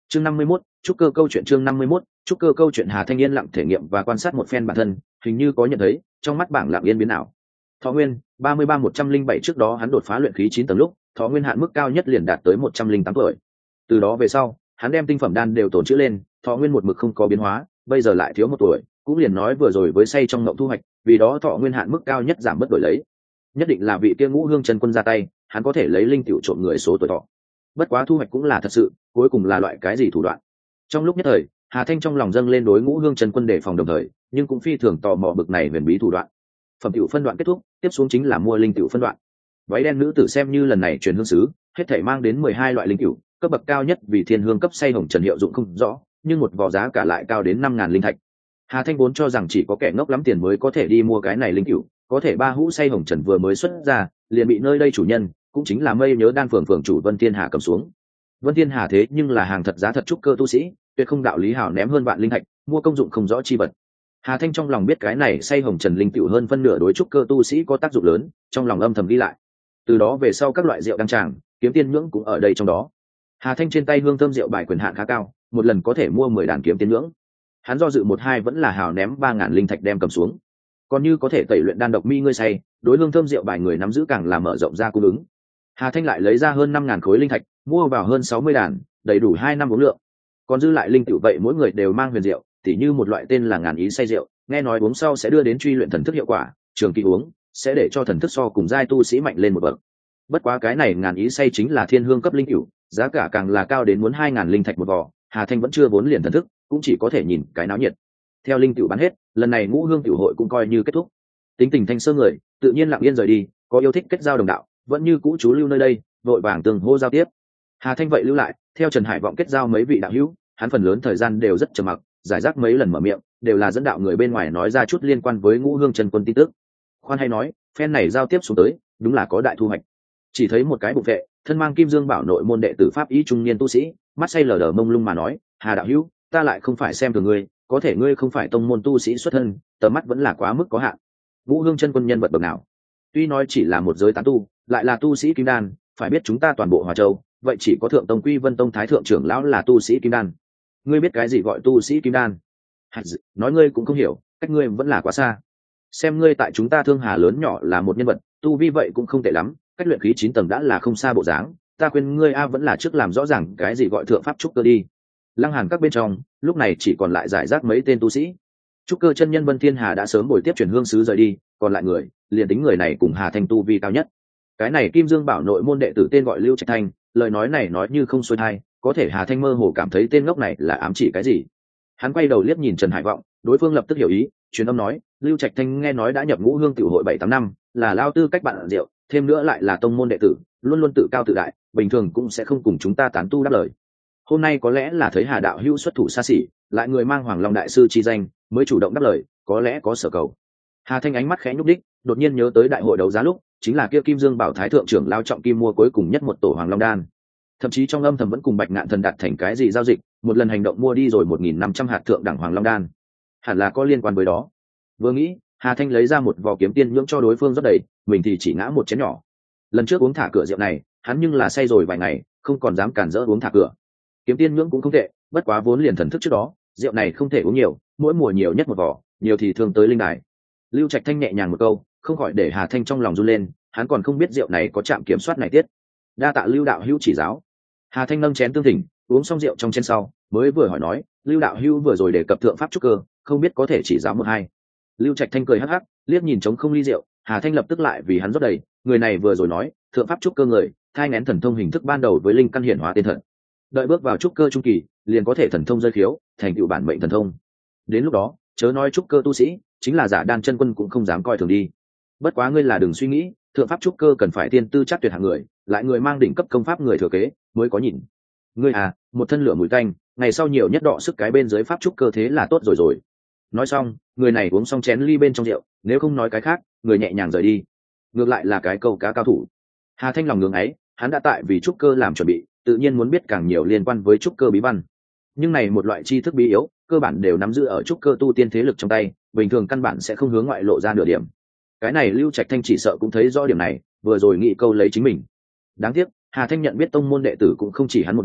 Chương 51, trúc cơ câu chuyện. Chương 51, trúc cơ câu chuyện. Hà Thanh yên lặng thể nghiệm và quan sát một phen bản thân, hình như có nhận thấy trong mắt bảng lặng yên biến ảo. Thọ nguyên 33-107. Trước đó hắn đột phá luyện khí 9 tầng lúc thọ nguyên hạn mức cao nhất liền đạt tới 108 tuổi. Từ đó về sau hắn đem tinh phẩm đan đều tổn trữ lên, thọ nguyên một mực không có biến hóa, bây giờ lại thiếu 1 tuổi, cũng liền nói vừa rồi với say trong ngộng thu hoạch, vì đó thọ nguyên hạn mức cao nhất giảm bất đổi lấy. Nhất định là vị kia Ngũ Hương chân quân ra tay, hắn có thể lấy linh tiểu trộn người số tuổi thọ. Bất quá thu hoạch cũng là thật sự, cuối cùng là loại cái gì thủ đoạn. Trong lúc nhất thời Hà Thanh trong lòng dâng lên đối Ngũ Hương chân quân đề phòng, đồng thời nhưng cũng phi thường tò mò bực này huyền bí thủ đoạn. Phẩm tiểu phân đoạn kết thúc, tiếp xuống chính là mua linh tiểu phân đoạn. Váy đen nữ tử xem như lần này truyền hương sứ, hết thảy mang đến 12 loại linh tiểu, cấp bậc cao nhất vì thiên hương cấp say hồng trần hiệu dụng không rõ, nhưng một vỏ giá cả lại cao đến 5.000 linh thạch. Hà Thanh vốn cho rằng chỉ có kẻ ngốc lắm tiền mới có thể đi mua cái này linh tiểu, có thể ba hũ say hồng trần vừa mới xuất ra, liền bị nơi đây chủ nhân, cũng chính là Mây Nhớ Đan phường phường chủ Vân Thiên Hà cầm xuống. Vân Thiên Hà thế nhưng là hàng thật giá thật trúc cơ tu sĩ, tuyệt không đạo lý hảo ném hơn vạn linh thạch, mua công dụng không rõ chi vật. Hà Thanh trong lòng biết cái này say hồng trần linh tiểu hơn phân nửa đối trúc cơ tu sĩ có tác dụng lớn, trong lòng âm thầm ghi lại. Từ đó về sau các loại rượu đăng tràng, kiếm tiên nhưỡng cũng ở đây trong đó. Hà Thanh trên tay hương thơm rượu bài quyền hạn khá cao, một lần có thể mua 10 đàn kiếm tiên nhưỡng. Hắn do dự 1-2 vẫn là hào ném 3.000 linh thạch đem cầm xuống. Còn như có thể tẩy luyện đan độc mi ngươi say, đối hương thơm rượu bài người nắm giữ càng làm mở rộng ra cung ứng. Hà Thanh lại lấy ra hơn 5.000 khối linh thạch, mua vào hơn 60 đàn, đầy đủ 2 năm uống lượng. Còn dư lại linh tiểu vậy mỗi người đều mang huyền rượu, tỉ như một loại tên là ngàn ý say rượu, nghe nói uống sau sẽ đưa đến truy luyện thần thức hiệu quả, trường kỳ uống sẽ để cho thần thức so cùng giai tu sĩ mạnh lên một bậc. Bất quá cái này ngàn ý say chính là thiên hương cấp linh tiểu, giá cả càng là cao đến muốn 2.000 linh thạch một vò. Hà Thanh vẫn chưa vốn liền thần thức, cũng chỉ có thể nhìn cái náo nhiệt. Theo linh tiểu bán hết, lần này Ngũ Hương tiểu hội cũng coi như kết thúc. Tính tình thanh sơ người tự nhiên lặng yên rời đi, có yêu thích kết giao đồng đạo vẫn như cũ trú lưu nơi đây, vội vàng tương hô giao tiếp. Hà Thanh vậy lưu lại, theo Trần Hải Vọng kết giao mấy vị đạo hữu, hắn phần lớn thời gian đều rất trầm mặc, giải rác mấy lần mở miệng đều là dẫn đạo người bên ngoài nói ra chút liên quan với Ngũ Hương chân quân tin tức. Khoan hay nói, phen này giao tiếp xuống tới đúng là có đại thu hoạch. Chỉ thấy một cái bụng vệ thân mang kim dương bảo nội môn đệ tử pháp ý trung niên tu sĩ, mắt say lờ đờ mông lung mà nói: Hà đạo hữu, ta lại không phải xem thường ngươi, có thể ngươi không phải tông môn tu sĩ xuất thân, tầm mắt vẫn là quá mức có hạn. Ngũ Hương chân quân nhân vật bậc nào? Tuy nói chỉ là một giới tán tu, lại là tu sĩ kim đan, phải biết chúng ta toàn bộ Hòa Châu, vậy chỉ có thượng tông Quy Vân tông thái thượng trưởng lão là tu sĩ kim đan. Ngươi biết cái gì gọi tu sĩ kim đan? Nói ngươi cũng không hiểu, cách ngươi vẫn là quá xa. Xem ngươi tại chúng ta Thương Hà lớn nhỏ là một nhân vật, tu vi vậy cũng không tệ lắm, cách luyện khí 9 tầng đã là không xa bộ dáng. Ta khuyên ngươi vẫn là trước làm rõ ràng cái gì gọi thượng pháp trúc cơ đi. Lăng Hàn các bên trong lúc này chỉ còn lại giải rác mấy tên tu sĩ. Trúc cơ chân nhân Vân Thiên Hà đã sớm bồi tiếp truyền hương sứ rời đi, còn lại người liền tính người này cùng Hà Thanh tu vi cao nhất. Cái này Kim Dương Bảo nội môn đệ tử tên gọi Lưu Trạch Thanh, lời nói này nói như không xuôi thai, có thể Hà Thanh mơ hồ cảm thấy tên ngốc này là ám chỉ cái gì. Hắn quay đầu liếc nhìn Trần Hải Vọng, đối phương lập tức hiểu ý, truyền âm nói: Lưu Trạch Thanh nghe nói đã nhập Ngũ Hương tiểu hội 7-8 năm, là lao tư cách bạn rượu, thêm nữa lại là tông môn đệ tử, luôn luôn tự cao tự đại, bình thường cũng sẽ không cùng chúng ta tán tu đáp lời. Hôm nay có lẽ là thấy Hà đạo hữu xuất thủ xa xỉ, lại người mang Hoàng Long đại sư chi danh, mới chủ động đáp lời, có lẽ có sở cầu. Hà Thanh ánh mắt khẽ nhúc đích, đột nhiên nhớ tới đại hội đấu giá lúc, chính là kia Kim Dương Bảo thái thượng trưởng lao trọng kim mua cuối cùng nhất một tổ Hoàng Long đan. Thậm chí trong âm thầm vẫn cùng Bạch Ngạn Thần đạt thành cái gì giao dịch, một lần hành động mua đi rồi 1.500 hạt thượng đẳng Hoàng Long đan. Hẳn là có liên quan với đó. Vừa nghĩ, Hà Thanh lấy ra một vò kiếm tiên nhưỡng cho đối phương rót đầy, mình thì chỉ ngã một chén nhỏ. Lần trước uống thả cửa rượu này, hắn nhưng là say rồi vài ngày, không còn dám cản rỡ uống thả cửa. Kiếm tiên nhưỡng cũng không tệ, bất quá vốn liền thần thức trước đó, rượu này không thể uống nhiều, mỗi mùa nhiều nhất một vò, nhiều thì thương tới linh đài. Lưu Trạch Thanh nhẹ nhàng một câu, không khỏi để Hà Thanh trong lòng run lên, hắn còn không biết rượu này có trạm kiểm soát này tiết. Đa tạ Lưu đạo hữu chỉ giáo. Hà Thanh nâng chén tương thỉnh, uống xong rượu trong chén sau, mới vừa hỏi nói: Lưu đạo hữu vừa rồi đề cập thượng pháp trúc cơ, không biết có thể chỉ giáo một hai. Lưu Trạch Thanh cười hắc hắc, liếc nhìn trống không ly rượu, Hà Thanh lập tức lại vì hắn rót đầy, người này vừa rồi nói, thượng pháp trúc cơ người, thai nghén thần thông hình thức ban đầu với linh căn hiển hóa tiên thần. Đợi bước vào trúc cơ trung kỳ, liền có thể thần thông rơi khiếu, thành tựu bản mệnh thần thông. Đến lúc đó, chớ nói trúc cơ tu sĩ, chính là giả đan chân quân cũng không dám coi thường đi. Bất quá ngươi là đừng suy nghĩ, thượng pháp trúc cơ cần phải tiên tư chắc tuyệt hạng người, lại người mang đỉnh cấp công pháp người thừa kế mới có nhìn. Ngươi một thân lửa mùi tanh, ngày sau nhiều nhất đọ sức cái bên dưới pháp trúc cơ thế là tốt rồi. Nói xong, người này uống xong chén ly bên trong rượu, nếu không nói cái khác, người nhẹ nhàng rời đi. Ngược lại là cái câu cá cao thủ. Hà Thanh lòng ngưỡng ấy, hắn đã tại vì trúc cơ làm chuẩn bị, tự nhiên muốn biết càng nhiều liên quan với trúc cơ bí văn. Nhưng này một loại tri thức bí yếu, cơ bản đều nắm giữ ở trúc cơ tu tiên thế lực trong tay, bình thường căn bản sẽ không hướng ngoại lộ ra nửa điểm. Cái này Lưu Trạch Thanh chỉ sợ cũng thấy rõ điểm này, vừa rồi nghĩ câu lấy chính mình. Đáng tiếc, Hà Thanh nhận biết tông môn đệ tử cũng không chỉ hắn một người,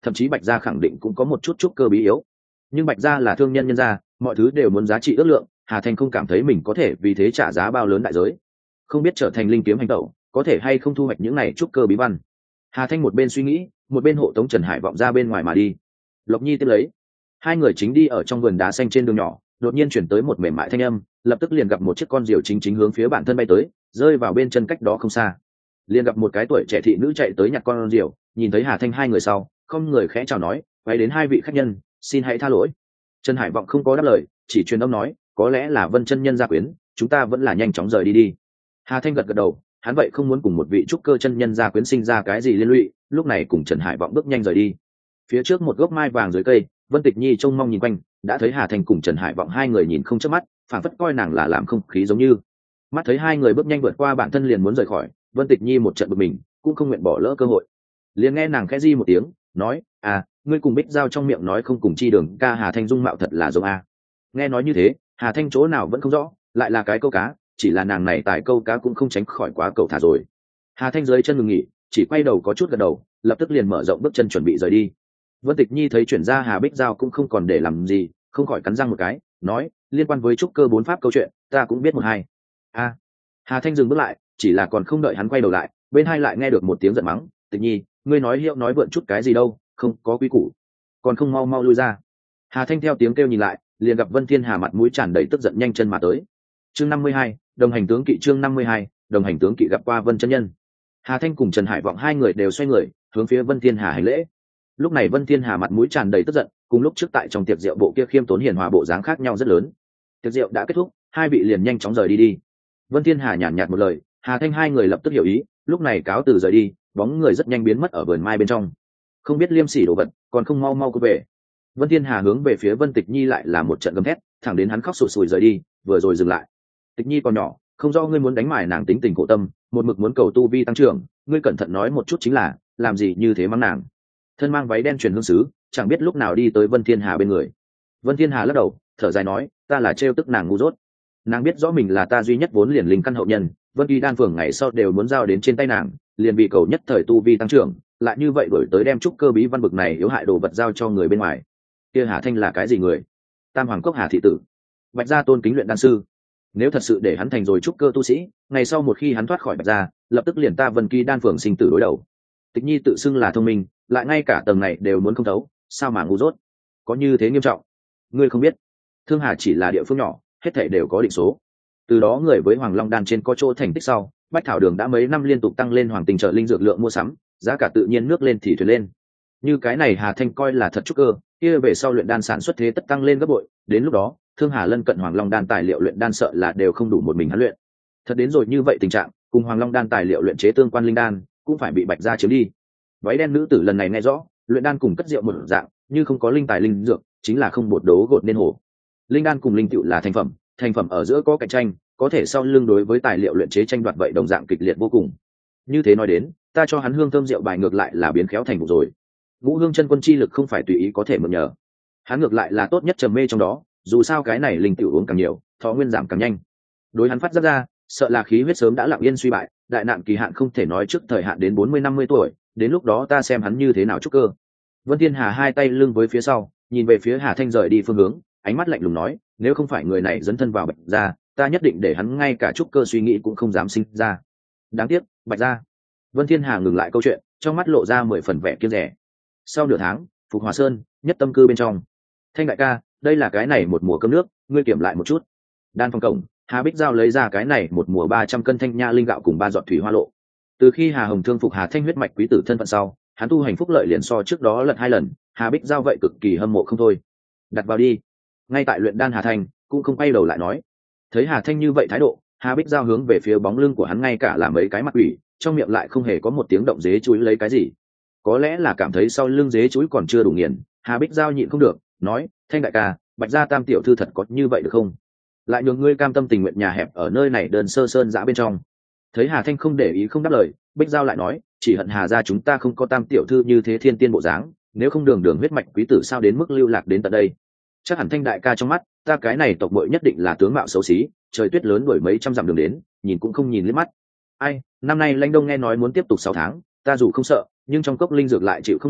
thậm chí bạch gia khẳng định cũng có một chút trúc cơ bí yếu. Nhưng bạch gia là thương nhân nhân gia, mọi thứ đều muốn giá trị ước lượng, Hà Thanh không cảm thấy mình có thể vì thế trả giá bao lớn đại giới. Không biết trở thành linh kiếm hành tẩu có thể hay không thu hoạch những này trúc cơ bí văn. Hà Thanh một bên suy nghĩ, một bên hộ tống Trần Hải Vọng ra bên ngoài mà đi. Lộc Nhi tiếp lấy, hai người chính đi ở trong vườn đá xanh trên đường nhỏ, đột nhiên chuyển tới một mềm mại thanh âm, lập tức liền gặp một chiếc con diều chính hướng phía bản thân bay tới, rơi vào bên chân cách đó không xa. Liền gặp một cái tuổi trẻ thị nữ chạy tới nhặt con diều, nhìn thấy Hà Thanh hai người sau, không người khẽ chào nói, váy đến hai vị khách nhân, xin hãy tha lỗi. Trần Hải Vọng không có đáp lời, chỉ truyền âm nói, có lẽ là Vân chân nhân gia quyến, chúng ta vẫn là nhanh chóng rời đi đi. Hà Thanh gật gật đầu, hắn vậy không muốn cùng một vị trúc cơ chân nhân gia quyến sinh ra cái gì liên lụy, lúc này cùng Trần Hải Vọng bước nhanh rời đi. Phía trước một gốc mai vàng dưới cây, Vân Tịch Nhi trông mong nhìn quanh, đã thấy Hà Thanh cùng Trần Hải Vọng hai người nhìn không chớp mắt, phảng phất coi nàng là làm không khí giống như. Mắt thấy hai người bước nhanh vượt qua bản thân liền muốn rời khỏi, Vân Tịch Nhi một trận bực mình, cũng không nguyện bỏ lỡ cơ hội. Liền nghe nàng khẽ di một tiếng, nói, à, ngươi cùng Bích Giao trong miệng nói không cùng chi đường ca Hà Thanh dung mạo thật là giống a. Nghe nói như thế, Hà Thanh chỗ nào vẫn không rõ, lại là cái câu cá, chỉ là nàng này tài câu cá cũng không tránh khỏi quá cầu thả rồi. Hà Thanh dưới chân ngừng nghỉ, chỉ quay đầu có chút gật đầu, lập tức liền mở rộng bước chân chuẩn bị rời đi. Vân Tịch Nhi thấy chuyển ra Hà Bích Giao cũng không còn để làm gì, không khỏi cắn răng một cái, nói, liên quan với trúc cơ bốn pháp câu chuyện, ta cũng biết một hai. A. Hà Thanh dừng bước lại, chỉ là còn không đợi hắn quay đầu lại, bên hai lại nghe được một tiếng giận mắng, Tịch Nhi, ngươi nói hiệu nói vượn chút cái gì đâu, không có quý củ, còn không mau mau lui ra. Hà Thanh theo tiếng kêu nhìn lại, liền gặp Vân Thiên Hà mặt mũi tràn đầy tức giận nhanh chân mà tới. Chương 52, đồng hành tướng kỵ. Chương 52, đồng hành tướng kỵ gặp qua Vân chân nhân. Hà Thanh cùng Trần Hải Vọng hai người đều xoay người, hướng phía Vân Thiên Hà hành lễ. Lúc này Vân Thiên Hà mặt mũi tràn đầy tức giận, cùng lúc trước tại trong tiệc rượu bộ kia khiêm tốn hiền hòa bộ dáng khác nhau rất lớn. Tiệc rượu đã kết thúc, hai vị liền nhanh chóng rời đi. Vân Thiên Hà nhàn nhạt một lời, Hà Thanh hai người lập tức hiểu ý, lúc này cáo từ rời đi, bóng người rất nhanh biến mất ở vườn mai bên trong. Không biết liêm sỉ đồ vật, còn không mau mau cút về. Vân Thiên Hà hướng về phía Vân Tịch Nhi lại là một trận gầm thét, thẳng đến hắn khóc sụt sùi rời đi, vừa rồi dừng lại. Tịch Nhi còn nhỏ, không do ngươi muốn đánh mài nàng tính tình cổ tâm, một mực muốn cầu tu vi tăng trưởng, ngươi cẩn thận nói một chút chính là, làm gì như thế mắng nàng. Thân mang váy đen truyền hương sứ, chẳng biết lúc nào đi tới Vân Thiên Hà bên người. Vân Thiên Hà lắc đầu, thở dài nói, ta là trêu tức nàng ngu dốt. Nàng biết rõ mình là ta duy nhất vốn liền linh căn hậu nhân, Vân Kỳ đan phường ngày sau đều muốn giao đến trên tay nàng, liền vì cầu nhất thời tu vi tăng trưởng, lại như vậy đổi tới đem trúc cơ bí văn bực này yếu hại đồ vật giao cho người bên ngoài. Kia Hà Thanh là cái gì người? Tam hoàng cốc Hà thị tử, Bạch gia tôn kính luyện đan sư. Nếu thật sự để hắn thành rồi trúc cơ tu sĩ, ngày sau một khi hắn thoát khỏi Bạch gia, lập tức liền ta Vân Kỳ đan phường sinh tử đối đầu. Tịch Nhi tự xưng là thông minh, lại ngay cả tầng này đều muốn không thấu, sao mà ngu dốt? Có như thế nghiêm trọng? Ngươi không biết, Thương Hà chỉ là địa phương nhỏ, hết thảy đều có định số. Từ đó người với Hoàng Long đan trên có chỗ thành tích sau, Bách Thảo Đường đã mấy năm liên tục tăng lên hoàng tình trợ linh dược lượng mua sắm, giá cả tự nhiên nước lên thì thuyền lên. Như cái này Hà Thanh coi là thật trúc cơ, kia về sau luyện đan sản xuất thế tất tăng lên gấp bội, đến lúc đó, Thương Hà lân cận Hoàng Long đan tài liệu luyện đan sợ là đều không đủ một mình hắn luyện. Thật đến rồi như vậy tình trạng, cùng Hoàng Long đan tài liệu luyện chế tương quan linh đan, cũng phải bị Bạch gia chiếm đi. Váy đen nữ tử lần này nghe rõ, luyện đan cùng cất rượu một dạng, như không có linh tài linh dược, chính là không bột đấu gột nên hổ. Linh đan cùng linh tựu là thành phẩm ở giữa có cạnh tranh, có thể sau lưng đối với tài liệu luyện chế tranh đoạt vậy đồng dạng kịch liệt vô cùng. Như thế nói đến, ta cho hắn hương thơm rượu bài ngược lại là biến khéo thành vụ rồi. Ngũ hương chân quân chi lực không phải tùy ý có thể mượn nhờ, hắn ngược lại là tốt nhất trầm mê trong đó, dù sao cái này linh tựu uống càng nhiều, thọ nguyên giảm càng nhanh. Đối hắn phát giác ra, sợ là khí huyết sớm đã lặng yên suy bại, đại nạn kỳ hạn không thể nói trước thời hạn đến 40-50 tuổi, đến lúc đó ta xem hắn như thế nào trúc cơ. Vân Thiên Hà hai tay lưng với phía sau, nhìn về phía Hà Thanh rời đi phương hướng, ánh mắt lạnh lùng nói, nếu không phải người này dấn thân vào Bạch gia, ta nhất định để hắn ngay cả trúc cơ suy nghĩ cũng không dám sinh ra. Đáng tiếc, Bạch gia. Vân Thiên Hà ngừng lại câu chuyện, trong mắt lộ ra 10 phần vẻ kiêng dè. Sau nửa tháng, Phục Hòa Sơn, nhất tâm cư bên trong. Thanh đại ca, đây là cái này một mùa cơm nước, ngươi kiểm lại một chút. Đan phòng cổng, Hà Bích Giao lấy ra cái này một mùa 300 cân thanh nha linh gạo cùng 3 giọt thủy hoa lộ. Từ khi Hà Hồng Thương phục Hà Thanh huyết mạch quý tử thân phận sau, hắn tu hành phúc lợi liền so trước đó lật 2 lần, Hà Bích Giao vậy cực kỳ hâm mộ không thôi. Đặt vào đi. Ngay tại luyện đan Hà Thanh cũng không quay đầu lại nói. Thấy Hà Thanh như vậy thái độ, Hà Bích Giao hướng về phía bóng lưng của hắn ngay cả là mấy cái mặt ủy, trong miệng lại không hề có một tiếng động dế chuối lấy cái gì. Có lẽ là cảm thấy sau lưng dế chuối còn chưa đủ nghiền, Hà Bích Giao nhịn không được, nói, Thanh đại ca, Bạch gia tam tiểu thư thật có như vậy được không? Lại nhường ngươi cam tâm tình nguyện nhà hẹp ở nơi này đơn sơ sơn dã bên trong. Thấy Hà Thanh không để ý không đáp lời, Bích Giao lại nói, chỉ hận Hà gia chúng ta không có tam tiểu thư như thế thiên tiên bộ dáng, nếu không đường đường huyết mạch quý tử sao đến mức lưu lạc đến tận đây. Chắc hẳn Thanh đại ca trong mắt, ta cái này tộc muội nhất định là tướng mạo xấu xí, trời tuyết lớn đuổi mấy trăm dặm đường đến, nhìn cũng không nhìn liếc mắt. Ai, năm nay Lãnh Đông nghe nói muốn tiếp tục 6 tháng, ta dù không sợ, nhưng trong cốc linh dược lại chịu không nổi,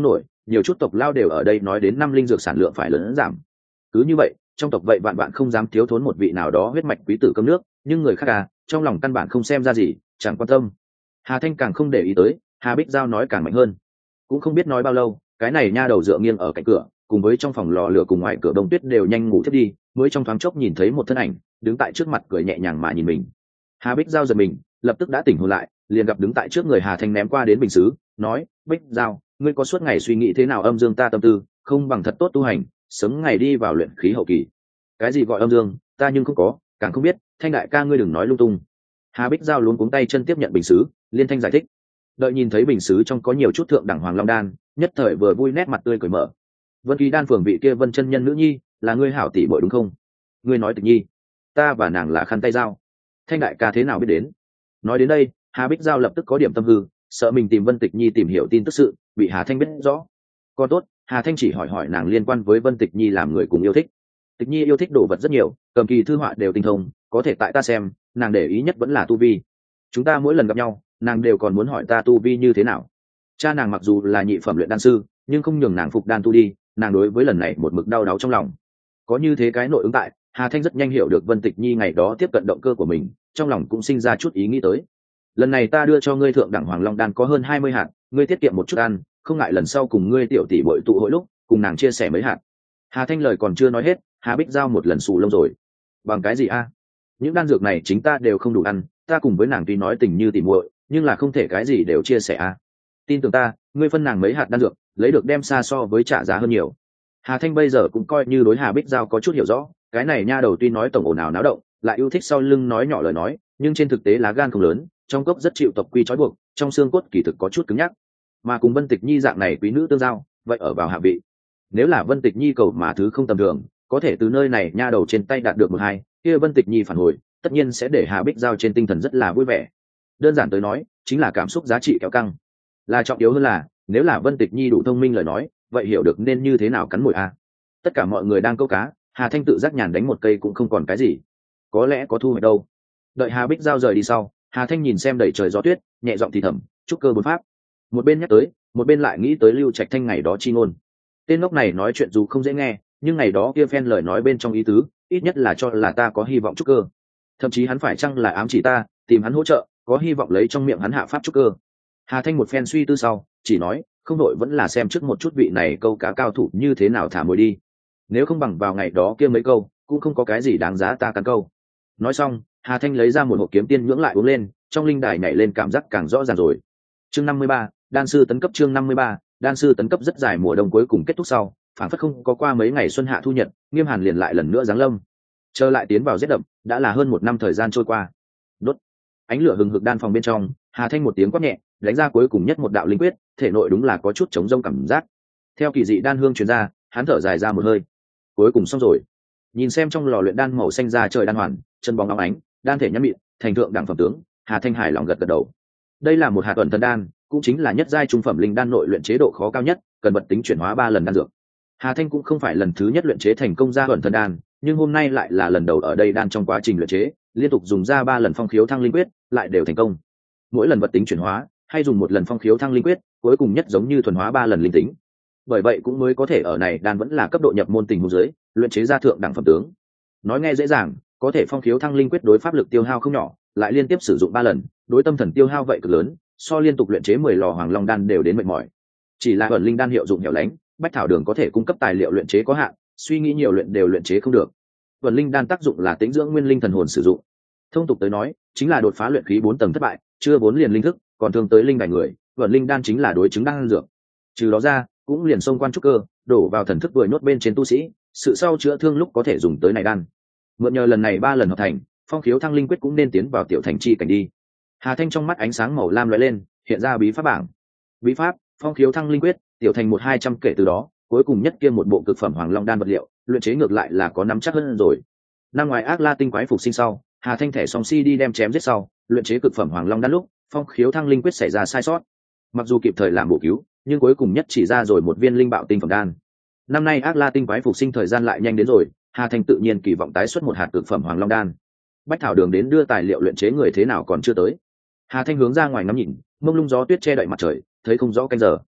nhiều chút tộc lao đều ở đây nói đến năm linh dược sản lượng phải lớn giảm. Cứ như vậy trong tộc vậy vạn không dám thiếu thốn một vị nào đó huyết mạch quý tử cơm nước, nhưng người khác trong lòng căn bản không xem ra gì, chẳng quan tâm. Hà Thanh càng không để ý tới, Hà Bích Giao nói càng mạnh hơn. Cũng không biết nói bao lâu, cái này nha đầu dựa nghiêng ở cạnh cửa, cùng với trong phòng lò lửa cùng ngoài cửa đông tuyết đều nhanh ngủ thiết đi, mới trong thoáng chốc nhìn thấy một thân ảnh đứng tại trước mặt cười nhẹ nhàng mà nhìn mình. Hà Bích Giao giật mình, lập tức đã tỉnh hồn lại, liền gặp đứng tại trước người Hà Thanh ném qua đến bình sứ, nói: Bích Giao, ngươi có suốt ngày suy nghĩ thế nào âm dương ta tâm tư, không bằng thật tốt tu hành, sớm ngày đi vào luyện khí hậu kỳ. Cái gì gọi âm dương, ta nhưng không có, càng không biết. Thanh đại ca ngươi đừng nói lung tung. Hà Bích Giao luống cuống tay chân tiếp nhận bình sứ, liên thanh giải thích. Đợi nhìn thấy bình sứ trong có nhiều chút thượng đẳng hoàng long đan, nhất thời vừa vui nét mặt tươi cười mở. Vân Kỳ đan phường vị kia Vân chân nhân nữ nhi, là ngươi hảo tỷ muội đúng không? Ngươi nói Tịch Nhi, ta và nàng là khăn tay dao. Thanh đại ca thế nào biết đến? Nói đến đây, Hà Bích Giao lập tức có điểm tâm hư, sợ mình tìm Vân Tịch Nhi tìm hiểu tin tức sự, bị Hà Thanh biết rõ. Còn tốt, Hà Thanh chỉ hỏi nàng liên quan với Vân Tịch Nhi làm người cùng yêu thích. Tịch Nhi yêu thích đồ vật rất nhiều, cầm kỳ thư họa đều tinh thông, có thể tại ta xem, nàng để ý nhất vẫn là tu vi. Chúng ta mỗi lần gặp nhau, nàng đều còn muốn hỏi ta tu vi như thế nào. Cha nàng mặc dù là nhị phẩm luyện đan sư, nhưng không nhường nàng phục đan tu đi, nàng đối với lần này một mực đau đáu trong lòng. Có như thế cái nội ứng tại, Hà Thanh rất nhanh hiểu được Vân Tịch Nhi ngày đó tiếp cận động cơ của mình, trong lòng cũng sinh ra chút ý nghĩ tới. Lần này ta đưa cho ngươi thượng đẳng hoàng long đan có hơn 20 hạt, ngươi tiết kiệm một chút ăn, không ngại lần sau cùng ngươi tiểu tỷ muội tụ hội lúc, cùng nàng chia sẻ mấy hạt. Hà Thanh lời còn chưa nói hết, Hà Bích Giao một lần xù lông rồi. Bằng cái gì a? Những đan dược này chính ta đều không đủ ăn, ta cùng với nàng tuy nói tình như tỷ muội, nhưng là không thể cái gì đều chia sẻ a. Tin tưởng ta, ngươi phân nàng mấy hạt đan dược, lấy được đem xa so với trả giá hơn nhiều. Hà Thanh bây giờ cũng coi như đối Hà Bích Giao có chút hiểu rõ, cái này nha đầu tuy nói tổng ồn ào náo động, lại yêu thích sau lưng nói nhỏ lời nói, nhưng trên thực tế lá gan không lớn, trong cốc rất chịu tộc quy trói buộc, trong xương cốt kỳ thực có chút cứng nhắc. Mà cùng Vân Tịch Nhi dạng này quý nữ tương giao, vậy ở vào hạ vị. Nếu là Vân Tịch Nhi cầu mà thứ không tầm thường, có thể từ nơi này nha đầu trên tay đạt được một hai, kia Vân Tịch Nhi phản hồi, tất nhiên sẽ để Hà Bích Giao trên tinh thần rất là vui vẻ. Đơn giản tới nói, chính là cảm xúc giá trị kéo căng. Là trọng yếu hơn là, nếu là Vân Tịch Nhi đủ thông minh lời nói, vậy hiểu được nên như thế nào cắn mồi a. Tất cả mọi người đang câu cá, Hà Thanh tự giác nhàn đánh một cây cũng không còn cái gì. Có lẽ có thu hoạch đâu. Đợi Hà Bích Giao rời đi sau, Hà Thanh nhìn xem đầy trời gió tuyết, nhẹ giọng thì thầm, chúc cơ bốn pháp. Một bên nhắc tới, một bên lại nghĩ tới Lưu Trạch Thanh ngày đó chi ngôn. Tên ngốc này nói chuyện dù không dễ nghe, nhưng ngày đó kia phen lời nói bên trong ý tứ, ít nhất là cho là ta có hy vọng trúc cơ. Thậm chí hắn phải chăng là ám chỉ ta, tìm hắn hỗ trợ, có hy vọng lấy trong miệng hắn hạ pháp trúc cơ. Hà Thanh một phen suy tư sau, chỉ nói, không đội vẫn là xem trước một chút vị này câu cá cao thủ như thế nào thả mồi đi. Nếu không bằng vào ngày đó kia mấy câu, cũng không có cái gì đáng giá ta cắn câu. Nói xong, Hà Thanh lấy ra một hộp kiếm tiên nhưỡng lại uống lên, trong linh đài nhảy lên cảm giác càng rõ ràng rồi. Chương 53, đan sư tấn cấp. Chương 53, đan sư tấn cấp. Rất dài mùa đông cuối cùng kết thúc sau, phản phất không có qua mấy ngày xuân hạ thu nhật, nghiêm hàn liền lại lần nữa giáng lâm. Trở lại tiến vào rét đậm, đã là hơn một năm thời gian trôi qua. Đốt. Ánh lửa hừng hực đan phòng bên trong, Hà Thanh một tiếng quát nhẹ, đánh ra cuối cùng nhất một đạo linh quyết, thể nội đúng là có chút chống rông cảm giác. Theo kỳ dị đan hương truyền ra, hắn thở dài ra một hơi. Cuối cùng xong rồi. Nhìn xem trong lò luyện đan màu xanh ra trời đan hoàn, chân bóng óng ánh, đan thể nhăn mịn, thành thượng đẳng phẩm tướng, Hà Thanh hài lòng gật gật đầu. Đây là một hạt ẩn thân đan, cũng chính là nhất giai trung phẩm linh đan nội luyện chế độ khó cao nhất, cần vật tính chuyển hóa 3 lần đan dược. Hà Thanh cũng không phải lần thứ nhất luyện chế thành công ra ẩn thân đan, nhưng hôm nay lại là lần đầu ở đây đan trong quá trình luyện chế, liên tục dùng ra 3 lần phong khiếu thăng linh quyết, lại đều thành công. Mỗi lần vật tính chuyển hóa, hay dùng một lần phong khiếu thăng linh quyết, cuối cùng nhất giống như thuần hóa 3 lần linh tính. Bởi vậy cũng mới có thể ở này đan vẫn là cấp độ nhập môn tình huống dưới, luyện chế ra thượng đẳng phẩm tướng. Nói nghe dễ dàng, có thể phong khiếu thăng linh quyết đối pháp lực tiêu hao không nhỏ, lại liên tiếp sử dụng 3 lần, đối tâm thần tiêu hao vậy cực lớn, so liên tục luyện chế 10 lò hoàng long đan đều đến mệt mỏi. Chỉ là ẩn linh đan hiệu dụng hẻo lánh, bách thảo đường có thể cung cấp tài liệu luyện chế có hạn, suy nghĩ nhiều luyện đều luyện chế không được. Ẩn linh đan tác dụng là tĩnh dưỡng nguyên linh thần hồn sử dụng. Thông tục tới nói, chính là đột phá luyện khí 4 tầng thất bại, chưa 4 liền linh thức, còn thương tới linh vài người, ẩn linh đan chính là đối chứng đan dược. Trừ đó ra, cũng liền xông quan trúc cơ, đổ vào thần thức vừa nhốt bên trên tu sĩ, sự sau chữa thương lúc có thể dùng tới này đan. Mượn nhờ lần này 3 lần hợp thành, phong khiếu thăng linh quyết cũng nên tiến vào tiểu thành chi cảnh đi. Hà Thanh trong mắt ánh sáng màu lam lóe lên, hiện ra bí pháp bảng. Bí pháp, phong khiếu thăng linh quyết, tiểu thành 1-200 kể từ đó, cuối cùng nhất kia một bộ cực phẩm hoàng long đan vật liệu, luyện chế ngược lại là có nắm chắc hơn rồi. Năm ngoài ác la tinh quái phục sinh sau, Hà Thanh thẻ song si đi đem chém giết sau, luyện chế cực phẩm hoàng long đan lúc, phong khiếu thăng linh quyết xảy ra sai sót. Mặc dù kịp thời làm bổ cứu, nhưng cuối cùng nhất chỉ ra rồi một viên linh bạo tinh phẩm đan. Năm nay ác la tinh quái phục sinh thời gian lại nhanh đến rồi, Hà Thanh tự nhiên kỳ vọng tái xuất một hạt cực phẩm hoàng long đan. Bách thảo đường đến đưa tài liệu luyện chế người thế nào còn chưa tới. Hà Thanh hướng ra ngoài ngắm nhìn, mông lung gió tuyết che đậy mặt trời, thấy không rõ canh giờ.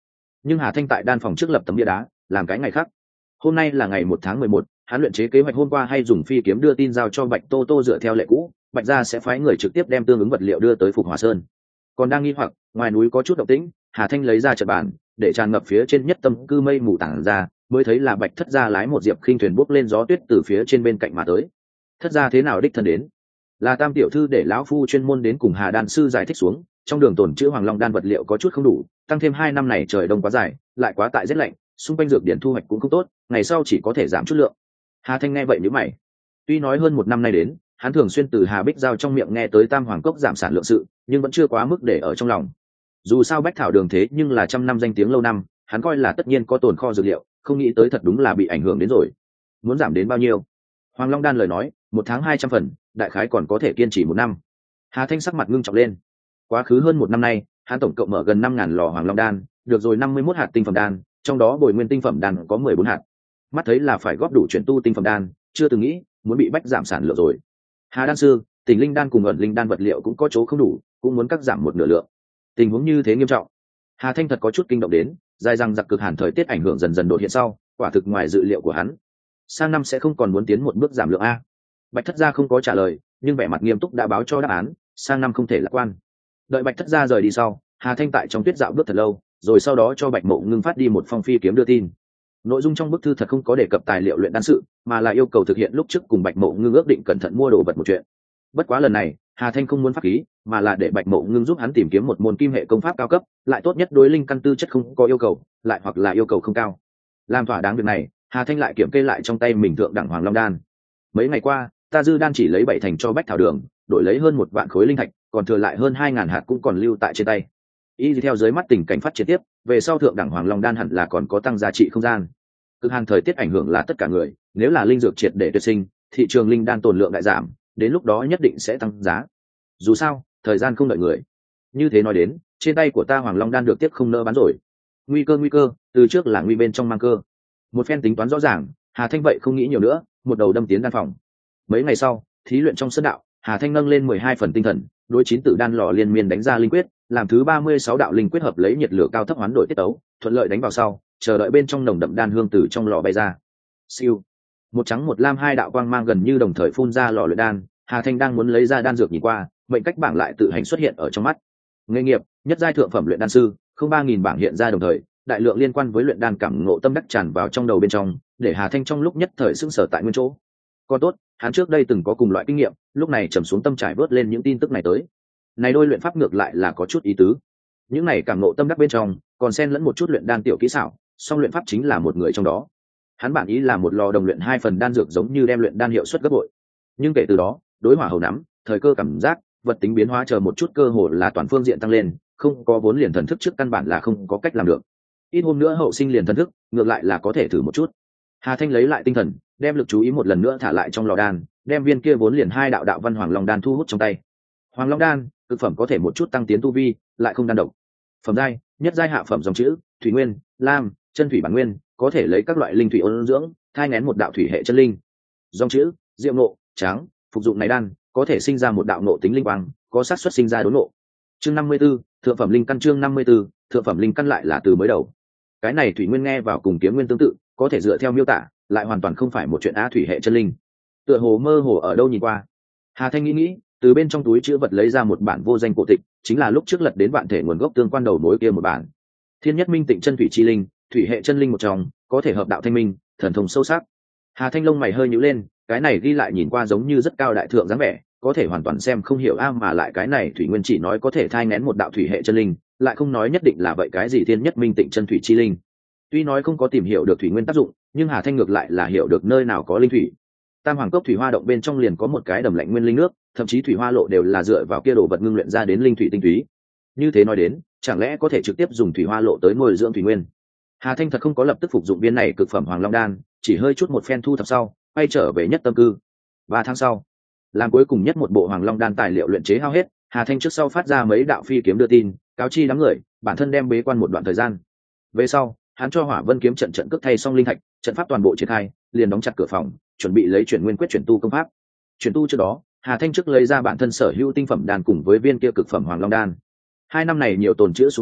Nhưng Hà Thanh tại đan phòng trước lập tấm bia đá làm cái ngày khác. Hôm nay là ngày 1 tháng 11, hắn luyện chế kế hoạch hôm qua hay dùng phi kiếm đưa tin giao cho Bạch Tô Tô dựa theo lệ cũ, Bạch gia sẽ phái người trực tiếp đem tương ứng vật liệu đưa tới Phục Hỏa Sơn. Còn đang nghi hoặc, ngoài núi có chút động tĩnh, Hà Thanh lấy ra trận bàn để tràn ngập phía trên nhất tâm cư mây mù tản ra, mới thấy là Bạch Thất gia lái một diệp khinh thuyền bốc lên gió tuyết từ phía trên bên cạnh mà tới. Thất gia thế nào đích thân đến? Là Tam tiểu thư để lão phu chuyên môn đến cùng Hà đan sư giải thích xuống, trong đường tồn chữ Hoàng Long đan vật liệu có chút không đủ, tăng thêm 2 năm này trời đông quá dài, lại quá tại rét lạnh, xung quanh dược điển thu hoạch cũng không tốt, ngày sau chỉ có thể giảm chút lượng. Hà Thanh nghe vậy nhíu mày. Tuy nói hơn 1 năm nay đến, hắn thường xuyên từ Hà Bích Giao trong miệng nghe tới Tam Hoàng Cốc giảm sản lượng sự, nhưng vẫn chưa quá mức để ở trong lòng. Dù sao Bách Thảo Đường thế nhưng là trăm năm danh tiếng lâu năm, hắn coi là tất nhiên có tồn kho dược liệu, không nghĩ tới thật đúng là bị ảnh hưởng đến rồi. Muốn giảm đến bao nhiêu? Hoàng Long đan lời nói, 1 tháng 200 phần, đại khái còn có thể kiên trì 1 năm. Hà Thanh sắc mặt ngưng trọng lên. Quá khứ hơn 1 năm nay, hắn tổng cộng mở gần 5.000 lò Hoàng Long đan, được rồi 51 hạt tinh phẩm đan, trong đó bồi nguyên tinh phẩm đan có 14 hạt. Mắt thấy là phải góp đủ chuyển tu tinh phẩm đan, chưa từng nghĩ muốn bị bách giảm sản lượng rồi. Hà đan sư, Tỉnh linh đan cùng ẩn linh đan vật liệu cũng có chỗ không đủ, cũng muốn cắt giảm 1/2 lượng. Tình huống như thế nghiêm trọng. Hà Thanh thật có chút kinh động đến, dài rằng giặc cực hàn thời tiết ảnh hưởng dần dần đột hiện sau, quả thực ngoài dự liệu của hắn. Sang năm sẽ không còn muốn tiến một bước giảm lượng a. Bạch Thất gia không có trả lời, nhưng vẻ mặt nghiêm túc đã báo cho đáp án, sang năm không thể lạc quan. Đợi Bạch Thất gia rời đi sau, Hà Thanh tại trong tuyết dạo bước thật lâu, rồi sau đó cho Bạch Mộ Ngưng phát đi một phong phi kiếm đưa tin. Nội dung trong bức thư thật không có đề cập tài liệu luyện đan sự, mà là yêu cầu thực hiện lúc trước cùng Bạch Mộ Ngưng ước định cẩn thận mua đồ vật một chuyện. Bất quá lần này, Hà Thanh không muốn pháp khí, mà là để Bạch Mộ Ngưng giúp hắn tìm kiếm một môn kim hệ công pháp cao cấp, lại tốt nhất đối linh căn tư chất không có yêu cầu, lại hoặc là yêu cầu không cao. Làm thỏa đáng việc này, Hà Thanh lại kiểm kê lại trong tay mình thượng đẳng Hoàng Long đan. Mấy ngày qua, ta dư đan chỉ lấy 7 thành cho Bách Thảo Đường, đổi lấy hơn 1 vạn khối linh thạch, còn thừa lại hơn 2.000 hạt cũng còn lưu tại trên tay. Y theo dưới mắt tình cảnh phát triển tiếp, về sau thượng đẳng Hoàng Long đan hẳn là còn có tăng giá trị không gian. Cực hàn thời tiết ảnh hưởng là tất cả người, nếu là linh dược triệt để tuyệt sinh, thị trường linh đan tồn lượng đại giảm, đến lúc đó nhất định sẽ tăng giá. Dù sao, thời gian không đợi người. Như thế nói đến, trên tay của ta Hoàng Long đan được tiếp không nỡ bán rồi. Nguy cơ, từ trước là nguy bên trong mang cơ. Một phen tính toán rõ ràng, Hà Thanh vậy không nghĩ nhiều nữa, một đầu đâm tiến đan phòng. Mấy ngày sau, thí luyện trong sơn đạo, Hà Thanh nâng lên 12 phần tinh thần, đối 9 tử đan lò liên miên đánh ra linh quyết, làm thứ 36 đạo linh quyết hợp lấy nhiệt lửa cao thấp hoán đổi tiết tấu, thuận lợi đánh vào sau, chờ đợi bên trong nồng đậm đan hương từ trong lò bay ra. Siêu. Một trắng một lam 2 đạo quang mang gần như đồng thời phun ra lò luyện đan, Hà Thanh đang muốn lấy ra đan dược nhìn qua, mệnh cách bảng lại tự hành xuất hiện ở trong mắt. Nghề nghiệp: nhất giai thượng phẩm luyện đan sư, không 3000 bảng hiện ra đồng thời, đại lượng liên quan với luyện đan cảm ngộ tâm đắc tràn vào trong đầu bên trong, để Hà Thanh trong lúc nhất thời sững sờ tại nguyên chỗ. Còn tốt, hắn trước đây từng có cùng loại kinh nghiệm, lúc này trầm xuống tâm trải vớt lên những tin tức này tới. Này đôi luyện pháp ngược lại là có chút ý tứ. Những này cảm ngộ tâm đắc bên trong, còn xen lẫn một chút luyện đan tiểu kỹ xảo, song luyện pháp chính là một người trong đó. Hắn bản ý là một lò đồng luyện 2 phần đan dược giống như đem luyện đan hiệu suất gấp bội. Nhưng kể từ đó, đối hỏa hầu nắm, thời cơ cảm giác, vật tính biến hóa chờ một chút cơ hội là toàn phương diện tăng lên, không có vốn liền thần thức trước căn bản là không có cách làm được. Ít hôm nữa hậu sinh liền thần thức, ngược lại là có thể thử một chút. Hà Thanh lấy lại tinh thần, đem lực chú ý một lần nữa thả lại trong lò đan, đem viên kia vốn liền 2 đạo đạo văn Hoàng Long đan thu hút trong tay. Hoàng Long đan, thực phẩm có thể một chút tăng tiến tu vi, lại không đan độc. Phẩm giai: nhất giai hạ phẩm dòng chữ, thủy nguyên, lam, chân thủy bản nguyên, có thể lấy các loại linh thủy ôn dưỡng, thai nghén một đạo thủy hệ chân linh. Dòng chữ: diệu nộ, tráng, phục dụng này đan, có thể sinh ra một đạo nộ tính linh quang, có xác suất sinh ra đốn nộ. Chương 54, thượng phẩm linh căn. Chương 54, thượng phẩm linh căn lại là từ mới đầu. Cái này thủy nguyên nghe vào cùng kiếm nguyên tương tự, có thể dựa theo miêu tả, lại hoàn toàn không phải một chuyện á thủy hệ chân linh. Tựa hồ mơ hồ ở đâu nhìn qua. Hà Thanh nghĩ, từ bên trong túi chữ vật lấy ra một bản vô danh cổ tịch, chính là lúc trước lật đến vạn thể nguồn gốc tương quan đầu mối kia một bản. Thiên nhất minh tịnh chân thủy chi linh, thủy hệ chân linh một trong, có thể hợp đạo thanh minh, thần thông sâu sắc. Hà Thanh lông mày hơi nhíu lên, cái này ghi lại nhìn qua giống như rất cao đại thượng dáng vẻ, có thể hoàn toàn xem không hiểu mà lại cái này thủy nguyên chỉ nói có thể thai nghén một đạo thủy hệ chân linh, lại không nói nhất định là vậy cái gì thiên nhất minh tịnh chân thủy chi linh. Tuy nói không có tìm hiểu được thủy nguyên tác dụng, nhưng Hà Thanh ngược lại là hiểu được nơi nào có linh thủy. Tam Hoàng Cốc thủy hoa động bên trong liền có một cái đầm lạnh nguyên linh nước, thậm chí thủy hoa lộ đều là dựa vào kia đồ vật ngưng luyện ra đến linh thủy tinh túy. Như thế nói đến, chẳng lẽ có thể trực tiếp dùng thủy hoa lộ tới nuôi dưỡng thủy nguyên? Hà Thanh thật không có lập tức phục dụng viên này cực phẩm Hoàng Long đan, chỉ hơi chút một phen thu thập sau, quay trở về nhất tâm cư. 3 tháng sau, làm cuối cùng nhất một bộ Hoàng Long đan tài liệu luyện chế hao hết, Hà Thanh trước sau phát ra mấy đạo phi kiếm đưa tin, cáo chi đám người, bản thân đem bế quan một đoạn thời gian. Về sau, hắn cho Hỏa Vân kiếm trận cước thay xong linh thạch, trận pháp toàn bộ triển khai, liền đóng chặt cửa phòng, chuẩn bị lấy chuyển nguyên quyết chuyển tu công pháp. Chuyển tu trước đó, Hà Thanh trước lấy ra bản thân sở hữu tinh phẩm đan cùng với viên kia cực phẩm Hoàng Long đan. 2 năm này nhiều tồn chữa xuống tới,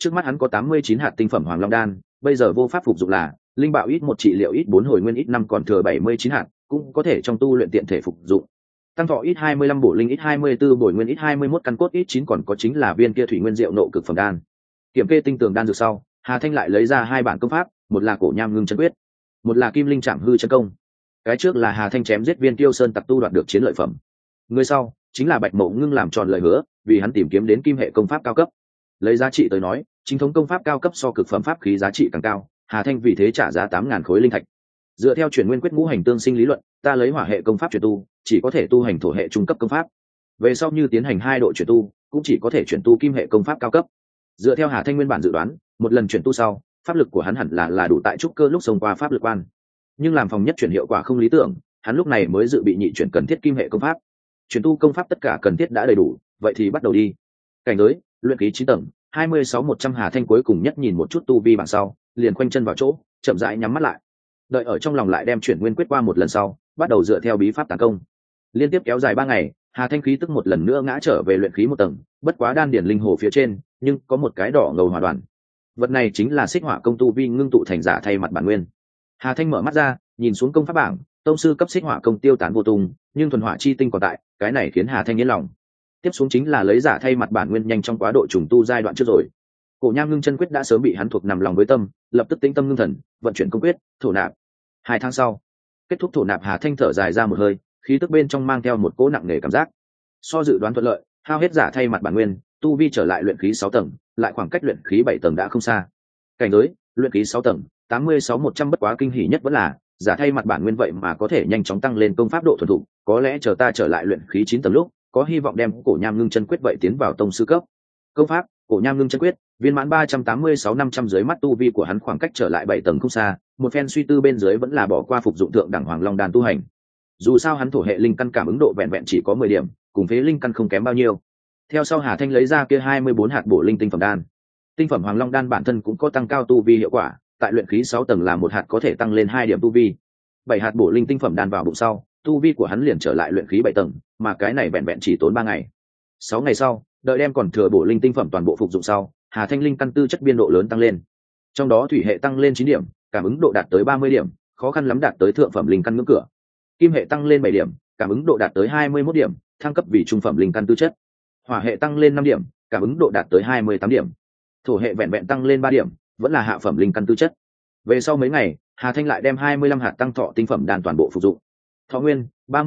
Trước mắt hắn có 89 hạt tinh phẩm hoàng long đan, bây giờ vô pháp phục dụng là linh bạo ít 1 trị liệu ít 4 hồi nguyên ít 5 còn thừa 79 hạt, cũng có thể trong tu luyện tiện thể phục dụng. Tăng thọ ít 25 bổ linh ít 24 bổ nguyên ít 21 căn cốt ít 9 còn có chính là viên kia thủy nguyên diệu nộ cực phẩm đan. Kiểm kê tinh tường đan dược sau, Hà Thanh lại lấy ra 2 bản công pháp, một là cổ nham ngưng chân quyết, một là kim linh trảm hư chân công. Cái trước là Hà Thanh chém giết viên tiêu sơn tặc tu đoạt được chiến lợi phẩm, người sau chính là Bạch Mộ Ngưng làm tròn lời hứa, vì hắn tìm kiếm đến kim hệ công pháp cao cấp. Lấy giá trị tới nói, chính thống công pháp cao cấp so cực phẩm pháp khí giá trị càng cao, Hà Thanh vì thế trả giá 8.000 khối linh thạch. Dựa theo chuyển nguyên quyết ngũ hành tương sinh lý luận, ta lấy hỏa hệ công pháp chuyển tu, chỉ có thể tu hành thổ hệ trung cấp công pháp. Về sau như tiến hành 2 độ chuyển tu, cũng chỉ có thể chuyển tu kim hệ công pháp cao cấp. Dựa theo Hà Thanh nguyên bản dự đoán, một lần chuyển tu sau, pháp lực của hắn hẳn là đủ tại trúc cơ lúc xông qua pháp lực quan. Nhưng làm phòng nhất chuyển hiệu quả không lý tưởng, hắn lúc này mới dự bị nhị chuyển cần thiết kim hệ công pháp. Chuyển tu công pháp tất cả cần thiết đã đầy đủ, vậy thì bắt đầu đi. Cảnh giới, luyện khí 9 tầng, 26-100. Hà Thanh cuối cùng nhất nhìn một chút tu vi bảng sau, liền khoanh chân vào chỗ, chậm rãi nhắm mắt lại. Đợi ở trong lòng lại đem chuyển nguyên quyết qua một lần sau, bắt đầu dựa theo bí pháp tấn công. Liên tiếp kéo dài 3 ngày, Hà Thanh khí tức một lần nữa ngã trở về luyện khí 1 tầng, bất quá đan điển linh hồ phía trên, nhưng có một cái đỏ ngầu hỏa đoàn. Vật này chính là xích hỏa công tu vi ngưng tụ thành giả thay mặt bản nguyên. Hà Thanh mở mắt ra, nhìn xuống công pháp bảng, tông sư cấp xích hỏa công tiêu tán vô tung, nhưng thuần hỏa chi tinh còn tại, cái này khiến Hà Thanh yên lòng. Tiếp xuống chính là lấy giả thay mặt bản nguyên nhanh trong quá độ trùng tu giai đoạn trước rồi. Cổ nham ngưng chân quyết đã sớm bị hắn thuộc nằm lòng với tâm, lập tức tĩnh tâm ngưng thần, vận chuyển công quyết, thổ nạp. 2 tháng sau, kết thúc thổ nạp, Hà Thanh thở dài ra một hơi, khí tức bên trong mang theo một cỗ nặng nề cảm giác. So dự đoán thuận lợi, hao hết giả thay mặt bản nguyên, tu vi trở lại luyện khí 6 tầng, lại khoảng cách luyện khí 7 tầng đã không xa. Cảnh giới, luyện khí 6 tầng, 86-100. Bất quá kinh hỉ nhất vẫn là giả thay mặt bản nguyên vậy mà có thể nhanh chóng tăng lên công pháp độ thuần thục, có lẽ chờ ta trở lại luyện khí 9 tầng lúc, có hy vọng đem cổ nham ngưng chân quyết vậy tiến vào tông sư cấp. Công pháp, cổ nham ngưng chân quyết, viên mãn 386-500. Dưới mắt tu vi của hắn khoảng cách trở lại 7 tầng không xa, một phen suy tư bên dưới vẫn là bỏ qua phục dụng thượng đẳng hoàng long đan tu hành. Dù sao hắn thổ hệ linh căn cảm ứng độ vẹn vẹn chỉ có 10 điểm, cùng phế linh căn không kém bao nhiêu. Theo sau Hà Thanh lấy ra kia 24 hạt bổ linh tinh phẩm đan. Tinh phẩm hoàng long đan bản thân cũng có tăng cao tu vi hiệu quả, tại luyện khí 6 tầng là một hạt có thể tăng lên 2 điểm tu vi. 7 hạt bổ linh tinh phẩm đan vào bụng sau, tu vi của hắn liền trở lại luyện khí 7 tầng, mà cái này vẹn vẹn chỉ tốn 3 ngày. 6 ngày sau, đợi đem còn thừa bổ linh tinh phẩm toàn bộ phục dụng sau, Hà Thanh linh căn tư chất biên độ lớn tăng lên. Trong đó thủy hệ tăng lên 9 điểm, cảm ứng độ đạt tới 30 điểm, khó khăn lắm đạt tới thượng phẩm linh căn ngưỡng cửa. Kim hệ tăng lên 7 điểm, cảm ứng độ đạt tới 21 điểm, thăng cấp vì trung phẩm linh căn tư chất. Hỏa hệ tăng lên 5 điểm, cảm ứng độ đạt tới 28 điểm. Thổ hệ vẹn vẹn tăng lên 3 điểm, vẫn là hạ phẩm linh căn tư chất. Về sau mấy ngày, Hà Thanh lại đem 25 hạt tăng thọ tinh phẩm đan toàn bộ phục dụng. Thọ nguyên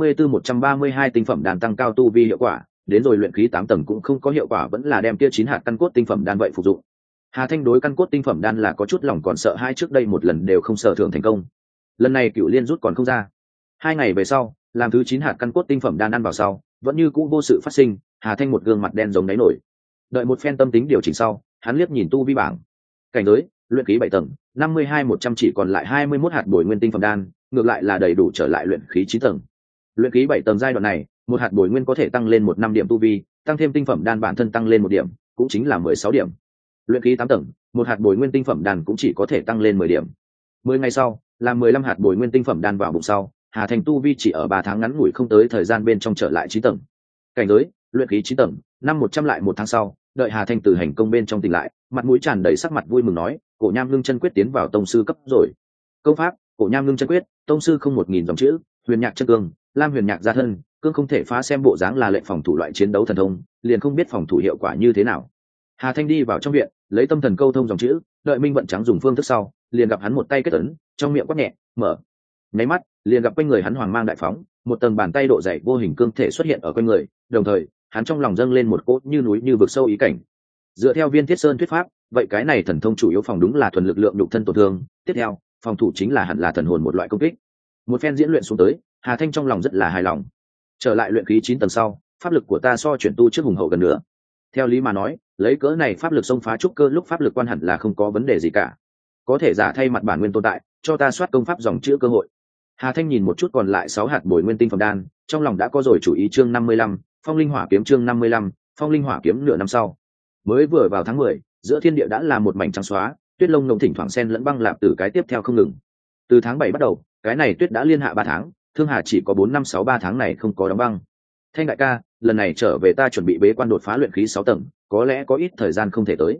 34-132. Tinh phẩm đan tăng cao tu vi hiệu quả, đến rồi luyện khí 8 tầng cũng không có hiệu quả, vẫn là đem kia 9 hạt căn cốt tinh phẩm đan vậy phục dụng. Hà Thanh đối căn cốt tinh phẩm đan là có chút lòng còn sợ, hai trước đây một lần đều không sở thưởng thành công. Lần này Cửu Liên rút còn không ra. 2 ngày về sau, làm thứ 9 hạt căn cốt tinh phẩm đan ăn vào sau, vẫn như cũ vô sự phát sinh, Hà Thanh một gương mặt đen giống đáy nổi. Đợi một phen tâm tính điều chỉnh sau, hắn liếc nhìn tu vi bảng. Cảnh giới, luyện khí 7 tầng, 52-100. Chỉ còn lại 21 hạt bồi nguyên tinh phẩm đan, ngược lại là đầy đủ trở lại luyện khí 9 tầng. Luyện khí 7 tầng giai đoạn này, một hạt bồi nguyên có thể tăng lên 1 điểm tu vi, tăng thêm tinh phẩm đan bản thân tăng lên 1 điểm, cũng chính là 16 điểm. Luyện khí 8 tầng, một hạt bồi nguyên tinh phẩm đan cũng chỉ có thể tăng lên 10 điểm. 10 ngày sau, làm 15 hạt bồi nguyên tinh phẩm đan vào bụng sau, Hà Thanh tu vi chỉ ở 3 tháng ngắn ngủi không tới thời gian bên trong trở lại 9 tầng. Cảnh giới, luyện khí 9 tầng, 100. Lại 1 tháng sau, đợi Hà Thanh từ hành công bên trong tỉnh lại, mặt mũi tràn đầy sắc mặt vui mừng nói, cổ nham ngưng chân quyết tiến vào tông sư cấp rồi. Công pháp, cổ nham ngưng chân quyết, tông sư không 1000 dòng chữ, huyền nhạc chân cương, lam huyền nhạc gia thân, cương không thể phá, xem bộ dáng là lệnh phòng thủ loại chiến đấu thần thông, liền không biết phòng thủ hiệu quả như thế nào. Hà Thanh đi vào trong viện, lấy tâm thần câu thông dòng chữ, đợi Minh Vận Trắng dùng phương thức sau, liền gặp hắn một tay kết ấn, trong miệng quát nhẹ, mở. Nháy mắt, liền gặp quanh người hắn hoàng mang đại phóng, một tầng bàn tay độ dày vô hình cương thể xuất hiện ở quanh người, đồng thời, hắn trong lòng dâng lên một cỗ như núi như vực sâu ý cảnh. Dựa theo Viên Thiết Sơn thuyết pháp, vậy cái này thần thông chủ yếu phòng đúng là thuần lực lượng nhục thân tổn thương, tiếp theo, phòng thủ chính là hẳn là thần hồn một loại công kích. Một phen diễn luyện xuống tới, Hà Thanh trong lòng rất là hài lòng. Trở lại luyện khí 9 tầng sau, pháp lực của ta so chuyển tu trước hùng hậu gần nữa. Theo lý mà nói, lấy cỡ này pháp lực xông phá trúc cơ lúc pháp lực quan hẳn là không có vấn đề gì cả. Có thể giả thay mặt bản nguyên tồn tại, cho ta soát công pháp dòng chữ cơ hội. Hà Thanh nhìn một chút còn lại 6 hạt bồi nguyên tinh phẩm đan, trong lòng đã có rồi chủ ý. Chương 55, Phong Linh Hỏa Kiếm. Chương 55, Phong Linh Hỏa Kiếm. Nửa năm sau, mới vừa vào tháng 10, giữa thiên địa đã là một mảnh trắng xóa, tuyết lông ngông thỉnh thoảng xen lẫn băng lạp từ cái tiếp theo không ngừng. Từ tháng 7 bắt đầu, cái này tuyết đã liên hạ 3 tháng, Thương Hà chỉ có 4, 5, 6 3 tháng này không có đóng băng. Thanh đại ca, lần này trở về ta chuẩn bị bế quan đột phá luyện khí 6 tầng, có lẽ có ít thời gian không thể tới.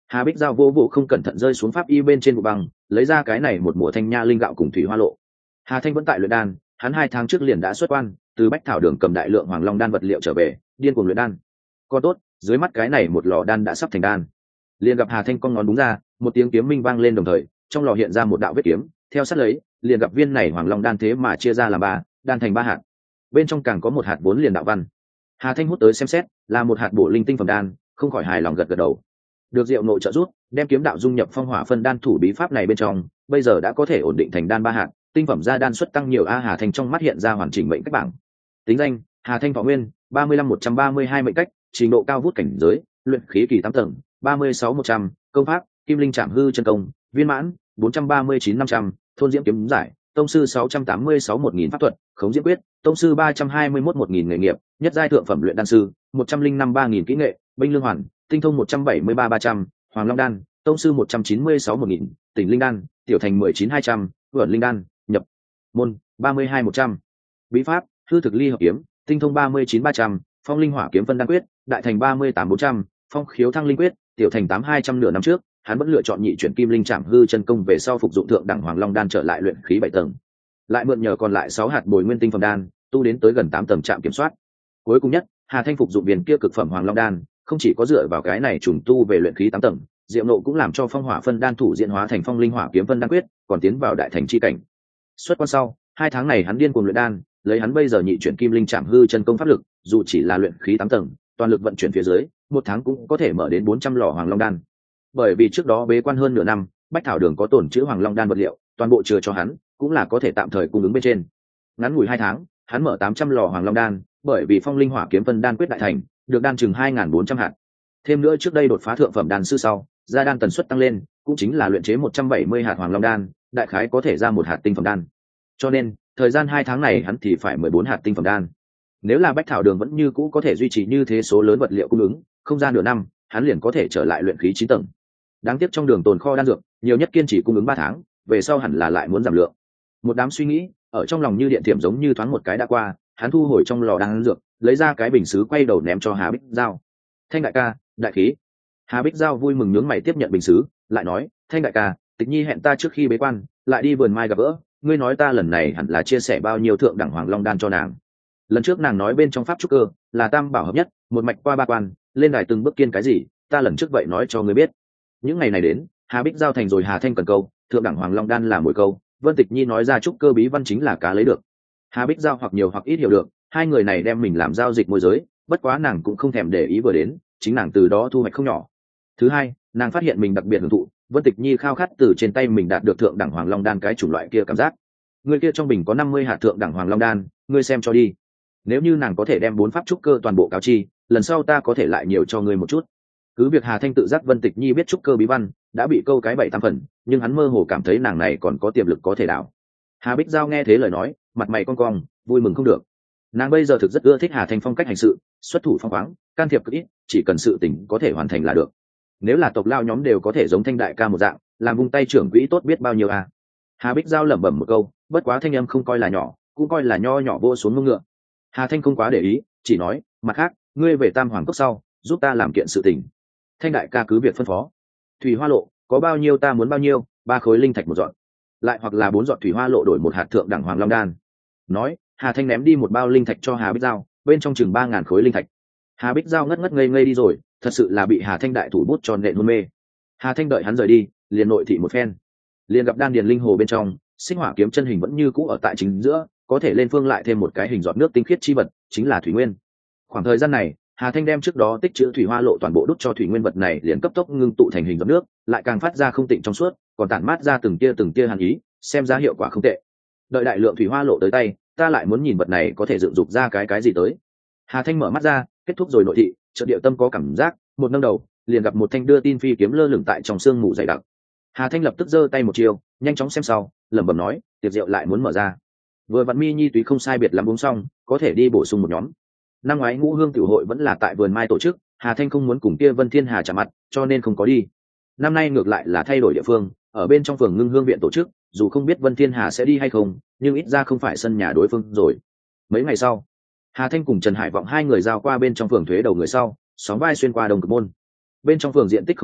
Hà Bích Giao vô vụ không cẩn thận rơi xuống pháp y bên trên bộ băng, lấy ra cái này một mùa thanh nha linh gạo cùng thủy hoa lộ. Hà Thanh vẫn tại luyện đan, hắn 2 tháng trước liền đã xuất quan, từ Bách Thảo Đường cầm đại lượng Hoàng Long đan vật liệu trở về, điên cuồng luyện đan. Còn tốt, dưới mắt cái này một lò đan đã sắp thành đan. Liền gặp Hà Thanh con ngón đúng ra, một tiếng kiếm minh vang lên đồng thời, trong lò hiện ra một đạo vết kiếm, theo sát lấy, liền gặp viên này Hoàng Long đan thế mà chia ra làm 3, đan thành 3 hạt. Bên trong càng có một hạt vốn liền đạo văn. Hà Thanh hút tới xem xét, là một hạt bổ linh tinh phẩm đan, không khỏi hài lòng gật gật đầu. Được diệu nội trợ giúp, đem kiếm đạo dung nhập phong hỏa phân đan thủ bí pháp này bên trong, bây giờ đã có thể ổn định thành đan 3 hạt, tinh phẩm gia đan suất tăng nhiều. Hà Thanh trong mắt hiện ra hoàn chỉnh mệnh cách bảng. Tính danh: Hà Thanh Thọ Nguyên, 35-132 mệnh cách, trình độ cao vút cảnh giới, luyện khí kỳ 8 tầng, 36-100, công pháp: Kim Linh Trảm Hư Chân Công, viên mãn, 439-500, thôn diễm kiếm giải, tông sư 686-1000 pháp thuật, khống diễm quyết, tông sư 321-1000 nghề nghiệp, nhất giai thượng phẩm luyện đan sư, 105-3000 kỹ nghệ, binh lương hoàn, tinh thông 173-300, Hoàng Long đan, tông sư 196-1000, tỉnh linh đan, tiểu thành 19-200, vẩn linh đan, nhập môn 32-100. Bí pháp: hư thực ly hợp kiếm, tinh thông 39-300, phong linh hỏa kiếm phân đan quyết, đại thành 38-400, phong khiếu thăng linh quyết, tiểu thành 8-200. Nửa năm trước hắn vẫn lựa chọn nhị chuyển Kim Linh Trảm Hư Chân Công về sau phục dụng thượng đẳng Hoàng Long đan trở lại luyện khí 7 tầng, lại mượn nhờ còn lại 6 hạt bồi nguyên tinh phẩm đan tu đến tới gần 8 tầng trạm kiểm soát. Cuối cùng nhất, Hà Thanh phục dụng viên kia cực phẩm Hoàng Long đan, không chỉ có dựa vào cái này trùng tu về luyện khí 8 tầng, diệu nộ cũng làm cho phong hỏa phân đan thủ diễn hóa thành phong linh hỏa kiếm phân đan quyết, còn tiến vào đại thành chi cảnh. Xuất quan sau, 2 tháng này hắn điên cuồng luyện đan, lấy hắn bây giờ nhị chuyển Kim Linh Trảm Hư Chân Công pháp lực, dù chỉ là luyện khí 8 tầng, toàn lực vận chuyển phía dưới, 1 tháng cũng có thể mở đến 400 lò Hoàng Long đan. Bởi vì trước đó bế quan hơn nửa năm, Bách Thảo Đường có tổn trữ Hoàng Long đan vật liệu, toàn bộ chứa cho hắn, cũng là có thể tạm thời cung ứng bên trên. Ngắn ngủi 2 tháng, hắn mở 800 lò Hoàng Long đan, bởi vì phong linh hỏa kiếm phân đan quyết đại thành, được đan chừng 2400 hạt. Thêm nữa trước đây đột phá thượng phẩm đan sư sau, gia đan tần suất tăng lên, cũng chính là luyện chế 170 hạt Hoàng Long đan, đại khái có thể ra 1 hạt tinh phẩm đan. Cho nên, thời gian 2 tháng này hắn thì phải 14 hạt tinh phẩm đan. Nếu là Bách Thảo Đường vẫn như cũ có thể duy trì như thế số lớn vật liệu cung ứng, không ra nửa năm, hắn liền có thể trở lại luyện khí 9 tầng. Đáng tiếc trong đường tồn kho đan dược, nhiều nhất kiên trì cung ứng 3 tháng, về sau hẳn là lại muốn giảm lượng. Một đám suy nghĩ ở trong lòng như điện thiểm giống như thoáng một cái đã qua, hắn thu hồi trong lò đan dược, lấy ra cái bình sứ quay đầu ném cho Hà Bích Giao. Thanh đại ca, đại khí. Hà Bích Giao vui mừng nhướng mày tiếp nhận bình sứ, lại nói: Thanh đại ca, Tịch Nhi hẹn ta trước khi bế quan, lại đi vườn mai gặp gỡ, ngươi nói ta lần này hẳn là chia sẻ bao nhiêu thượng đẳng Hoàng Long đan cho nàng. Lần trước nàng nói bên trong pháp trúc cơ là tam bảo hợp nhất, một mạch qua 3 quan, lên đài từng bước kiên cái gì, ta lần trước vậy nói cho ngươi biết. Những ngày này đến, Hà Bích Giao thành rồi Hà Thanh cần câu, thượng đẳng Hoàng Long đan là mỗi câu, Vân Tịch Nhi nói ra trúc cơ bí văn chính là cá lấy được. Hà Bích Giao hoặc nhiều hoặc ít hiểu được, hai người này đem mình làm giao dịch môi giới, bất quá nàng cũng không thèm để ý vừa đến, chính nàng từ đó thu hoạch không nhỏ. Thứ hai, nàng phát hiện mình đặc biệt hưởng thụ, Vân Tịch Nhi khao khát từ trên tay mình đạt được thượng đẳng Hoàng Long đan cái chủng loại kia cảm giác. Người kia trong bình có 50 hạt thượng đẳng Hoàng Long đan, ngươi xem cho đi. Nếu như nàng có thể đem 4 pháp trúc cơ toàn bộ cáo chi, lần sau ta có thể lại nhiều cho ngươi một chút. Cứ việc Hà Thanh tự giác Vân Tịch Nhi biết trúc cơ bí văn đã bị câu cái 7-8 phần, nhưng hắn mơ hồ cảm thấy nàng này còn có tiềm lực có thể đảo. Hà Bích Giao nghe thế lời nói, mặt mày cong cong, vui mừng không được. Nàng bây giờ thực rất ưa thích Hà Thanh phong cách hành sự, xuất thủ phong khoáng, can thiệp cực ít, chỉ cần sự tình có thể hoàn thành là được. Nếu là tộc lao nhóm đều có thể giống Thanh đại ca một dạng, làm vung tay trưởng quỹ tốt biết bao nhiêu à. Hà Bích Giao lẩm bẩm một câu, bất quá thanh âm không coi là nhỏ, cũng coi là nho nhỏ vô xuống mông ngựa. Hà Thanh không quá để ý, chỉ nói: mặt khác, ngươi về Tam Hoàng Cốc sau, giúp ta làm kiện sự tình. Thanh đại ca cứ việc phân phó. Thủy hoa lộ có bao nhiêu ta muốn bao nhiêu, 3 khối linh thạch một dọn, lại hoặc là 4 dọn thủy hoa lộ đổi 1 hạt thượng đẳng Hoàng Long đan. Nói, Hà Thanh ném đi một bao linh thạch cho Hà Bích Giao, bên trong chừng 3000 khối linh thạch. Hà Bích Giao ngất ngất ngây ngây đi rồi, thật sự là bị Hà Thanh đại thủ bút tròn nện hôn mê. Hà Thanh đợi hắn rời đi, liền nội thị một phen, liền gặp đan điền linh hồ bên trong, sinh hỏa kiếm chân hình vẫn như cũ ở tại chính giữa, có thể lên phương lại thêm một cái hình giọt nước tinh khiết chi vật, chính là thủy nguyên. Khoảng thời gian này, Hà Thanh đem trước đó tích trữ thủy hoa lộ toàn bộ đút cho thủy nguyên vật này liền cấp tốc ngưng tụ thành hình giọt nước, lại càng phát ra không tịnh trong suốt, còn tản mát ra từng tia hàn ý, xem ra hiệu quả không tệ. Đợi đại lượng thủy hoa lộ tới tay, ta lại muốn nhìn vật này có thể dựng dục ra cái gì tới. Hà Thanh mở mắt ra, kết thúc rồi nội thị, chợt địa tâm có cảm giác, một nâng đầu, liền gặp một thanh đưa tin phi kiếm lơ lửng tại trong sương mù dày đặc. Hà Thanh lập tức giơ tay một chiều, nhanh chóng xem sau, lẩm bẩm nói: tiệc rượu lại muốn mở ra. Vừa vặn Mi Nhi túy không sai biệt lắm uống xong, có thể đi bổ sung một nhóm. Năm ngoái ngũ hương tiểu hội vẫn là tại vườn mai tổ chức, Hà Thanh không muốn cùng kia Vân Thiên Hà chạm mặt, cho nên không có đi. Năm nay ngược lại là thay đổi địa phương, ở bên trong phường Ngưng Hương viện tổ chức, dù không biết Vân Thiên Hà sẽ đi hay không, nhưng ít ra không phải sân nhà đối phương rồi. Mấy ngày sau, Hà Thanh cùng Trần Hải Vọng hai người giao qua bên trong phường thuế đầu người sau, sóng vai xuyên qua Đông Cực môn. Bên trong phường diện tích không lớn,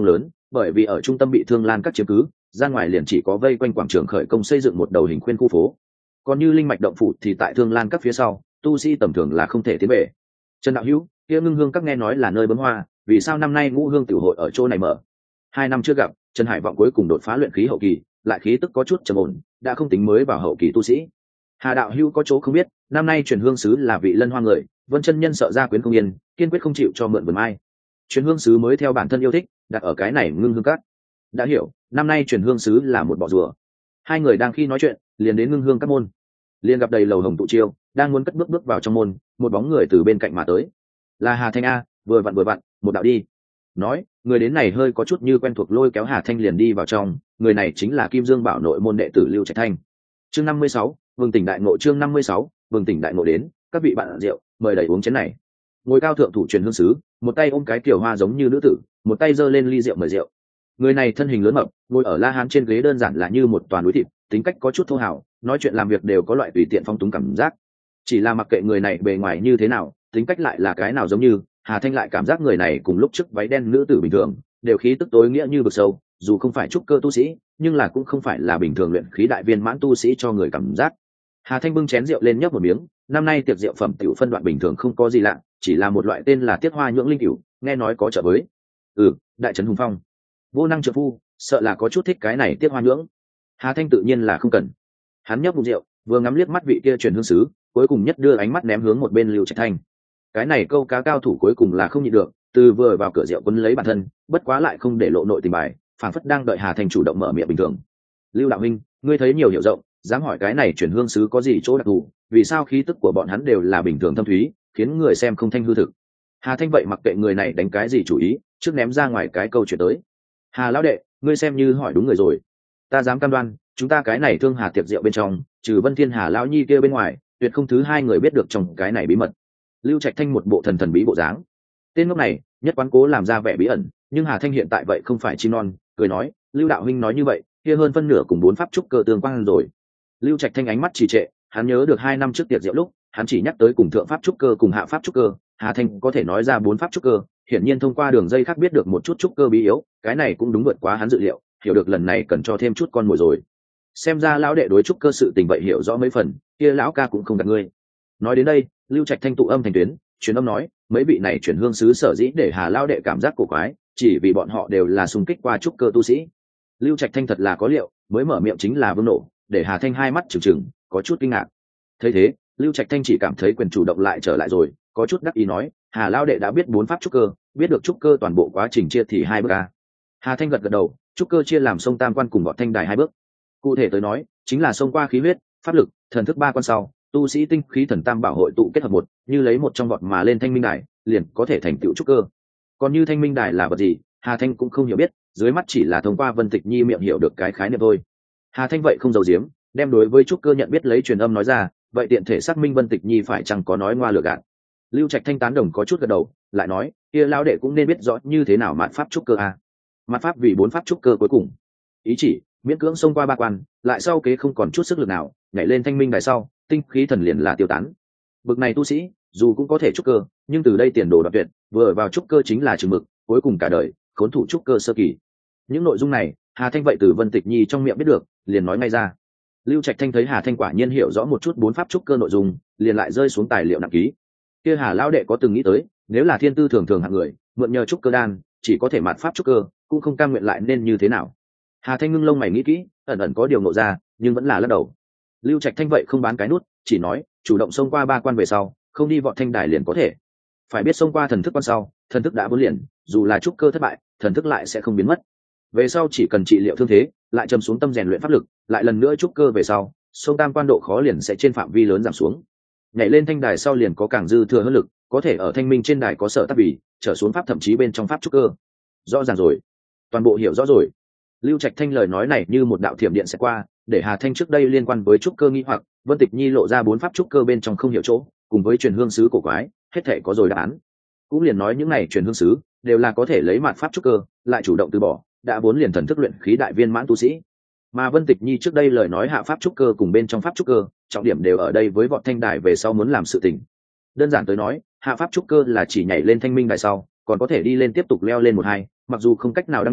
bởi vì ở trung tâm bị Thương Lan Các chiếm cứ, ra ngoài liền chỉ có vây quanh quảng trường khởi công xây dựng một đầu hình khuyên khu phố. Còn như linh mạch động phủ thì tại Thương Lan Các phía sau, tu sĩ tầm thường là không thể tiến về. Trần đạo hữu, kia Ngưng Hương Các nghe nói là nơi bấm hoa, vì sao năm nay Ngũ Hương tiểu hội ở chỗ này mở? 2 năm chưa gặp, Trần Hải Vọng cuối cùng đột phá luyện khí hậu kỳ, lại khí tức có chút trầm ổn, đã không tính mới vào hậu kỳ tu sĩ. Hà đạo hữu có chỗ không biết, năm nay truyền hương sứ là vị Lân Hoa người, Vân chân nhân sợ ra quyến không yên, kiên quyết không chịu cho mượn vườn mai. Truyền hương sứ mới theo bản thân yêu thích, đặt ở cái này Ngưng Hương Các. Đã hiểu, năm nay truyền hương sứ là một bọ rùa. Hai người đang khi nói chuyện, liền đến Ngưng Hương Các môn. Liền gặp đầy lầu hồng tụ chiêu, đang muốn cất bước vào trong môn, một bóng người từ bên cạnh mà tới. Là Hà Thanh a, vừa vặn, một đạo đi. Nói, người đến này hơi có chút như quen thuộc, lôi kéo Hà Thanh liền đi vào trong. Người này chính là Kim Dương Bảo nội môn đệ tử Lưu Trạch Thanh. Chương 56, Vương Tỉnh Đại Ngộ. Chương 56, Vương Tỉnh Đại Ngộ đến, các vị bạn rượu, mời đầy uống chén này. Ngồi cao thượng thủ truyền hương sứ, một tay ôm cái kiều hoa giống như nữ tử, một tay giơ lên ly rượu mời rượu. Người này thân hình lớn mập, ngồi ở La Hán trên ghế đơn giản là như một toàn núi thịt, tính cách có chút thô hào, nói chuyện làm việc đều có loại tùy tiện phong túng cảm giác. Chỉ là mặc kệ người này bề ngoài như thế nào, tính cách lại là cái nào giống như, Hà Thanh lại cảm giác người này cùng lúc trước váy đen nữ tử bình thường, đều khí tức tối nghĩa như vực sâu, dù không phải trúc cơ tu sĩ, nhưng là cũng không phải là bình thường luyện khí đại viên mãn tu sĩ cho người cảm giác. Hà Thanh bưng chén rượu lên nhấp một miếng, năm nay tiệc rượu phẩm tiểu phân đoạn bình thường không có gì lạ, chỉ là một loại tên là Tiết Hoa Nhưỡng linh cửu, nghe nói có trợ với. Đại trấn hùng phong. Vô năng trợ phu, sợ là có chút thích cái này Tiết Hoa Nhưỡng. Hà Thanh tự nhiên là không cần. Hắn nhấp một rượu, vừa ngắm liếc mắt vị kia truyền hương sứ, cuối cùng nhất đưa ánh mắt ném hướng một bên Lưu Trạch Thanh. Cái này câu cá cao thủ cuối cùng là không nhịn được, từ vừa vào cửa rượu quấn lấy bản thân, bất quá lại không để lộ nội tình bài, phảng phất đang đợi Hà Thanh chủ động mở miệng bình thường. Lưu đạo huynh, ngươi thấy nhiều hiểu rộng, dám hỏi cái này truyền hương sứ có gì chỗ đặc thù, vì sao khí tức của bọn hắn đều là bình thường thâm thúy, khiến người xem không thanh hư thực. Hà Thanh vậy mặc kệ người này đánh cái gì chủ ý, trước ném ra ngoài cái câu chuyện tới. Hà lão đệ, ngươi xem như hỏi đúng người rồi. Ta dám cam đoan, chúng ta cái này Thương Hà tiệc rượu bên trong, trừ Vân Thiên Hà lão nhi kia bên ngoài, tuyệt không thứ hai người biết được trong cái này bí mật. Lưu Trạch Thanh một bộ thần thần bí bộ dáng. Tên ngốc này, nhất quán cố làm ra vẻ bí ẩn, nhưng Hà Thanh hiện tại vậy không phải chim non, cười nói, Lưu đạo huynh nói như vậy, kia hơn phân nửa cùng 4 pháp trúc cơ tương quan rồi. Lưu Trạch Thanh ánh mắt trì trệ, hắn nhớ được 2 năm trước tiệc rượu lúc, hắn chỉ nhắc tới cùng thượng pháp trúc cơ cùng hạ pháp trúc cơ, Hà Thanh có thể nói ra 4 pháp trúc cơ, hiển nhiên thông qua đường dây khác biết được một chút trúc cơ bí yếu, cái này cũng đúng vượt quá hắn dự liệu, hiểu được lần này cần cho thêm chút con mồi rồi. Xem ra lão đệ đối trúc cơ sự tình vậy hiểu rõ mấy phần, kia lão ca cũng không gạt ngươi. Nói đến đây, Lưu Trạch Thanh tụ âm thành tuyến, truyền âm nói, mấy vị này chuyển hương sứ sở dĩ để Hà lão đệ cảm giác cổ quái, chỉ vì bọn họ đều là xung kích qua trúc cơ tu sĩ. Lưu Trạch Thanh thật là có liệu, mới mở miệng chính là vương nổ, để Hà Thanh hai mắt trừng trừng, có chút kinh ngạc. Thấy thế, Lưu Trạch Thanh chỉ cảm thấy quyền chủ động lại trở lại rồi, có chút đắc ý nói, Hà lão đệ đã biết 4 pháp trúc cơ, biết được trúc cơ toàn bộ quá trình chia thì 2 bước a. Hà Thanh gật gật đầu, trúc cơ chia làm sông tam quan cùng bọn thanh đài 2 bước. Cụ thể tới nói, chính là sông qua khí huyết, pháp lực, thần thức 3 quan sau, tu sĩ tinh khí thần tam bảo hội tụ kết hợp một, như lấy một trong vọt mà lên thanh minh đài, liền có thể thành tựu trúc cơ. Còn như thanh minh đài là vật gì, Hà Thanh cũng không hiểu biết, dưới mắt chỉ là thông qua Vân Tịch Nhi miệng hiểu được cái khái niệm thôi. Hà Thanh vậy không giấu giếm, đem đối với trúc cơ nhận biết lấy truyền âm nói ra, vậy tiện thể xác minh Vân Tịch Nhi phải chăng có nói ngoa lừa gạt. Lưu Trạch Thanh tán đồng có chút gật đầu, lại nói, kia lão đệ cũng nên biết rõ như thế nào mạt pháp trúc cơ a. Mạt pháp vì 4 pháp trúc cơ cuối cùng. Ý chỉ, miễn cưỡng xông qua 3 quan, lại sau kế không còn chút sức lực nào, nhảy lên thanh minh đài sau, tinh khí thần liền là tiêu tán. Bực này tu sĩ, dù cũng có thể trúc cơ, nhưng từ đây tiền đồ đoạn tuyệt, vừa vào trúc cơ chính là chừng mực, cuối cùng cả đời khốn thủ trúc cơ sơ kỳ. Những nội dung này, Hà Thanh vậy từ Vân Tịch Nhi trong miệng biết được, liền nói ngay ra. Lưu Trạch Thanh thấy Hà Thanh quả nhiên hiểu rõ một chút 4 pháp trúc cơ nội dung, liền lại rơi xuống tài liệu nặng ký. Kia Hà lão đệ có từng nghĩ tới, nếu là thiên tư thường thường hạng người, mượn nhờ trúc cơ đan, chỉ có thể mạt pháp trúc cơ, cũng không cam nguyện lại nên như thế nào. Hà Thanh ngưng lông mày nghĩ kỹ, ẩn ẩn có điều ngộ ra, nhưng vẫn là lắc đầu. Lưu Trạch Thanh vậy không bán cái nút, chỉ nói, chủ động xông qua 3 quan về sau, không đi vọt thanh đài liền có thể. Phải biết xông qua thần thức quan sau, thần thức đã vốn liền, dù là trúc cơ thất bại, thần thức lại sẽ không biến mất. Về sau chỉ cần trị liệu thương thế, lại châm xuống tâm rèn luyện pháp lực, lại lần nữa trúc cơ về sau, sông tam quan độ khó liền sẽ trên phạm vi lớn giảm xuống. Nhảy lên thanh đài sau liền có càng dư thừa hơn lực, có thể ở thanh minh trên đài có sở tác bì, trở xuống pháp thậm chí bên trong pháp trúc cơ. Rõ ràng rồi, toàn bộ hiểu rõ rồi. Lưu Trạch Thanh lời nói này như một đạo thiểm điện sẽ qua, để Hà Thanh trước đây liên quan với trúc cơ nghi hoặc, Vân Tịch Nhi lộ ra 4 pháp trúc cơ bên trong không hiểu chỗ, cùng với truyền hương sứ cổ quái, hết thảy có rồi đáp án. Cũng liền nói những này truyền hương sứ đều là có thể lấy mạt pháp trúc cơ, lại chủ động từ bỏ, đã vốn liền thần thức luyện khí đại viên mãn tu sĩ. Mà Vân Tịch Nhi trước đây lời nói hạ pháp trúc cơ cùng bên trong pháp trúc cơ, trọng điểm đều ở đây với vọt thanh đài về sau muốn làm sự tình. Đơn giản tới nói, hạ pháp trúc cơ là chỉ nhảy lên thanh minh đài sau, còn có thể đi lên tiếp tục leo lên 1-2, mặc dù không cách nào đăng đỉnh,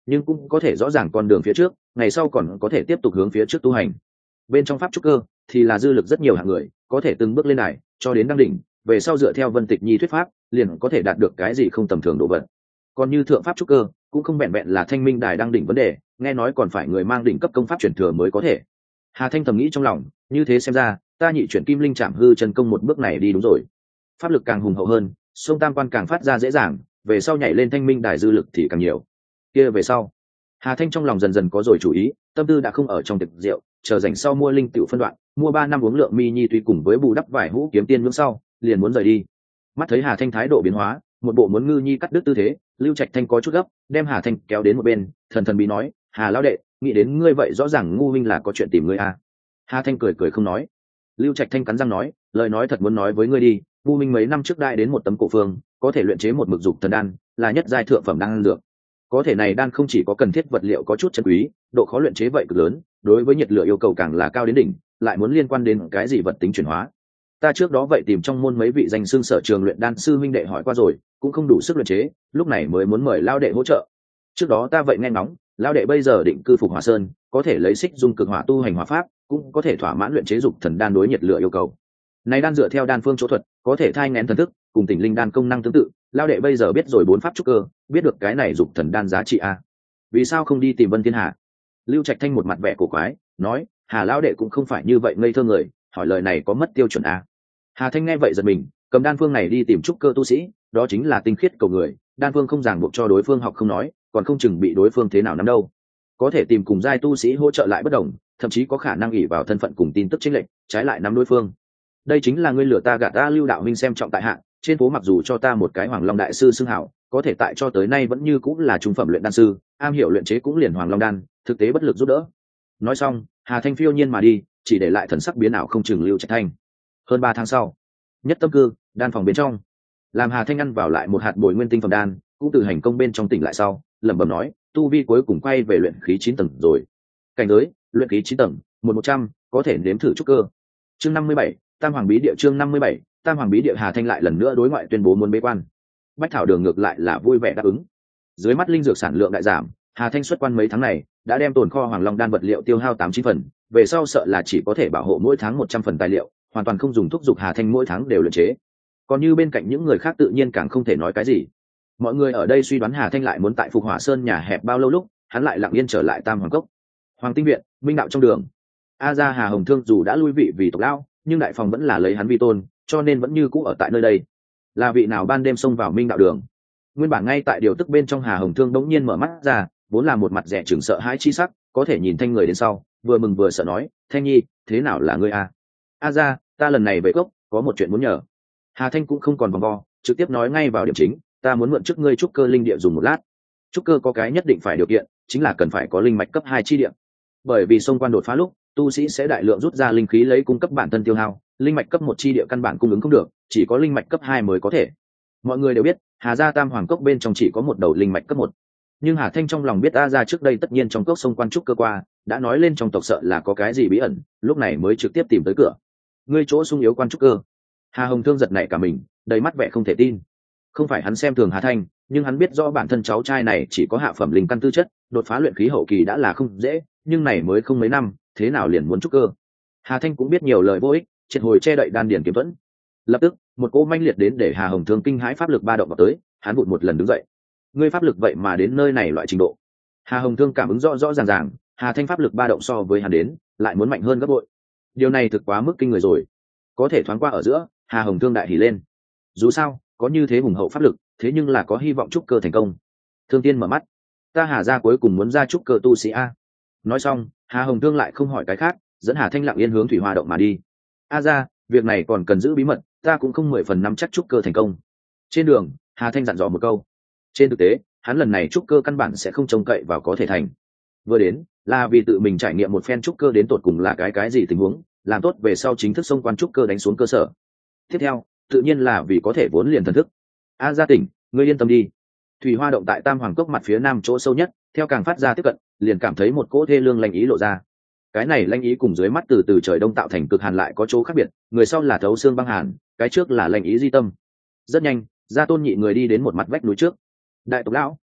nhưng cũng có thể rõ ràng con đường phía trước, ngày sau còn có thể tiếp tục hướng phía trước tu hành. Bên trong pháp trúc cơ thì là dư lực rất nhiều hạng người, có thể từng bước lên này cho đến đăng đỉnh, về sau dựa theo Vân Tịch Nhi thuyết pháp, liền có thể đạt được cái gì không tầm thường độ vật. Còn như thượng pháp trúc cơ, cũng không vẹn vẹn là thanh minh đài đăng đỉnh vấn đề, nghe nói còn phải người mang đỉnh cấp công pháp chuyển thừa mới có thể. Hà Thanh thầm nghĩ trong lòng, như thế xem ra, ta nhị chuyển kim linh chạm hư chân công một bước này đi đúng rồi. Pháp lực càng hùng hậu hơn, sông tam quan càng phát ra dễ dàng, về sau nhảy lên thanh minh đài dư lực thì càng nhiều. Kia về sau, Hà Thanh trong lòng dần dần có rồi chủ ý, tâm tư đã không ở trong tiệc rượu, chờ rảnh sau mua linh tiểu phân đoạn, mua 3 năm uống lượng mi nhi tuy cùng với bù đắp vài hũ kiếm tiên ngưỡng sau, liền muốn rời đi. Mắt thấy Hà Thanh thái độ biến hóa, một bộ muốn ngư nhi cắt đứt tư thế, Lưu Trạch Thanh có chút gấp, đem Hà Thanh kéo đến một bên, thần thần bí nói: "Hà lão đệ, nghĩ đến ngươi vậy rõ ràng ngu huynh là có chuyện tìm ngươi à?" Hà Thanh cười cười không nói. Lưu Trạch Thanh cắn răng nói: "Lời nói thật muốn nói với ngươi đi, ngu huynh mấy năm trước đại đến một tấm cổ phương, có thể luyện chế một mực dục thần đan, là nhất giai thượng phẩm đan dược. Có thể này đan không chỉ có cần thiết vật liệu có chút chân quý, độ khó luyện chế vậy cực lớn, đối với nhiệt lửa yêu cầu càng là cao đến đỉnh, lại muốn liên quan đến cái gì vật tính chuyển hóa. Ta trước đó vậy tìm trong môn mấy vị danh xưng sở trường luyện đan sư huynh đệ hỏi qua rồi, cũng không đủ sức luyện chế, lúc này mới muốn mời lao đệ hỗ trợ. Trước đó ta vậy nghe ngóng, lao đệ bây giờ định cư Phục Hỏa Sơn, có thể lấy xích dung cực hỏa tu hành hỏa pháp, cũng có thể thỏa mãn luyện chế dục thần đan đối nhiệt lửa yêu cầu. Này đan dựa theo đan phương chỗ thuật, có thể thai nghén thần thức, cùng tỉnh linh đan công năng tương tự, lao đệ bây giờ biết rồi 4 pháp trúc cơ, biết được cái này dục thần đan giá trị a. Vì sao không đi tìm Vân Thiên Hà? Lưu Trạch Thanh một mặt vẻ cổ quái, nói: "Hà lão đệ cũng không phải như vậy ngây thơ người, hỏi lời này có mất tiêu chuẩn a?" Hà Thanh nghe vậy giật mình, cầm đan phương này đi tìm trúc cơ tu sĩ, đó chính là tinh khiết cầu người, đan phương không ràng buộc cho đối phương học không nói, còn không chừng bị đối phương thế nào nắm đâu. Có thể tìm cùng giai tu sĩ hỗ trợ lại bất đồng, thậm chí có khả năng ỷ vào thân phận cùng tin tức chênh lệch, trái lại nắm đối phương. Đây chính là ngươi lừa ta gạt ta. Lưu đạo huynh xem trọng tại hạ, trên phố mặc dù cho ta một cái Hoàng Long đại sư xưng hảo, có thể tại cho tới nay vẫn như cũng là trung phẩm luyện đan sư, am hiểu luyện chế cũng liền Hoàng Long đan, thực tế bất lực giúp đỡ. Nói xong, Hà Thanh phiêu nhiên mà đi, chỉ để lại thần sắc biến ảo không chừng Lưu Trạch Thanh. Hơn 3 tháng sau, nhất tâm cư đan phòng bên trong, làm Hà Thanh ăn vào lại một hạt bồi nguyên tinh phẩm đan, cũng từ hành công bên trong tỉnh lại sau, lẩm bẩm nói: tu vi cuối cùng quay về luyện khí 9 tầng rồi. Cảnh giới luyện khí 9 tầng, 100, có thể nếm thử trúc cơ. Chương 57, Tam Hoàng bí địa. Chương 57, Tam Hoàng bí địa. Hà Thanh lại lần nữa đối ngoại tuyên bố muốn bế quan. Bách Thảo Đường ngược lại là vui vẻ đáp ứng. Dưới mắt linh dược sản lượng đại giảm, Hà Thanh xuất quan mấy tháng này đã đem tồn kho Hoàng Long đan vật liệu tiêu hao 8-9 phần, về sau sợ là chỉ có thể bảo hộ mỗi tháng 100 phần tài liệu, hoàn toàn không dùng thúc giục Hà Thanh mỗi tháng đều luyện chế. Còn như bên cạnh những người khác tự nhiên càng không thể nói cái gì. Mọi người ở đây suy đoán Hà Thanh lại muốn tại Phục Hỏa Sơn nhà hẹp bao lâu lúc, hắn lại lặng yên trở lại Tam Hoàng cốc. Hoàng Tinh viện, Minh đạo trong đường. A gia Hà Hồng Thương dù đã lui vị vì tộc lão, nhưng đại phòng vẫn là lấy hắn vi tôn, cho nên vẫn như cũ ở tại nơi đây. Là vị nào ban đêm xông vào Minh đạo đường? Nguyên bản ngay tại điều tức bên trong, Hà Hồng Thương đống nhiên mở mắt ra, vốn là một mặt dè chừng sợ hãi chi sắc, có thể nhìn Thanh người đến sau, vừa mừng vừa sợ nói: "Thanh nhi, thế nào là ngươi a?" "A gia, ta lần này về cốc, có một chuyện muốn nhờ." Hà Thanh cũng không còn vòng vo, trực tiếp nói ngay vào điểm chính: "Ta muốn mượn trước ngươi trúc cơ linh địa dùng một lát." Trúc cơ có cái nhất định phải điều kiện, chính là cần phải có linh mạch cấp 2 chi địa. Bởi vì xông quan đột phá lúc, tu sĩ sẽ đại lượng rút ra linh khí lấy cung cấp bản thân tiêu hao, linh mạch cấp 1 chi địa căn bản cung ứng không được, chỉ có linh mạch cấp 2 mới có thể. Mọi người đều biết, Hà gia Tam Hoàng cốc bên trong chỉ có một đầu linh mạch cấp 1. Nhưng Hà Thanh trong lòng biết A gia trước đây tất nhiên trong cốc sông quan trúc cơ qua, đã nói lên trong tộc sợ là có cái gì bí ẩn, lúc này mới trực tiếp tìm tới cửa. Ngươi chỗ sung yếu quan trúc cơ? Hà Hồng Thương giật nảy cả mình, đầy mắt vẻ không thể tin. Không phải hắn xem thường Hà Thanh, nhưng hắn biết rõ bản thân cháu trai này chỉ có hạ phẩm linh căn tư chất, đột phá luyện khí hậu kỳ đã là không dễ, nhưng này mới không mấy năm, thế nào liền muốn trúc cơ? Hà Thanh cũng biết nhiều lời vô ích, triệt hồi che đậy đan điển kiếm thuẫn. Lập tức, một cỗ manh liệt đến để Hà Hồng Thương kinh hãi pháp lực ba động vào tới, hắn vụt một lần đứng dậy. Ngươi pháp lực vậy mà đến nơi này loại trình độ? Hà Hồng Thương cảm ứng rõ rõ ràng ràng, Hà Thanh pháp lực ba động so với hắn đến, lại muốn mạnh hơn gấp bội. Điều này thực quá mức kinh người rồi. Có thể thoáng qua ở giữa, Hà Hồng Thương đại hỉ lên. Dù sao, có như thế hùng hậu pháp lực, thế nhưng là có hy vọng trúc cơ thành công. Thương Tiên mở mắt, ta Hà gia cuối cùng muốn ra trúc cơ tu sĩ a. Nói xong, Hà Hồng Thương lại không hỏi cái khác, dẫn Hà Thanh lặng yên hướng Thủy Hoa động mà đi. A gia, việc này còn cần giữ bí mật, ta cũng không 10 phần nắm chắc trúc cơ thành công. Trên đường, Hà Thanh dặn dò một câu. Trên thực tế, hắn lần này trúc cơ căn bản sẽ không trông cậy vào có thể thành. Vừa đến, là vì tự mình trải nghiệm một phen trúc cơ đến tột cùng là cái gì tình huống, làm tốt về sau chính thức xông quan trúc cơ đánh xuống cơ sở. Tiếp theo, tự nhiên là vì có thể vốn liền thần thức. A gia tỉnh, ngươi yên tâm đi. Thủy Hoa động tại Tam Hoàng cốc mặt phía nam chỗ sâu nhất, theo càng phát ra tiếp cận, liền cảm thấy một cỗ thê lương lanh ý lộ ra. Cái này lanh ý cùng dưới mắt từ trời đông tạo thành cực hàn lại có chỗ khác biệt, người sau là thấu xương băng hàn, cái trước là lanh ý di tâm. Rất nhanh, Gia Tôn nhị người đi đến một mặt vách núi trước. Đại tộc lão,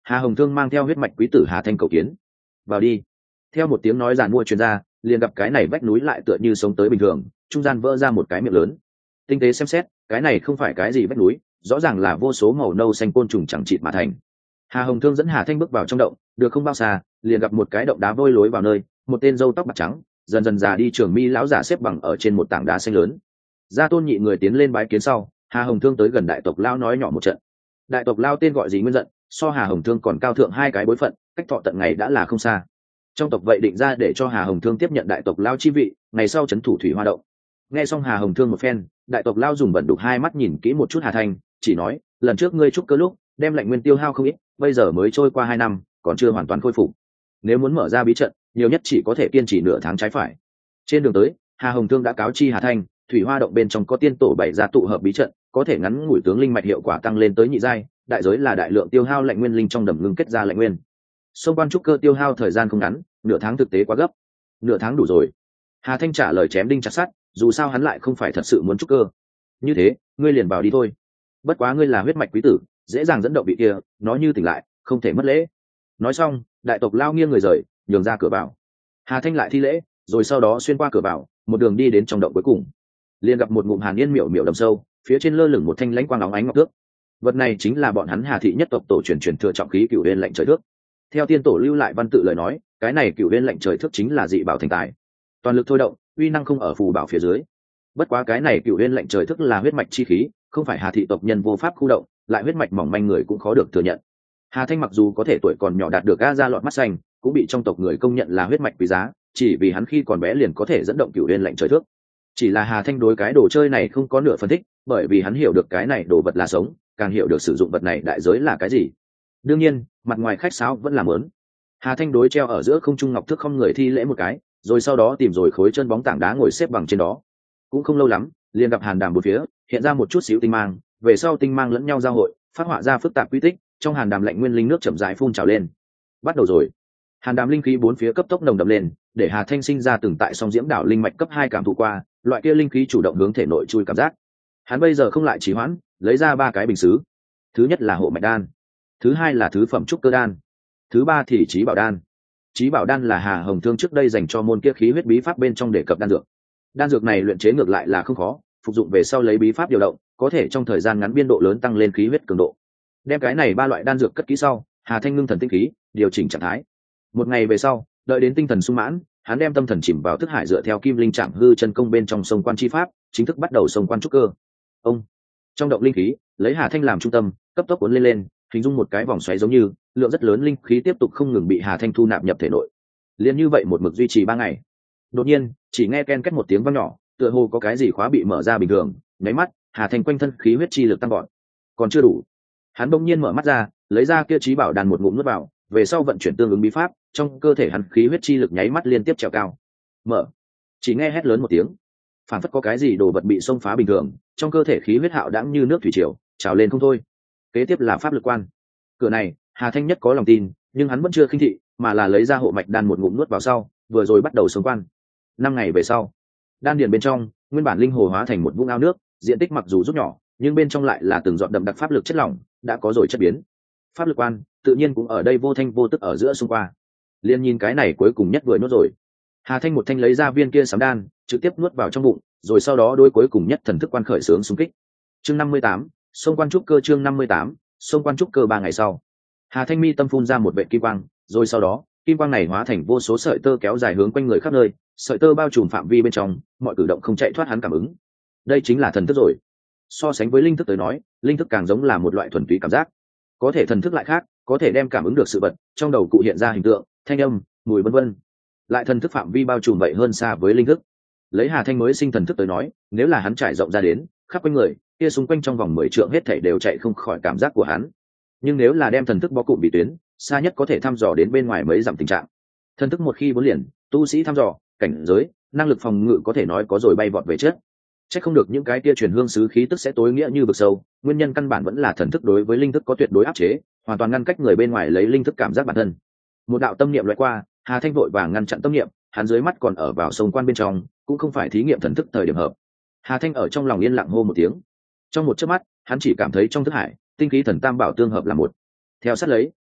Hà Hồng Thương mang theo huyết mạch quý tử Hà Thanh cầu kiến. Vào đi. Theo một tiếng nói giàn mua truyền ra, liền gặp cái này vách núi lại tựa như sống tới bình thường, trung gian vỡ ra một cái miệng lớn. Tinh tế xem xét, cái này không phải cái gì vách núi, rõ ràng là vô số màu nâu xanh côn trùng chẳng chịt mà thành. Hà Hồng Thương dẫn Hà Thanh bước vào trong động, được không bao xa, liền gặp một cái động đá vôi lối vào nơi, một tên râu tóc bạc trắng, dần dần già đi trường mi lão giả xếp bằng ở trên một tảng đá xanh lớn. Gia Tôn nhị người tiến lên bái kiến sau, Hà Hồng Thương tới gần đại tộc lao nói nhỏ một trận. Đại tộc lao tên gọi gì nguyên giận, so Hà Hồng Thương còn cao thượng hai cái bối phận, cách thọ tận ngày đã là không xa. Trong tộc vậy định ra để cho Hà Hồng Thương tiếp nhận đại tộc lao chi vị, ngày sau trấn thủ thủy hoa động. Nghe xong Hà Hồng Thương một phen, đại tộc lao dùng bẩn đục hai mắt nhìn kỹ một chút Hà Thanh, chỉ nói, lần trước ngươi trúc cơ lúc đem lệnh nguyên tiêu hao không ít, bây giờ mới trôi qua 2 năm, còn chưa hoàn toàn khôi phục. Nếu muốn mở ra bí trận, nhiều nhất chỉ có thể kiên trì nửa tháng trái phải. Trên đường tới, Hà Hồng Thương đã cáo chi Hà Thanh, thủy hoa động bên trong có tiên tổ bảy gia tụ hợp bí trận, có thể ngắn ngủi tướng linh mạch hiệu quả tăng lên tới nhị giai, đại giới là đại lượng tiêu hao lệnh nguyên linh trong đầm ngưng kết ra lệnh nguyên. Xông quan trúc cơ tiêu hao thời gian không ngắn, nửa tháng thực tế quá gấp. Nửa tháng đủ rồi. Hà Thanh trả lời chém đinh chặt sắt, dù sao hắn lại không phải thật sự muốn trúc cơ. Như thế, ngươi liền vào đi thôi. Bất quá ngươi là huyết mạch quý tử, dễ dàng dẫn động bị kia, nó như tỉnh lại, không thể mất lễ. Nói xong, đại tộc lao nghiêng người rời, nhường ra cửa vào. Hà Thanh lại thi lễ, rồi sau đó xuyên qua cửa vào, một đường đi đến trong động cuối cùng. Liền gặp một ngụm hàn yên miểu miểu đầm sâu, phía trên lơ lửng một thanh lãnh quang óng ánh ngọc thước. Vật này chính là bọn hắn Hà thị nhất tộc tổ truyền thừa trọng khí Cửu Uyên lệnh trời thước. Theo tiên tổ lưu lại văn tự lời nói, cái này Cửu Uyên lệnh trời thước chính là dị bảo thành tài, toàn lực thôi động, uy năng không ở phù bảo phía dưới. Bất quá cái này Cửu Uyên lệnh trời thước là huyết mạch chi khí, không phải Hà thị tộc nhân vô pháp khu động, lại huyết mạch mỏng manh người cũng khó được thừa nhận. Hà Thanh mặc dù có thể tuổi còn nhỏ đạt được ga ra lọt mắt xanh, cũng bị trong tộc người công nhận là huyết mạch quý giá, chỉ vì hắn khi còn bé liền có thể dẫn động Cửu Uyên lệnh trời thước. Chỉ là Hà Thanh đối cái đồ chơi này không có nửa phân thích, bởi vì hắn hiểu được cái này đồ vật là sống, càng hiểu được sử dụng vật này đại giới là cái gì. Đương nhiên, mặt ngoài khách sáo vẫn là mớn. Hà Thanh đối treo ở giữa không trung ngọc thước không người thi lễ một cái, rồi sau đó tìm rồi khối chân bóng tảng đá ngồi xếp bằng trên đó. Cũng không lâu lắm, liền gặp hàn đàm bốn phía hiện ra một chút xíu tinh mang, về sau tinh mang lẫn nhau giao hội, phát họa ra phức tạp quy tích, trong hàn đàm lạnh nguyên linh nước chậm rãi phun trào lên. Bắt đầu rồi. Hàn đàm linh khí bốn phía cấp tốc nồng đậm lên, để Hà Thanh sinh ra từng tại song diễm đảo linh mạch cấp 2 cảm thụ qua, loại kia linh khí chủ động hướng thể nội chui cảm giác. Hắn bây giờ không lại trì hoãn, lấy ra 3 cái bình sứ. Thứ nhất là hộ mạch đan, thứ hai là thứ phẩm trúc cơ đan, thứ ba thì trí bảo đan. Trí bảo đan là Hà Hồng Thương trước đây dành cho môn kia khí huyết bí pháp bên trong đề cập đan dược. Đan dược này luyện chế ngược lại là không khó, phục dụng về sau lấy bí pháp điều động, có thể trong thời gian ngắn biên độ lớn tăng lên khí huyết cường độ. Đem cái này 3 loại đan dược cất kỹ sau, Hà Thanh ngưng thần tinh khí, điều chỉnh trạng thái. Một ngày về sau, đợi đến tinh thần sung mãn, hắn đem tâm thần chìm vào thức hải dựa theo kim linh trảm hư chân công bên trong sông quan chi pháp, chính thức bắt đầu sông quan trúc cơ. Ông trong động linh khí, lấy Hà Thanh làm trung tâm, cấp tốc cuốn lên, hình dung một cái vòng xoáy giống như lượng rất lớn linh khí tiếp tục không ngừng bị Hà Thanh thu nạp nhập thể nội. Liên như vậy một mực duy trì 3 ngày. Đột nhiên, chỉ nghe ken két một tiếng vang nhỏ, tựa hồ có cái gì khóa bị mở ra bình thường, nháy mắt, Hà Thanh quanh thân khí huyết chi lực tăng vọt. Còn chưa đủ. Hắn bỗng nhiên mở mắt ra, lấy ra kia trí bảo đan một ngụm nuốt vào, về sau vận chuyển tương ứng bí pháp, trong cơ thể hắn khí huyết chi lực nháy mắt liên tiếp trèo cao. Mở. Chỉ nghe hét lớn một tiếng, phản phất có cái gì đồ vật bị xông phá bình thường, trong cơ thể khí huyết hạo đãng như nước thủy triều, trào lên không thôi. Kế tiếp là pháp lực quan. Cửa này, Hà Thanh nhất có lòng tin, nhưng hắn vẫn chưa khinh thị, mà là lấy ra hộ mạch đan một ngụm nuốt vào sau, vừa rồi bắt đầu xông quan. 5 ngày về sau, đan điền bên trong, nguyên bản linh hồ hóa thành một vũng ao nước, diện tích mặc dù rút nhỏ, nhưng bên trong lại là từng giọt đậm đặc pháp lực chất lỏng, đã có rồi chất biến. Pháp lực quan, tự nhiên cũng ở đây vô thanh vô tức ở giữa xung qua. Liên nhìn cái này cuối cùng nhất vừa nuốt rồi. Hà Thanh một thanh lấy ra viên kia sấm đan, trực tiếp nuốt vào trong bụng, rồi sau đó đối cuối cùng nhất thần thức quan khởi sướng xung kích. Chương 58, xông quan trúc cơ. Chương 58, xông quan trúc cơ. 3 ngày sau, Hà Thanh mi tâm phun ra một vệt kim quang, rồi sau đó, kim quang này hóa thành vô số sợi tơ kéo dài hướng quanh người khắp nơi, sợi tơ bao trùm phạm vi bên trong, mọi cử động không chạy thoát hắn cảm ứng. Đây chính là thần thức rồi. So sánh với linh thức tới nói, linh thức càng giống là một loại thuần túy cảm giác. Có thể thần thức lại khác, có thể đem cảm ứng được sự vật, trong đầu cụ hiện ra hình tượng, thanh âm, mùi vân vân. Lại thần thức phạm vi bao trùm vậy hơn xa với linh thức. Lấy Hà Thanh mới sinh thần thức tới nói, nếu là hắn trải rộng ra đến, khắp quanh người, kia xung quanh trong vòng 10 trượng hết thảy đều chạy không khỏi cảm giác của hắn. Nhưng nếu là đem thần thức bó cụm bị tuyến, xa nhất có thể thăm dò đến bên ngoài mấy dặm tình trạng. Thần thức một khi bốn liền, tu sĩ thăm dò, cảnh giới, năng lực phòng ngự có thể nói có rồi bay vọt về trước. Chắc không được những cái kia truyền hương sứ khí tức sẽ tối nghĩa như vực sâu, nguyên nhân căn bản vẫn là thần thức đối với linh thức có tuyệt đối áp chế, hoàn toàn ngăn cách người bên ngoài lấy linh thức cảm giác bản thân. Một đạo tâm niệm lướt qua, Hà Thanh vội vàng ngăn chặn tâm niệm, hắn dưới mắt còn ở vào sông quan bên trong, cũng không phải thí nghiệm thần thức thời điểm hợp. Hà Thanh ở trong lòng yên lặng hô một tiếng. Trong một chớp mắt, hắn chỉ cảm thấy trong thức hải, tinh khí thần tam bảo tương hợp là một. Theo sát lấy,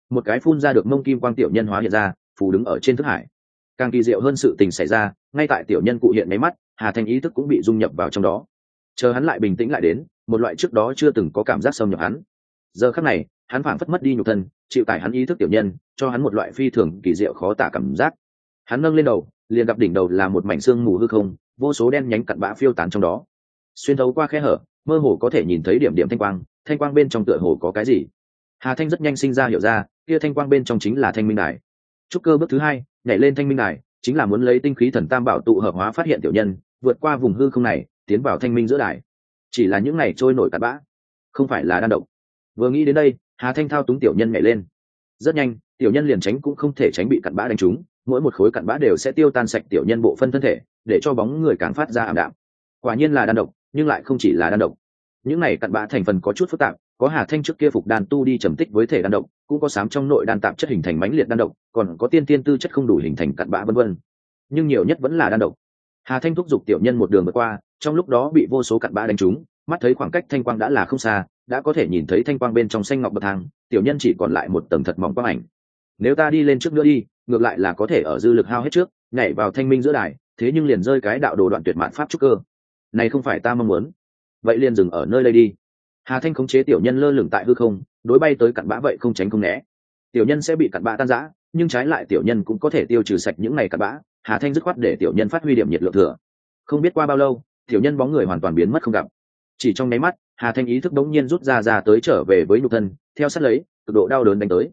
một cái phun ra được mông kim quang tiểu nhân hóa hiện ra, phù đứng ở trên thức hải. Càng kỳ diệu hơn sự tình xảy ra, ngay tại tiểu nhân cụ hiện mấy mắt, Hà Thanh ý thức cũng bị dung nhập vào trong đó. Chờ hắn lại bình tĩnh lại đến, một loại trước đó chưa từng có cảm giác xâm nhập hắn. Giờ khắc này, hắn phảng phất mất đi nhục thân, chịu tải hắn ý thức tiểu nhân, cho hắn một loại phi thường kỳ diệu khó tả cảm giác. Hắn nâng lên đầu, liền gặp đỉnh đầu là một mảnh xương mù hư không, vô số đen nhánh cặn bã phiêu tán trong đó. Xuyên thấu qua khe hở, mơ hồ có thể nhìn thấy điểm điểm thanh quang bên trong tựa hồ có cái gì. Hà Thanh rất nhanh sinh ra hiểu ra, kia thanh quang bên trong chính là thanh minh đài. Trúc cơ bước thứ hai, nhảy lên thanh minh đài, chính là muốn lấy tinh khí thần tam bảo tụ hợp hóa phát hiện tiểu nhân, vượt qua vùng hư không này, tiến vào thanh minh giữa đài. Chỉ là những này trôi nổi cặn bã, không phải là đan độc. Vừa nghĩ đến đây, Hà Thanh thao túng tiểu nhân nhảy lên. Rất nhanh, tiểu nhân liền tránh cũng không thể tránh bị cặn bã đánh trúng, mỗi một khối cặn bã đều sẽ tiêu tan sạch tiểu nhân bộ phân thân thể, để cho bóng người càng phát ra ảm đạm. Quả nhiên là đan độc, nhưng lại không chỉ là đan độc. Những này cặn bã thành phần có chút phức tạp, có Hà Thanh trước kia phục đan tu đi trầm tích với thể đan độc, cũng có xám trong nội đan tạp chất hình thành mãnh liệt đan độc, còn có tiên tiên tư chất không đủ hình thành cặn bã vân vân. Nhưng nhiều nhất vẫn là đan độc. Hà Thanh thúc giục tiểu nhân một đường vượt qua, trong lúc đó bị vô số cặn bã đánh trúng, mắt thấy khoảng cách thanh quang đã là không xa, đã có thể nhìn thấy thanh quang bên trong xanh ngọc bậc thang, tiểu nhân chỉ còn lại một tầng thật mỏng quang ảnh. Nếu ta đi lên trước nữa đi, ngược lại là có thể ở dư lực hao hết trước, nhảy vào thanh minh giữa đài, thế nhưng liền rơi cái đạo đồ đoạn tuyệt mạn pháp trúc cơ. Này không phải ta mong muốn. Vậy liền dừng ở nơi đây đi. Hà Thanh khống chế tiểu nhân lơ lửng tại hư không, đối bay tới cặn bã vậy không tránh không né. Tiểu nhân sẽ bị cặn bã tan rã, nhưng trái lại tiểu nhân cũng có thể tiêu trừ sạch những này cặn bã. Hà Thanh dứt khoát để tiểu nhân phát huy điểm nhiệt lượng thừa. Không biết qua bao lâu, tiểu nhân bóng người hoàn toàn biến mất không gặp. Chỉ trong nháy mắt, Hà Thanh ý thức đống nhiên rút ra tới trở về với nhục thân, theo sát lấy, cực độ đau đớn đánh tới.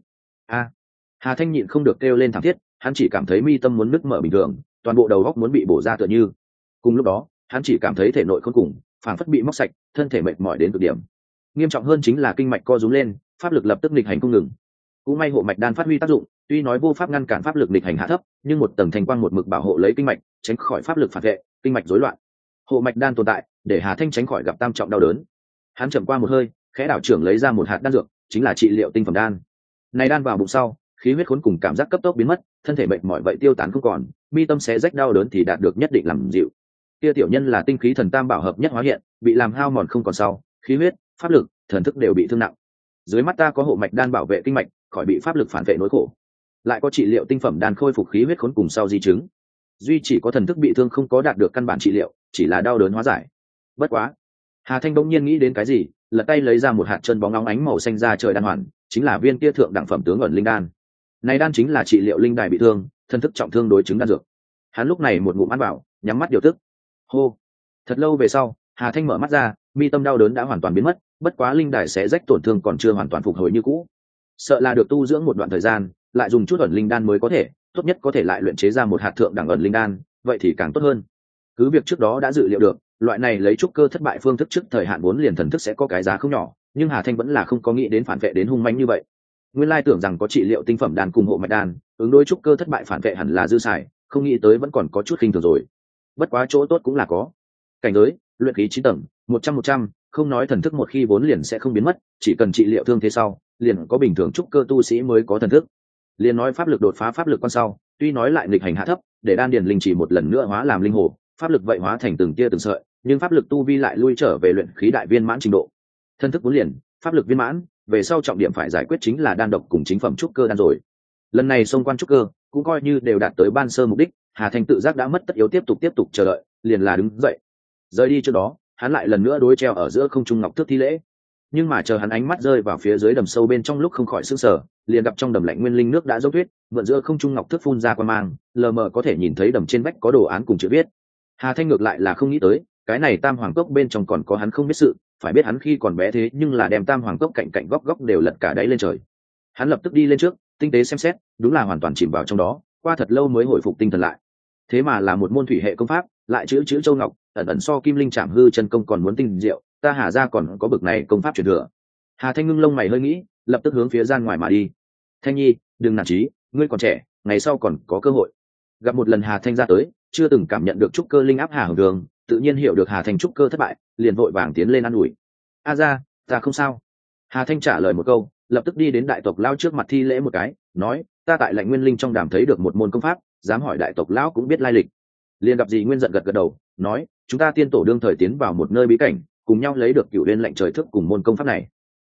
Hà Thanh nhịn không được kêu lên thảm thiết, hắn chỉ cảm thấy mi tâm muốn nứt mở bình thường, toàn bộ đầu óc muốn bị bổ ra tựa như. Cùng lúc đó, hắn chỉ cảm thấy thể nội khôn cùng, phảng phất bị móc sạch, thân thể mệt mỏi đến cực điểm. Nghiêm trọng hơn chính là kinh mạch co rúm lên, pháp lực lập tức nghịch hành không ngừng. Cũng may hộ mạch đan phát huy tác dụng, tuy nói vô pháp ngăn cản pháp lực nghịch hành hạ thấp, nhưng một tầng thành quang một mực bảo hộ lấy kinh mạch, tránh khỏi pháp lực phản vệ, kinh mạch rối loạn. Hộ mạch đan tồn tại, để Hà Thanh tránh khỏi gặp tam trọng đau đớn. Hắn chậm qua một hơi, khẽ đảo trưởng lấy ra một hạt đan dược, chính là trị liệu tinh phẩm đan. Này đan vào bụng sau, khí huyết khốn cùng cảm giác cấp tốc biến mất, thân thể mệt mỏi vậy tiêu tán không còn, mi tâm xé rách đau đớn thì đạt được nhất định làm dịu. Kia tiểu nhân là tinh khí thần tam bảo hợp nhất hóa hiện, bị làm hao mòn không còn sau, khí huyết, pháp lực, thần thức đều bị thương nặng. Dưới mắt ta có hộ mạch đan bảo vệ kinh mạch, khỏi bị pháp lực phản vệ nỗi khổ. Lại có trị liệu tinh phẩm đan khôi phục khí huyết khốn cùng sau di chứng. Duy chỉ có thần thức bị thương không có đạt được căn bản trị liệu, chỉ là đau đớn hóa giải. Bất quá, Hà Thanh bỗng nhiên nghĩ đến cái gì, lật tay lấy ra một hạt chân bóng óng ánh màu xanh ra trời đan hoàn, chính là viên kia thượng đẳng phẩm tướng ẩn linh đan. Này đan chính là trị liệu linh đài bị thương, thân thức trọng thương đối chứng đan dược. Hắn lúc này một ngụm ăn vào, nhắm mắt điều tức. Hô. Thật lâu về sau, Hà Thanh mở mắt ra, mi tâm đau đớn đã hoàn toàn biến mất, bất quá linh đài sẽ rách tổn thương còn chưa hoàn toàn phục hồi như cũ. Sợ là được tu dưỡng một đoạn thời gian, lại dùng chút ẩn linh đan mới có thể, tốt nhất có thể lại luyện chế ra một hạt thượng đẳng ẩn linh đan, vậy thì càng tốt hơn. Cứ việc trước đó đã dự liệu được, loại này lấy trúc cơ thất bại phương thức trước thời hạn vốn liền thần thức sẽ có cái giá không nhỏ, nhưng Hà Thanh vẫn là không có nghĩ đến phản vệ đến hung mãnh như vậy. Nguyên lai tưởng rằng có trị liệu tinh phẩm đan cùng hộ mạch đan, ứng đối trúc cơ thất bại phản vệ hẳn là dư xài, không nghĩ tới vẫn còn có chút khinh thường rồi. Bất quá chỗ tốt cũng là có. Cảnh giới, luyện khí 9 tầng, 100, không nói thần thức một khi vốn liền sẽ không biến mất, chỉ cần trị liệu thương thế sau, liền có bình thường trúc cơ tu sĩ mới có thần thức. Liền nói pháp lực đột phá pháp lực quan sau, tuy nói lại nghịch hành hạ thấp, để đan điền linh chỉ một lần nữa hóa làm linh hồ, pháp lực vậy hóa thành từng tia từng sợi, nhưng pháp lực tu vi lại lui trở về luyện khí đại viên mãn trình độ. Thân thức vốn liền, pháp lực viên mãn, về sau trọng điểm phải giải quyết chính là đan độc cùng chính phẩm trúc cơ đan rồi. Lần này xông quan trúc cơ cũng coi như đều đạt tới ban sơ mục đích, Hà Thanh tự giác đã mất tất yếu tiếp tục chờ đợi, liền là đứng dậy. Rời đi trước đó, hắn lại lần nữa đối treo ở giữa không trung ngọc thước thi lễ. Nhưng mà chờ hắn ánh mắt rơi vào phía dưới đầm sâu bên trong lúc không khỏi sửng sở, liền gặp trong đầm lạnh nguyên linh nước đã dốc tuyết, mượn giữa không trung ngọc thước phun ra qua mang, lờ mờ có thể nhìn thấy đầm trên vách có đồ án cùng chữ viết. Hà Thanh ngược lại là không nghĩ tới, cái này tam hoàng cốc bên trong còn có hắn không biết sự, phải biết hắn khi còn bé thế nhưng là đem tam hoàng cốc cạnh cạnh góc góc đều lật cả đáy lên trời. Hắn lập tức đi lên trước, tinh tế xem xét, đúng là hoàn toàn chìm vào trong đó, qua thật lâu mới hồi phục tinh thần lại. Thế mà là một môn thủy hệ công pháp, lại chữ châu ngọc, ẩn ẩn so kim linh chạm hư chân công còn muốn tinh diệu, ta Hà gia còn có bực này công pháp truyền thừa. Hà Thanh ngưng lông mày hơi nghĩ, lập tức hướng phía gian ngoài mà đi. Thanh nhi, đừng nản chí, ngươi còn trẻ, ngày sau còn có cơ hội. Gặp một lần Hà Thanh ra tới, chưa từng cảm nhận được trúc cơ linh áp Hà Hồng Đường, tự nhiên hiểu được Hà Thanh trúc cơ thất bại, liền vội vàng tiến lên an ủi. A gia, ta không sao. Hà Thanh trả lời một câu, lập tức đi đến đại tộc lão trước mặt thi lễ một cái, nói, ta tại Lạnh Nguyên Linh trong đàm thấy được một môn công pháp, dám hỏi đại tộc lão cũng biết lai lịch. Liền gặp gì Nguyên giận gật gật đầu, nói, chúng ta tiên tổ đương thời tiến vào một nơi bí cảnh, cùng nhau lấy được cửu liên lệnh trời thức cùng môn công pháp này.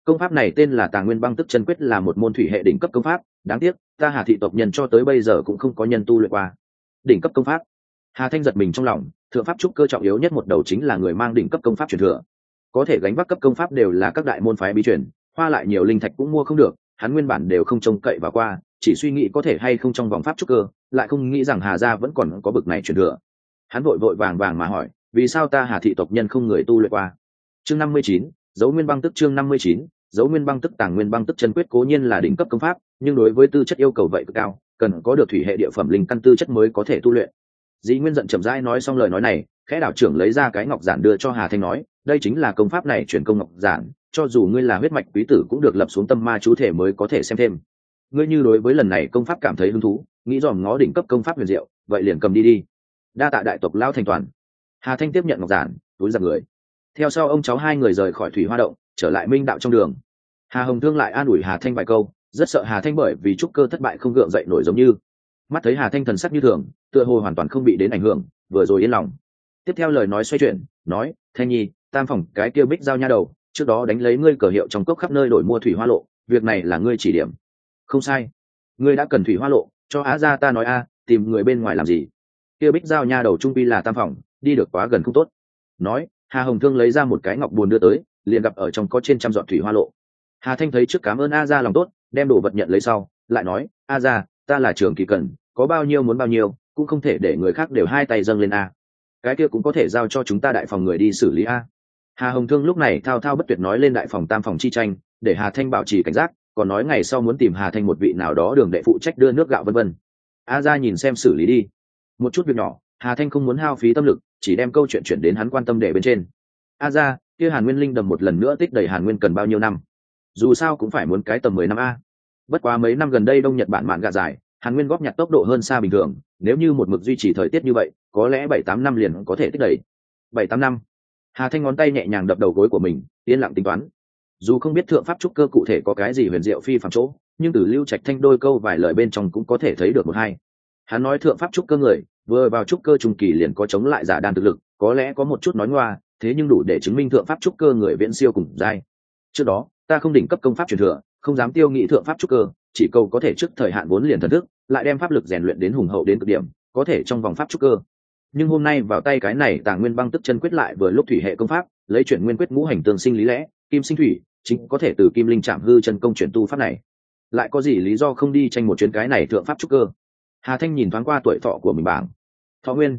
Công pháp này tên là Tàng Nguyên Băng Tức Chân Quyết, là một môn thủy hệ đỉnh cấp công pháp, đáng tiếc ta Hà thị tộc nhân cho tới bây giờ cũng không có nhân tu luyện qua đỉnh cấp công pháp. Hà Thanh giật mình trong lòng, thượng pháp trúc cơ trọng yếu nhất một đầu chính là người mang đỉnh cấp công pháp truyền thừa, có thể gánh vác cấp công pháp đều là các đại môn phái bí truyền, hoa lại nhiều linh thạch cũng mua không được, hắn nguyên bản đều không trông cậy vào qua, chỉ suy nghĩ có thể hay không trong vòng pháp trúc cơ, lại không nghĩ rằng Hà gia vẫn còn có bực này truyền thừa. Hắn vội vội vàng vàng mà hỏi, vì sao ta Hà thị tộc nhân không người tu luyện qua? Chương 59, Dấu Nguyên Băng Tức. Chương 59, Dấu Nguyên Băng Tức. Tàng Nguyên Băng Tức Chân Quyết cố nhiên là đỉnh cấp công pháp, nhưng đối với tư chất yêu cầu vậy cực cao, cần có được thủy hệ địa phẩm linh căn tư chất mới có thể tu luyện. Dĩ Nguyên giận chậm rãi nói xong lời nói này, khẽ đảo trưởng lấy ra cái ngọc giản đưa cho Hà Thanh nói, đây chính là công pháp này truyền công ngọc giản, cho dù ngươi là huyết mạch quý tử cũng được lập xuống tâm ma chú thể mới có thể xem thêm. Ngươi như đối với lần này công pháp cảm thấy hứng thú, nghĩ dòm ngó đỉnh cấp công pháp huyền diệu, vậy liền cầm đi đi. Đa tạ đại tộc lão thành toàn. Hà Thanh tiếp nhận ngọc giản, túi giặc người. Theo sau ông cháu hai người rời khỏi Thủy Hoa động, trở lại Minh đạo trong đường. Hà Hồng Thương lại an ủi Hà Thanh vài câu, rất sợ Hà Thanh bởi vì trúc cơ thất bại không gượng dậy nổi giống như. Mắt thấy Hà Thanh thần sắc như thường, tựa hồ hoàn toàn không bị đến ảnh hưởng, vừa rồi yên lòng. Tiếp theo lời nói xoay chuyển, nói, Thanh Nhi, tam phòng cái kia Bích Giao nha đầu, trước đó đánh lấy ngươi cờ hiệu trong cốc khắp nơi đổi mua Thủy Hoa lộ, việc này là ngươi chỉ điểm. Không sai, ngươi đã cần Thủy Hoa lộ, cho Á gia ta nói a, tìm người bên ngoài làm gì? Kia Bích Giao nha đầu trung pi là tam phòng, đi được quá gần không tốt. Nói, Hà Hồng Thương lấy ra một cái ngọc buồn đưa tới, liền gặp ở trong có trên trăm giọt Thủy Hoa lộ. Hà Thanh thấy trước cảm ơn A gia lòng tốt, đem đồ vật nhận lấy sau, lại nói, A gia, ta là trưởng kỳ cần, có bao nhiêu muốn bao nhiêu, cũng không thể để người khác đều hai tay dâng lên a. Cái kia cũng có thể giao cho chúng ta đại phòng người đi xử lý a. Hà Hồng Thương lúc này thao thao bất tuyệt nói lên đại phòng tam phòng chi tranh, để Hà Thanh bảo trì cảnh giác, còn nói ngày sau muốn tìm Hà Thanh một vị nào đó đường đệ phụ trách đưa nước gạo vân vân. A gia nhìn xem xử lý đi. Một chút việc nhỏ, Hà Thanh không muốn hao phí tâm lực, chỉ đem câu chuyện chuyển đến hắn quan tâm để bên trên. A gia, kia Hàn Nguyên linh đầm một lần nữa tích đầy Hàn Nguyên cần bao nhiêu năm? Dù sao cũng phải muốn cái tầm 10 năm a. Bất quá mấy năm gần đây Đông Nhật Bản mạn gạ dài, Hàn Nguyên góp nhặt tốc độ hơn xa bình thường, nếu như một mực duy trì thời tiết như vậy, có lẽ 7-8 năm liền có thể tích đầy. 7-8 năm. Hà Thanh ngón tay nhẹ nhàng đập đầu gối của mình, yên lặng tính toán. Dù không biết thượng pháp trúc cơ cụ thể có cái gì huyền diệu phi phàm chỗ, nhưng từ Lưu Trạch Thanh đôi câu vài lời bên trong cũng có thể thấy được một hai. Hắn nói thượng pháp trúc cơ người, vừa vào trúc cơ trung kỳ liền có chống lại giả đan thực lực, có lẽ có một chút nói ngoa, thế nhưng đủ để chứng minh thượng pháp trúc cơ người viễn siêu cùng giai. Trước đó, ta không đỉnh cấp công pháp truyền thừa, không dám tiêu nghị thượng pháp trúc cơ, chỉ cầu có thể trước thời hạn vốn liền thần thức, lại đem pháp lực rèn luyện đến hùng hậu đến cực điểm, có thể trong vòng pháp trúc cơ. Nhưng hôm nay vào tay cái này Tàng Nguyên Băng Tức Chân Quyết lại vừa lúc thủy hệ công pháp, lấy chuyển nguyên quyết ngũ hành tương sinh lý lẽ, kim sinh thủy, chính có thể từ kim linh chạm hư chân công chuyển tu pháp này. Lại có gì lý do không đi tranh một chuyến cái này thượng pháp trúc cơ? Hà Thanh nhìn thoáng qua tuổi thọ của mình bảng. Thọ nguyên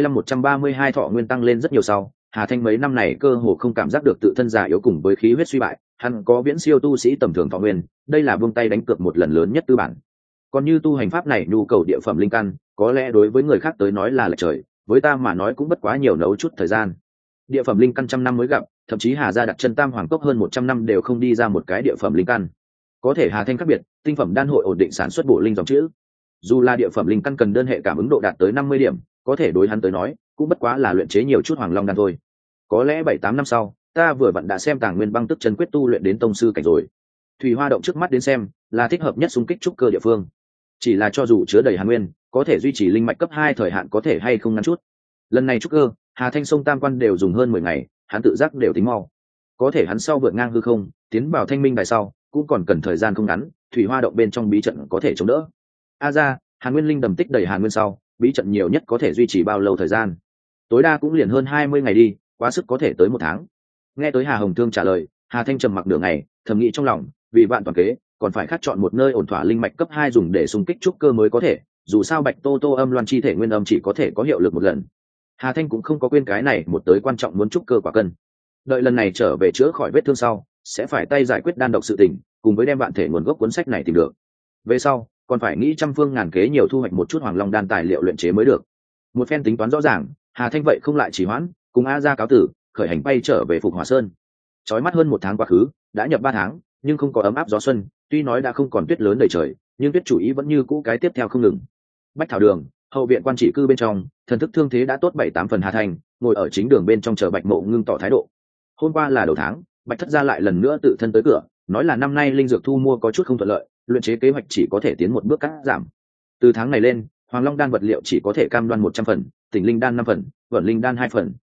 35-132 thọ nguyên tăng lên rất nhiều sau, Hà Thanh mấy năm này cơ hồ không cảm giác được tự thân già yếu cùng với khí huyết suy bại, hắn có viễn siêu tu sĩ tầm thường thọ nguyên, đây là buông tay đánh cược một lần lớn nhất tư bản. Còn như tu hành pháp này nhu cầu địa phẩm linh căn, có lẽ đối với người khác tới nói là lệch trời, với ta mà nói cũng bất quá nhiều nấu chút thời gian. Địa phẩm linh căn trăm năm mới gặp, thậm chí Hà gia đặt chân Tam Hoàng Cốc hơn 100 năm đều không đi ra một cái địa phẩm linh căn. Có thể Hà Thanh khác biệt, tinh phẩm đan hội ổn định sản xuất bộ linh dòng chữ. Dù là địa phẩm linh căn cần đơn hệ cảm ứng độ đạt tới 50 điểm, có thể đối hắn tới nói, cũng bất quá là luyện chế nhiều chút hoàng long đan thôi. Có lẽ 7-8 năm sau, ta vừa vặn đã xem Tàng Nguyên Băng Tức Chân Quyết tu luyện đến tông sư cảnh rồi. Thủy Hoa động trước mắt đến xem, là thích hợp nhất xung kích trúc cơ địa phương. Chỉ là cho dù chứa đầy Hàn Nguyên, có thể duy trì linh mạch cấp 2 thời hạn có thể hay không ngắn chút. Lần này trúc cơ, Hà Thanh sông Tam Quan đều dùng hơn 10 ngày, hắn tự giác đều tính mau. Có thể hắn sau vượt ngang hư không, tiến vào Thanh Minh đài sau, cũng còn cần thời gian không ngắn, Thủy Hoa động bên trong bí trận có thể chống đỡ. A gia, Hàn Nguyên linh đầm tích đầy Hàn Nguyên sau, bí trận nhiều nhất có thể duy trì bao lâu thời gian? Tối đa cũng liền hơn 20 ngày đi, quá sức có thể tới 1 tháng. Nghe tới Hà Hồng Thương trả lời, Hà Thanh trầm mặc nửa ngày, thầm nghĩ trong lòng, vì vạn toàn kế, còn phải khắc chọn một nơi ổn thỏa linh mạch cấp 2 dùng để xung kích trúc cơ mới có thể, dù sao Bạch Tô Tô âm loan chi thể nguyên âm chỉ có thể có hiệu lực một lần. Hà Thanh cũng không có quên cái này một tới quan trọng muốn trúc cơ quả cân. Đợi lần này trở về chữa khỏi vết thương sau, sẽ phải tay giải quyết đan độc sự tình, cùng với đem vạn thể nguồn gốc cuốn sách này tìm được. Về sau, còn phải nghĩ trăm phương ngàn kế nhiều thu hoạch một chút hoàng long đan tài liệu luyện chế mới được. Một phen tính toán rõ ràng, Hà Thanh vậy không lại trì hoãn, cùng A gia cáo tử, khởi hành bay trở về Phục Hỏa Sơn. Chói mắt hơn 1 tháng quá khứ, đã nhập 3 tháng, nhưng không có ấm áp gió xuân, tuy nói đã không còn tuyết lớn đầy trời, nhưng tuyết chủ ý vẫn như cũ cái tiếp theo không ngừng. Bách Thảo Đường, hậu viện quan trị cư bên trong, thần thức thương thế đã tốt 7-8 phần. Hà Thanh ngồi ở chính đường bên trong chờ Bạch Mộ ngưng tỏ thái độ. Hôm qua là đầu tháng, Bạch thất gia lại lần nữa tự thân tới cửa, nói là năm nay linh dược thu mua có chút không thuận lợi, luyện chế kế hoạch chỉ có thể tiến một bước cắt giảm. Từ tháng này lên, Hoàng Long đan vật liệu chỉ có thể cam đoan 100 phần, Tỉnh Linh đan 5 phần, Vận Linh đan 2 phần.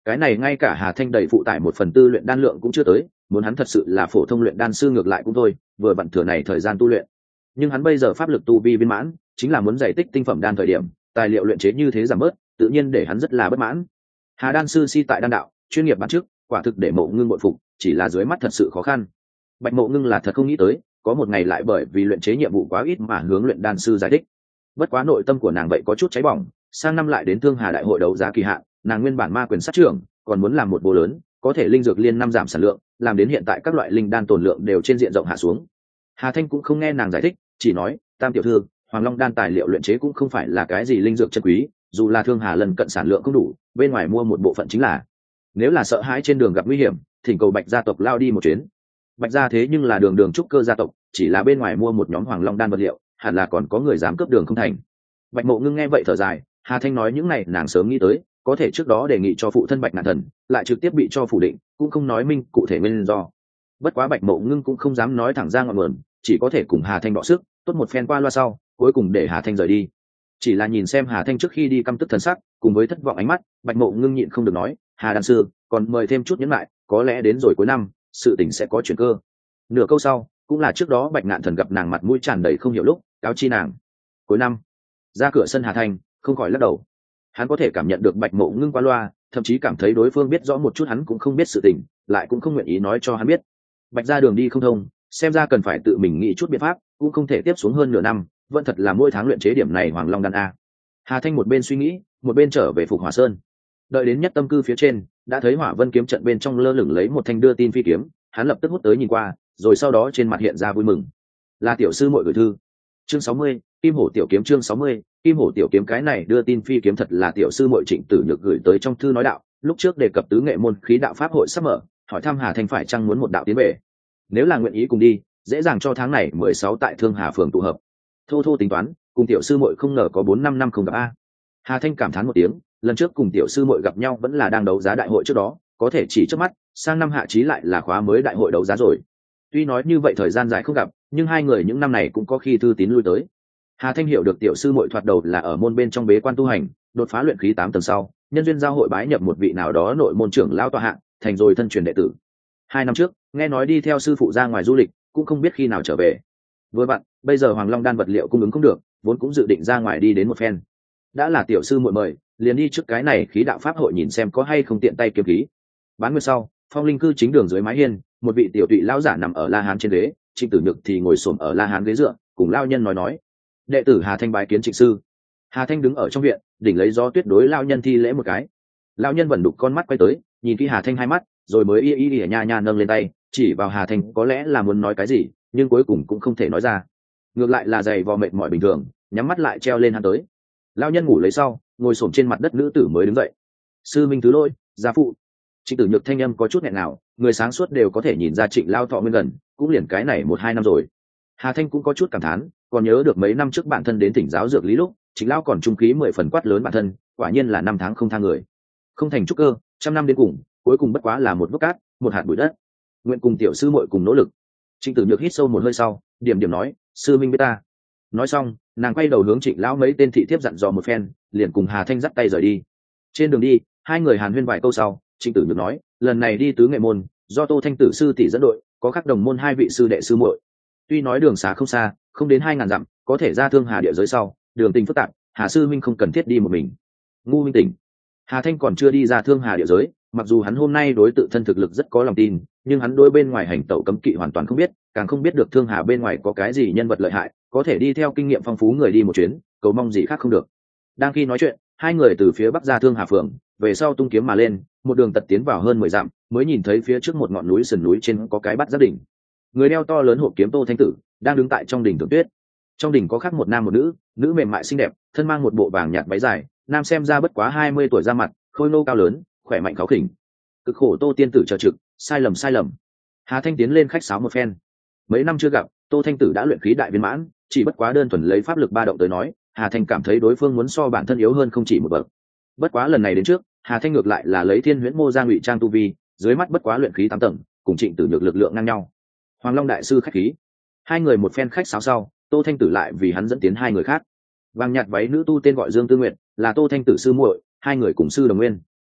cái này ngay cả Hà Thanh đầy phụ tải 1/4 luyện đan lượng cũng chưa tới, muốn hắn thật sự là phổ thông luyện đan sư ngược lại cũng thôi, vừa vặn thừa này thời gian tu luyện. Nhưng hắn bây giờ pháp lực tu vi viên mãn, chính là muốn giải tích tinh phẩm đan thời điểm, tài liệu luyện chế như thế giảm bớt, tự nhiên để hắn rất là bất mãn. Hà đan sư si tại đan đạo, chuyên nghiệp bản trước, quả thực để Mộ Ngưng bội phục, chỉ là dưới mắt thật sự khó khăn. Bạch Mộ Ngưng là thật không nghĩ tới, có một ngày lại bởi vì luyện chế nhiệm vụ quá ít mà hướng luyện đan sư giải thích. Bất quá nội tâm của nàng vậy có chút cháy bỏng, sang năm lại đến Thương Hà đại hội đấu giá kỳ hạn, nàng nguyên bản ma quyền sát trưởng, còn muốn làm một bộ lớn, có thể linh dược liên năm giảm sản lượng, làm đến hiện tại các loại linh đan tồn lượng đều trên diện rộng hạ xuống. Hà Thanh cũng không nghe nàng giải thích, chỉ nói, Tam tiểu thư, Hoàng Long đan tài liệu luyện chế cũng không phải là cái gì linh dược chân quý, dù là Thương Hà lần cận sản lượng không đủ, bên ngoài mua một bộ phận chính là. Nếu là sợ hãi trên đường gặp nguy hiểm, thỉnh cầu Bạch gia tộc lao đi một chuyến. Bạch gia thế nhưng là đường đường trúc cơ gia tộc, chỉ là bên ngoài mua một nhóm Hoàng Long đan vật liệu, hẳn là còn có người dám cướp đường không thành. Bạch Mộ Ngưng nghe vậy thở dài, Hà Thanh nói những này nàng sớm nghĩ tới, có thể trước đó đề nghị cho phụ thân Bạch Ngạn Thần, lại trực tiếp bị cho phủ định, cũng không nói minh cụ thể nguyên do. Bất quá Bạch Mộ Ngưng cũng không dám nói thẳng ra ngọn nguồn, chỉ có thể cùng Hà Thanh đọ sức, tốt một phen qua loa sau, cuối cùng để Hà Thanh rời đi. Chỉ là nhìn xem Hà Thanh trước khi đi căm tức thần sắc, cùng với thất vọng ánh mắt, Bạch Mộ Ngưng nhịn không được nói, Hà đan sư, còn mời thêm chút nhẫn lại, có lẽ đến rồi cuối năm, sự tình sẽ có chuyển cơ. Nửa câu sau, cũng là trước đó Bạch Ngạn Thần gặp nàng mặt mũi tràn đầy không hiểu lúc, cáo chi nàng. Cuối năm, ra cửa sân Hà Thanh, không khỏi lắc đầu. Hắn có thể cảm nhận được Bạch Mộ Ngưng qua loa, thậm chí cảm thấy đối phương biết rõ một chút hắn cũng không biết sự tình, lại cũng không nguyện ý nói cho hắn biết. Bạch ra đường đi không thông, xem ra cần phải tự mình nghĩ chút biện pháp, cũng không thể tiếp xuống hơn nửa năm, vẫn thật là mỗi tháng luyện chế điểm này Hoàng Long đan a. Hà Thanh một bên suy nghĩ, một bên trở về Phục Hỏa Sơn. Đợi đến nhất tâm cư phía trên, đã thấy Hỏa Vân kiếm trận bên trong lơ lửng lấy một thanh đưa tin phi kiếm, hắn lập tức hút tới nhìn qua, rồi sau đó trên mặt hiện ra vui mừng. Là tiểu sư muội gửi thư. Chương 60, Kim Hổ tiểu kiếm chương 60, Kim Hổ tiểu kiếm cái này đưa tin phi kiếm thật là tiểu sư muội Trịnh Tử Nhược gửi tới trong thư nói đạo, lúc trước đề cập tứ nghệ môn khí đạo pháp hội sắp mở, hỏi thăm Hà Thanh phải chăng muốn một đạo tiến về. Nếu là nguyện ý cùng đi, dễ dàng cho tháng này 16 tại Thương Hà phường tụ hợp. Thô thô tính toán, cùng tiểu sư muội không ngờ có 4-5 năm không gặp a. Hà Thanh cảm thán một tiếng, lần trước cùng tiểu sư muội gặp nhau vẫn là đang đấu giá đại hội trước đó, có thể chỉ trước mắt, sang năm hạ chí lại là khóa mới đại hội đấu giá rồi. Tuy nói như vậy thời gian dài không gặp, nhưng hai người những năm này cũng có khi thư tín lui tới. Hà Thanh hiểu được tiểu sư muội thoạt đầu là ở môn bên trong bế quan tu hành, đột phá luyện khí 8 tầng sau, nhân duyên giao hội bái nhập một vị nào đó nội môn trưởng lão tọa hạng, thành rồi thân truyền đệ tử. 2 năm trước, nghe nói đi theo sư phụ ra ngoài du lịch, cũng không biết khi nào trở về. Vừa vặn, bây giờ Hoàng Long đan vật liệu cung ứng không được, vốn cũng dự định ra ngoài đi đến một phen. Đã là tiểu sư muội mời, liền đi trước cái này khí đạo pháp hội nhìn xem có hay không tiện tay kiếm khí. Bán nguyên sau, Phong Linh cư chính đường dưới mái hiên, một vị tiểu tụy lão giả nằm ở La Hán trên ghế, Trịnh Tử Nhược thì ngồi xổm ở La Hán ghế dựa, cùng lão nhân nói. Đệ tử Hà Thanh bái kiến Trịnh sư. Hà Thanh đứng ở trong viện, đỉnh lấy gió tuyết đối lão nhân thi lễ một cái. Lão nhân vẩn đục con mắt quay tới, nhìn kỹ Hà Thanh hai mắt, rồi mới y nha nha nâng lên tay, chỉ vào Hà Thanh có lẽ là muốn nói cái gì, nhưng cuối cùng cũng không thể nói ra. Ngược lại là dày vò mệt mỏi bình thường, nhắm mắt lại treo lên hắn tới. Lão nhân ngủ lấy sau, ngồi xổm trên mặt đất nữ tử mới đứng dậy. Sư minh thứ lỗi, gia phụ. Trịnh Tử Nhược thanh âm có chút nghẹn nào, người sáng suốt đều có thể nhìn ra Trịnh lao thọ nguyên gần, cũng liền cái này 1-2 năm rồi. Hà Thanh cũng có chút cảm thán, còn nhớ được mấy năm trước bản thân đến tỉnh giáo dược lý lúc, Trịnh lao còn trung khí 10 phần quát lớn bản thân, quả nhiên là 5 tháng không tha người. Không thành trúc cơ, trăm năm đến cùng, cuối cùng bất quá là một vốc cát, một hạt bụi đất. Nguyện cùng tiểu sư muội cùng nỗ lực. Trịnh Tử Nhược hít sâu một hơi sau, điểm điểm nói, sư minh biết ta. Nói xong, nàng quay đầu hướng Trịnh lão mấy tên thị thiếp dặn dò một phen, liền cùng Hà Thanh dắt tay rời đi. Trên đường đi, hai người hàn huyên vài câu sau, Trịnh Tử Nhược nói, lần này đi tứ nghệ môn, do Tô Thanh tử sư tỷ dẫn đội, có các đồng môn 2 vị sư đệ sư muội. Tuy nói đường xá không xa, không đến 2000 dặm, có thể ra Thương Hà địa giới sau, đường tình phức tạp, Hà sư minh không cần thiết đi một mình. Ngu minh tỉnh. Hà Thanh còn chưa đi ra Thương Hà địa giới, mặc dù hắn hôm nay đối tự thân thực lực rất có lòng tin, nhưng hắn đối bên ngoài hành tẩu cấm kỵ hoàn toàn không biết, càng không biết được Thương Hà bên ngoài có cái gì nhân vật lợi hại, có thể đi theo kinh nghiệm phong phú người đi một chuyến, cầu mong gì khác không được. Đang khi nói chuyện, hai người từ phía bắc ra Thương Hà phường, về sau tung kiếm mà lên, một đường tật tiến vào hơn 10 dặm, mới nhìn thấy phía trước một ngọn núi sườn núi trên có cái bát giác đỉnh. Người đeo to lớn hộp kiếm Tô Thanh tử đang đứng tại trong đỉnh Tưởng Tuyết. Trong đỉnh có khắc một nam một nữ, nữ mềm mại xinh đẹp, thân mang một bộ vàng nhạt váy dài, nam xem ra bất quá 20 tuổi ra mặt, khôi nô cao lớn, khỏe mạnh kháu khỉnh. Cực khổ Tô tiên tử chờ trực, sai lầm. Hà Thanh tiến lên khách sáo một phen. Mấy năm chưa gặp, Tô Thanh tử đã luyện khí đại viên mãn, chỉ bất quá đơn thuần lấy pháp lực ba động tới nói, Hà Thanh cảm thấy đối phương muốn so bản thân yếu hơn không chỉ một bậc. Bất quá lần này đến trước, Hà Thanh ngược lại là lấy Thiên Huyễn Mô ra ngụy trang tu vi, dưới mắt bất quá luyện khí 8 tầng, cùng Trịnh Tử Nhược lực lượng ngang nhau. Hoàng Long đại sư khách khí. Hai người một phen khách sáo sau, Tô Thanh tử lại vì hắn dẫn tiến hai người khác. Vàng nhạt váy nữ tu tên gọi Dương Tư Nguyệt, là Tô Thanh tử sư muội, hai người cùng sư đồng nguyên.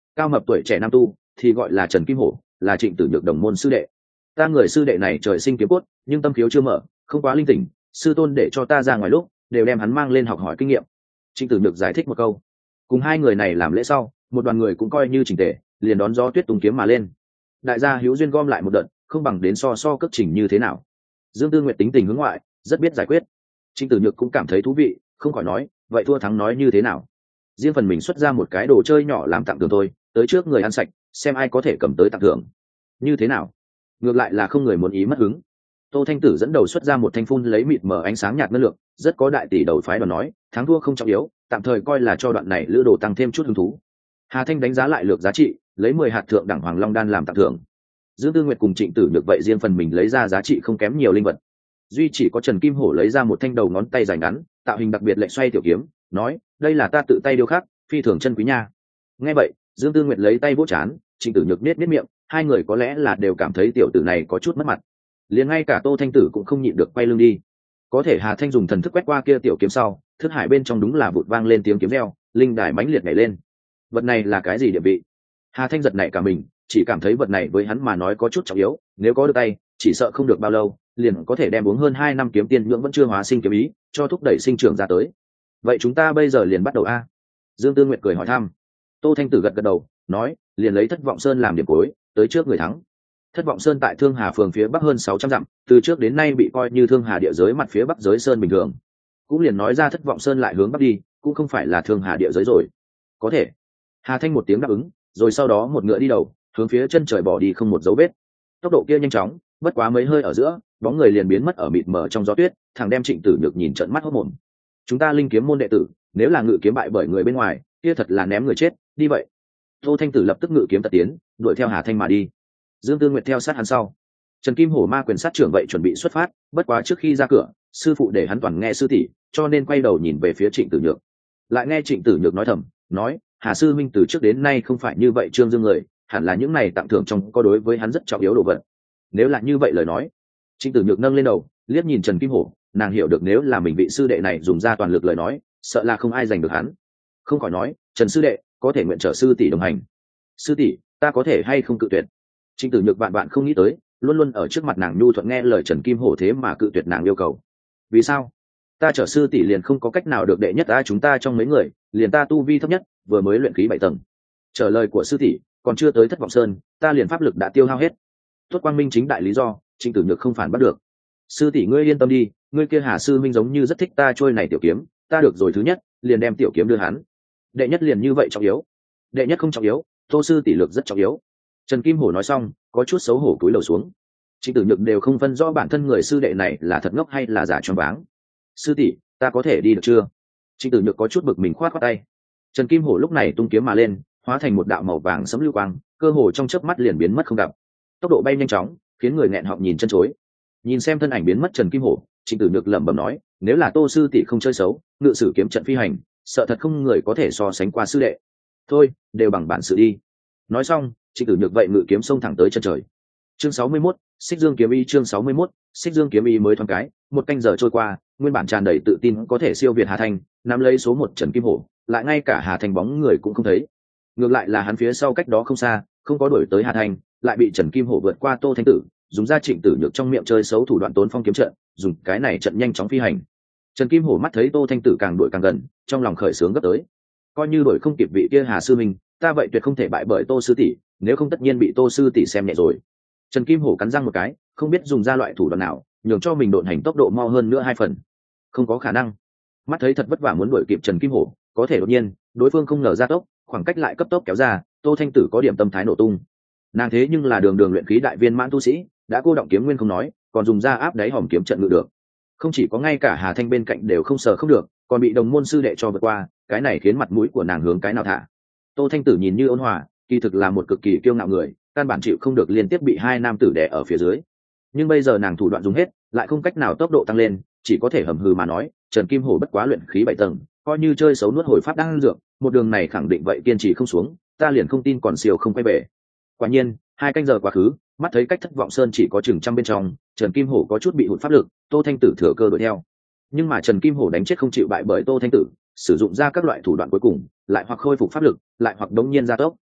cao mập tuổi trẻ nam tu thì gọi là Trần Kim Hổ, là Trịnh Tử Nhược đồng môn sư đệ. Ta người sư đệ này trời sinh kiếm cốt, nhưng tâm khiếu chưa mở, không quá linh tỉnh, sư tôn để cho ta ra ngoài lúc đều đem hắn mang lên học hỏi kinh nghiệm. Trịnh Tử Nhược giải thích một câu. Cùng hai người này làm lễ sau, một đoàn người cũng coi như chỉnh tề, liền đón gió tuyết tung kiếm mà lên. Đại gia hữu duyên gom lại một đợt, không bằng đến so cất trình như thế nào. Dương Tư Nguyệt tính tình hướng ngoại, rất biết giải quyết. Trịnh Tử Nhược cũng cảm thấy thú vị, không khỏi nói, vậy thua thắng nói như thế nào? Riêng phần mình xuất ra một cái đồ chơi nhỏ làm tặng thưởng thôi, tới trước người ăn sạch, xem ai có thể cầm tới tặng thưởng. Như thế nào? Ngược lại là không người muốn ý mất hứng. Tô Thanh Tử dẫn đầu xuất ra một thanh phun lấy mịt mờ ánh sáng nhạt ngân lượng, rất có đại tỷ đầu phái đoàn nói, thắng thua không trọng yếu, tạm thời coi là cho đoạn này lữ đồ tăng thêm chút hứng thú. Hà Thanh đánh giá lại lược giá trị, lấy 10 hạt thượng đẳng hoàng long đan làm tặng thưởng. Dương Tư Nguyệt cùng Trịnh Tử Nhược vậy riêng phần mình lấy ra giá trị không kém nhiều linh vật. Duy chỉ có Trần Kim Hổ lấy ra một thanh đầu ngón tay dài ngắn, tạo hình đặc biệt lệnh xoay tiểu kiếm, nói, đây là ta tự tay điêu khắc, phi thường chân quý nha. Nghe vậy, Dương Tư Nguyệt lấy tay vỗ chán, Trịnh Tử Nhược nết miệng, hai người có lẽ là đều cảm thấy tiểu tử này có chút mất mặt. Liền ngay cả Tô Thanh Tử cũng không nhịn được quay lưng đi. Có thể Hà Thanh dùng thần thức quét qua kia tiểu kiếm sau, thức hải bên trong đúng là vụt vang lên tiếng kiếm reo, linh đài mãnh liệt nhảy lên. Vật này là cái gì địa vị? Hà Thanh giật nảy cả mình, chỉ cảm thấy vật này với hắn mà nói có chút trọng yếu, nếu có được tay, chỉ sợ không được bao lâu, liền có thể đem uống hơn 2 năm kiếm tiên nhưỡng vẫn chưa hóa sinh kiếm ý, cho thúc đẩy sinh trưởng ra tới. Vậy chúng ta bây giờ liền bắt đầu a? Dương Tư Nguyệt cười hỏi thăm. Tô Thanh Tử gật gật đầu, nói, liền lấy Thất Vọng Sơn làm điểm cuối, tới trước người thắng. Thất Vọng Sơn tại Thương Hà phường phía bắc hơn 600 dặm, từ trước đến nay bị coi như Thương Hà địa giới mặt phía bắc giới sơn bình thường. Cũng liền nói ra Thất Vọng Sơn lại hướng bắc đi, cũng không phải là Thương Hà địa giới rồi. Có thể. Hà Thanh một tiếng đáp ứng, rồi sau đó một ngựa đi đầu, hướng phía chân trời bỏ đi không một dấu vết. Tốc độ kia nhanh chóng, bất quá mấy hơi ở giữa, bóng người liền biến mất ở mịt mờ trong gió tuyết, thằng đem Trịnh Tử Nhược nhìn trợn mắt hốt mồm. Chúng ta linh kiếm môn đệ tử, nếu là ngự kiếm bại bởi người bên ngoài, kia thật là ném người chết, đi vậy. Tô Thanh Tử lập tức ngự kiếm tật tiến, đuổi theo Hà Thanh mà đi. Dương Tư Nguyệt theo sát hắn sau. Trần Kim Hổ ma quyền sát trưởng vậy chuẩn bị xuất phát, bất quá trước khi ra cửa, sư phụ để hắn toàn nghe sư tỷ, cho nên quay đầu nhìn về phía Trịnh Tử Nhược. Lại nghe Trịnh Tử Nhược nói thầm, nói, Hà sư minh từ trước đến nay không phải như vậy trương dương người, hẳn là những này tặng thưởng trong có đối với hắn rất trọng yếu đồ vật. Nếu là như vậy lời nói, Trịnh Tử Nhược nâng lên đầu, liếc nhìn Trần Kim Hổ, nàng hiểu được nếu là mình vị sư đệ này dùng ra toàn lực lời nói, sợ là không ai giành được hắn. Không khỏi nói, Trần sư đệ, có thể nguyện trở sư tỷ đồng hành. Sư tỷ, ta có thể hay không cự tuyệt? Trịnh Tử Nhược bạn bạn không nghĩ tới, luôn luôn ở trước mặt nàng nhu thuận nghe lời Trần Kim Hổ thế mà cự tuyệt nàng yêu cầu. Vì sao? Ta trở sư tỷ liền không có cách nào được đệ nhất ta, chúng ta trong mấy người, liền ta tu vi thấp nhất, vừa mới luyện khí 7 tầng. Trở lời của sư tỷ, còn chưa tới Thất Vọng Sơn, ta liền pháp lực đã tiêu hao hết. Tốt quang minh chính đại lý do, Trịnh Tử Nhược không phản bắt được. Sư tỷ ngươi yên tâm đi, ngươi kia Hà sư minh giống như rất thích ta trôi này tiểu kiếm, ta được rồi thứ nhất, liền đem tiểu kiếm đưa hắn. Đệ nhất liền như vậy trọng yếu? Đệ nhất không trọng yếu, Tô sư tỷ lược rất trọng yếu. Trần Kim Hổ nói xong, có chút xấu hổ cúi đầu xuống. Trịnh Tử Nhược đều không phân rõ bản thân người sư đệ này là thật ngốc hay là giả choáng váng. Sư tỷ, ta có thể đi được chưa? Trịnh Tử Nhược có chút bực mình khoát khoát tay. Trần Kim Hổ lúc này tung kiếm mà lên, hóa thành một đạo màu vàng sẫm lưu quang, cơ hồ trong chớp mắt liền biến mất không gặp. Tốc độ bay nhanh chóng, khiến người nghẹn họng nhìn chân chối. Nhìn xem thân ảnh biến mất Trần Kim Hổ, Trịnh Tử Nhược lẩm bẩm nói, nếu là Tô sư tỷ không chơi xấu, ngự sử kiếm trận phi hành, sợ thật không người có thể so sánh qua sư đệ. Thôi, đều bằng bản sự đi. Nói xong, Trịnh Tử Nhược vậy ngự kiếm xông thẳng tới chân trời. Chương 61, Xích Dương kiếm ý. Chương 61, Xích Dương kiếm ý. Mới thoáng cái, một canh giờ trôi qua, nguyên bản tràn đầy tự tin có thể siêu việt Hà Thanh, nắm lấy số 1 Trần Kim Hổ, lại ngay cả Hà Thanh bóng người cũng không thấy. Ngược lại là hắn phía sau cách đó không xa, không có đuổi tới Hà Thanh, lại bị Trần Kim Hổ vượt qua Tô Thanh Tử, dùng ra Trịnh Tử Nhược trong miệng chơi xấu thủ đoạn tốn phong kiếm trận, dùng cái này trận nhanh chóng phi hành. Trần Kim Hổ mắt thấy Tô Thanh Tử càng đuổi càng gần, trong lòng khởi sướng gấp tới. Coi như đuổi không kịp vị kia Hà sư minh, ta vậy tuyệt không thể bại bởi Tô sư tỷ, nếu không tất nhiên bị Tô sư tỷ xem nhẹ rồi. Trần Kim Hổ cắn răng một cái, không biết dùng ra loại thủ đoạn nào, nhường cho mình độn hành tốc độ mau hơn nữa 2 phần. Không có khả năng. Mắt thấy thật vất vả muốn đuổi kịp Trần Kim Hổ, có thể đột nhiên, đối phương không ngờ ra tốc, khoảng cách lại cấp tốc kéo ra, Tô Thanh Tử có điểm tâm thái nổ tung. Nàng thế nhưng là đường luyện khí đại viên mãn tu sĩ, đã cô động kiếm nguyên không nói, còn dùng ra áp đáy hòm kiếm trận ngự được. Không chỉ có ngay cả Hà Thanh bên cạnh đều không sờ không được, còn bị đồng môn sư đệ cho vượt qua, cái này khiến mặt mũi của nàng hướng cái nào thả. Tô Thanh Tử nhìn như ôn hòa, kỳ thực là một cực kỳ kiêu ngạo người, căn bản chịu không được liên tiếp bị 2 nam tử đè ở phía dưới. Nhưng bây giờ nàng thủ đoạn dùng hết, lại không cách nào tốc độ tăng lên, chỉ có thể hầm hừ mà nói, Trần Kim Hổ bất quá luyện khí 7 tầng, coi như chơi xấu nuốt hồi pháp đang dược, một đường này khẳng định vậy kiên trì không xuống, ta liền không tin còn siêu không quay về. Quả nhiên, 2 canh giờ quá khứ, mắt thấy cách Thất Vọng Sơn chỉ có chừng trăm bên trong, Trần Kim Hổ có chút bị hụt pháp lực, Tô Thanh Tử thừa cơ đuổi theo. Nhưng mà Trần Kim Hổ đánh chết không chịu bại bởi Tô Thanh Tử, sử dụng ra các loại thủ đoạn cuối cùng, lại hoặc khôi phục pháp lực, lại hoặc đống nhiên gia tốc.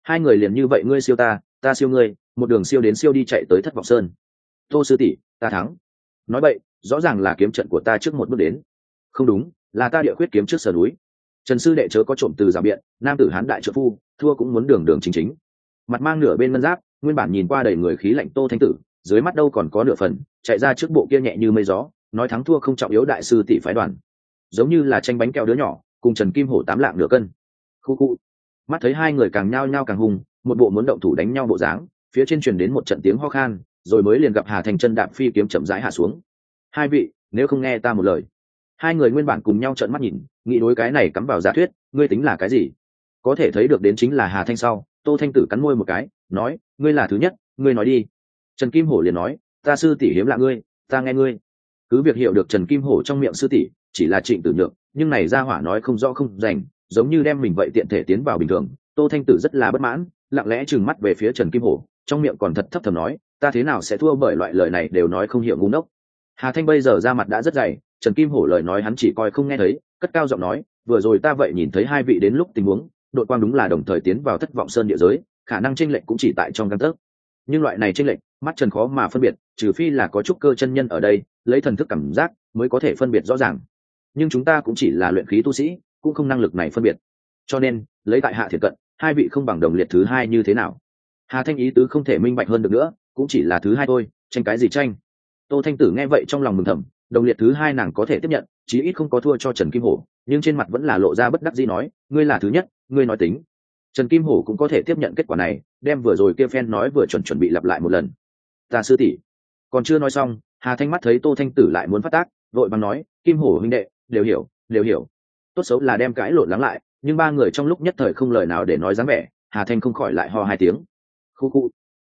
hai người liền như vậy, ngươi siêu ta siêu ngươi, một đường siêu đến siêu đi chạy tới Thất Vọng Sơn. Tô sư tỷ, ta thắng. Nói vậy rõ ràng là kiếm trận của ta trước một bước đến. Không đúng, là ta địa khuyết kiếm trước sườn núi. Trần sư đệ chớ có trộm từ rào biện, nam tử hán đại trợ phu, thua cũng muốn đường đường chính chính. Mặt mang nửa bên ngân giáp, nguyên bản nhìn qua đầy người khí lạnh Tô Thanh Tử, dưới mắt đâu còn có nửa phần, chạy ra trước bộ kia nhẹ như mây gió, nói thắng thua không trọng yếu, đại sư tỷ phái đoàn giống như là tranh bánh kẹo đứa nhỏ cùng Trần Kim Hổ 8 lạng nửa cân. Khu khu. Mắt thấy hai người càng nhao nhao càng hung, một bộ muốn động thủ đánh nhau bộ dáng, phía trên truyền đến một trận tiếng ho khan, rồi mới liền gặp Hà Thành chân đạp phi kiếm chậm rãi hạ xuống. Hai vị, nếu không nghe ta một lời. Hai người nguyên bản cùng nhau trợn mắt nhìn, nghĩ đối cái này cắm vào giả thuyết, ngươi tính là cái gì? Có thể thấy được đến chính là Hà Thanh sau, Tô Thanh Tử cắn môi một cái, nói, ngươi là thứ nhất, ngươi nói đi. Trần Kim Hổ liền nói, ta sư tỷ hiếm lạ ngươi, ta nghe ngươi. Cứ việc hiểu được Trần Kim Hổ trong miệng sư tỷ chỉ là Trịnh Tử Nhược, nhưng này ra hỏa nói không rõ không rành, giống như đem mình vậy tiện thể tiến vào bình thường. Tô Thanh Tử rất là bất mãn, lặng lẽ trừng mắt về phía Trần Kim Hổ, trong miệng còn thật thấp thầm nói, ta thế nào sẽ thua, bởi loại lời này đều nói không hiểu, ngu ngốc. Hà Thanh bây giờ ra mặt đã rất dày, Trần Kim Hổ lời nói hắn chỉ coi không nghe thấy, cất cao giọng nói, vừa rồi ta vậy nhìn thấy hai vị đến lúc tình huống, đội quang đúng là đồng thời tiến vào Thất Vọng Sơn địa giới, khả năng chênh lệch cũng chỉ tại trong gang tấc. Nhưng loại này chênh lệch, mắt Trần khó mà phân biệt, trừ phi là có trúc cơ chân nhân ở đây, lấy thần thức cảm giác mới có thể phân biệt rõ ràng. Nhưng chúng ta cũng chỉ là luyện khí tu sĩ, cũng không năng lực này phân biệt. Cho nên, lấy tại hạ thiệt cận, hai vị không bằng đồng liệt thứ hai như thế nào? Hà Thanh ý tứ không thể minh bạch hơn được nữa, cũng chỉ là thứ hai thôi, tranh cái gì tranh? Tô Thanh Tử nghe vậy trong lòng mừng thầm, đồng liệt thứ hai nàng có thể tiếp nhận, chí ít không có thua cho Trần Kim Hổ, nhưng trên mặt vẫn là lộ ra bất đắc dĩ nói, ngươi là thứ nhất, ngươi nói tính. Trần Kim Hổ cũng có thể tiếp nhận kết quả này, đem vừa rồi kia phen nói vừa chuẩn bị lặp lại một lần. Ta sư tỷ. Còn chưa nói xong, Hà Thanh mắt thấy Tô Thanh Tử lại muốn phát tác, vội vàng nói, Kim Hổ huynh đệ, đều hiểu. Tốt xấu là đem cãi lộn lắng lại, nhưng ba người trong lúc nhất thời không lời nào để nói dáng vẻ, Hà Thanh không khỏi lại ho hai tiếng. Khu.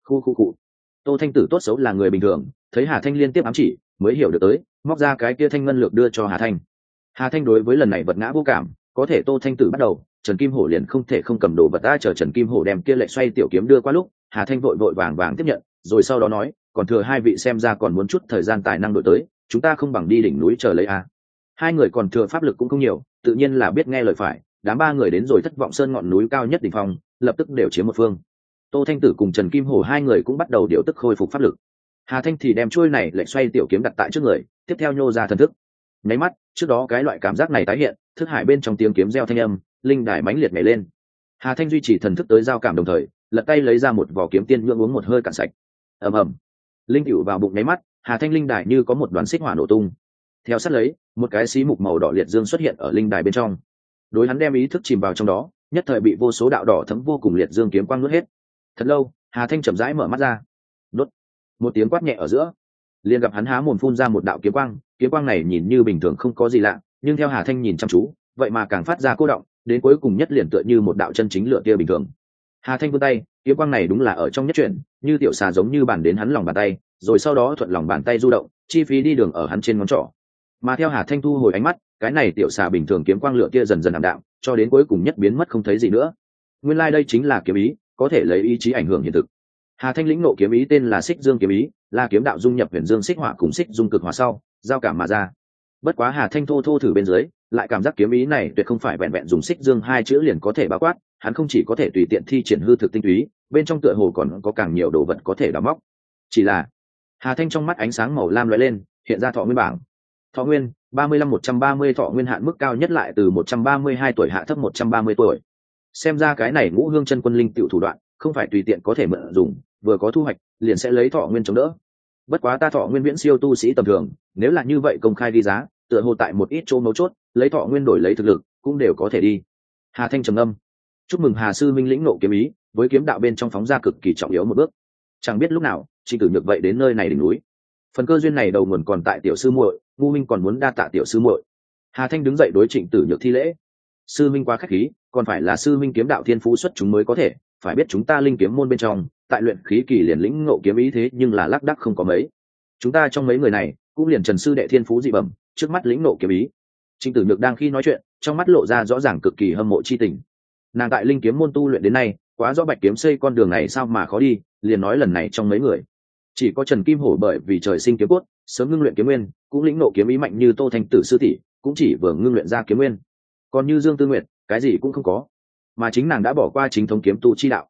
Tô Thanh Tử tốt xấu là người bình thường, thấy Hà Thanh liên tiếp ám chỉ, mới hiểu được tới, móc ra cái kia thanh ngân lược đưa cho Hà Thanh. Hà Thanh đối với lần này vật ngã vô cảm, có thể Tô Thanh Tử bắt đầu, Trần Kim Hổ liền không thể không cầm đồ vật. Chờ Trần Kim Hổ đem kia lệnh xoay tiểu kiếm đưa qua lúc, Hà Thanh vội vàng tiếp nhận, rồi sau đó nói, còn thừa hai vị xem ra còn muốn chút thời gian tài năng đổi tới, chúng ta không bằng đi đỉnh núi chờ lấy a. Hai người còn thừa pháp lực cũng không nhiều, tự nhiên là biết nghe lời phải, đám ba người đến rồi Thất Vọng Sơn ngọn núi cao nhất đỉnh phong, lập tức đều chiếm một phương. Tô Thanh Tử cùng Trần Kim Hổ hai người cũng bắt đầu điều tức khôi phục pháp lực. Hà Thanh thì đem chuôi này lệnh xoay tiểu kiếm đặt tại trước người, tiếp theo nhô ra thần thức. Nháy mắt, trước đó cái loại cảm giác này tái hiện, thức hải bên trong tiếng kiếm reo thanh âm, linh đài mãnh liệt nhảy lên. Hà Thanh duy trì thần thức tới giao cảm đồng thời, lật tay lấy ra một vỏ kiếm tiên nhượng uống một hơi cạn sạch. Ầm. Linh cựu vào bụng nháy mắt, Hà Thanh linh đài như có một đoàn xích hỏa nổ tung. Theo sát lấy, một cái xí mục màu đỏ liệt dương xuất hiện ở linh đài bên trong. Đối hắn đem ý thức chìm vào trong đó, nhất thời bị vô số đạo đỏ thấm vô cùng liệt dương kiếm quang nuốt hết. Thật lâu, Hà Thanh chậm rãi mở mắt ra. Đốt. Một tiếng quát nhẹ ở giữa, liền gặp hắn há mồm phun ra một đạo kiếm quang này nhìn như bình thường không có gì lạ, nhưng theo Hà Thanh nhìn chăm chú, vậy mà càng phát ra cô động, đến cuối cùng nhất liền tựa như một đạo chân chính lửa tia bình thường. Hà Thanh vươn tay, kiếm quang này đúng là ở trong nhất chuyển, như tiểu xà giống như bản đến hắn lòng bàn tay, rồi sau đó thuận lòng bàn tay du động, chi phí đi đường ở hắn trên ngón trỏ. Mà theo Hà Thanh thu hồi ánh mắt, cái này tiểu xà bình thường kiếm quang lửa tia dần dần ảm đạm, cho đến cuối cùng nhất biến mất không thấy gì nữa. Nguyên lai đây chính là kiếm ý, có thể lấy ý chí ảnh hưởng hiện thực. Hà Thanh lĩnh ngộ kiếm ý tên là Xích Dương kiếm ý, là kiếm đạo dung nhập huyền dương xích hỏa cùng xích dung cực hỏa sau, giao cảm mà ra. Bất quá Hà Thanh thô thử bên dưới, lại cảm giác kiếm ý này tuyệt không phải vẹn vẹn dùng Xích Dương hai chữ liền có thể bao quát, hắn không chỉ có thể tùy tiện thi triển hư thực tinh túy, bên trong tựa hồ còn có càng nhiều đồ vật có thể đào móc. Chỉ là, Hà Thanh trong mắt ánh sáng màu lam lóe lên, hiện ra thọ nguyên bảng. Thọ nguyên 35-130, thọ nguyên hạn mức cao nhất lại từ 132 tuổi hạ thấp 130 tuổi. Xem ra cái này Ngũ Hương chân quân linh tiểu thủ đoạn, không phải tùy tiện có thể mượn dùng, vừa có thu hoạch, liền sẽ lấy thọ nguyên chống đỡ. Bất quá ta thọ nguyên viễn siêu tu sĩ tầm thường, nếu là như vậy công khai đi giá, tựa hồ tại một ít chỗ mấu chốt, lấy thọ nguyên đổi lấy thực lực, cũng đều có thể đi. Hà Thanh trầm ngâm. Chúc mừng Hà sư minh lĩnh ngộ kiếm ý, với kiếm đạo bên trong phóng ra cực kỳ trọng yếu một bước. Chẳng biết lúc nào, Trịnh Tử Nhược vậy đến nơi này đỉnh núi. Phần cơ duyên này đầu nguồn còn tại tiểu sư muội, Ngu Minh còn muốn đa tạ tiểu sư muội. Hà Thanh đứng dậy đối Trịnh Tử Nhược thi lễ. Sư minh quá khách khí, còn phải là sư minh kiếm đạo thiên phú xuất chúng mới có thể, phải biết chúng ta linh kiếm môn bên trong, tại luyện khí kỳ liền lĩnh ngộ kiếm ý thế nhưng là lác đác không có mấy. Chúng ta trong mấy người này, cũng liền Trần sư đệ thiên phú dị bẩm, trước mắt lĩnh ngộ kiếm ý. Trịnh Tử Nhược đang khi nói chuyện, trong mắt lộ ra rõ ràng cực kỳ hâm mộ chi tình. Nàng tại linh kiếm môn tu luyện đến nay, quá rõ bạch kiếm xây con đường này sao mà khó đi, liền nói lần này trong mấy người, chỉ có Trần Kim Hổ bởi vì trời sinh kiếm cốt, sớm ngưng luyện kiếm nguyên, cũng lĩnh ngộ kiếm ý mạnh như Tô Thanh Tử sư tỷ, cũng chỉ vừa ngưng luyện ra kiếm nguyên. Còn như Dương Tư Nguyệt, cái gì cũng không có, mà chính nàng đã bỏ qua chính thống kiếm tu chi đạo.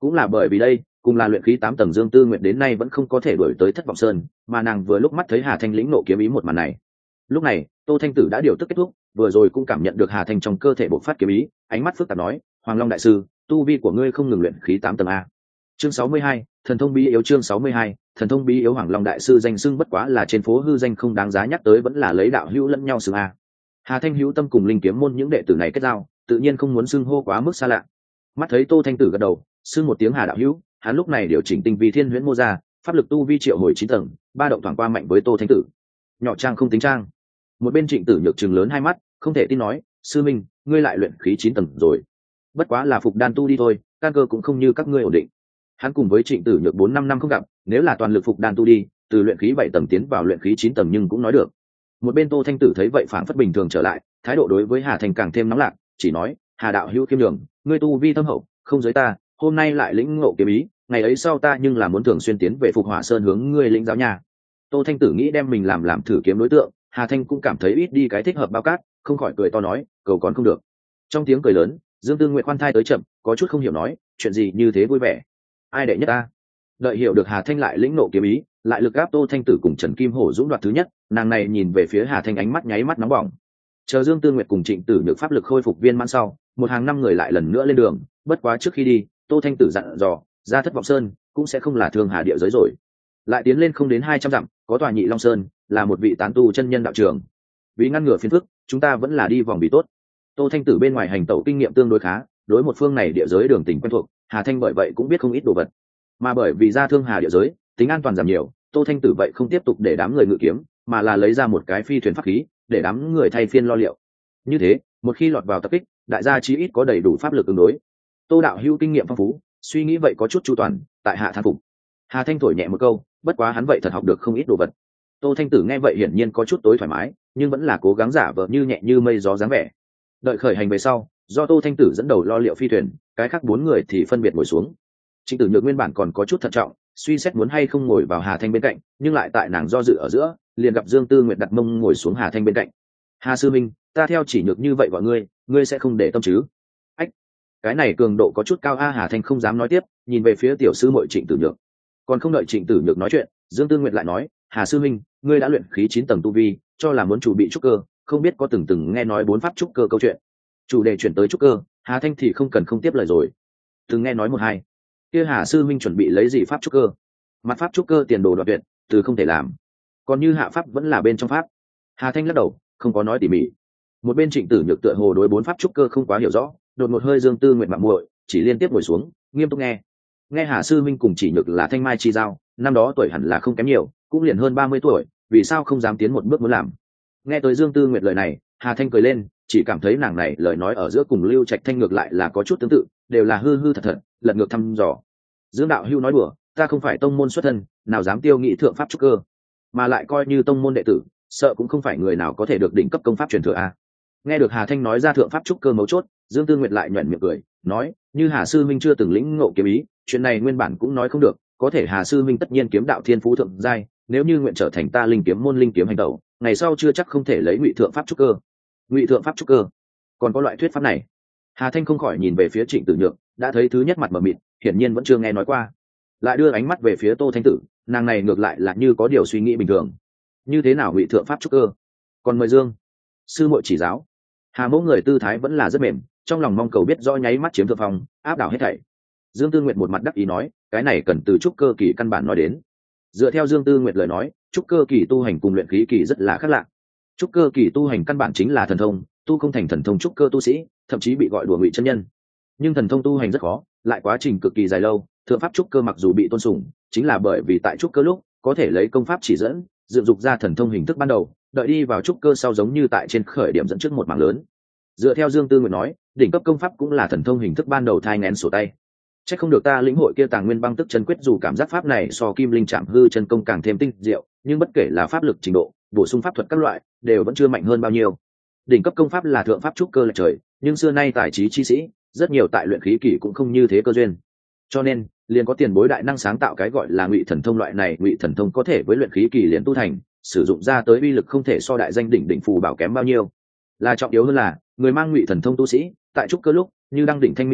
Cũng là bởi vì đây, cùng là luyện khí 8 tầng Dương Tư Nguyệt đến nay vẫn không có thể đuổi tới Thất Vọng Sơn, mà nàng vừa lúc mắt thấy Hà Thanh lĩnh nộ kiếm ý một màn này. Lúc này, Tô Thanh Tử đã điều tức kết thúc, vừa rồi cũng cảm nhận được Hà Thanh trong cơ thể bộc phát kiếm ý, ánh mắt phức tạp nói: "Hoàng Long đại sư, tu vi của ngươi không ngừng luyện khí 8 tầng a." Chương 62, thần thông bí yếu. Chương 62, thần thông bí yếu. Hoàng Long đại sư danh xưng bất quá là trên phố hư danh, không đáng giá nhắc tới, vẫn là lấy đạo hữu lẫn nhau xưng a. Hà Thanh hữu tâm cùng Linh Kiếm môn những đệ tử này kết giao, tự nhiên không muốn xưng hô quá mức xa lạ. Mắt thấy Tô Thanh Tử gật đầu, xưng một tiếng Hà đạo hữu, hắn lúc này điều chỉnh tinh vi thiên huyễn mô ra, pháp lực tu vi triệu hồi 9 tầng, ba động thoảng qua mạnh với Tô Thanh Tử. Nhỏ trang không tính trang. Một bên Trịnh Tử Nhược trừng lớn hai mắt, không thể tin nói: "Sư minh, ngươi lại luyện khí 9 tầng rồi? Bất quá là phục đan tu đi thôi, căn cơ cũng không như các ngươi ổn định." Hắn cùng với Trịnh Tử Nhược 4-5 năm không gặp, nếu là toàn lực phục đan tu đi, từ luyện khí 7 tầng tiến vào luyện khí 9 tầng nhưng cũng nói được. Một bên Tô Thanh Tử thấy vậy phảng phất bình thường trở lại, thái độ đối với Hà Thanh càng thêm nóng lạc, chỉ nói: "Hà đạo hữu khiêm nhường, ngươi tu vi thâm hậu, không giới ta, hôm nay lại lĩnh ngộ kiếm ý, ngày ấy sau ta nhưng là muốn thường xuyên tiến về Phục Hỏa Sơn hướng ngươi lĩnh giáo nhà." Tô Thanh Tử nghĩ đem mình làm thử kiếm đối tượng, Hà Thanh cũng cảm thấy ít đi cái thích hợp bao cát, không khỏi cười to nói: "Cầu còn không được." Trong tiếng cười lớn, Dương Tư Nguyệt khoan thai tới chậm, có chút không hiểu nói: "Chuyện gì như thế vui vẻ? Ai đệ nhất ta?" Đợi hiểu được Hà Thanh lại lĩnh nộ kiếm ý, lại lực áp Tô Thanh Tử cùng Trần Kim Hổ dũng đoạt thứ nhất, nàng này nhìn về phía Hà Thanh ánh mắt nháy mắt nóng bỏng. Chờ Dương Tư Nguyệt cùng Trịnh Tử Nhược pháp lực khôi phục viên mãn sau, một hàng năm người lại lần nữa lên đường, bất quá trước khi đi, Tô Thanh Tử dặn dò, ra Thất Vọng Sơn cũng sẽ không là thương hà địa giới rồi. Lại tiến lên không đến 200 dặm, có tòa Nhị Long Sơn, là một vị tán tu chân nhân đạo trường. Vì ngăn ngừa phiền phức, chúng ta vẫn là đi vòng vì tốt. Tô Thanh Tử bên ngoài hành tẩu kinh nghiệm tương đối khá, đối một phương này địa giới đường tình quen thuộc, Hà Thanh bởi vậy cũng biết không ít đồ vật. Mà bởi vì ra thương hà địa giới, tính an toàn giảm nhiều, Tô Thanh Tử vậy không tiếp tục để đám người ngự kiếm, mà là lấy ra một cái phi thuyền pháp khí, để đám người thay phiên lo liệu. Như thế, một khi lọt vào tập kích, đại gia chí ít có đầy đủ pháp lực ứng đối. Tô đạo hữu kinh nghiệm phong phú, suy nghĩ vậy có chút chu toàn, tại hạ thán phục. Hà Thanh thổi nhẹ một câu, bất quá hắn vậy thật học được không ít đồ vật. Tô Thanh Tử nghe vậy hiển nhiên có chút tối thoải mái, nhưng vẫn là cố gắng giả vờ như nhẹ như mây gió dáng vẻ. Đợi khởi hành về sau, do Tô Thanh Tử dẫn đầu lo liệu phi thuyền, cái khác 4 người thì phân biệt ngồi xuống. Trịnh Tử Nhược nguyên bản còn có chút thận trọng, suy xét muốn hay không ngồi vào Hà Thanh bên cạnh, nhưng lại tại nàng do dự ở giữa, liền gặp Dương Tư Nguyệt đặt mông ngồi xuống Hà Thanh bên cạnh. "Hà sư minh, ta theo chỉ nhược như vậy gọi ngươi, ngươi sẽ không để tâm chứ?" Ách, cái này cường độ có chút cao a. Hà Thanh không dám nói tiếp, nhìn về phía tiểu sư muội Trịnh Tử Nhược. Còn không đợi Trịnh Tử Nhược nói chuyện, Dương Tư Nguyệt lại nói: "Hà sư minh, ngươi đã luyện khí 9 tầng tu vi, cho là muốn chủ bị trúc cơ, không biết có từng nghe nói 4 pháp trúc cơ câu chuyện?" Chủ đề chuyển tới trúc cơ, Hà Thanh thì không cần không tiếp lời rồi. Từng nghe nói một hai. Kia Hà sư minh chuẩn bị lấy gì pháp trúc cơ? Mặt pháp trúc cơ tiền đồ đoạt tuyệt, từ không thể làm. Còn như hạ pháp vẫn là bên trong pháp. Hà Thanh lắc đầu, không có nói tỉ mỉ. Một bên Trịnh Tử Nhược tựa hồ đối 4 pháp trúc cơ không quá hiểu rõ, đột một hơi Dương Tư Nguyệt mặm muội, chỉ liên tiếp ngồi xuống, nghiêm túc nghe. Nghe Hà sư minh cùng chỉ nhược là thanh mai chi giao, năm đó tuổi hẳn là không kém nhiều, cũng liền hơn 30 tuổi, vì sao không dám tiến một bước muốn làm? Nghe tới Dương Tư Nguyệt lời này, Hà Thanh cười lên, chỉ cảm thấy nàng này lời nói ở giữa cùng Lưu Trạch Thanh ngược lại là có chút tương tự, đều là hư hư thật thật, lật ngược thăm dò. Dương đạo hưu nói đùa, ta không phải tông môn xuất thân, nào dám tiêu nghị thượng pháp trúc cơ, mà lại coi như tông môn đệ tử, sợ cũng không phải người nào có thể được đỉnh cấp công pháp truyền thừa a. Nghe được Hà Thanh nói ra thượng pháp trúc cơ mấu chốt, Dương Tư Nguyệt lại nhuyễn miệng cười, nói: "Như Hà sư minh chưa từng lĩnh ngộ kiếm ý, chuyện này nguyên bản cũng nói không được, có thể Hà sư minh tất nhiên kiếm đạo thiên phú thượng giai, nếu như nguyện trở thành ta linh kiếm môn linh kiếm hành tẩu, ngày sau chưa chắc không thể lấy ngụy thượng pháp trúc cơ." Ngụy thượng pháp trúc cơ, còn có loại thuyết pháp này? Hà Thanh không khỏi nhìn về phía Trịnh Tử Nhược, đã thấy thứ nhất mặt mờ mịt, hiển nhiên vẫn chưa nghe nói qua. Lại đưa ánh mắt về phía Tô Thanh Tử, nàng này ngược lại là như có điều suy nghĩ bình thường. Như thế nào ngụy thượng pháp trúc cơ? Còn mời Dương sư muội chỉ giáo. Hà mẫu người tư thái vẫn là rất mềm, trong lòng mong cầu biết rõ nháy mắt chiếm thượng phong, áp đảo hết thảy. Dương Tư Nguyệt một mặt đắc ý nói: "Cái này cần từ trúc cơ kỳ căn bản nói đến." Dựa theo Dương Tư Nguyệt lời nói, trúc cơ kỳ tu hành cùng luyện khí kỳ rất là khác lạ. Trúc cơ kỳ tu hành căn bản chính là thần thông, tu không thành thần thông trúc cơ tu sĩ, thậm chí bị gọi đùa ngụy chân nhân. Nhưng thần thông tu hành rất khó, lại quá trình cực kỳ dài lâu, thượng pháp trúc cơ mặc dù bị tôn sùng, chính là bởi vì tại trúc cơ lúc có thể lấy công pháp chỉ dẫn, dựng dục ra thần thông hình thức ban đầu, đợi đi vào trúc cơ sau giống như tại trên khởi điểm dẫn trước một mảng lớn. Dựa theo Dương Tư Nguyệt nói, đỉnh cấp công pháp cũng là thần thông hình thức ban đầu thai nghén sổ tay. Chắc không được ta lĩnh hội kia Tàng Nguyên Băng Tức Chân Quyết, dù cảm giác pháp này so Kim Linh Trảm Hư chân công càng thêm tinh diệu, nhưng bất kể là pháp lực trình độ, bổ sung pháp thuật các loại, đều vẫn chưa mạnh hơn bao nhiêu. Đỉnh cấp công pháp là thượng pháp trúc cơ lệch trời, nhưng xưa nay tài trí chi sĩ, rất nhiều tại luyện khí kỳ cũng không như thế cơ duyên. Cho nên, liền có tiền bối đại năng sáng tạo cái gọi là Ngụy Thần Thông loại này, Ngụy Thần Thông có thể với luyện khí kỳ liền tu thành, sử dụng ra tới uy lực không thể so đại danh đỉnh phù bảo kém bao nhiêu. Là trọng yếu hơn là, người mang Ngụy Thần Thông tu sĩ, tại trúc cơ lúc, như đăng đỉnh thanh minh đài,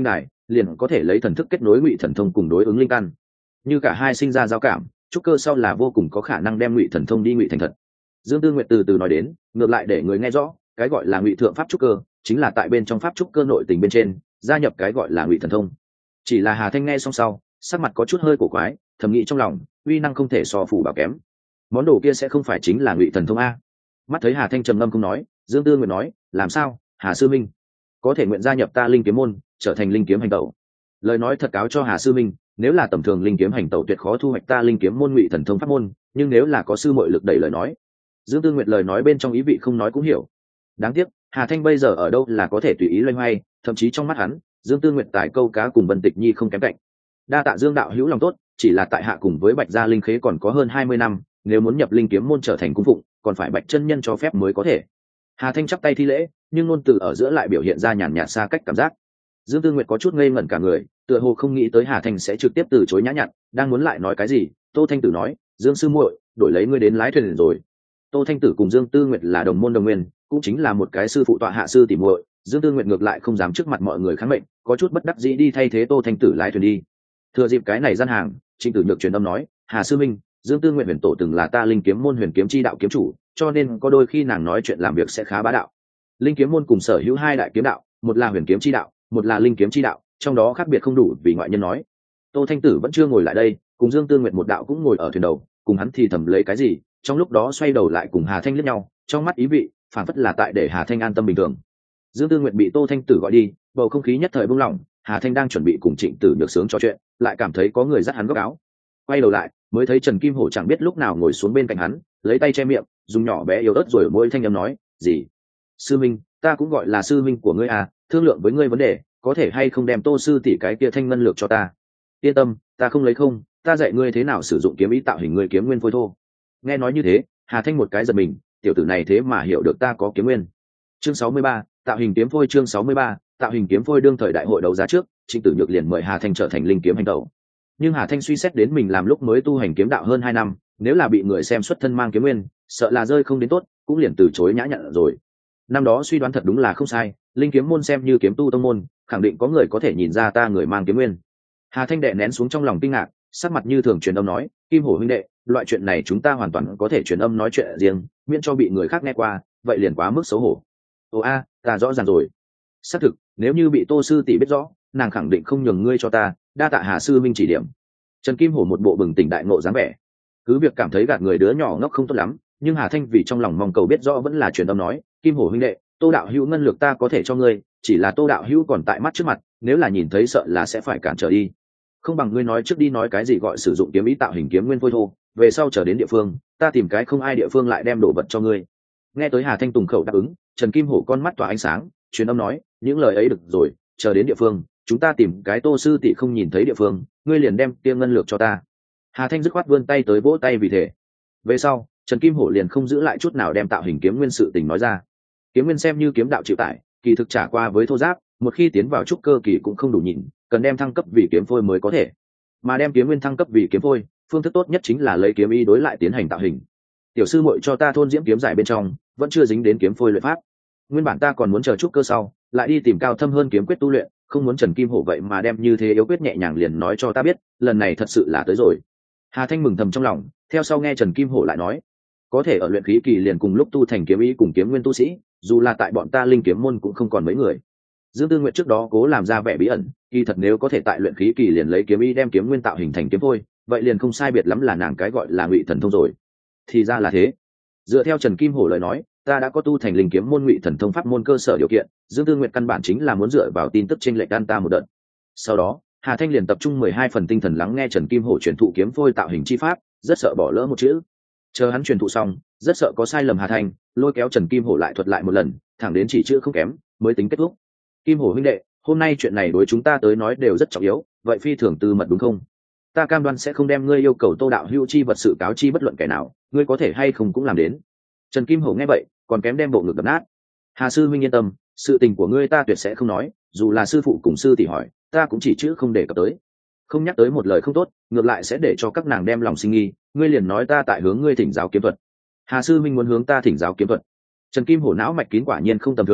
liền có thể lấy thần thức kết nối ngụy thần thông cùng đối ứng linh căn. Như cả hai sinh ra giao cảm, trúc cơ sau là vô cùng có khả năng đem ngụy thần thông đi ngụy thành thật. Dương Tư Nguyệt từ từ nói đến, ngược lại để người nghe rõ, cái gọi là ngụy thượng pháp trúc cơ chính là tại bên trong pháp trúc cơ nội tình bên trên gia nhập cái gọi là ngụy thần thông. Chỉ là Hà Thanh nghe xong sau, sắc mặt có chút hơi cổ quái, thầm nghĩ trong lòng, uy năng không thể so phủ bảo kém. Món đồ kia sẽ không phải chính là ngụy thần thông a? Mắt thấy Hà Thanh trầm ngâm không nói, Dương Tư Nguyệt nói, làm sao, Hà sư minh có thể nguyện gia nhập ta linh kiếm môn, trở thành linh kiếm hành tẩu. Lời nói thật cáo cho Hà sư minh, nếu là tầm thường linh kiếm hành tẩu tuyệt khó thu hoạch ta linh kiếm môn ngụy thần thông pháp môn, nhưng nếu là có sư muội lực đẩy lời nói. Dương Tư Nguyệt lời nói bên trong ý vị không nói cũng hiểu. Đáng tiếc, Hà Thanh bây giờ ở đâu là có thể tùy ý loay hoay, thậm chí trong mắt hắn, Dương Tư Nguyệt tài câu cá cùng Vân Tịch Nhi không kém cạnh. Đa tạ Dương đạo hữu lòng tốt, chỉ là tại hạ cùng với Bạch gia linh khế còn có hơn 20 năm, nếu muốn nhập linh kiếm môn trở thành cung phụng, còn phải Bạch chân nhân cho phép mới có thể. Hà Thanh chắp tay thi lễ, nhưng ngôn từ ở giữa lại biểu hiện ra nhàn nhạt xa cách cảm giác. Dương Tư Nguyệt có chút ngây ngẩn cả người, tựa hồ không nghĩ tới Hà Thanh sẽ trực tiếp từ chối nhã nhặn, đang muốn lại nói cái gì, Tô Thanh Tử nói, Dương sư muội, đổi lấy ngươi đến lái thuyền rồi. Tô Thanh Tử cùng Dương Tư Nguyệt là đồng môn đồng nguyên, cũng chính là một cái sư phụ tọa hạ sư tỉ muội. Dương Tư Nguyệt ngược lại không dám trước mặt mọi người kháng mệnh, có chút bất đắc dĩ đi thay thế Tô Thanh Tử lái thuyền đi. Thừa dịp cái này gian hàng, Trịnh Tử Nhược truyền âm nói, Hà sư minh, Dương Tư Nguyệt huyền tổ từng là ta linh kiếm môn huyền kiếm chi đạo kiếm chủ, cho nên có đôi khi nàng nói chuyện làm việc sẽ khá bá đạo. Linh kiếm môn cùng sở hữu hai đại kiếm đạo, một là huyền kiếm chi đạo, một là linh kiếm chi đạo, trong đó khác biệt không đủ vì ngoại nhân nói. Tô Thanh Tử vẫn chưa ngồi lại đây, cùng Dương Tư Nguyệt một đạo cũng ngồi ở thuyền đầu, cùng hắn thì thầm lấy cái gì, trong lúc đó xoay đầu lại cùng Hà Thanh liếc nhau, trong mắt ý vị phản phất là tại để Hà Thanh an tâm bình thường. Dương Tư Nguyệt bị Tô Thanh Tử gọi đi, bầu không khí nhất thời buông lỏng. Hà Thanh đang chuẩn bị cùng Trịnh Tử Nhược sướng trò chuyện, lại cảm thấy có người dắt hắn góc áo. Quay đầu lại, mới thấy Trần Kim Hổ chẳng biết lúc nào ngồi xuống bên cạnh hắn, lấy tay che miệng, dùng nhỏ bé yếu ớt rồi ở môi thanh âm nói, "Gì? Sư minh, ta cũng gọi là sư minh của ngươi à, thương lượng với ngươi vấn đề, có thể hay không đem Tô sư tỷ cái kia thanh ngân lược cho ta? Yên tâm, ta không lấy không, ta dạy ngươi thế nào sử dụng kiếm ý tạo hình ngươi kiếm nguyên phôi thô." Nghe nói như thế, Hà Thanh một cái giật mình, tiểu tử này thế mà hiểu được ta có kiếm nguyên. Chương 63, tạo hình kiếm phôi. Chương 63, tạo hình kiếm phôi. Đương thời đại hội đấu giá trước, Trịnh Tử Nhược liền mời Hà Thanh trở thành linh kiếm hành tẩu. Nhưng Hà Thanh suy xét đến mình làm lúc mới tu hành kiếm đạo hơn 2 năm, nếu là bị người xem xuất thân mang kiếm nguyên, sợ là rơi không đến tốt, cũng liền từ chối nhã nhặn rồi. Năm đó suy đoán thật đúng là không sai, linh kiếm môn xem như kiếm tu tông môn, khẳng định có người có thể nhìn ra ta người mang kiếm nguyên. Hà Thanh đè nén xuống trong lòng kinh ngạc, sắc mặt như thường truyền âm nói, Kim Hổ huynh đệ, loại chuyện này chúng ta hoàn toàn có thể truyền âm nói chuyện riêng, miễn cho bị người khác nghe qua, vậy liền quá mức xấu hổ. Ồ a, ta rõ ràng rồi. Xác thực, nếu như bị Tô sư tỷ biết rõ, nàng khẳng định không nhường ngươi cho ta, đa tạ Hà sư minh chỉ điểm. Trần Kim Hổ một bộ bừng tỉnh đại ngộ dáng vẻ, cứ việc cảm thấy gạt người đứa nhỏ ngốc không tốt lắm, nhưng Hà Thanh vì trong lòng mong cầu biết rõ vẫn là truyền âm nói, Kim Hổ huynh đệ, Tô đạo hữu ngân lược ta có thể cho ngươi, chỉ là Tô đạo hữu còn tại mắt trước mặt, nếu là nhìn thấy sợ là sẽ phải cản trở đi. Không bằng ngươi nói trước đi nói cái gì gọi sử dụng kiếm ý tạo hình kiếm nguyên phôi thô, về sau trở đến địa phương, ta tìm cái không ai địa phương lại đem đồ vật cho ngươi. Nghe tới Hà Thanh tùng khẩu đáp ứng, Trần Kim Hổ con mắt tỏa ánh sáng, truyền âm nói, những lời ấy được rồi, chờ đến địa phương, chúng ta tìm cái Tô sư tỷ không nhìn thấy địa phương, ngươi liền đem tiêm ngân lược cho ta. Hà Thanh dứt khoát vươn tay tới vỗ tay vì thế. Về sau, Trần Kim Hổ liền không giữ lại chút nào đem tạo hình kiếm nguyên sự tình nói ra. Kiếm nguyên xem như kiếm đạo chịu tải, kỳ thực trả qua với thô giáp, một khi tiến vào trúc cơ kỳ cũng không đủ nhìn, cần đem thăng cấp vì kiếm phôi mới có thể. Mà đem kiếm nguyên thăng cấp vì kiếm phôi, phương thức tốt nhất chính là lấy kiếm ý đối lại tiến hành tạo hình. Tiểu sư muội cho ta thôn diễm kiếm giải bên trong, vẫn chưa dính đến kiếm phôi luyện pháp. Nguyên bản ta còn muốn chờ trúc cơ sau, lại đi tìm cao thâm hơn kiếm quyết tu luyện, không muốn Trần Kim Hổ vậy mà đem như thế yếu quyết nhẹ nhàng liền nói cho ta biết, lần này thật sự là tới rồi. Hà Thanh mừng thầm trong lòng, theo sau nghe Trần Kim Hổ lại nói, có thể ở luyện khí kỳ liền cùng lúc tu thành kiếm ý cùng kiếm nguyên tu sĩ, dù là tại bọn ta linh kiếm môn cũng không còn mấy người. Dương Tư Nguyệt trước đó cố làm ra vẻ bí ẩn, kỳ thật nếu có thể tại luyện khí kỳ liền lấy kiếm ý đem kiếm nguyên tạo hình thành kiếm phôi, vậy liền không sai biệt lắm là nàng cái gọi là ngụy thần thông rồi. Thì ra là thế. Dựa theo Trần Kim Hổ lời nói, ta đã có tu thành linh kiếm môn ngụy thần thông pháp môn cơ sở điều kiện, Dương Tư Nguyệt căn bản chính là muốn dựa vào tin tức chênh lệch đan ta một đợt. Sau đó, Hà Thanh liền tập trung 12 phần tinh thần lắng nghe Trần Kim Hổ truyền thụ kiếm phôi tạo hình chi pháp, rất sợ bỏ lỡ một chữ. Chờ hắn truyền thụ xong, rất sợ có sai lầm, Hà Thanh lôi kéo Trần Kim Hổ lại thuật lại một lần, thẳng đến chỉ chữ không kém mới tính kết thúc. Kim Hổ huynh đệ, hôm nay chuyện này đối chúng ta tới nói đều rất trọng yếu, vậy phi thường tư mật đúng không? Ta cam đoan sẽ không đem ngươi yêu cầu Tô đạo hữu chi vật sự cáo chi bất luận kẻ nào, ngươi có thể hay không cũng làm đến. Trần Kim Hổ nghe vậy, còn kém đem bộ ngực đập nát. Hà sư huynh yên tâm, sự tình của ngươi ta tuyệt sẽ không nói, dù là sư phụ cùng sư tỷ hỏi, ta cũng chỉ chữ không đề cập tới. Không nhắc tới một lời không tốt, ngược lại sẽ để cho các nàng đem lòng sinh nghi, ngươi liền nói ta tại hướng ngươi thỉnh giáo kiếm thuật. Hà sư huynh muốn hướng ta thỉnh giáo kiếm thuật. Trần Kim Hổ não mạch kín quả nhiên không tầm thường,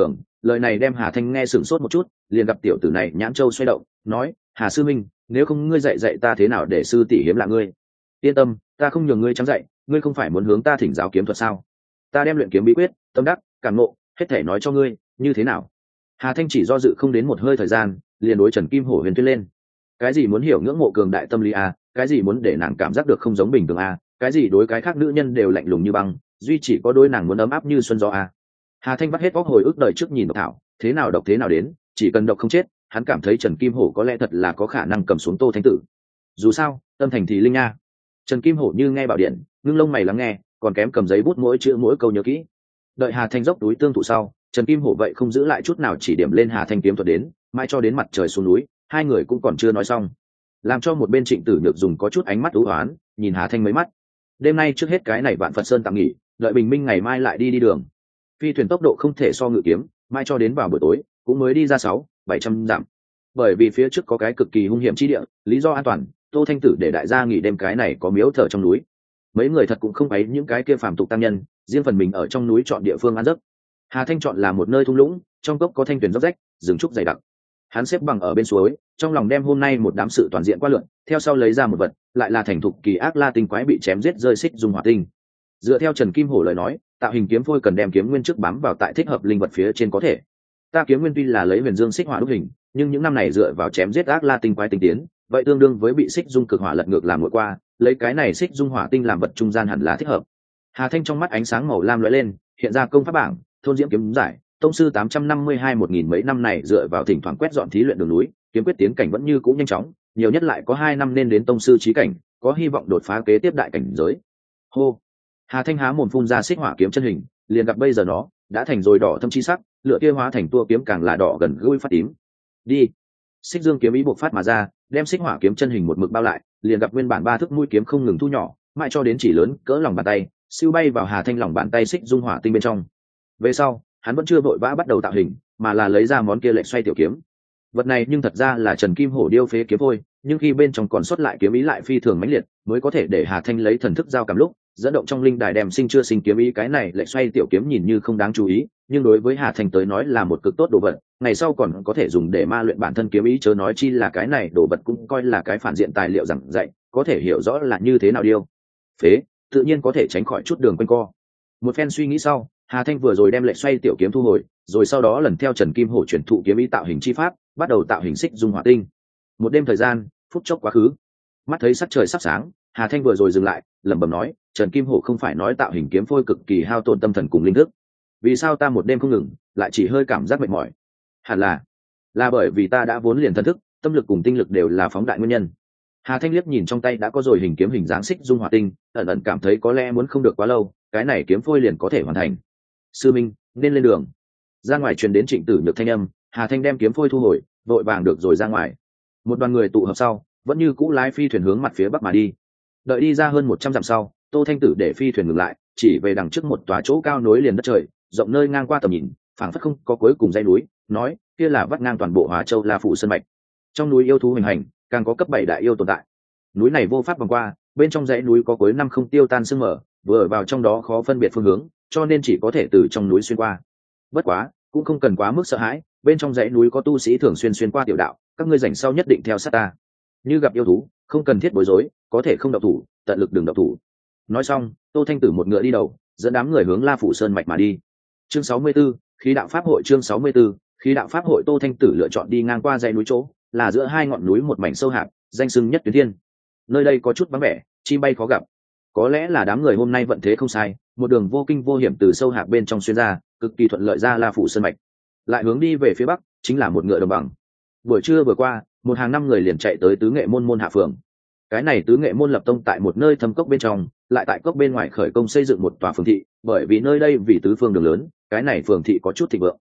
Lời này đem Hà Thanh nghe sửng sốt một chút, liền gặp tiểu tử này nhãn châu xoay động, nói: Hà sư minh, nếu không ngươi dạy ta thế nào để sư tỷ hiếm lạ ngươi. Yên tâm, ta không nhường ngươi trắng dạy, ngươi không phải muốn hướng ta thỉnh giáo kiếm thuật sao? Ta đem luyện kiếm bí quyết, tâm đắc, cảm ngộ, hết thể nói cho ngươi, như thế nào? Hà Thanh chỉ do dự không đến một hơi thời gian, liền đối Trần Kim Hổ huyền tuyên lên. Cái gì muốn hiểu ngưỡng mộ cường đại tâm lý a, cái gì muốn để nàng cảm giác được không giống bình thường a, cái gì đối cái khác nữ nhân đều lạnh lùng như băng, duy chỉ có đôi nàng muốn ấm áp như xuân gió a. Hà Thanh vắt hết óc hồi ức đời trước nhìn độc thảo, thế nào độc thế nào đến, chỉ cần độc không chết, hắn cảm thấy Trần Kim Hổ có lẽ thật là có khả năng cầm xuống Tô Thanh Tử. Dù sao, tâm thành thì linh nha. Trần Kim Hổ như nghe bảo điện, ngưng lông mày lắng nghe, còn kém cầm giấy bút mỗi chữ mỗi câu nhớ kỹ. Đợi Hà Thanh dốc túi tương thụ sau, Trần Kim Hổ vậy không giữ lại chút nào chỉ điểm lên Hà Thanh kiếm thuật đến, mãi cho đến mặt trời xuống núi, hai người cũng còn chưa nói xong, làm cho một bên Trịnh Tử Nhược dùng có chút ánh mắt u hoán nhìn Hà Thanh mấy mắt. Đêm nay trước hết cái này Vạn Phật Sơn tạm nghỉ, đợi bình minh ngày mai lại đi đường. Phi thuyền tốc độ không thể so ngự kiếm, mai cho đến vào buổi tối cũng mới đi ra 600-700 dặm. Bởi vì phía trước có cái cực kỳ hung hiểm chi địa, lý do an toàn, Tô Thanh Tử để đại gia nghỉ đêm cái này có miếu thờ trong núi. Mấy người thật cũng không ấy những cái kia phàm tục tăng nhân, riêng phần mình ở trong núi chọn địa phương ăn giấc. Hà Thanh chọn là một nơi thung lũng, trong cốc có thanh tuyền dốc rách, rừng trúc dày đặc. Hắn xếp bằng ở bên suối, trong lòng đem hôm nay một đám sự toàn diện qua lượn, theo sau lấy ra một vật, lại là thành thục kỳ ác la tinh quái bị chém giết rơi xích dung hỏa tinh. Dựa theo Trần Kim Hổ lời nói, tạo hình kiếm phôi cần đem kiếm nguyên trước bám vào tại thích hợp linh vật phía trên có thể. Ta kiếm nguyên tuy là lấy huyền dương xích hỏa đúc hình, nhưng những năm này dựa vào chém giết ác la tinh quái tinh tiến, vậy tương đương với bị xích dung cực hỏa lật ngược làm ngược qua, lấy cái này xích dung hỏa tinh làm vật trung gian hẳn là thích hợp. Hà Thanh trong mắt ánh sáng màu lam lóe lên, hiện ra công pháp bảng, thôn diễm kiếm giải, tông sư 852-1000 mấy năm này dựa vào thỉnh thoảng quét dọn thí luyện đường núi, kiếm quyết tiến cảnh vẫn như cũ nhanh chóng, nhiều nhất lại có 2 năm nên đến tông sư chí cảnh, có hy vọng đột phá kế tiếp đại cảnh giới. Hô. Hà Thanh há mồm phun ra xích hỏa kiếm chân hình, liền gặp bây giờ nó đã thành rồi đỏ thâm chi sắc, lửa kia hóa thành tua kiếm càng là đỏ gần gũi phát tím. Đi. Xích dương kiếm ý bộc phát mà ra, đem xích hỏa kiếm chân hình một mực bao lại, liền gặp nguyên bản 3 thước mũi kiếm không ngừng thu nhỏ, mãi cho đến chỉ lớn cỡ lòng bàn tay, siêu bay vào Hà Thanh lòng bàn tay xích dung hỏa tinh bên trong. Về sau, hắn vẫn chưa vội vã bắt đầu tạo hình, mà là lấy ra món kia lệnh xoay tiểu kiếm. Vật này nhưng thật ra là Trần Kim Hổ điêu phế kiếm thôi, nhưng khi bên trong còn sót lại kiếm ý lại phi thường mãnh liệt, mới có thể để Hà Thanh lấy thần thức giao cảm lúc dẫn động trong linh đài đem sinh chưa sinh kiếm ý. Cái này lệnh xoay tiểu kiếm nhìn như không đáng chú ý, nhưng đối với Hà Thanh tới nói là một cực tốt đồ vật, ngày sau còn có thể dùng để ma luyện bản thân kiếm ý, chớ nói chi là cái này đồ vật cũng coi là cái phản diện tài liệu giảng dạy, có thể hiểu rõ là như thế nào điêu phế, tự nhiên có thể tránh khỏi chút đường quanh co. Một phen suy nghĩ sau, Hà Thanh vừa rồi đem lệnh xoay tiểu kiếm thu hồi, rồi sau đó lần theo Trần Kim Hổ chuyển thụ kiếm ý tạo hình chi pháp, bắt đầu tạo hình xích dung hỏa tinh. Một đêm thời gian, phút chốc quá khứ. Mắt thấy sắc trời sắp sáng, Hà Thanh vừa rồi dừng lại, lẩm bẩm nói, Trần Kim Hổ không phải nói tạo hình kiếm phôi cực kỳ hao tổn tâm thần cùng linh thức. Vì sao ta một đêm không ngừng, lại chỉ hơi cảm giác mệt mỏi? Hẳn là bởi vì ta đã vốn liền thần thức, tâm lực cùng tinh lực đều là phóng đại nguyên nhân. Hà Thanh liếc nhìn trong tay đã có rồi hình kiếm hình dáng xích dung hỏa tinh, ẩn ẩn cảm thấy có lẽ muốn không được quá lâu, cái này kiếm phôi liền có thể hoàn thành. Sư minh, nên lên đường. Ra ngoài truyền đến Trịnh Tử Nhược thanh âm, Hà Thanh đem kiếm phôi thu hồi, vội vàng được rồi ra ngoài. Một đoàn người tụ hợp sau, vẫn như cũ lái phi thuyền hướng mặt phía bắc mà đi. Đợi đi ra hơn 100 dặm sau, Tô Thanh Tử để phi thuyền ngừng lại, chỉ về đằng trước một tòa chỗ cao nối liền đất trời, rộng nơi ngang qua tầm nhìn, phảng phất không có cuối cùng dãy núi, nói, kia là vắt ngang toàn bộ Hóa Châu La Phủ sơn mạch. Trong núi yêu thú hoành hành, càng có cấp 7 đại yêu tồn tại. Núi này vô pháp vòng qua, bên trong dãy núi có cuối năm không tiêu tan sương mờ, vừa vào trong đó khó phân biệt phương hướng, cho nên chỉ có thể từ trong núi xuyên qua. Bất quá, cũng không cần quá mức sợ hãi, bên trong dãy núi có tu sĩ thường xuyên xuyên qua tiểu đạo, các ngươi rảnh sau nhất định theo sát ta. Như gặp yêu thú, không cần thiết bối rối, có thể không động thủ, tận lực đừng động thủ. Nói xong, Tô Thanh Tử một ngựa đi đầu, dẫn đám người hướng La Phủ sơn mạch mà đi. Chương 64, khí đạo pháp hội. Chương 64, khí đạo pháp hội. Tô Thanh Tử lựa chọn đi ngang qua dãy núi chỗ, là giữa hai ngọn núi một mảnh sâu hạp, danh xưng nhất tuyến thiên. Nơi đây có chút vắng vẻ, chim bay khó gặp. Có lẽ là đám người hôm nay vận thế không sai, một đường vô kinh vô hiểm từ sâu hạp bên trong xuyên ra, cực kỳ thuận lợi ra La Phủ sơn mạch. Lại hướng đi về phía bắc, chính là một ngựa đồng bằng. Buổi trưa vừa qua, một hàng 5 người liền chạy tới Tứ Nghệ môn hạ phường. Cái này Tứ Nghệ môn lập tông tại một nơi thâm cốc bên trong, lại tại cốc bên ngoài khởi công xây dựng một tòa phường thị, bởi vì nơi đây vì tứ phương đường lớn, cái này phường thị có chút thịnh vượng.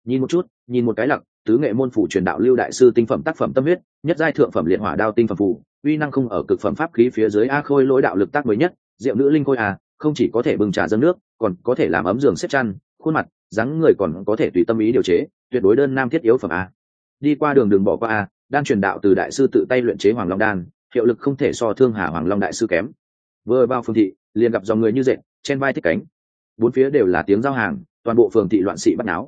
Nhìn một cái lặc, Tứ Nghệ môn phủ truyền đạo Lưu đại sư tinh phẩm tác phẩm tâm huyết, nhất giai thượng phẩm liệt hỏa đao tinh phẩm phù, uy năng không ở cực phẩm pháp khí phía dưới. A Khôi lỗi đạo lực tác mới nhất, diệu nữ linh khôi không chỉ có thể bưng trà dâng nước, còn có thể làm ấm giường xếp chăn, khuôn mặt dáng người còn có thể tùy tâm ý điều chế, tuyệt đối đơn nam thiết yếu phẩm đi qua đường bỏ qua đan truyền đạo từ đại sư tự tay luyện chế Hoàng Long đan, hiệu lực không thể so Thương Hà Hoàng Long đại sư kém. Vừa vào phường thị, liền gặp dòng người như dệt, trên vai thích cánh, bốn phía đều là tiếng giao hàng, toàn bộ phường thị loạn xị bắt náo.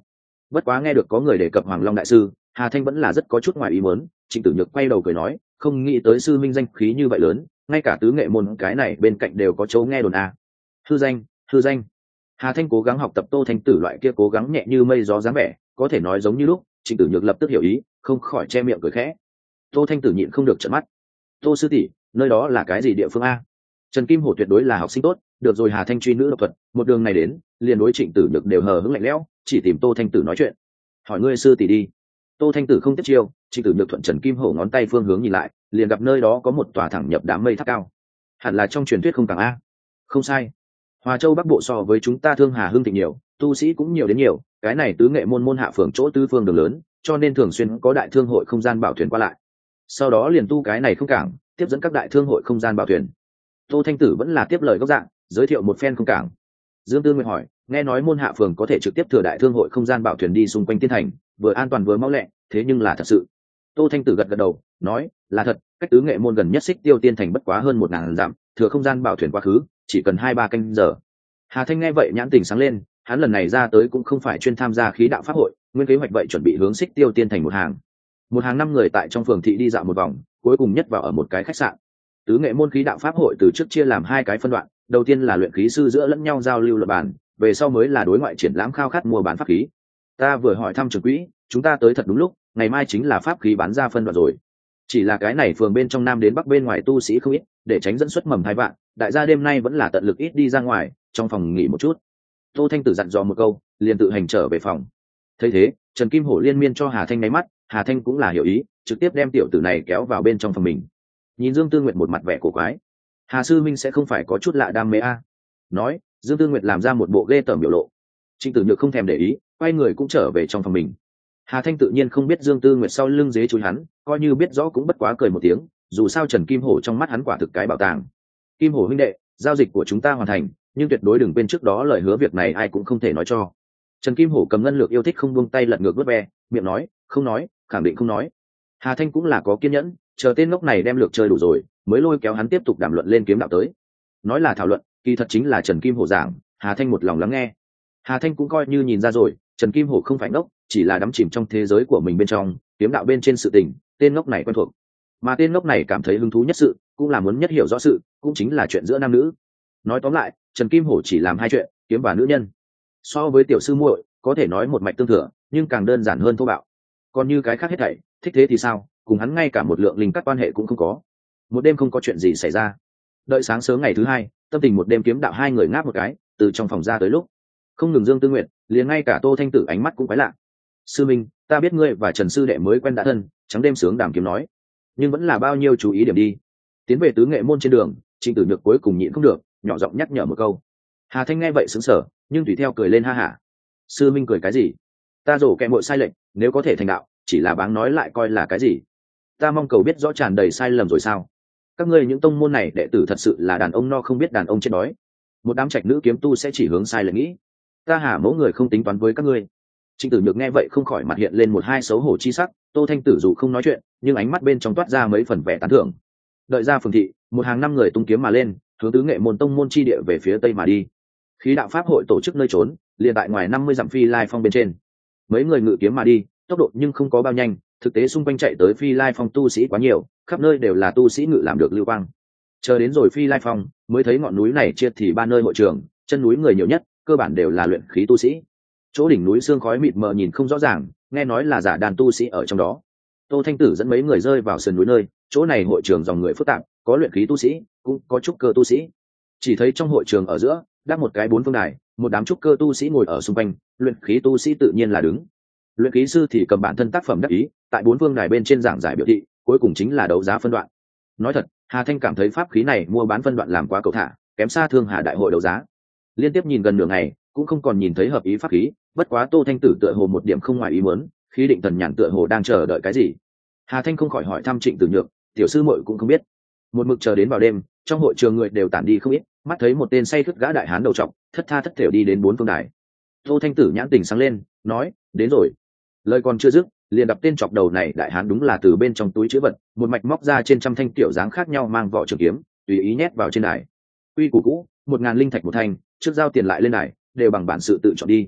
Bất quá nghe được có người đề cập Hoàng Long đại sư, Hà Thanh vẫn là rất có chút ngoài ý muốn. Trịnh Tử Nhược quay đầu cười nói, không nghĩ tới sư minh danh khí như vậy lớn, ngay cả tứ nghệ môn cái này bên cạnh đều có chỗ nghe đồn à. Hư danh, hư danh. Hà Thanh cố gắng học tập Tô Thanh Tử loại kia cố gắng nhẹ như mây gió dáng vẻ, có thể nói giống như lúc. Trịnh Tử Nhược lập tức hiểu ý, không khỏi che miệng cười khẽ. Tô Thanh Tử nhịn không được trợn mắt. Tô sư tỷ, nơi đó là cái gì địa phương a? Trần Kim Hổ tuyệt đối là học sinh tốt, được rồi. Hà Thanh truy nữ độc thuật, một đường này đến, liền đối Trịnh Tử Nhược đều hờ hững lạnh lẽo, chỉ tìm Tô Thanh Tử nói chuyện. Hỏi ngươi sư tỷ đi. Tô Thanh Tử không tiếp chiêu. Trịnh Tử Nhược thuận Trần Kim Hổ ngón tay phương hướng nhìn lại, liền gặp nơi đó có một tòa thẳng nhập đám mây tháp cao. Hẳn là trong truyền thuyết không càng a. Không sai. Hòa Châu Bắc Bộ so với chúng ta Thương Hà hưng thịnh nhiều, tu sĩ cũng nhiều đến nhiều, cái này tứ nghệ môn môn hạ phường chỗ tứ phương đường lớn, cho nên thường xuyên có đại thương hội không gian bảo thuyền qua lại. Sau đó liền tu cái này không cảng, tiếp dẫn các đại thương hội không gian bảo thuyền. Tô Thanh Tử vẫn là tiếp lời gốc dạng, giới thiệu một phen không cảng. Dương Tư Nguyệt hỏi, nghe nói môn hạ phường có thể trực tiếp thừa đại thương hội không gian bảo thuyền đi xung quanh tiên thành, vừa an toàn vừa mau lẹ, thế nhưng là thật sự. Tô Thanh Tử gật gật đầu, nói, là thật, cách tứ nghệ môn gần nhất Xích Tiêu tiên thành bất quá hơn 1000 dặm, thừa không gian bảo thuyền quá khứ, chỉ cần 2-3 canh giờ. Hà Thanh nghe vậy nhãn tình sáng lên, hắn lần này ra tới cũng không phải chuyên tham gia khí đạo pháp hội, nguyên kế hoạch vậy chuẩn bị hướng Xích Tiêu tiên thành một hàng 5 người tại trong phường thị đi dạo một vòng, cuối cùng nhất vào ở một cái khách sạn. Tứ nghệ môn khí đạo pháp hội từ trước chia làm 2 cái phân đoạn, đầu tiên là luyện khí sư giữa lẫn nhau giao lưu luận bàn, về sau mới là đối ngoại triển lãm khao khát mua bán pháp khí. Ta vừa hỏi thăm trưởng quỹ, chúng ta tới thật đúng lúc, ngày mai chính là pháp khí bán ra phân đoạn rồi. Chỉ là cái này phường bên trong nam đến bắc bên ngoài tu sĩ không ít, để tránh dẫn xuất mầm thai vạn, đại gia đêm nay vẫn là tận lực ít đi ra ngoài, trong phòng nghỉ một chút. Tô Thanh Tử dặn dò một câu, liền tự hành trở về phòng. Thấy thế, Trần Kim Hổ liên miên cho Hà Thanh nháy mắt, Hà Thanh cũng là hiểu ý, trực tiếp đem tiểu tử này kéo vào bên trong phòng mình. Nhìn Dương Tư Nguyệt một mặt vẻ cổ quái, Hà sư minh sẽ không phải có chút lạ đam mê a? Nói, Dương Tư Nguyệt làm ra một bộ ghê tởm biểu lộ. Trịnh Tử Nhược không thèm để ý, quay người cũng trở về trong phòng mình. Hà Thanh tự nhiên không biết Dương Tư Nguyệt sau lưng dế chui hắn, coi như biết rõ cũng bất quá cười một tiếng, dù sao Trần Kim Hổ trong mắt hắn quả thực cái bảo tàng. Kim Hổ huynh đệ, giao dịch của chúng ta hoàn thành, nhưng tuyệt đối đừng quên trước đó lời hứa, việc này ai cũng không thể nói cho. Trần Kim Hổ cầm ngân lược yêu thích không buông tay lật ngược vớt ve, miệng nói, không nói, khẳng định không nói. Hà Thanh cũng là có kiên nhẫn, chờ tên ngốc này đem lược chơi đủ rồi, mới lôi kéo hắn tiếp tục đàm luận lên kiếm đạo tới. Nói là thảo luận, kỳ thật chính là Trần Kim Hổ giảng, Hà Thanh một lòng lắng nghe. Hà Thanh cũng coi như nhìn ra rồi, Trần Kim Hổ không phải ngốc, chỉ là đắm chìm trong thế giới của mình bên trong, kiếm đạo bên trên sự tình, tên ngốc này quen thuộc. Mà tên ngốc này cảm thấy hứng thú nhất sự, cũng là muốn nhất hiểu rõ sự, cũng chính là chuyện giữa nam nữ. Nói tóm lại, Trần Kim Hổ chỉ làm 2 chuyện, kiếm và nữ nhân. So với tiểu sư muội, có thể nói một mạch tương thừa, nhưng càng đơn giản hơn thô bạo. Còn như cái khác hết thảy, thích thế thì sao, cùng hắn ngay cả một lượng linh cắt quan hệ cũng không có. Một đêm không có chuyện gì xảy ra. Đợi sáng sớm ngày thứ 2, tâm tình một đêm kiếm đạo 2 người ngáp một cái, từ trong phòng ra tới lúc, không ngừng Dương Tư Nguyệt, liền ngay cả Tô Thanh Tử ánh mắt cũng quái lạ. Sư minh, ta biết ngươi và Trần sư đệ mới quen đã thân, trắng đêm sướng đàm kiếm nói, nhưng vẫn là bao nhiêu chú ý điểm đi. Tiến về tứ nghệ môn trên đường, Trịnh Tử Nhược cuối cùng nhịn không được, nhỏ giọng nhắc nhở một câu. Hà Thanh nghe vậy sững sờ, nhưng tùy theo cười lên ha hả. Sư minh cười cái gì? Ta rổ kẹ muội sai lệch, nếu có thể thành đạo, chỉ là báng nói lại coi là cái gì? Ta mong cầu biết rõ tràn đầy sai lầm rồi sao? Các ngươi những tông môn này đệ tử thật sự là đàn ông no không biết đàn ông chết đói. Một đám trạch nữ kiếm tu sẽ chỉ hướng sai lệch nghĩ. Ta Hà mẫu người không tính toán với các ngươi. Trịnh Tử Nhược nghe vậy không khỏi mặt hiện lên một hai xấu hổ chi sắc. Tô Thanh Tử dù không nói chuyện, nhưng ánh mắt bên trong toát ra mấy phần vẻ tán thưởng. Đợi ra phường thị, một hàng 5 người tung kiếm mà lên, hướng tứ nghệ môn tông môn chi địa về phía tây mà đi. Khí đạo pháp hội tổ chức nơi trốn, liền tại ngoài 50 dặm Phi Lai Phong bên trên. Mấy người ngự kiếm mà đi, tốc độ nhưng không có bao nhanh, thực tế xung quanh chạy tới Phi Lai Phong tu sĩ quá nhiều, khắp nơi đều là tu sĩ ngự làm được lưu quang. Chờ đến rồi Phi Lai Phong, mới thấy ngọn núi này chia thì 3 nơi hội trường, chân núi người nhiều nhất, cơ bản đều là luyện khí tu sĩ. Chỗ đỉnh núi sương khói mịt mờ nhìn không rõ ràng, nghe nói là giả đàn tu sĩ ở trong đó. Tô Thanh Tử dẫn mấy người rơi vào sườn núi nơi, chỗ này hội trường dòng người phức tạp, có luyện khí tu sĩ, cũng có trúc cơ tu sĩ. Chỉ thấy trong hội trường ở giữa, đáp một cái 4 phương đài, một đám trúc cơ tu sĩ ngồi ở xung quanh, luyện khí tu sĩ tự nhiên là đứng. Luyện khí sư thì cầm bản thân tác phẩm đắc ý, tại 4 phương đài bên trên giảng giải biểu thị, cuối cùng chính là đấu giá phân đoạn. Nói thật, Hà Thanh cảm thấy pháp khí này mua bán phân đoạn làm quá cầu thả, kém xa Thương Hà đại hội đấu giá. Liên tiếp nhìn gần nửa ngày, cũng không còn nhìn thấy hợp ý pháp khí, bất quá Tô Thanh Tử tựa hồ một điểm không ngoài ý muốn, khí định thần nhàn tựa hồ đang chờ đợi cái gì. Hà Thanh không khỏi hỏi thăm Trịnh Tử Nhược, tiểu sư muội cũng không biết. Một mực chờ đến vào đêm, trong hội trường người đều tản đi không ít, mắt thấy một tên say khướt gã đại hán đầu trọc, thất tha thất thểu đi đến 4 phương đài. Tô Thanh Tử nhãn tình sáng lên, nói, đến rồi. Lời còn chưa dứt, liền gặp tên chọc đầu này đại hán đúng là từ bên trong túi trữ vật, một mạch móc ra trên trăm thanh tiểu dáng khác nhau mang vỏ trường kiếm, tùy ý nhét vào trên đài. Quy củ cũ, 1000 linh thạch một thanh, trước giao tiền lại lên đài, đều bằng bản sự tự chọn đi.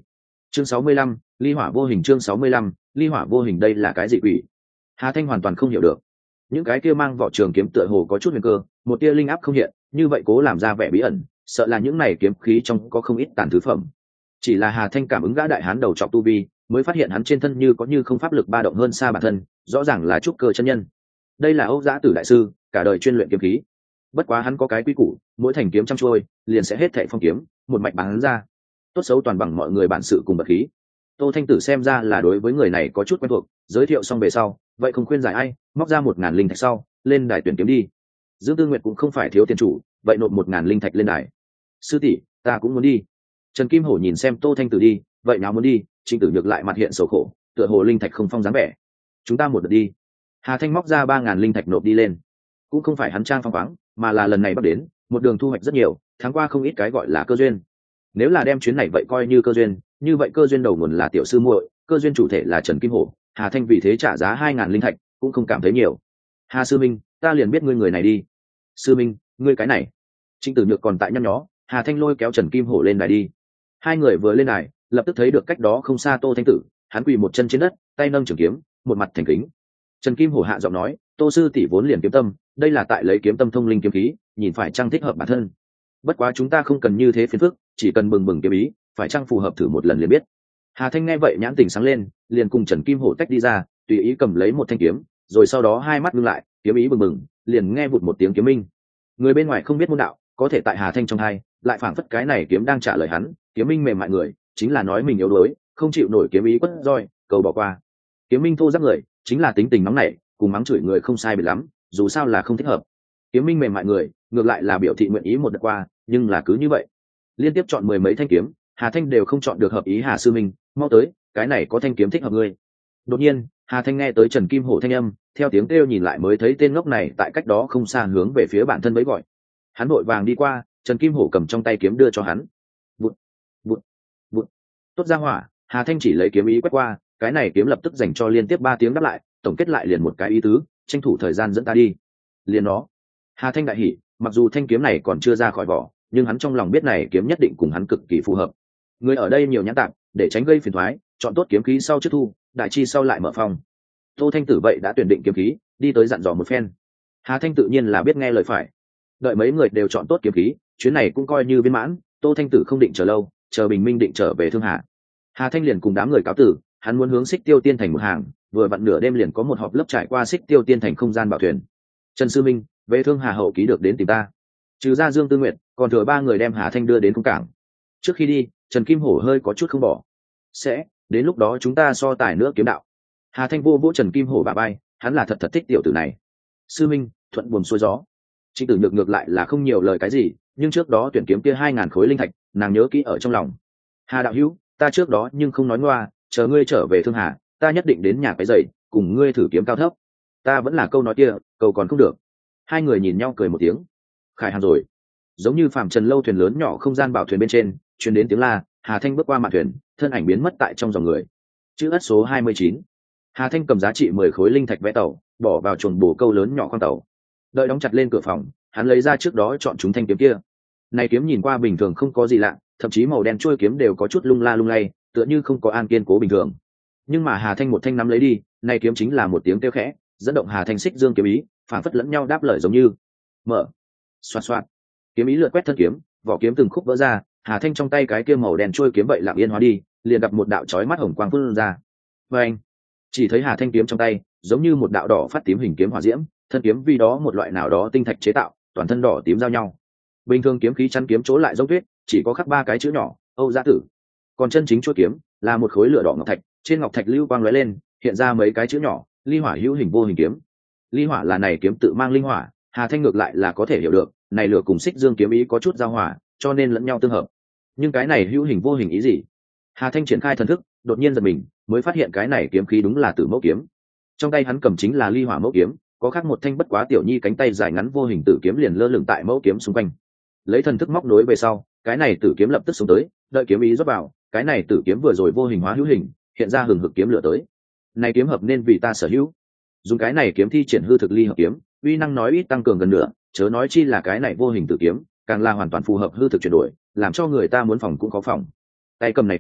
Chương 65, ly hỏa vô hình. Chương 65, ly hỏa vô hình. Đây là cái gì quỷ? Hà Thanh hoàn toàn không hiểu được. Những cái kia mang vỏ trường kiếm tựa hồ có chút nguy cơ, một tia linh áp không hiện, như vậy cố làm ra vẻ bí ẩn, sợ là những này kiếm khí trong có không ít tàn thứ phẩm. Chỉ là Hà Thanh cảm ứng gã đại hán đầu trọc tu vi, mới phát hiện hắn trên thân như có như không pháp lực ba động hơn xa bản thân, rõ ràng là trúc cơ chân nhân. Đây là Âu Giã Tử đại sư, cả đời chuyên luyện kiếm khí. Bất quá hắn có cái quy củ, mỗi thành kiếm trăm trôi, liền sẽ hết thảy phong kiếm, một mạch bán ra. Tốt xấu toàn bằng mọi người bản sự cùng bậc khí. Tô Thanh Tử xem ra là đối với người này có chút quen thuộc, giới thiệu xong về sau, vậy không khuyên giải ai, móc ra 1000 linh thạch sau, lên đài tuyển kiếm đi. Dương Tư Nguyệt cũng không phải thiếu tiền chủ, vậy nộp 1000 linh thạch lên đài. Sư tỷ, ta cũng muốn đi. Trần Kim Hổ nhìn xem Tô Thanh Tử đi, vậy nào muốn đi, Trịnh Tử Nhược lại mặt hiện sầu khổ, tựa hồ linh thạch không phong dáng vẻ. Chúng ta một đợt đi. Hà Thanh móc ra 3000 linh thạch nộp đi lên. Cũng không phải hắn trang phong khoáng, mà là lần này bắt đến, một đường thu hoạch rất nhiều, tháng qua không ít cái gọi là cơ duyên. Nếu là đem chuyến này vậy coi như cơ duyên, như vậy cơ duyên đầu nguồn là tiểu sư muội, cơ duyên chủ thể là Trần Kim Hổ, Hà Thanh vì thế trả giá 2000 linh thạch, cũng không cảm thấy nhiều. Hà sư minh, ta liền biết ngươi người này đi. Sư minh, ngươi cái này. Trịnh Tử Nhược còn tại nhăn nhó, Hà Thanh lôi kéo Trần Kim Hổ lên đài đi. Hai người vừa lên đài, lập tức thấy được cách đó không xa Tô Thanh Tử, hắn quỳ một chân trên đất, tay nâng trường kiếm, một mặt thành kính. Trần Kim Hổ hạ giọng nói, Tô sư tỷ vốn liền kiếm tâm, đây là tại lấy kiếm tâm thông linh kiếm khí, nhìn phải chăng thích hợp bản thân. Bất quá chúng ta không cần như thế phiền phức, chỉ cần bừng bừng kiếm ý, phải chăng phù hợp thử một lần liền biết. Hà Thanh nghe vậy nhãn tình sáng lên, liền cùng Trần Kim Hổ tách đi ra, tùy ý cầm lấy một thanh kiếm, rồi sau đó hai mắt ngưng lại, kiếm ý bừng bừng, liền nghe vụt một tiếng kiếm minh. Người bên ngoài không biết môn đạo, có thể tại Hà Thanh trong hai, lại phảng phất cái này kiếm đang trả lời hắn, kiếm minh mềm mại người, chính là nói mình yếu đuối, không chịu nổi kiếm ý quất roi, cầu bỏ qua. Kiếm minh thô ráp người, chính là tính tình nóng nảy, cùng mắng chửi người không sai biệt lắm, dù sao là không thích hợp. Kiếm minh mềm mại người, ngược lại là biểu thị nguyện ý một đợt qua, nhưng là cứ như vậy, liên tiếp chọn 10 mấy thanh kiếm, Hà Thanh đều không chọn được hợp ý. Hà sư minh, mau tới, cái này có thanh kiếm thích hợp ngươi. Đột nhiên, Hà Thanh nghe tới Trần Kim Hổ thanh âm, theo tiếng kêu nhìn lại mới thấy tên ngốc này tại cách đó không xa hướng về phía bản thân mới gọi. Hắn vội vàng đi qua, Trần Kim Hổ cầm trong tay kiếm đưa cho hắn. Vụt, vụt, vụt. Tốt ra hỏa, Hà Thanh chỉ lấy kiếm ý quét qua, cái này kiếm lập tức dành cho liên tiếp 3 tiếng đáp lại, tổng kết lại liền một cái ý tứ, tranh thủ thời gian dẫn ta đi. Liền đó, Hà Thanh đại hỉ, mặc dù thanh kiếm này còn chưa ra khỏi vỏ, nhưng hắn trong lòng biết này kiếm nhất định cùng hắn cực kỳ phù hợp. Người ở đây nhiều nhãn tạp, để tránh gây phiền toái, chọn tốt kiếm khí sau trước thu, đại chi sau lại mở phòng. Tô Thanh Tử vậy đã tuyển định kiếm khí, đi tới dặn dò một phen. Hà Thanh tự nhiên là biết nghe lời phải. Đợi mấy người đều chọn tốt kiếm khí, chuyến này cũng coi như viên mãn. Tô Thanh Tử không định chờ lâu, chờ bình minh định trở về Thương Hà. Hà Thanh liền cùng đám người cáo tử, hắn muốn hướng Xích Tiêu Tiên thành một hàng, vừa vặn nửa đêm liền có một họp lớp trải qua Xích Tiêu Tiên thành không gian bảo thuyền. Trần sư minh, về Thương Hà hậu ký được đến tìm ta. Trừ ra Dương Tư Nguyệt, còn thừa 3 người đem Hà Thanh đưa đến cung cảng. Trước khi đi, Trần Kim Hổ hơi có chút không bỏ. Sẽ, đến lúc đó chúng ta so tài nữa kiếm đạo. Hà Thanh vô vỗ Trần Kim Hổ bả vai, hắn là thật thích tiểu tử này. Sư minh, thuận buồm xuôi gió. Trịnh Tử Nhược ngược lại là không nhiều lời cái gì, nhưng trước đó tuyển kiếm kia 2000 khối linh thạch, nàng nhớ kỹ ở trong lòng. Hà đạo hữu, ta trước đó nhưng không nói ngoa, chờ ngươi trở về Thương Hà, ta nhất định đến nhà cái giày, cùng ngươi thử kiếm cao thấp. Ta vẫn là câu nói kia, cầu còn không được. Hai người nhìn nhau cười một tiếng. Khải hàng rồi. Giống như phàm trần lâu thuyền lớn nhỏ không gian bảo thuyền bên trên, truyền đến tiếng la. Hà Thanh bước qua mạn thuyền, thân ảnh biến mất tại trong dòng người. Chữ ất số 29. Hà Thanh cầm giá trị 10 khối linh thạch vẽ tàu, bỏ vào chuồng bồ câu lớn nhỏ khoang tàu. Đợi đóng chặt lên cửa phòng, hắn lấy ra trước đó chọn chúng thanh kiếm kia. Này kiếm nhìn qua bình thường không có gì lạ, thậm chí màu đen chuôi kiếm đều có chút lung la lung lay, tựa như không có an kiên cố bình thường. Nhưng mà Hà Thanh một thanh nắm lấy đi, này kiếm chính là một tiếng kêu khẽ, dẫn động Hà Thanh xích dương kiếm ý, phản phất lẫn nhau đáp lời giống như mở. Xoạt xoạt, kiếm ý lượt quét thân kiếm, vỏ kiếm từng khúc vỡ ra, Hà Thanh trong tay cái kia màu đen chuôi kiếm vậy lặng yên hóa đi, liền gặp một đạo chói mắt hồng quang phun ra. Và anh, chỉ thấy Hà Thanh kiếm trong tay, giống như một đạo đỏ phát tím hình kiếm hỏa diễm, thân kiếm vì đó một loại nào đó tinh thạch chế tạo, toàn thân đỏ tím giao nhau. Bình thường kiếm khí chắn kiếm chỗ lại dấu tuyết, chỉ có khắc 3 cái chữ nhỏ, Âu Giã Tử. Còn chân chính chuôi kiếm là một khối lửa đỏ ngọc thạch, trên ngọc thạch lưu quang lóe lên, hiện ra mấy cái chữ nhỏ, ly hỏa hữu hình vô hình kiếm. Ly hỏa là này kiếm tự mang linh hỏa, Hà Thanh ngược lại là có thể hiểu được, này lửa cùng xích dương kiếm ý có chút giao hòa, cho nên lẫn nhau tương hợp. Nhưng cái này hữu hình vô hình ý gì? Hà Thanh triển khai thần thức, đột nhiên giật mình, mới phát hiện cái này kiếm khí đúng là Tử Mẫu kiếm. Trong tay hắn cầm chính là ly hỏa mẫu kiếm, có khác một thanh bất quá tiểu nhi cánh tay dài ngắn vô hình tử kiếm liền lơ lửng tại mẫu kiếm xung quanh. Lấy thần thức móc nối về sau, cái này tử kiếm lập tức xuống tới, đợi kiếm ý rót vào, cái này tử kiếm vừa rồi vô hình hóa hữu hình, hiện ra hừng hực kiếm lửa tới. Này kiếm hợp nên vì ta sở hữu. Dùng cái này kiếm thi triển hư thực ly hợp kiếm, uy năng nói ít tăng cường gần nữa, chớ nói chi là cái này vô hình tử kiếm, càng là hoàn toàn phù hợp hư thực chuyển đổi, làm cho người ta muốn phòng cũng có phòng. Tay cầm này kiếm,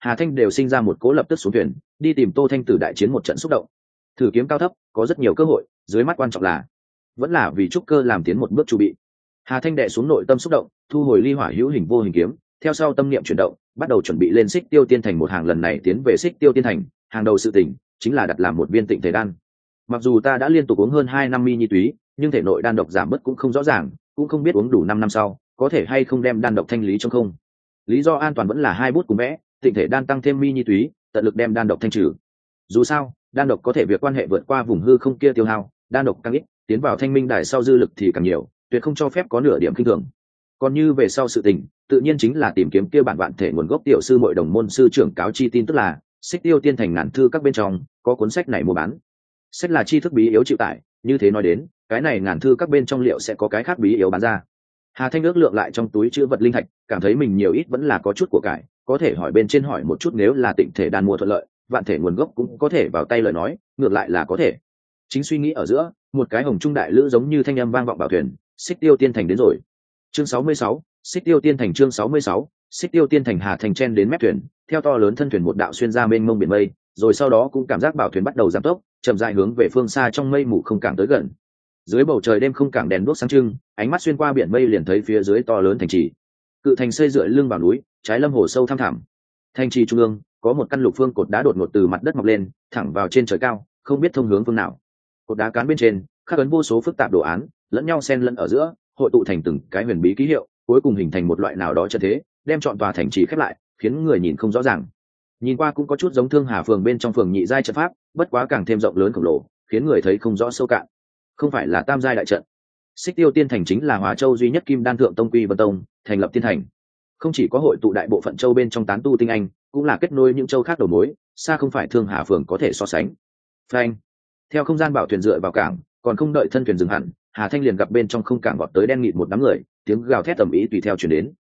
Hà Thanh đều sinh ra một cố lập tức xuống thuyền đi tìm Tô Thanh Tử đại chiến một trận xúc động. Thử kiếm cao thấp có rất nhiều cơ hội, dưới mắt quan trọng là vẫn là vì trúc cơ làm tiến một bước chuẩn bị. Hà Thanh đệ xuống nội tâm xúc động, thu hồi ly hỏa hữu hình vô hình kiếm, theo sau tâm niệm chuyển động, bắt đầu chuẩn bị lên Xích Tiêu Tiên Thành một hàng. Lần này tiến về Xích Tiêu Tiên Thành, hàng đầu sự tình chính là đặt làm một viên Tịnh Thể đan. Mặc dù ta đã liên tục uống hơn 2 năm mi nhi túy, nhưng thể nội đan độc giảm bớt cũng không rõ ràng, cũng không biết uống đủ 5 năm sau có thể hay không đem đan độc thanh lý trong không. Lý do an toàn vẫn là 2 bút cùng vẽ, Tịnh Thể đan tăng thêm mi nhi túy, tận lực đem đan độc thanh trừ. Dù sao, đan độc có thể việc quan hệ vượt qua vùng hư không kia tiêu hao, đan độc càng ít, tiến vào thanh minh đài sau dư lực thì càng nhiều, tuyệt không cho phép có nửa điểm kinh thường. Còn như về sau sự tình, tự nhiên chính là tìm kiếm kia bản vạn thể nguồn gốc. Tiểu sư muội đồng môn sư trưởng cáo chi tin tức là Xích Tiêu Tiên Thành ngàn thư các bên trong có cuốn sách này mua bán. Sách là tri thức bí yếu chịu tải, như thế nói đến, cái này ngàn thư các bên trong liệu sẽ có cái khác bí yếu bán ra. Hà Thanh ước lượng lại trong túi chữ vật linh thạch, cảm thấy mình nhiều ít vẫn là có chút của cải, có thể hỏi bên trên hỏi một chút, nếu là Tịnh Thể đan mua thuận lợi, vạn thể nguồn gốc cũng có thể vào tay lời nói, ngược lại là có thể. Chính suy nghĩ ở giữa, một cái hồng trung đại lữ giống như thanh âm vang vọng vào thuyền. Xích Tiêu Tiên Thành đến rồi. Chương 66, Xích Tiêu Tiên Thành. Chương 66, Xích Tiêu Tiên Thành. Hà Thành chen đến mép thuyền, theo to lớn thân thuyền một đạo xuyên ra mênh mông biển mây, rồi sau đó cũng cảm giác bảo thuyền bắt đầu giảm tốc, chậm rãi hướng về phương xa trong mây mù không cảng tới gần. Dưới bầu trời đêm không cảng đèn đuốc sáng trưng, ánh mắt xuyên qua biển mây liền thấy phía dưới to lớn thành trì. Cự thành xây dựa lưng vào núi, trái lâm hồ sâu thăm thẳm. Thành trì trung ương có một căn lục phương cột đá đột ngột từ mặt đất mọc lên, thẳng vào trên trời cao, không biết thông hướng phương nào. Cột đá cán bên trên khắc ấn vô số phức tạp đồ án, lẫn nhau xen lẫn ở giữa, hội tụ thành từng cái huyền bí ký hiệu, cuối cùng hình thành một loại nào đó trận thế, đem trọn tòa thành trì khép lại, khiến người nhìn không rõ ràng. Nhìn qua cũng có chút giống Thương Hà phường bên trong phường nhị giai trận pháp, bất quá càng thêm rộng lớn khổng lồ, khiến người thấy không rõ sâu cạn. Không phải là tam giai đại trận. Xích Tiêu Tiên Thành chính là Hòa Châu duy nhất Kim Đan thượng tông Quy Vân Tông thành lập tiên thành. Không chỉ có hội tụ đại bộ phận châu bên trong tán tu tinh anh, cũng là kết nối những châu khác đầu mối, xa không phải Thương Hà phường có thể so sánh. Phanh. Theo không gian bảo thuyền dựa vào cảng, còn không đợi thân thuyền dừng hẳn, Hà Thanh liền gặp bên trong không cảng vọt tới đen nghịt một đám người, tiếng gào thét tầm ý tùy theo truyền đến.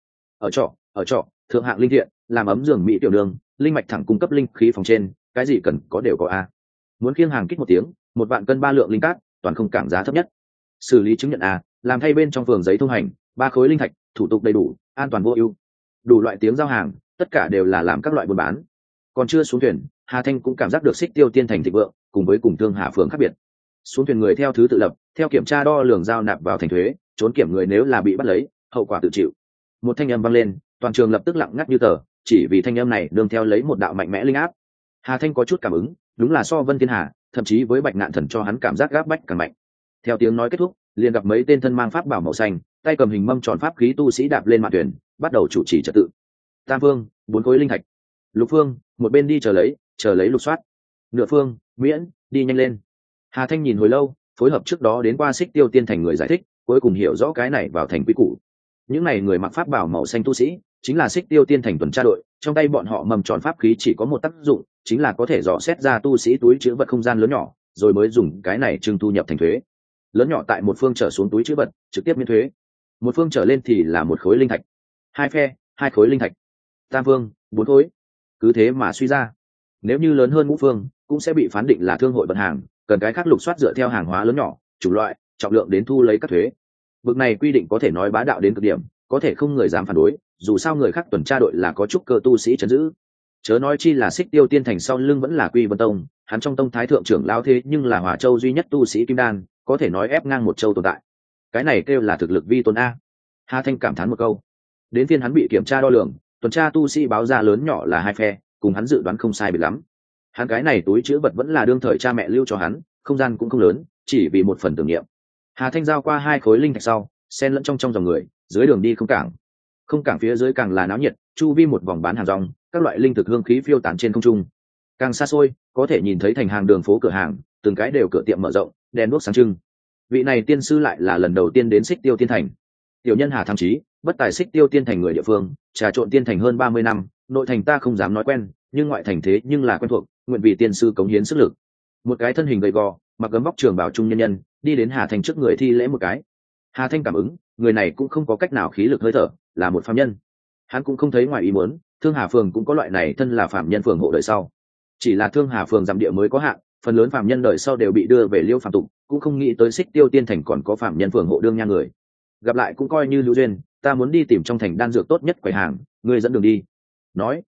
Ở trọ, thượng hạng linh thiện, làm ấm giường mỹ tiểu đường, linh mạch thẳng cung cấp linh khí phòng trên, cái gì cần có đều có a. Muốn khiêng hàng kích một tiếng, 1 vạn cân 3 lượng linh cát, toàn không cảng giá thấp nhất. Xử lý chứng nhận a, làm thay bên trong phường giấy thông hành, 3 khối linh thạch, thủ tục đầy đủ, an toàn vô ưu. Đủ loại tiếng giao hàng, tất cả đều là làm các loại buôn bán. Còn chưa xuống thuyền, Hà Thanh cũng cảm giác được Xích Tiêu Tiên Thành thịnh vượng, cùng với cùng Thương Hà phường khác biệt. Xuống thuyền người theo thứ tự lập, theo kiểm tra đo lường giao nạp vào thành thuế, trốn kiểm người nếu là bị bắt lấy, hậu quả tự chịu. Một thanh âm vang lên, toàn trường lập tức lặng ngắt như tờ, chỉ vì thanh âm này đương theo lấy một đạo mạnh mẽ linh áp. Hà Thanh có chút cảm ứng, đúng là so Vân Thiên Hà, thậm chí với Bạch Ngạn Thần cho hắn cảm giác gáp bách càng mạnh. Theo tiếng nói kết thúc, liền gặp mấy tên thân mang pháp bảo màu xanh, tay cầm hình mâm tròn pháp khí tu sĩ đạp lên mạn thuyền, bắt đầu chủ trì trật tự. Tam Vương, 4 khối linh thạch. Lục Phương, một bên đi chờ lấy lục soát. Nửa Phương, miễn, đi nhanh lên. Hà Thanh nhìn hồi lâu, phối hợp trước đó đến qua Xích Tiêu Tiên Thành người giải thích, cuối cùng hiểu rõ cái này vào thành quy củ. Những này người mặc pháp bảo màu xanh tu sĩ, chính là Xích Tiêu Tiên Thành tuần tra đội, trong tay bọn họ mầm tròn pháp khí chỉ có một tác dụng, chính là có thể dò xét ra tu sĩ túi trữ vật không gian lớn nhỏ, rồi mới dùng cái này trưng thu nhập thành thuế. Lớn nhỏ tại 1 phương trở xuống túi trữ vật, trực tiếp miễn thuế. 1 phương trở lên thì là 1 khối linh thạch. 2 phe, 2 khối linh thạch. Tam phương, 4 khối. Cứ thế mà suy ra, nếu như lớn hơn ngũ phương, cũng sẽ bị phán định là thương hội vận hàng, cần cái khác lục soát dựa theo hàng hóa lớn nhỏ, chủng loại, trọng lượng đến thu lấy các thuế. Bực này quy định có thể nói bá đạo đến cực điểm, có thể không người dám phản đối, dù sao người khác tuần tra đội là có trúc cơ tu sĩ trấn giữ. Chớ nói chi là Xích Tiêu Tiên Thành sau lưng vẫn là Quy Vân Tông, hắn trong tông thái thượng trưởng lão thế nhưng là Hòa Châu duy nhất tu sĩ kim đan, có thể nói ép ngang một châu tồn tại. Cái này kêu là thực lực vi tôn a. Hà Thanh cảm thán một câu. Đến phiên hắn bị kiểm tra đo lường, tuần tra tu sĩ báo ra lớn nhỏ là 2 phe, cùng hắn dự đoán không sai biệt lắm. Hắn cái này túi trữ vật vẫn là đương thời cha mẹ lưu cho hắn, không gian cũng không lớn, chỉ vì một phần tưởng niệm. Hà Thanh giao qua 2 khối linh thạch sau, xen lẫn trong dòng người, dưới đường đi không cảng phía dưới càng là náo nhiệt, chu vi một vòng bán hàng rong, các loại linh thực hương khí phiêu tán trên không trung. Càng xa xôi, có thể nhìn thấy thành hàng đường phố cửa hàng, từng cái đều cửa tiệm mở rộng, đèn đuốc sáng trưng. Vị này tiên sư lại là lần đầu tiên đến Xích Tiêu Tiên Thành. Tiểu nhân Hà Thăng Chí, bất tài Xích Tiêu Tiên Thành người địa phương, trà trộn tiên thành hơn 30 năm, nội thành ta không dám nói quen, nhưng ngoại thành thế nhưng là quen thuộc, nguyện vì tiên sư cống hiến sức lực. Một cái thân hình gầy gò, mặc gấm vóc trường bào trung nhân nhân, đi đến Hà Thanh trước người thi lễ một cái. Hà Thanh cảm ứng, người này cũng không có cách nào khí lực hơi thở, là một phàm nhân. Hắn cũng không thấy ngoài ý muốn, Thương Hà phường cũng có loại này thân là phàm nhân phường hộ đời sau. Chỉ là Thương Hà phường giảm địa mới có hạn, phần lớn phàm nhân đời sau đều bị đưa về Liêu phàm tục, cũng không nghĩ tới Xích Tiêu Tiên Thành còn có phàm nhân phường hộ đương nha người. Gặp lại cũng coi như lưu duyên, ta muốn đi tìm trong thành đan dược tốt nhất quầy hàng, ngươi dẫn đường đi. Nói,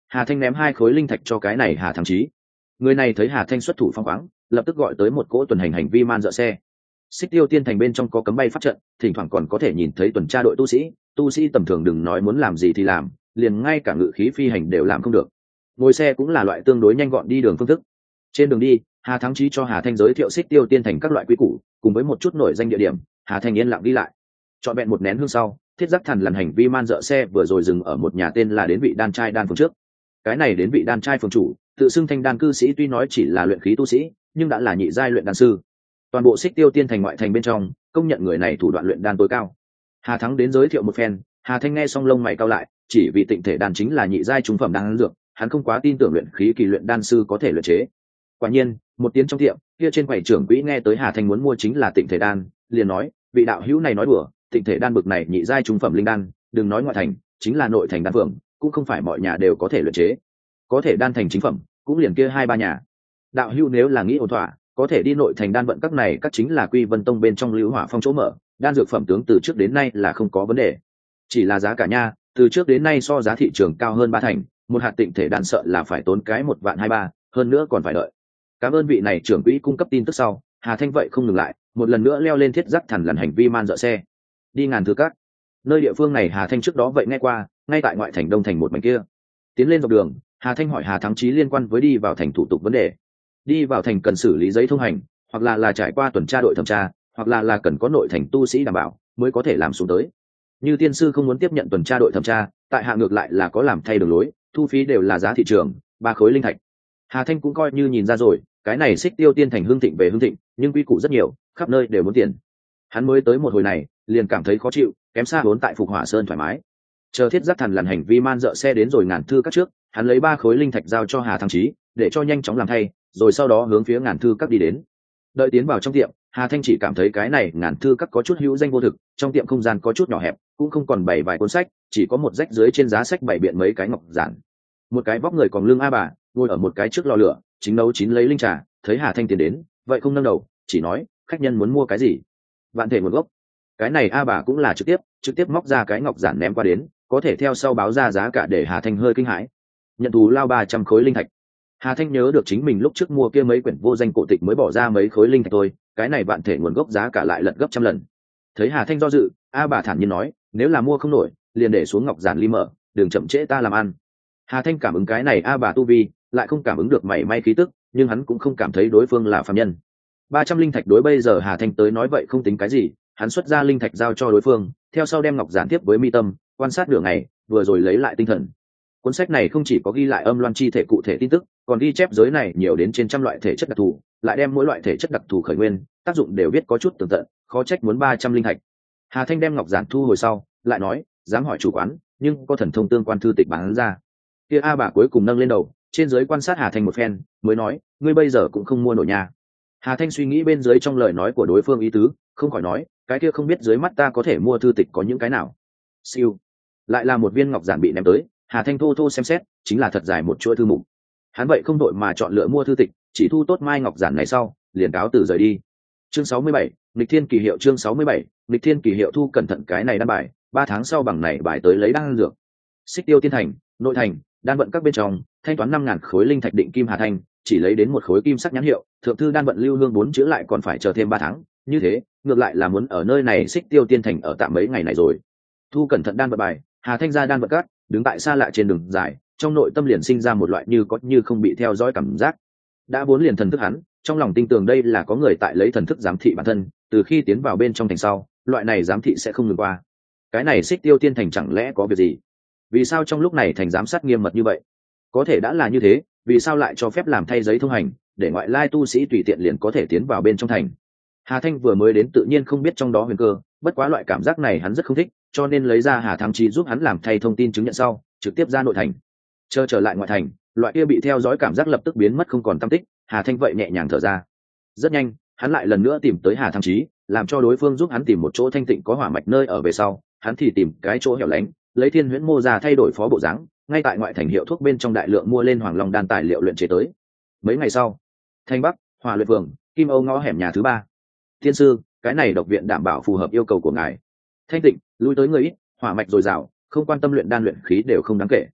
Hà Thanh ném 2 khối linh thạch cho cái này Hà Thắng Chí. Người này thấy Hà Thanh xuất thủ phóng khoáng, lập tức gọi tới một cỗ tuần hành vi man dợ xe. Xích Tiêu Tiên Thành bên trong có cấm bay pháp trận, thỉnh thoảng còn có thể nhìn thấy tuần tra đội tu sĩ tầm thường đừng nói muốn làm gì thì làm, liền ngay cả ngự khí phi hành đều làm không được. Ngồi xe cũng là loại tương đối nhanh gọn đi đường phương thức. Trên đường đi, Hà Thắng Chí cho Hà Thanh giới thiệu Xích Tiêu Tiên Thành các loại quý củ, cùng với một chút nổi danh địa điểm. Hà Thanh yên lặng đi lại. Chọn bẹn một nén hương sau, Thiết Giác Thần lần hành vi man dợ xe vừa rồi dừng ở một nhà tên là Đến Vị Đan Trai Đan phường trước. Cái này Đến Vị Đan Trai phường chủ, tự xưng Thanh Đan cư sĩ, tuy nói chỉ là luyện khí tu sĩ, nhưng đã là nhị giai luyện đan sư. Toàn bộ Xích Tiêu Tiên Thành ngoại thành bên trong, công nhận người này thủ đoạn luyện đan tối cao. Hà Thắng đến giới thiệu một phen, Hà Thanh nghe xong lông mày cau lại, chỉ vì Tịnh Thể đan chính là nhị giai trung phẩm đan dược, hắn không quá tin tưởng luyện khí kỳ luyện đan sư có thể luyện chế. Quả nhiên, một tiếng trong tiệm, kia trên quầy trưởng quỹ nghe tới Hà Thanh muốn mua chính là Tịnh Thể đan, liền nói, vị đạo hữu này nói đùa, Tịnh Thể đan bực này nhị giai trung phẩm linh đan, đừng nói ngoại thành, chính là nội thành đan phường, cũng không phải mọi nhà đều có thể luyện chế. Có thể đan thành chính phẩm, cũng liền kia 2-3 nhà. Đạo hữu nếu là nghĩ ổn thỏa, có thể đi nội thành đan vận các này, các chính là Quy Vân Tông bên trong Lưu Hỏa Phong chỗ mở, đan dược phẩm tướng từ trước đến nay là không có vấn đề. Chỉ là giá cả nha, từ trước đến nay so giá thị trường cao hơn 3 thành, một hạt Tịnh Thể đan sợ là phải tốn cái 1.200.000, hơn nữa còn phải đợi. Cảm ơn vị này trưởng quỹ cung cấp tin tức sau, Hà Thanh vậy không ngừng lại, một lần nữa leo lên Thiết Giác Thần lần hành vi man dợ xe. Đi Ngàn Thư Các. Nơi địa phương này Hà Thanh trước đó vậy nghe qua, ngay tại ngoại thành Đông thành một mảnh kia. Tiến lên dọc đường, Hà Thanh hỏi Hà Thắng Chí liên quan với đi vào thành thủ tục vấn đề. Đi vào thành cần xử lý giấy thông hành, hoặc là trải qua tuần tra đội thẩm tra, hoặc là cần có nội thành tu sĩ đảm bảo mới có thể làm xuống tới. Như tiên sư không muốn tiếp nhận tuần tra đội thẩm tra, tại hạ ngược lại là có làm thay đường lối, thu phí đều là giá thị trường, 3 khối linh thạch. Hà Thanh cũng coi như nhìn ra rồi, cái này Xích Tiêu Tiên Thành hưng thịnh về hưng thịnh, nhưng quy củ rất nhiều, khắp nơi đều muốn tiền. Hắn mới tới một hồi này, liền cảm thấy khó chịu, kém xa vốn tại Phục Hỏa Sơn thoải mái. Chờ Thiết Giác Thần lần hành vi man dợ xe đến rồi Ngàn Thư Các trước, hắn lấy 3 khối linh thạch giao cho Hà Thắng Chí, để cho nhanh chóng làm thay, rồi sau đó hướng phía Ngàn Thư Các đi đến. Đợi tiến vào trong tiệm, Hà Thanh chỉ cảm thấy cái này Ngàn Thư Các có chút hữu danh vô thực, trong tiệm không gian có chút nhỏ hẹp, cũng không còn bày vài cuốn sách, chỉ có một rách dưới trên giá sách bày biện mấy cái ngọc giản. Một cái vóc người còn lưng a bà, ngồi ở một cái trước lò lửa, chính nấu chín lấy linh trà, thấy Hà Thanh tiến đến, vậy không nâng đầu, chỉ nói, khách nhân muốn mua cái gì? Vạn thể nguồn gốc. Cái này a bà cũng là trực tiếp móc ra cái ngọc giản ném qua đến, có thể theo sau báo ra giá cả để Hà Thanh hơi kinh hãi. Nhận thù lao 300 khối linh thạch. Hà Thanh nhớ được chính mình lúc trước mua kia mấy quyển vô danh cổ tịch mới bỏ ra mấy khối linh thạch thôi, cái này vạn thể nguồn gốc giá cả lại lật gấp trăm lần. Thấy Hà Thanh do dự, a bà thản nhiên nói, nếu là mua không nổi, liền để xuống ngọc giản ly mở, đừng chậm trễ ta làm ăn. Hà Thanh cảm ứng cái này a bà tu vi, lại không cảm ứng được mảy may khí tức, nhưng hắn cũng không cảm thấy đối phương là phàm nhân. 300 linh thạch đối bây giờ Hà Thanh tới nói vậy không tính cái gì, hắn xuất ra linh thạch giao cho đối phương, theo sau đem ngọc giản tiếp với mi tâm, quan sát nửa ngày, vừa rồi lấy lại tinh thần. Cuốn sách này không chỉ có ghi lại âm loan chi thể cụ thể tin tức, còn ghi chép giới này nhiều đến trên trăm loại thể chất đặc thù, lại đem mỗi loại thể chất đặc thù khởi nguyên, tác dụng đều viết có chút tường tận, khó trách muốn 300 linh thạch. Hà Thanh đem ngọc giản thu hồi sau, lại nói, dám hỏi chủ quán, nhưng có thần thông tương quan thư tịch bán ra. Kia a bà cuối cùng nâng lên đầu, trên dưới quan sát Hà Thanh một phen, mới nói, ngươi bây giờ cũng không mua nổi nhà. Hà Thanh suy nghĩ bên dưới trong lời nói của đối phương ý tứ, không khỏi nói, cái kia không biết dưới mắt ta có thể mua thư tịch có những cái nào. Siêu, lại là một viên ngọc giản bị ném tới, Hà Thanh thô thô xem xét, chính là thật dài một chuỗi thư mục. Hắn vậy không đội mà chọn lựa mua thư tịch, chỉ thu tốt mai ngọc giản này sau, liền cáo từ rời đi. Chương 67, Lịch Thiên Kỳ Hiệu. Chương 67, Lịch Thiên Kỳ Hiệu. Thu cẩn thận cái này đan bài, 3 tháng sau bằng này bài tới lấy đan dược. Xích Tiêu Tiên Thành, nội thành, đan vận các bên trong, thanh toán 5.000 khối linh thạch định kim. Hà Thanh chỉ lấy đến một khối kim sắc nhãn hiệu, thượng thư đan vận lưu hương 4 chữ lại còn phải chờ thêm 3 tháng, như thế, ngược lại là muốn ở nơi này Xích Tiêu Tiên Thành ở tạm mấy ngày này rồi. Thu cẩn thận đan vận bài, Hà Thanh ra đan vận các, đứng tại xa lạ trên đường dài, trong nội tâm liền sinh ra một loại như có như không bị theo dõi cảm giác. Đã vốn liền thần thức hắn, trong lòng tin tưởng đây là có người tại lấy thần thức giám thị bản thân, từ khi tiến vào bên trong thành sau, loại này giám thị sẽ không ngừng qua. Cái này Xích Tiêu Tiên Thành chẳng lẽ có việc gì? Vì sao trong lúc này thành giám sát nghiêm mật như vậy? Có thể đã là như thế, vì sao lại cho phép làm thay giấy thông hành, để ngoại lai tu sĩ tùy tiện liền có thể tiến vào bên trong thành? Hà Thanh vừa mới đến tự nhiên không biết trong đó huyền cơ, bất quá loại cảm giác này hắn rất không thích, cho nên lấy ra Hà Thắng Chí giúp hắn làm thay thông tin chứng nhận sau, trực tiếp ra nội thành. Chờ trở lại ngoại thành, loại kia bị theo dõi cảm giác lập tức biến mất không còn tăm tích, Hà Thanh vậy nhẹ nhàng thở ra. Rất nhanh, hắn lại lần nữa tìm tới Hà Thắng Chí, làm cho đối phương giúp hắn tìm một chỗ thanh tịnh có hỏa mạch nơi ở về sau, hắn thì tìm cái chỗ hẻo lánh, lấy Thiên Huyễn Mô ra thay đổi phó bộ dáng, ngay tại ngoại thành hiệu thuốc bên trong đại lượng mua lên Hoàng Long đan tài liệu luyện chế tới. Mấy ngày sau, Thanh Bắc, Hỏa Luyện Phường, Kim Âu ngõ hẻm nhà thứ 3. Tiên sư, cái này độc viện đảm bảo phù hợp yêu cầu của ngài. Thanh tịnh, lui tới người ít, hỏa mạch dồi dào, không quan tâm luyện đan luyện khí đều không đáng kể.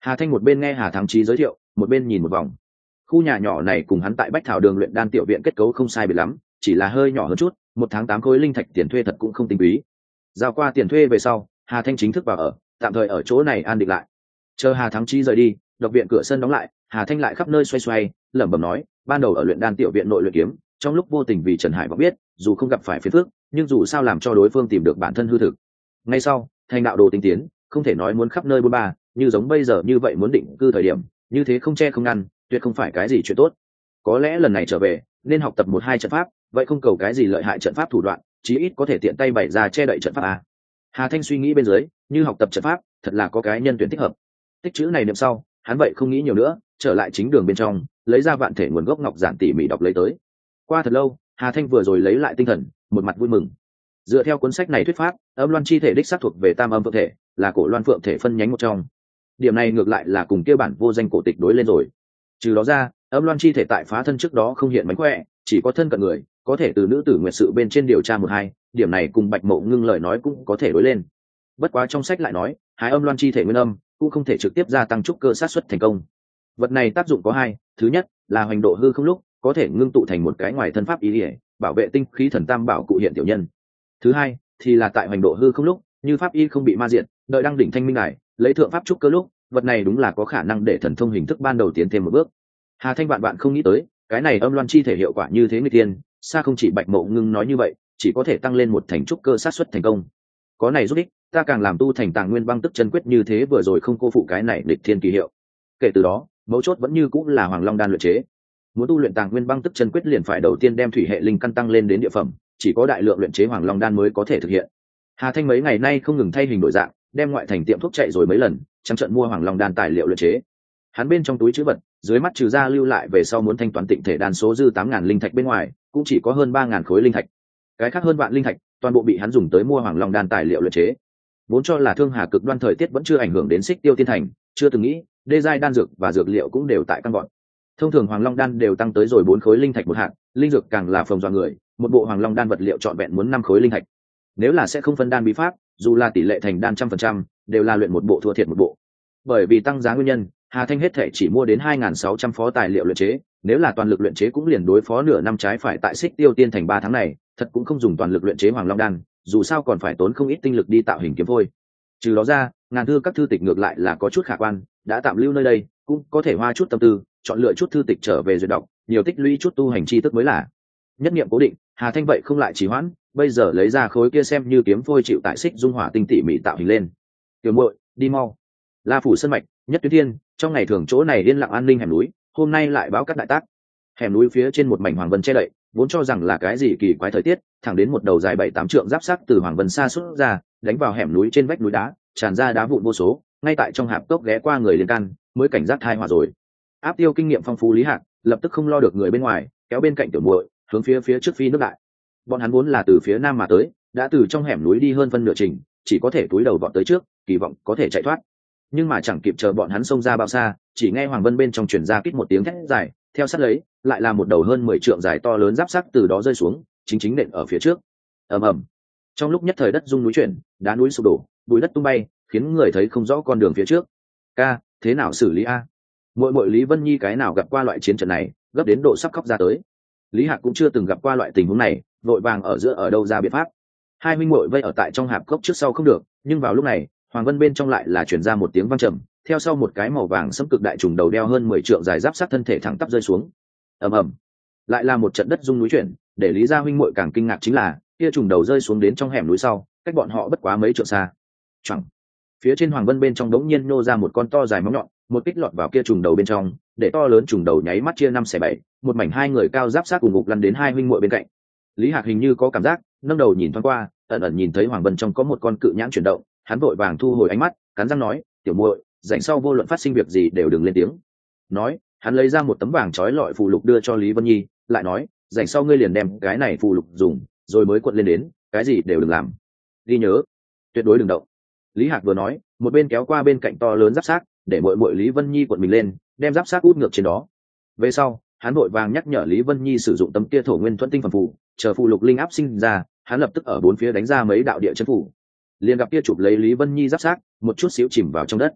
Hà Thanh một bên nghe Hà Thắng Chí giới thiệu, một bên nhìn một vòng. Khu nhà nhỏ này cùng hắn tại Bách Thảo Đường luyện đan tiểu viện kết cấu không sai biệt lắm, chỉ là hơi nhỏ hơn chút, 1 tháng 8 khối linh thạch tiền thuê thật cũng không tính quý. Giao qua tiền thuê về sau, Hà Thanh chính thức vào ở, tạm thời ở chỗ này an định lại. Chờ Hà Thắng Chí rời đi, độc viện cửa sân đóng lại, Hà Thanh lại khắp nơi xoay xoay, lẩm bẩm nói, ban đầu ở luyện đan tiểu viện nội luyện kiếm, trong lúc vô tình vì Trần Hải Vọng biết, dù không gặp phải phiền phức, nhưng dù sao làm cho đối phương tìm được bản thân hư thực. Ngay sau, thành đạo đồ tinh tiến, không thể nói muốn khắp nơi bôn ba, như giống bây giờ như vậy muốn định cư thời điểm, như thế không che không ngăn, tuyệt không phải cái gì chuyện tốt. Có lẽ lần này trở về, nên học tập 1-2 trận pháp, vậy không cầu cái gì lợi hại trận pháp thủ đoạn, chí ít có thể tiện tay bày ra che đậy trận pháp à. Hà Thanh suy nghĩ bên dưới, như học tập trận pháp, thật là có cái nhân tuyển thích hợp. Tích chữ này niệm sau, hắn vậy không nghĩ nhiều nữa, trở lại chính đường bên trong, lấy ra vạn thể nguồn gốc ngọc giản tỉ mỉ đọc lấy tới. Qua thật lâu, Hà Thanh vừa rồi lấy lại tinh thần, một mặt vui mừng. Dựa theo cuốn sách này thuyết pháp, âm loan chi thể đích xác thuộc về tam âm phượng thể, là cổ loan phượng thể phân nhánh một trong. Điểm này ngược lại là cùng kia bản vô danh cổ tịch đối lên rồi. Trừ đó ra, âm loan chi thể tại phá thân trước đó không hiện mánh khỏe, chỉ có thân cận người, có thể từ nữ tử nguyệt sự bên trên điều tra 1-2, điểm này cùng Bạch Mộ Ngưng lời nói cũng có thể đối lên. Bất quá trong sách lại nói, hái âm loan chi thể nguyên âm cũng không thể trực tiếp gia tăng trúc cơ sát suất thành công. Vật này tác dụng có 2, thứ nhất là hoành độ hư không lúc có thể ngưng tụ thành một cái ngoài thân pháp ý ỉa, bảo vệ tinh khí thần tam bảo cụ hiện tiểu nhân. Thứ hai thì là tại hoành độ hư không lúc, như pháp y không bị ma diệt, đợi đăng đỉnh thanh minh này, lấy thượng pháp trúc cơ lúc, vật này đúng là có khả năng để thần thông hình thức ban đầu tiến thêm một bước. Hà Thanh bạn không nghĩ tới, cái này âm loan chi thể hiệu quả như thế người tiên, xa không chỉ Bạch Mộ Ngưng nói như vậy, chỉ có thể tăng lên một thành trúc cơ sát suất thành công. Có này giúp ích, ta càng làm tu thành Tàng Nguyên Băng Tức chân quyết như thế vừa rồi không cô phụ cái này lịch thiên kỳ hiệu. Kể từ đó, mấu chốt vẫn như cũng là Hoàng Long đan luyện chế. Muốn tu luyện Tàng Nguyên Băng Tức chân quyết liền phải đầu tiên đem thủy hệ linh căn tăng lên đến địa phẩm, chỉ có đại lượng luyện chế Hoàng Long đan mới có thể thực hiện. Hà Thanh mấy ngày nay không ngừng thay hình đổi dạng, đem ngoại thành tiệm thuốc chạy rồi mấy lần, trắng trận mua Hoàng Long đan tài liệu luyện chế. Hắn bên trong túi trữ vật, dưới mắt trừ ra lưu lại về sau muốn thanh toán tịnh thể đan số dư 8.000 linh thạch bên ngoài, cũng chỉ có hơn 3.000 khối linh thạch. Cái khác hơn vạn linh thạch, toàn bộ bị hắn dùng tới mua Hoàng Long đan tài liệu luyện chế. Vốn cho là Thương Hà cực đoan thời tiết vẫn chưa ảnh hưởng đến Xích Tiêu Tiên Thành, chưa từng nghĩ, đê giai đan dược và dược liệu cũng đều tại căn gọn. Thông thường Hoàng Long đan đều tăng tới rồi 4 khối linh thạch một hạng, linh dược càng là phồng dọa người, một bộ Hoàng Long đan vật liệu trọn vẹn muốn 5 khối linh thạch. Nếu là sẽ không phân đan bí pháp, dù là tỷ lệ thành đan 100%, đều là luyện một bộ thua thiệt một bộ. Bởi vì tăng giá nguyên nhân, Hà Thanh hết thể chỉ mua đến 2.600 phó tài liệu luyện chế, nếu là toàn lực luyện chế cũng liền đối phó nửa năm trái phải tại Xích Tiêu Tiên Thành 3 tháng này, thật cũng không dùng toàn lực luyện chế Hoàng Long đan, dù sao còn phải tốn không ít tinh lực đi tạo hình kiếm phôi. Trừ đó ra, ngàn thư các thư tịch ngược lại là có chút khả quan, đã tạm lưu nơi đây, cũng có thể hoa chút tâm tư, chọn lựa chút thư tịch trở về duyệt đọc, nhiều tích lũy chút tu hành tri thức mới là. Nhất niệm cố định, Hà Thanh vậy không lại trì hoãn, bây giờ lấy ra khối kia xem như kiếm phôi chịu tại Xích Dung Hỏa tinh tỉ mỉ tạo hình lên. Tiểu muội, đi mau. La phủ sân mạch, Nhất Tuyến Thiên, trong ngày thường chỗ này yên lặng an ninh hẻm núi, hôm nay lại báo cắt đại tác. Hẻm núi phía trên một mảnh hoàng vân che đậy, vốn cho rằng là cái gì kỳ quái thời tiết, thẳng đến một đầu dài 7-8 trượng giáp sắc từ hoàng vân xa xuất ra, đánh vào hẻm núi trên vách núi đá, tràn ra đá vụn vô số, ngay tại trong hạp cốc ghé qua người liên can, mới cảnh giác thai họa rồi. Áp Tiêu kinh nghiệm phong phú Lý Hạc, lập tức không lo được người bên ngoài, kéo bên cạnh tiểu muội, hướng phía trước phi nước đại. Bọn hắn vốn là từ phía nam mà tới, đã từ trong hẻm núi đi hơn phân nửa trình, chỉ có thể túi đầu vọt tới trước, kỳ vọng có thể chạy thoát. Nhưng mà chẳng kịp chờ bọn hắn xông ra bao xa, chỉ nghe hoàng vân bên trong truyền ra kít một tiếng thét dài, theo sát lấy lại là một đầu hơn 10 trượng dài to lớn giáp sắc từ đó rơi xuống, chính nện ở phía trước. Ầm ầm. Trong lúc nhất thời đất rung núi chuyển, đá núi sụp đổ, bụi đất tung bay, khiến người thấy không rõ con đường phía trước. Ca, thế nào xử lý a? Muội Lý Vân Nhi cái nào gặp qua loại chiến trận này, gấp đến độ sắp khóc ra tới. Lý Hạc cũng chưa từng gặp qua loại tình huống này, vội vàng ở giữa ở đâu ra biện pháp. Hai huynh muội vây ở tại trong hạp cốc trước sau không được, nhưng vào lúc này, hoàng vân bên trong lại là truyền ra một tiếng vang trầm, theo sau một cái màu vàng sẫm cực đại trùng đầu đeo hơn 10 trượng dài giáp sát thân thể thẳng tắp rơi xuống. Ầm ầm. Lại là một trận đất rung núi chuyển, để Lý gia huynh muội càng kinh ngạc chính là, kia trùng đầu rơi xuống đến trong hẻm núi sau, cách bọn họ bất quá mấy trượng xa. Choảng. Phía trên hoàng vân bên trong đống nhiên nô ra một con to dài móng nhọn, một kích lọt vào kia trùng đầu bên trong, để to lớn trùng đầu nháy mắt chia 5/7, một mảnh hai người cao giáp sát cùng ngục lăn đến hai huynh muội bên cạnh. Lý Hạc hình như có cảm giác, nâng đầu nhìn thoáng qua, ẩn nhìn thấy hoàng vân trong có một con cự nhãn chuyển động, hắn vội vàng thu hồi ánh mắt, cắn răng nói, tiểu muội, rảnh sau vô luận phát sinh việc gì đều đừng lên tiếng. Nói, hắn lấy ra một tấm vàng trói lọi phù lục đưa cho Lý Vân Nhi, lại nói, rảnh sau ngươi liền đem cái này phù lục dùng, rồi mới cuộn lên đến, cái gì đều đừng làm. Ghi nhớ, tuyệt đối đừng động. Lý Hạc vừa nói, một bên kéo qua bên cạnh to lớn giáp xác, để muội Lý Vân Nhi cuộn mình lên, đem giáp xác út ngược trên đó. Về sau, hắn vội vàng nhắc nhở Lý Vân Nhi sử dụng tấm kia thổ nguyên thuận tinh phẩm phù, chờ phù lục linh áp sinh ra, hắn lập tức ở bốn phía đánh ra mấy đạo địa chân phủ, liền gặp kia chụp lấy Lý Vân Nhi giáp xác, một chút xíu chìm vào trong đất.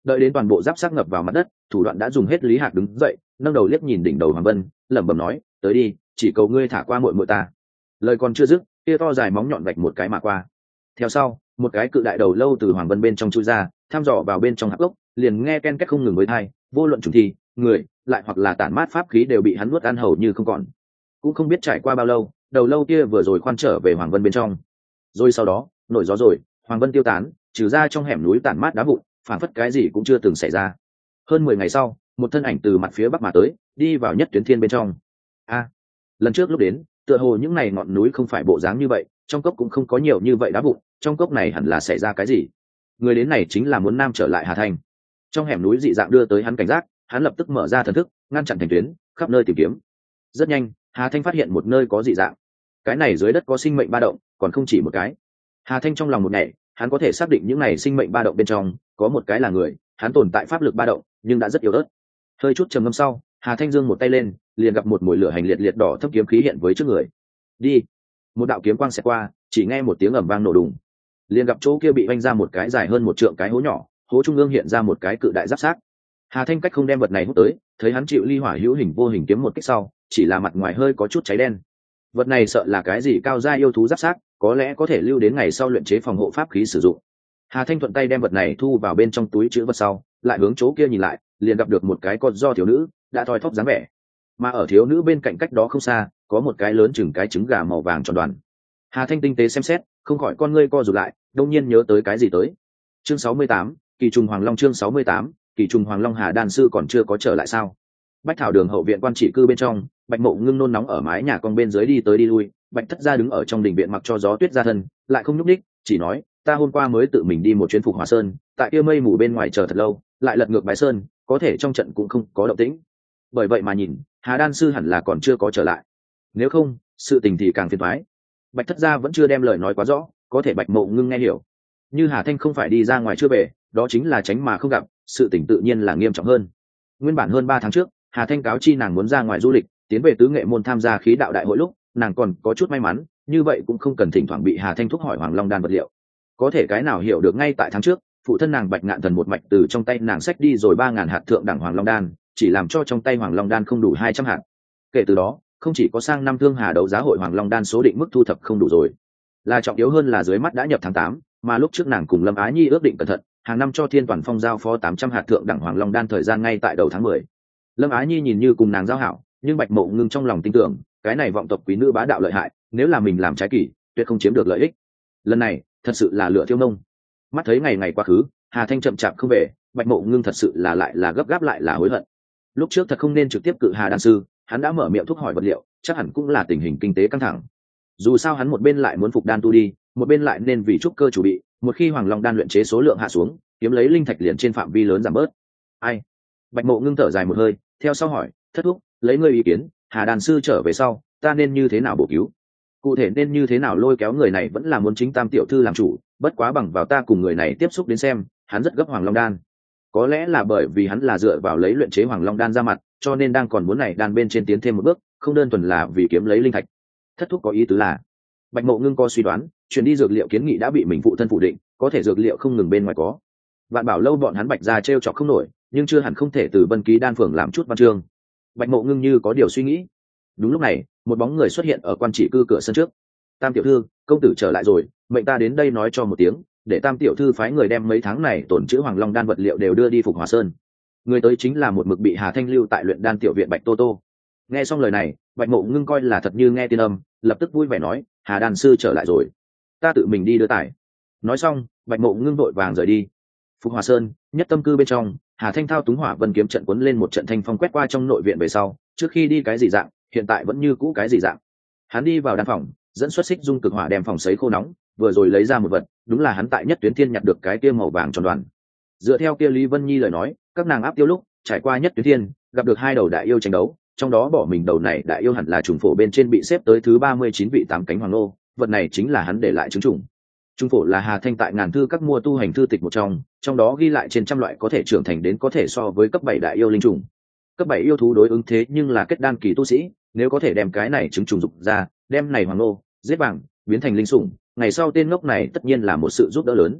Đợi đến toàn bộ giáp xác ngập vào mặt đất, thủ đoạn đã dùng hết, Lý Hạc đứng dậy, nâng đầu liếc nhìn đỉnh đầu Hoàng Vân, lẩm bẩm nói, tới đi, chỉ cầu ngươi thả qua muội muội ta. Lời còn chưa dứt, kia to dài móng nhọn vạch một cái mà qua. Theo sau, một cái cự đại đầu lâu từ Hoàng Vân bên trong chui ra, thăm dò vào bên trong hạp gốc, liền nghe ken két không ngừng với thai, vô luận chủng thi, người, lại hoặc là tản mát pháp khí đều bị hắn nuốt ăn hầu như không còn. Cũng không biết trải qua bao lâu, đầu lâu kia vừa rồi khoan trở về Hoàng Vân bên trong. Rồi sau đó, nổi gió rồi, Hoàng Vân tiêu tán, trừ ra trong hẻm núi tản mát đá vụn, phản phất cái gì cũng chưa từng xảy ra. Hơn 10 ngày sau, một thân ảnh từ mặt phía bắc mà tới, đi vào Nhất Tuyến Thiên bên trong. Lần trước lúc đến, tựa hồ những này ngọn núi không phải bộ dáng như vậy, trong cốc cũng không có nhiều như vậy đá vụn, trong cốc này hẳn là xảy ra cái gì. Người đến này chính là muốn nam trở lại Hà Thanh. Trong hẻm núi dị dạng đưa tới hắn cảnh giác, hắn lập tức mở ra thần thức, ngăn chặn thành tuyến, khắp nơi tìm kiếm. Rất nhanh, Hà Thanh phát hiện một nơi có dị dạng. Cái này dưới đất có sinh mệnh ba động, còn không chỉ một cái. Hà Thanh trong lòng một nhảy, hắn có thể xác định những này sinh mệnh ba động bên trong có một cái là người, hắn tồn tại pháp lực ba động, nhưng đã rất yếu ớt. Hơi chút trầm ngâm sau, Hà Thanh giương một tay lên, liền gặp một mùi lửa hành liệt liệt đỏ thấp kiếm khí hiện với trước người. Đi! Một đạo kiếm quang xẹt qua, chỉ nghe một tiếng ầm vang nổ đùng. Liền gặp chỗ kia bị vanh ra một cái dài hơn một trượng cái hố nhỏ, hố trung ương hiện ra một cái cự đại giáp xác. Hà Thanh cách không đem vật này hút tới, thấy hắn chịu ly hỏa hữu hình vô hình kiếm một kích sau, chỉ là mặt ngoài hơi có chút cháy đen. Vật này sợ là cái gì cao gia yêu thú giáp xác, có lẽ có thể lưu đến ngày sau luyện chế phòng hộ pháp khí sử dụng. Hà Thanh thuận tay đem vật này thu vào bên trong túi trữ vật sau, lại hướng chỗ kia nhìn lại, liền gặp được một cái con do thiếu nữ đã thoi thóp dáng vẻ, mà ở thiếu nữ bên cạnh cách đó không xa có một cái lớn chừng cái trứng gà màu vàng tròn đoàn. Hà Thanh tinh tế xem xét, không khỏi con ngươi co rụt lại, đông nhiên nhớ tới cái gì tới. Chương 68, Kỳ trùng Hoàng Long. Chương 68, Kỳ trùng Hoàng Long. Hà đan sư còn chưa có trở lại sao? Bách Thảo Đường hậu viện quan trị cư bên trong, Bạch Mộ Ngưng nôn nóng ở mái nhà con bên dưới đi tới đi lui, Bạch Thất Gia đứng ở trong đình viện mặc cho gió tuyết ra thân, lại không nhúc nhích, chỉ nói, ta hôm qua mới tự mình đi một chuyến Phục Hỏa Sơn, tại kia mây mù bên ngoài chờ thật lâu, lại lật ngược Bái Sơn, có thể trong trận cũng không có động tĩnh. Bởi vậy mà nhìn, Hà đan sư hẳn là còn chưa có trở lại. Nếu không, sự tình thì càng phiền toái. Bạch Thất Gia vẫn chưa đem lời nói quá rõ, có thể Bạch Mộ Ngưng nghe hiểu. Như Hà Thanh không phải đi ra ngoài chưa về, đó chính là tránh mà không gặp, sự tình tự nhiên là nghiêm trọng hơn. Nguyên bản hơn 3 tháng trước, Hà Thanh cáo chi nàng muốn ra ngoài du lịch, tiến về Tứ Nghệ môn tham gia khí đạo đại hội lúc, nàng còn có chút may mắn, như vậy cũng không cần thỉnh thoảng bị Hà Thanh thúc hỏi Hoàng Long đan vật liệu. Có thể cái nào hiểu được ngay tại tháng trước, phụ thân nàng Bạch Ngạn Thần một mạch từ trong tay nàng xách đi rồi 3000 hạt thượng đẳng Hoàng Long đan, chỉ làm cho trong tay Hoàng Long đan không đủ 200 hạt. Kể từ đó, không chỉ có sang năm Thương Hà đấu giá hội Hoàng Long đan số định mức thu thập không đủ rồi, là trọng yếu hơn là dưới mắt đã nhập tháng 8, mà lúc trước nàng cùng Lâm Á Nhi ước định cẩn thận, hàng năm cho Thiên Toàn Phong giao phó 800 hạt thượng đẳng Hoàng Long đan thời gian ngay tại đầu tháng 10. Lâm Á Nhi nhìn như cùng nàng giao hảo, nhưng Bạch Mộ Ngưng trong lòng tin tưởng, cái này vọng tộc quý nữ bá đạo lợi hại, nếu là mình làm trái kỷ, tuyệt không chiếm được lợi ích. Lần này, thật sự là lửa thiêu nông. Mắt thấy ngày ngày quá khứ, Hà Thanh chậm chạp không về, Bạch Mộ Ngưng thật sự là lại là gấp gáp lại là hối hận. Lúc trước thật không nên trực tiếp cự Hà đan sư, hắn đã mở miệng thúc hỏi vật liệu, chắc hẳn cũng là tình hình kinh tế căng thẳng. Dù sao hắn một bên lại muốn phục đan tu đi, một bên lại nên vì trúc cơ chủ bị, một khi Hoàng Long đan luyện chế số lượng hạ xuống, kiếm lấy linh thạch liền trên phạm vi lớn giảm bớt. Ai? Bạch Mộ Ngưng thở dài một hơi, theo sau hỏi, thất thúc, lấy ngươi ý kiến, Hà đan sư trở về sau, ta nên như thế nào bổ cứu? Cụ thể nên như thế nào lôi kéo người này vẫn là muốn chính Tam tiểu thư làm chủ, bất quá bằng vào ta cùng người này tiếp xúc đến xem, hắn rất gấp Hoàng Long đan. Có lẽ là bởi vì hắn là dựa vào lấy luyện chế Hoàng Long đan ra mặt, cho nên đang còn muốn này đan bên trên tiến thêm một bước, không đơn thuần là vì kiếm lấy linh thạch. Thất thúc có ý tứ là, Bạch Mộ Ngưng có suy đoán, chuyển đi dược liệu kiến nghị đã bị mình phụ thân phủ định, có thể dược liệu không ngừng bên ngoài có. Vạn Bảo lâu bọn hắn Bạch gia trêu chọc không nổi, nhưng chưa hẳn không thể từ Vân Ký đan phường làm chút văn chương. Bạch Mộ Ngưng như có điều suy nghĩ. Đúng lúc này, một bóng người xuất hiện ở quan chỉ cư cửa sân trước. Tam tiểu thư, công tử trở lại rồi, mệnh ta đến đây nói cho một tiếng, để Tam tiểu thư phái người đem mấy tháng này tổn trữ Hoàng Long đan vật liệu đều đưa đi Phục Hòa Sơn. Người tới chính là một mực bị Hà Thanh lưu tại luyện đan tiểu viện Bạch Tô Tô. Nghe xong lời này, Bạch Mộ Ngưng coi là thật như nghe tiên âm, lập tức vui vẻ nói, Hà đan sư trở lại rồi, ta tự mình đi đưa tải. Nói xong, Bạch Mộ Ngưng vội vàng rời đi. Phục Hòa Sơn, nhất tâm cư bên trong, Hà Thanh thao túng Hỏa Vân kiếm trận cuốn lên một trận thanh phong quét qua trong nội viện về sau, trước khi đi cái gì dạng, hiện tại vẫn như cũ cái gì dạng. Hắn đi vào đan phòng, dẫn xuất xích dung cực hỏa đem phòng sấy khô nóng, vừa rồi lấy ra một vật, đúng là hắn tại Nhất Tuyến Thiên nhặt được cái kia màu vàng tròn đoàn. Dựa theo kia Lý Vân Nhi lời nói, các nàng áp tiêu lúc trải qua Nhất Tuyến Thiên, gặp được 2 đầu đại yêu tranh đấu, trong đó bỏ mình đầu này đại yêu hẳn là trùng phổ bên trên bị xếp tới thứ 39 vị 8 cánh hoàng lô, vật này chính là hắn để lại chứng trùng. Trung phổ là Hà Thanh tại ngàn thư các mua tu hành thư tịch một trong đó ghi lại trên trăm loại có thể trưởng thành đến có thể so với cấp 7 đại yêu linh trùng. Cấp 7 yêu thú đối ứng thế nhưng là kết đan kỳ tu sĩ, nếu có thể đem cái này trứng trùng dục ra, đem này hoàng lô, giết vàng, biến thành linh sủng, ngày sau tên ngốc này tất nhiên là một sự giúp đỡ lớn.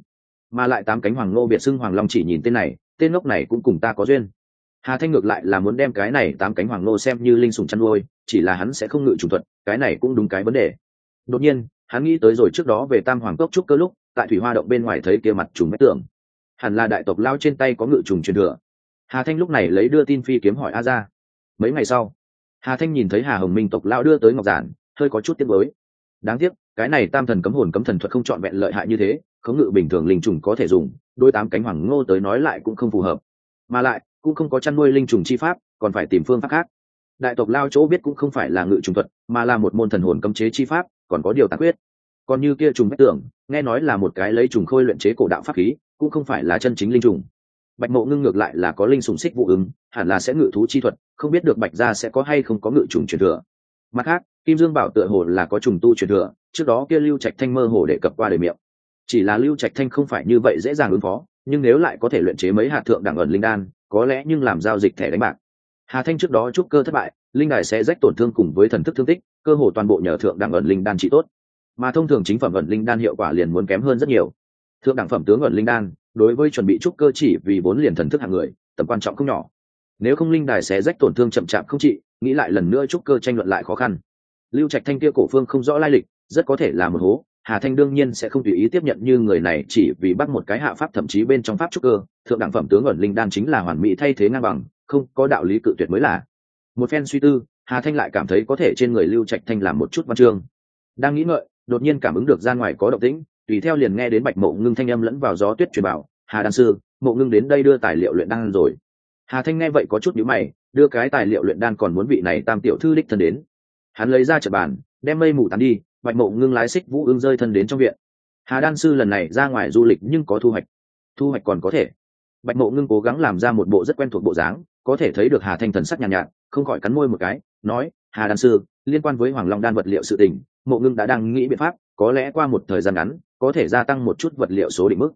mà lại tám cánh hoàng ngô biệt xưng hoàng long, chỉ nhìn tên này, tên ngốc này cũng cùng ta có duyên. Hà Thanh ngược lại là muốn đem cái này tám cánh hoàng ngô xem như linh sủng chăn nuôi, chỉ là hắn sẽ không ngự trùng thuật, cái này cũng đúng cái vấn đề. Đột nhiên hắn nghĩ tới rồi trước đó về Tam Hoàng Cốc trúc cơ lúc tại thủy hoa động bên ngoài thấy kia mặt trùng vách tường, hẳn là đại tộc lao trên tay có ngự trùng truyền thừa. Hà Thanh lúc này lấy đưa tin phi kiếm hỏi A ra. Mấy ngày sau, Hà Thanh nhìn thấy Hà Hồng Minh tộc lao đưa tới ngọc giản, hơi có chút tiếc nuối. Đáng tiếc cái này tam thần cấm hồn cấm thần thuật không trọn vẹn lợi hại như thế, khống ngự bình thường linh trùng có thể dùng, đôi tám cánh hoàng ngô tới nói lại cũng không phù hợp, mà lại cũng không có chăn nuôi linh trùng chi pháp, còn phải tìm phương pháp khác. Đại tộc lao chỗ biết cũng không phải là ngự trùng thuật, mà là một môn thần hồn cấm chế chi pháp, còn có điều tàn quyết. Còn như kia trùng vách tưởng, nghe nói là một cái lấy trùng khôi luyện chế cổ đạo pháp khí, cũng không phải là chân chính linh trùng. Bạch Mộ Ngưng ngược lại là có linh sủng xích vụ ứng, hẳn là sẽ ngự thú chi thuật, không biết được Bạch gia sẽ có hay không có ngự trùng truyền thừa. Mặt khác, Kim Dương Bảo tựa hồ là có trùng tu truyền thừa, trước đó kia Lưu Trạch Thanh mơ hồ để cập qua đời miệng. Chỉ là Lưu Trạch Thanh không phải như vậy dễ dàng ứng phó, nhưng nếu lại có thể luyện chế mấy hạt thượng đẳng ẩn linh đan, có lẽ nhưng làm giao dịch thẻ đánh bạc. Hà Thanh trước đó trúc cơ thất bại, linh đài sẽ rách tổn thương cùng với thần thức thương tích, cơ hồ toàn bộ nhờ thượng đẳng ẩn linh đan trị tốt. Mà thông thường chính phẩm ẩn linh đan hiệu quả liền muốn kém hơn rất nhiều. Thượng đẳng phẩm tướng ẩn linh đan, đối với chuẩn bị trúc cơ chỉ vì vốn liền thần thức hạng người, tầm quan trọng không nhỏ. Nếu không linh đài sẽ rách tổn thương chậm chạp không trị, nghĩ lại lần nữa trúc cơ tranh luận lại khó khăn. Lưu Trạch Thanh kia cổ phương không rõ lai lịch, rất có thể là một hố. Hà Thanh đương nhiên sẽ không tùy ý tiếp nhận như người này chỉ vì bắt một cái hạ pháp, thậm chí bên trong pháp trúc cơ, thượng đẳng phẩm tướng ẩn linh đan chính là hoàn mỹ thay thế ngang bằng, không có đạo lý cự tuyệt mới là. Một phen suy tư, Hà Thanh lại cảm thấy có thể trên người Lưu Trạch Thanh làm một chút văn chương. Đang nghĩ ngợi, đột nhiên cảm ứng được ra ngoài có động tĩnh, tùy theo liền nghe đến Bạch Mộ Ngưng thanh âm lẫn vào gió tuyết truyền bảo, "Hà đan sư, Mộ Ngưng đến đây đưa tài liệu luyện đan rồi." Hà Thanh nghe vậy có chút nhíu mày, đưa cái tài liệu luyện đan còn muốn vị này tam tiểu thư đích thân đến. Hắn lấy ra trận bàn, đem mây mù tán đi, Bạch Mộ Ngưng lái xích vũ ưng rơi thân đến trong viện. Hà đan sư lần này ra ngoài du lịch nhưng có thu hoạch còn có thể. Bạch Mộ Ngưng cố gắng làm ra một bộ rất quen thuộc bộ dáng, có thể thấy được Hà Thanh thần sắc nhàn nhạt, không khỏi cắn môi một cái, nói: "Hà đan sư, liên quan với Hoàng Long đan vật liệu sự tình, Mộ Ngưng đã đang nghĩ biện pháp, có lẽ qua một thời gian ngắn, có thể gia tăng một chút vật liệu số định mức."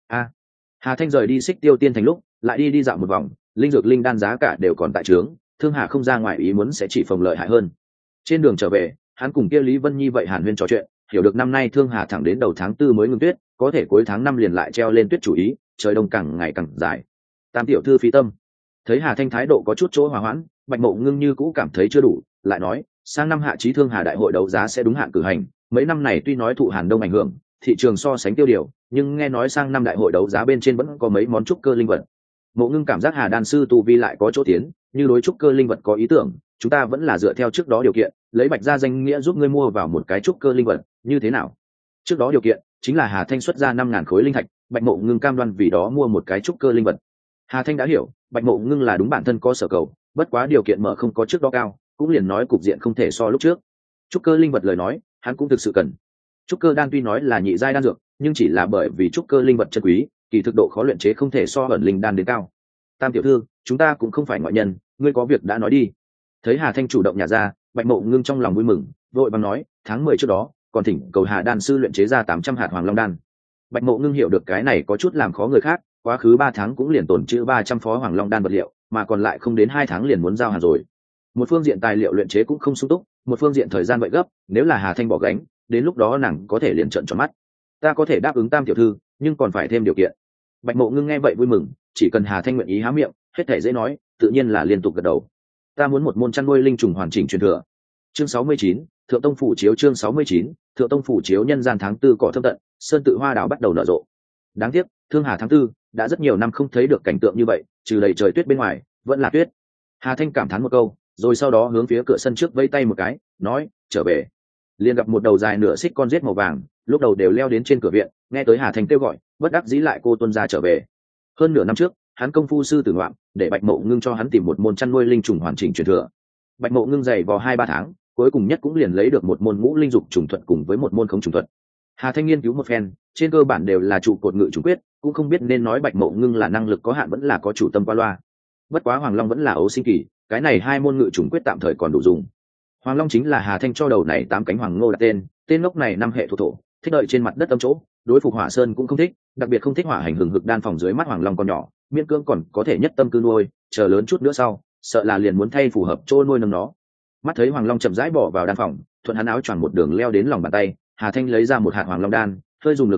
Hà Thanh rời đi Xích Tiêu Tiên thành lúc, lại đi dạo một vòng, linh dược linh đan giá cả đều còn tại trướng, Thương Hà không ra ngoài ý muốn sẽ chỉ phòng lợi hại hơn. Trên đường trở về, hắn cùng kia Lý Vân Nhi vậy hàn huyên trò chuyện, hiểu được năm nay Thương Hà thẳng đến đầu tháng 4 mới ngừng tuyết, có thể cuối tháng 5 liền lại treo lên tuyết chủ ý, trời đông càng ngày càng dài. Tam tiểu thư phí tâm. Thấy Hà Thanh thái độ có chút chỗ hòa hoãn, Bạch Mộ Ngưng như cũ cảm thấy chưa đủ, lại nói, sang năm hạ chí Thương Hà đại hội đấu giá sẽ đúng hạn cử hành, mấy năm này tuy nói thụ Hàn Đông ảnh hưởng, thị trường so sánh tiêu điều, nhưng nghe nói sang năm đại hội đấu giá bên trên vẫn có mấy món trúc cơ linh vật. Mộ Ngưng cảm giác Hà đan sư tu vi lại có chỗ tiến, như đối trúc cơ linh vật có ý tưởng, chúng ta vẫn là dựa theo trước đó điều kiện, lấy Bạch gia danh nghĩa giúp ngươi mua vào một cái trúc cơ linh vật, như thế nào? Trước đó điều kiện chính là Hà Thanh xuất ra 5.000 khối linh thạch, Bạch Mộ Ngưng cam đoan vì đó mua một cái trúc cơ linh vật. Hà Thanh đã hiểu, Bạch Mộ Ngưng là đúng bản thân có sở cầu, bất quá điều kiện mở không có trước đó cao, cũng liền nói cục diện không thể so lúc trước. Trúc cơ linh vật lời nói, hắn cũng thực sự cần. Trúc cơ đan tuy nói là nhị giai đan dược, nhưng chỉ là bởi vì trúc cơ linh vật chân quý, kỳ thực độ khó luyện chế không thể so ẩn linh đan đến cao. Tam tiểu thư, chúng ta cũng không phải ngoại nhân, ngươi có việc đã nói đi. Thấy Hà Thanh chủ động nhả ra, Bạch Mộ Ngưng trong lòng vui mừng, vội vàng nói, tháng 10 trước đó, còn thỉnh cầu Hà đan sư luyện chế ra 800 hạt Hoàng Long đan. Bạch Mộ Ngưng hiểu được cái này có chút làm khó người khác, quá khứ 3 tháng cũng liền tồn trữ 300 phó Hoàng Long đan vật liệu, mà còn lại không đến 2 tháng liền muốn giao hàng rồi. Một phương diện tài liệu luyện chế cũng không sung túc, một phương diện thời gian vậy gấp, nếu là Hà Thanh bỏ gánh, đến lúc đó nàng có thể liền trợn tròn mắt. Ta có thể đáp ứng Tam tiểu thư, nhưng còn phải thêm điều kiện. Bạch Mộ Ngưng nghe vậy vui mừng, chỉ cần Hà Thanh nguyện ý há miệng, hết thảy dễ nói, tự nhiên là liên tục gật đầu. Ta muốn một môn chăn nuôi linh trùng hoàn chỉnh truyền thừa. Chương 69, Thượng Tông phủ chiếu. Chương 69, Thượng Tông phủ chiếu. Nhân gian tháng 4 cỏ thơm tận, sơn tự hoa đào bắt đầu nở rộ. Đáng tiếc, Thương Hà tháng 4 đã rất nhiều năm không thấy được cảnh tượng như vậy, trừ đầy trời tuyết bên ngoài, vẫn là tuyết. Hà Thanh cảm thán một câu, rồi sau đó hướng phía cửa sân trước vẫy tay một cái, nói, trở về. Liền gặp một đầu dài nửa xích con rết màu vàng, lúc đầu đều leo đến trên cửa viện, nghe tới Hà Thanh kêu gọi, bất đắc dĩ lại cô tuân ra trở về. Hơn nửa năm trước, hắn công phu sư tử ngoạm, để Bạch Mộ Ngưng cho hắn tìm một môn chăn nuôi linh trùng hoàn chỉnh truyền thừa. Bạch Mộ Ngưng dày vò 2-3 tháng, cuối cùng nhất cũng liền lấy được một môn ngũ linh dục trùng thuật cùng với một môn không trùng thuật. Hà Thanh nghiên cứu một phen, trên cơ bản đều là trụ cột ngự trùng quyết, cũng không biết nên nói Bạch Mộ Ngưng là năng lực có hạn vẫn là có chủ tâm qua loa. Bất quá Hoàng Long vẫn là ấu sinh kỳ, cái này 2 môn ngự trùng quyết tạm thời còn đủ dùng. Hoàng Long chính là Hà Thanh cho đầu này 8 cánh hoàng ngô đặt tên ngốc này 5 hệ thuộc thổ, thích đợi trên mặt đất âm chỗ, đối phục hỏa sơn cũng không thích, đặc biệt không thích hỏa hành hừng hực đan phòng dưới mắt Hoàng Long còn nhỏ, miễn cưỡng còn có thể nhất tâm cư nuôi, chờ lớn chút nữa sau, sợ là liền muốn thay phù hợp chỗ nuôi nấng nó. Mắt thấy Hoàng Long chậm rãi bỏ vào đan phòng, thuận hắn áo choàng một đường leo đến lòng bàn tay, Hà Thanh lấy ra một hạt Hoàng Long đan, hơi dùng lực một chút,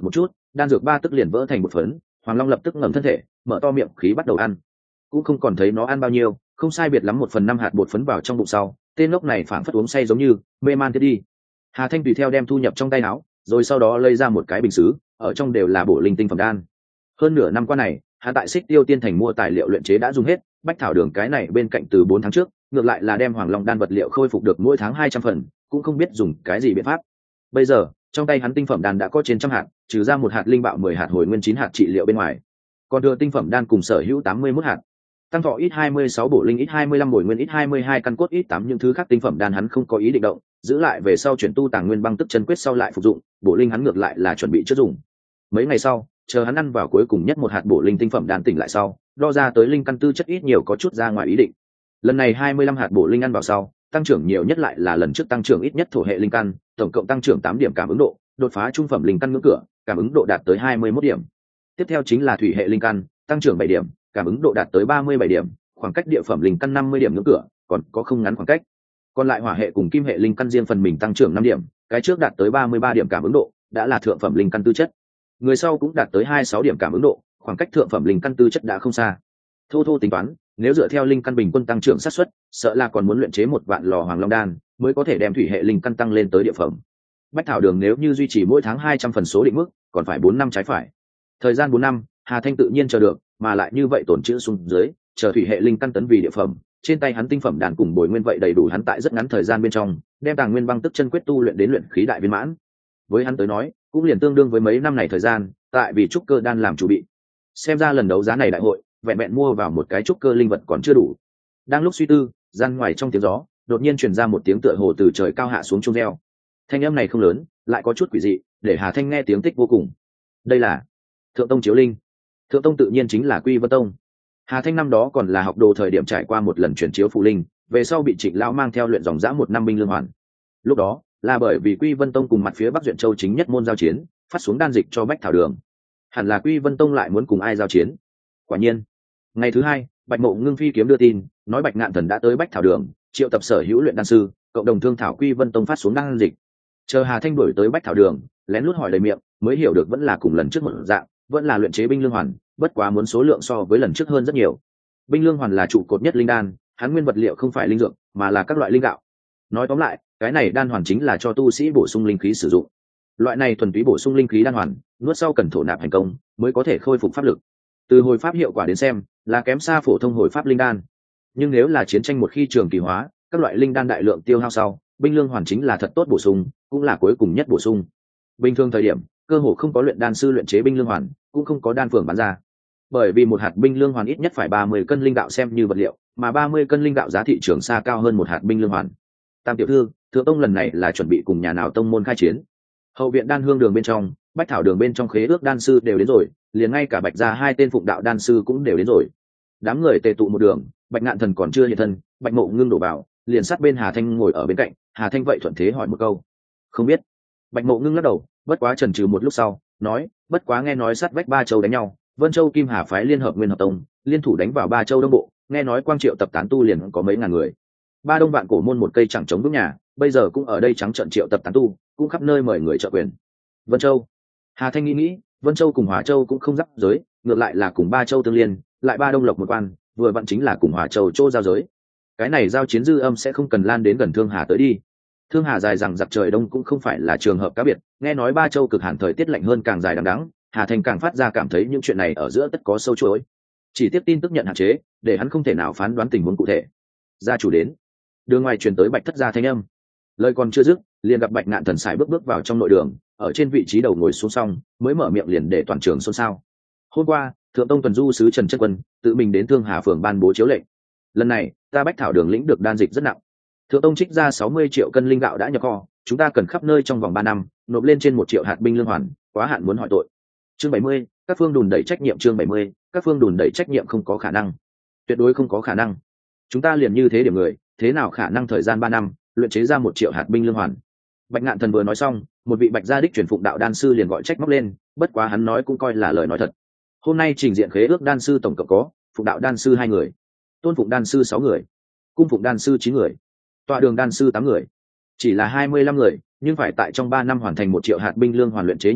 đan dược 3 tức liền vỡ thành một phấn. Hoàng Long lập tức ngẩng thân thể, mở to miệng khí bắt đầu ăn. Cũng không còn thấy nó ăn bao nhiêu, không sai biệt lắm 1/5 hạt bột phấn vào trong bụng sau, tên ngốc này phảng phất uống say giống như mê man thiết đi. Hà Thanh tùy theo đem thu nhập trong tay áo, rồi sau đó lấy ra một cái bình sứ, ở trong đều là bổ linh tinh phẩm đan. Hơn nửa năm qua này, Hà tại Xích Tiêu Tiên Thành mua tài liệu luyện chế đã dùng hết, bách thảo đường cái này bên cạnh từ 4 tháng trước, ngược lại là đem Hoàng Long đan vật liệu khôi phục được mỗi tháng 200 phần, cũng không biết dùng cái gì biện pháp. Bây giờ, trong tay hắn tinh phẩm đan đã có trên trăm hạt, trừ ra một hạt linh bạo 10 hạt hồi nguyên 9 hạt trị liệu bên ngoài. Còn thừa tinh phẩm đan cùng sở hữu 81 hạt. Tăng thọ ít 26 bổ linh ít 25 bồi nguyên ít 22 căn cốt ít 8 những thứ khác tinh phẩm đan hắn không có ý định động, giữ lại về sau chuyển tu Tàng Nguyên Băng Tức Chân Quyết sau lại phục dụng, bổ linh hắn ngược lại là chuẩn bị trước dùng. Mấy ngày sau, chờ hắn ăn vào cuối cùng nhất một hạt bổ linh tinh phẩm đan tỉnh lại sau, đo ra tới linh căn tư chất ít nhiều có chút ra ngoài ý định. Lần này 25 hạt bổ linh ăn vào sau, tăng trưởng nhiều nhất lại là lần trước tăng trưởng ít nhất thổ hệ linh căn, tổng cộng tăng trưởng 8 điểm cảm ứng độ, đột phá trung phẩm linh căn ngưỡng cửa, cảm ứng độ đạt tới 21 điểm. Tiếp theo chính là thủy hệ linh căn, tăng trưởng 7 điểm, cảm ứng độ đạt tới 37 điểm, khoảng cách địa phẩm linh căn 50 điểm ngưỡng cửa, còn có không ngắn khoảng cách. Còn lại hỏa hệ cùng kim hệ linh căn riêng phần mình tăng trưởng 5 điểm, cái trước đạt tới 33 điểm cảm ứng độ, đã là thượng phẩm linh căn tư chất. Người sau cũng đạt tới 26 điểm cảm ứng độ, khoảng cách thượng phẩm linh căn tư chất đã không xa. Thô thô tính toán, nếu dựa theo linh căn bình quân tăng trưởng xác suất, sợ là còn muốn luyện chế một vạn lò Hoàng Long đan mới có thể đem thủy hệ linh căn tăng lên tới địa phẩm. Bách thảo đường nếu như duy trì mỗi tháng 200 phần số định mức, còn phải 4 năm trái phải. Thời gian 4 năm, Hà Thanh tự nhiên chờ được, mà lại như vậy tổn chữ xuống dưới, chờ thủy hệ linh căn tấn vì địa phẩm, trên tay hắn tinh phẩm đàn cùng bồi nguyên vậy đầy đủ hắn tại rất ngắn thời gian bên trong, đem Tàng Nguyên Băng Tức Chân Quyết tu luyện đến luyện khí đại viên mãn. Với hắn tới nói, cũng liền tương đương với mấy năm này thời gian, tại vì trúc cơ đan làm chủ bị. Xem ra lần đấu giá này đại hội, vẹn vẹn mua vào một cái trúc cơ linh vật còn chưa đủ. Đang lúc suy tư, gian ngoài trong tiếng gió, đột nhiên truyền ra một tiếng tựa hồ từ trời cao hạ xuống chuông reo. Thanh âm này không lớn, lại có chút quỷ dị, để Hà Thanh nghe tiếng tích vô cùng. Đây là Thượng Tông Chiếu Linh. Thượng Tông tự nhiên chính là Quy Vân Tông. Hà Thanh năm đó còn là học đồ thời điểm trải qua một lần chuyển chiếu phù linh, về sau bị Trịnh lão mang theo luyện dòng dã 1 năm binh lương hoàn. Lúc đó, là bởi vì Quy Vân Tông cùng mặt phía Bắc Duyện Châu chính nhất môn giao chiến, phát xuống đan dịch cho Bách Thảo Đường. Hẳn là Quy Vân Tông lại muốn cùng ai giao chiến. Quả nhiên, ngày thứ hai, Bạch Mộ Ngưng phi kiếm đưa tin, nói Bạch Ngạn Thần đã tới Bách Thảo Đường, triệu tập sở hữu luyện đan sư, cộng đồng thương thảo Quy Vân Tông phát xuống đan dịch. Chờ Hà Thanh đuổi tới Bách Thảo Đường, lén lút hỏi đầy miệng, mới hiểu được vẫn là cùng lần trước một dạng, vẫn là luyện chế binh lương hoàn, bất quá muốn số lượng so với lần trước hơn rất nhiều. Binh lương hoàn là trụ cột nhất linh đan, hắn nguyên vật liệu không phải linh dược, mà là các loại linh gạo. Nói tóm lại, cái này đan hoàn chính là cho tu sĩ bổ sung linh khí sử dụng. Loại này thuần túy bổ sung linh khí đan hoàn, nuốt sau cần thổ nạp thành công, mới có thể khôi phục pháp lực. Từ hồi pháp hiệu quả đến xem, là kém xa phổ thông hồi pháp linh đan. Nhưng nếu là chiến tranh một khi trường kỳ hóa, các loại linh đan đại lượng tiêu hao sau, binh lương hoàn chính là thật tốt bổ sung, cũng là cuối cùng nhất bổ sung. Bình thường thời điểm, cơ hồ không có luyện đan sư luyện chế binh lương hoàn, cũng không có đan phường bán ra. Bởi vì một hạt binh lương hoàn ít nhất phải 30 cân linh gạo xem như vật liệu, mà 30 cân linh gạo giá thị trường xa cao hơn một hạt binh lương hoàn. Tam tiểu thư, Thượng Tông lần này là chuẩn bị cùng nhà nào tông môn khai chiến? Hậu viện Đan Hương đường bên trong, Bách Thảo đường bên trong khế ước đan sư đều đến rồi, liền ngay cả Bạch gia 2 tên phụng đạo đan sư cũng đều đến rồi. Đám người tề tụ một đường, Bạch Ngạn Thần còn chưa hiện thân, Bạch Mộ Ngưng đổ vào, liền sát bên Hà Thanh ngồi ở bên cạnh. Hà Thanh vậy thuận thế hỏi một câu: "Không biết." Bạch Mộ Ngưng lắc đầu, bất quá chần chừ một lúc sau, nói: "Bất quá nghe nói sát vách Ba Châu đánh nhau, Vân Châu Kim Hà phái liên hợp Nguyên Hợp Tông, liên thủ đánh vào Ba Châu Đông Bộ, nghe nói Quang Triệu tập tán tu liền có mấy ngàn người. Ba Đông Vạn Cổ môn một cây chẳng chống vững nhà, bây giờ cũng ở đây trắng trận triệu tập tán tu, cũng khắp nơi mời người trợ quyền." Vân Châu. Hà Thanh nghĩ, Vân Châu cùng Hòa Châu cũng không giáp giới, ngược lại là cùng Ba Châu tương liên, lại Ba Đông Lộc một quan, vừa vặn chính là cùng Hòa Châu chỗ giao giới. Cái này giao chiến dư âm sẽ không cần lan đến gần Thương Hà tới đi. Thương Hà dài rằng giặc trời đông cũng không phải là trường hợp cá biệt, nghe nói Ba Châu cực hàn thời tiết lạnh hơn càng dài đằng đẵng, Hà Thanh càng phát ra cảm thấy những chuyện này ở giữa tất có sâu chuỗi. Chỉ tiếp tin tức nhận hạn chế, để hắn không thể nào phán đoán tình huống cụ thể. Gia chủ đến. Đường ngoài truyền tới Bạch Thất gia thanh âm. Lời còn chưa dứt, liền gặp Bạch Ngạn Thần sải bước vào trong nội đường, ở trên vị trí đầu ngồi xuống xong, mới mở miệng liền để toàn trường xôn xao. Hôm qua, Thượng Tông tuần du sứ Trần Chân Quân tự mình đến Thương Hà phường ban bố chiếu lệnh. Lần này, ta Bách Thảo đường lĩnh được đan dịch rất nặng. Thượng Tông trích ra 60 triệu cân linh gạo đã nhập kho, chúng ta cần khắp nơi trong vòng 3 năm, nộp lên trên 1 triệu hạt binh lương hoàn, quá hạn muốn hỏi tội. Chương 70, các phương đùn đẩy trách nhiệm. Chương 70, các phương đùn đẩy trách nhiệm. Không có khả năng, tuyệt đối không có khả năng. Chúng ta liền như thế điểm người, thế nào khả năng thời gian 3 năm luyện chế ra 1 triệu hạt binh lương hoàn? Bạch Ngạn Thần vừa nói xong, một vị Bạch gia đích truyền phụng đạo đan sư liền gọi trách móc lên, bất quá hắn nói cũng coi là lời nói thật. Hôm nay trình diện khế ước đan sư tổng cộng có phụng đạo đan sư 2 người, tôn phụng đan sư 6 người, cung phụng đan sư 9 người, tọa đường đan sư 8 người. Chỉ là 25 người, nhưng phải tại trong 3 năm hoàn thành 1 triệu hạt binh lương hoàn luyện chế nhiệm vụ,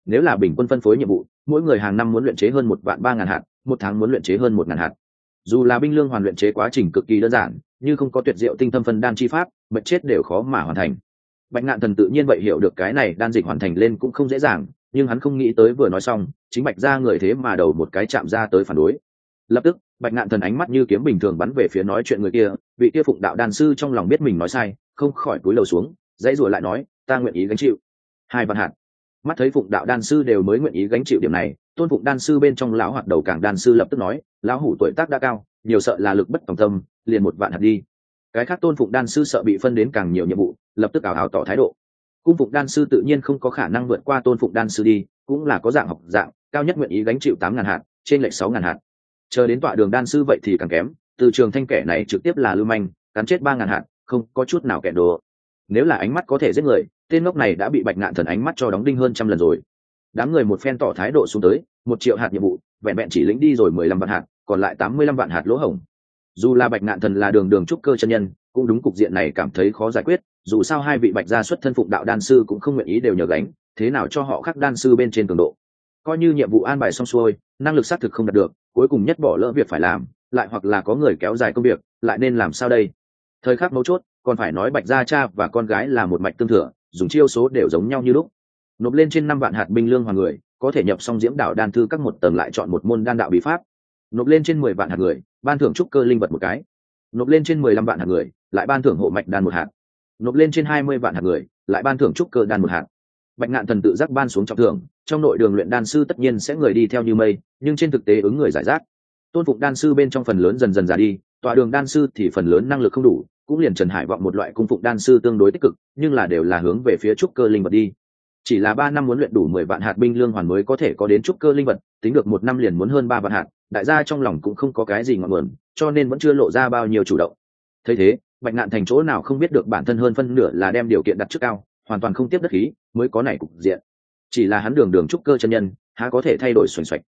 nếu là bình quân phân phối nhiệm vụ, mỗi người hàng năm muốn luyện chế hơn 1.300.000 hạt, một tháng muốn luyện chế hơn 1.000 hạt. Dù là binh lương hoàn luyện chế quá trình cực kỳ đơn giản, nhưng không có tuyệt diệu tinh thâm phân đan chi pháp, mệt chết đều khó mà hoàn thành. Bạch Ngạn Thần tự nhiên vậy hiểu được cái này đan dịch hoàn thành lên cũng không dễ dàng, nhưng hắn không nghĩ tới vừa nói xong, chính Bạch gia người thế mà đầu một cái chạm ra tới phản đối. Lập tức, Bạch Ngạn Thần ánh mắt như kiếm bình thường bắn về phía nói chuyện người kia, vị kia Phụng đạo đan sư trong lòng biết mình nói sai, không khỏi cúi đầu xuống, dãy rủa lại nói, ta nguyện ý gánh chịu 2 vạn hạt. Mắt thấy Phụng đạo đan sư đều mới nguyện ý gánh chịu điểm này, Tôn Phụng đan sư bên trong lão hoạt đầu cảng đan sư lập tức nói, lão hủ tuổi tác đã cao, nhiều sợ là lực bất tòng tâm, liền 1 vạn hạt đi. Cái khác Tôn Phụng đan sư sợ bị phân đến càng nhiều nhiệm vụ, lập tức ảo ảo tỏ thái độ. Cung Phụng đan sư tự nhiên không có khả năng vượt qua Tôn Phụng đan sư đi, cũng là có dạng học dạng, cao nhất nguyện ý gánh chịu 8.000 hạt, trên lệch 6.000 hạt. Chờ đến tọa đường đan sư vậy thì càng kém, từ Trường Thanh kẻ này trực tiếp là lưu manh, cắn chết 3.000 hạt, không có chút nào kẻ đồ. Nếu là ánh mắt có thể giết người, tên ngốc này đã bị Bạch Ngạn Thần ánh mắt cho đóng đinh hơn trăm lần rồi. Đám người một phen tỏ thái độ xuống tới, 1 triệu hạt nhiệm vụ, vẹn vẹn chỉ lĩnh đi rồi 15 vạn hạt, còn lại 85 vạn hạt lỗ hổng. Dù là Bạch Ngạn Thần là đường trúc cơ chân nhân, cũng đúng cục diện này cảm thấy khó giải quyết, dù sao hai vị Bạch gia xuất thân Phụng đạo đan sư cũng không nguyện ý đều nhờ gánh, thế nào cho họ khắc đan sư bên trên cường độ. Coi như nhiệm vụ an bài xong xuôi, năng lực xác thực không đạt được, cuối cùng nhất bỏ lỡ việc phải làm, lại hoặc là có người kéo dài công việc, lại nên làm sao đây? Thời khắc mấu chốt, còn phải nói Bạch gia cha và con gái là một mạch tương thừa, dùng chiêu số đều giống nhau như lúc. Nộp lên trên 5 vạn hạt binh lương hoàng người, có thể nhập xong Diễm Đạo đan thư các một tầng lại chọn một môn đan đạo bí pháp. Nộp lên trên 10 vạn hạt người, ban thưởng trúc cơ linh vật một cái. Nộp lên trên 15 vạn hạt người, lại ban thưởng hộ mạch đan một hạt. Nộp lên trên 20 vạn hạt người, lại ban thưởng trúc cơ đan một hạt. Bạch Ngạn Thần tự giác ban xuống trọng thưởng, trong nội đường luyện đan sư tất nhiên sẽ người đi theo như mây, nhưng trên thực tế ứng người giải rác. Tôn Phụng đan sư bên trong phần lớn dần dần già đi, tọa đường đan sư thì phần lớn năng lực không đủ, cũng liền Trần Hải vọng một loại cung phụng đan sư tương đối tích cực, nhưng là đều là hướng về phía trúc cơ linh vật đi. Chỉ là 3 năm muốn luyện đủ 10 vạn hạt binh lương hoàn mới có thể có đến trúc cơ linh vật, tính được 1 năm liền muốn hơn 3 vạn hạt, đại gia trong lòng cũng không có cái gì ngọn nguồn, cho nên vẫn chưa lộ ra bao nhiêu chủ động. Thấy thế, Bạch Ngạn Thành chỗ nào không biết được bản thân hơn phân nửa là đem điều kiện đặt trước cao, hoàn toàn không tiếp đất khí, mới có này cục diện. Chỉ là hắn đường trúc cơ chân nhân, há có thể thay đổi xoành xoạch.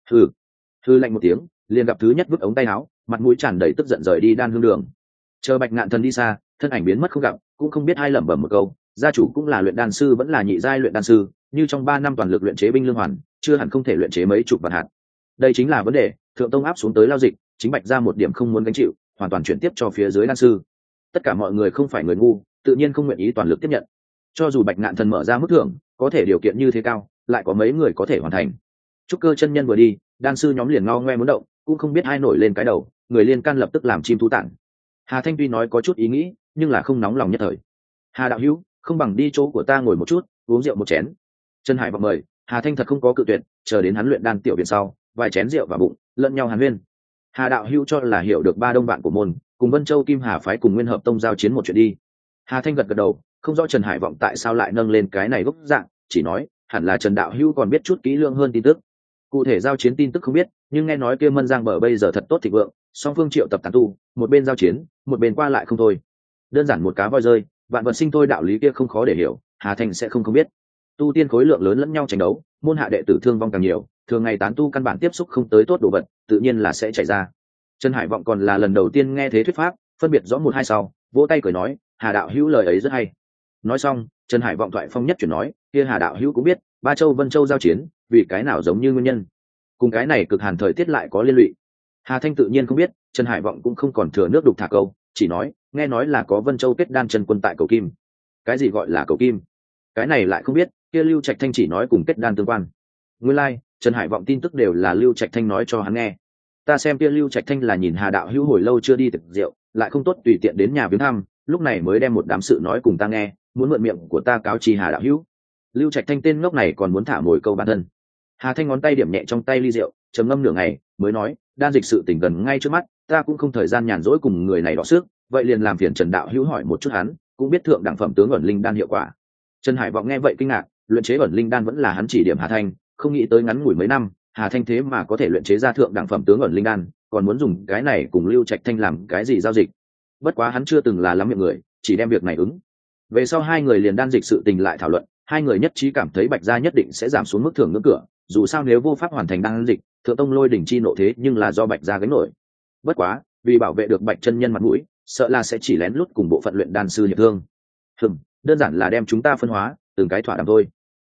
Hừ lạnh một tiếng, liền gặp thứ nhất vứt ống tay áo, mặt mũi tràn đầy tức giận rời đi đan hương đường. Chờ Bạch Ngạn Thần đi xa, thân ảnh biến mất không gặp, cũng không biết ai lẩm bẩm một câu, gia chủ cũng là luyện đan sư vẫn là nhị giai luyện đan sư, như trong 3 năm toàn lực luyện chế binh lương hoàn, chưa hẳn không thể luyện chế mấy chục vạn hạt. Đây chính là vấn đề, thượng tông áp xuống tới lao dịch, chính Bạch ra một điểm không muốn gánh chịu, hoàn toàn chuyển tiếp cho phía dưới đan sư. Tất cả mọi người không phải người ngu, tự nhiên không nguyện ý toàn lực tiếp nhận. Cho dù Bạch Ngạn Thần mở ra mức thưởng, có thể điều kiện như thế cao, lại có mấy người có thể hoàn thành. Trúc cơ chân nhân vừa đi, đan sư nhóm liền ngao ngoe muốn động, cũng không biết ai nổi lên cái đầu, người liên can lập tức làm chim thú tản. Hà Thanh tuy nói có chút ý nghĩ, nhưng là không nóng lòng nhất thời. Hà đạo hữu, không bằng đi chỗ của ta ngồi một chút, uống rượu một chén. Trần Hải vọng mời, Hà Thanh thật không có cự tuyệt, chờ đến hắn luyện đan tiểu viện sau, vài chén rượu vào bụng, lẫn nhau hàn huyên. Hà đạo hữu cho là hiểu được 3 đông bạn của môn, cùng Vân Châu Kim Hà phái cùng Nguyên Hợp Tông giao chiến một chuyện đi. Hà Thanh gật gật đầu, không rõ Trần Hải vọng tại sao lại nâng lên cái này gốc dạng, chỉ nói, hẳn là Trần đạo hữu còn biết chút kỹ lưỡng hơn tin tức. Cụ thể giao chiến tin tức không biết, nhưng nghe nói kia Mân Giang bờ bây giờ thật tốt thịnh vượng, song phương triệu tập tán tu, một bên giao chiến, một bên qua lại không thôi. Đơn giản một cá voi rơi, vạn vật sinh thôi đạo lý kia không khó để hiểu, Hà Thanh sẽ không biết. Tu tiên khối lượng lớn lẫn nhau tranh đấu, môn hạ đệ tử thương vong càng nhiều, thường ngày tán tu căn bản tiếp xúc không tới tốt đồ vật, tự nhiên là sẽ chảy ra. Trần Hải vọng còn là lần đầu tiên nghe thế thuyết pháp, phân biệt rõ một hai sau, vỗ tay cười nói, Hà đạo hữu lời ấy rất hay. Nói xong, Trần Hải vọng thoại phong nhất chuyển nói, kia Hà đạo hữu cũng biết, Ba Châu Vân Châu giao chiến, vì cái nào giống như nguyên nhân, cùng cái này cực hàn thời tiết lại có liên lụy. Hà Thanh tự nhiên không biết, Trần Hải vọng cũng không còn thừa nước đục thả câu, chỉ nói, nghe nói là có Vân Châu kết đan chân quân tại cầu Kim. Cái gì gọi là cầu Kim? Cái này lại không biết, kia Lưu Trạch Thanh chỉ nói cùng kết đan tương quan. Nguyên lai, Trần Hải vọng tin tức đều là Lưu Trạch Thanh nói cho hắn nghe. Ta xem kia Lưu Trạch Thanh là nhìn Hà đạo hữu hồi lâu chưa đi tiệc rượu, lại không tốt tùy tiện đến nhà viếng thăm, lúc này mới đem một đám sự nói cùng ta nghe, muốn mượn miệng của ta cáo chi Hà đạo hữu. Lưu Trạch Thanh tên ngốc này còn muốn thả mồi câu bản thân. Hà Thanh ngón tay điểm nhẹ trong tay ly rượu, trầm ngâm nửa ngày, mới nói, đan dịch sự tình gần ngay trước mắt, ta cũng không thời gian nhàn rỗi cùng người này đọ sức, vậy liền làm phiền Trần đạo hữu hỏi một chút hắn, cũng biết thượng đẳng phẩm tướng ẩn linh đan hiệu quả. Trần Hải vọng nghe vậy kinh ngạc, luyện chế ẩn linh đan vẫn là hắn chỉ điểm Hà Thanh, không nghĩ tới ngắn ngủi mấy năm, Hà Thanh thế mà có thể luyện chế ra thượng đẳng phẩm tướng ẩn linh đan, còn muốn dùng cái này cùng Lưu Trạch Thanh làm cái gì giao dịch. Bất quá hắn chưa từng là lắm miệng người, chỉ đem việc này ứng. Về sau hai người liền đan dịch sự tình lại thảo luận, hai người nhất trí cảm thấy Bạch gia nhất định sẽ giảm xuống mức thưởng ngưỡng cửa, dù sao nếu vô pháp hoàn thành đan dịch, thượng tông lôi đỉnh chi nộ thế nhưng là do Bạch gia gánh nổi. Bất quá, vì bảo vệ được Bạch chân nhân mặt mũi, sợ là sẽ chỉ lén lút cùng bộ phận luyện đan sư hiệp thương. Đơn giản là đem chúng ta phân hóa, từng cái thỏa đàm thôi.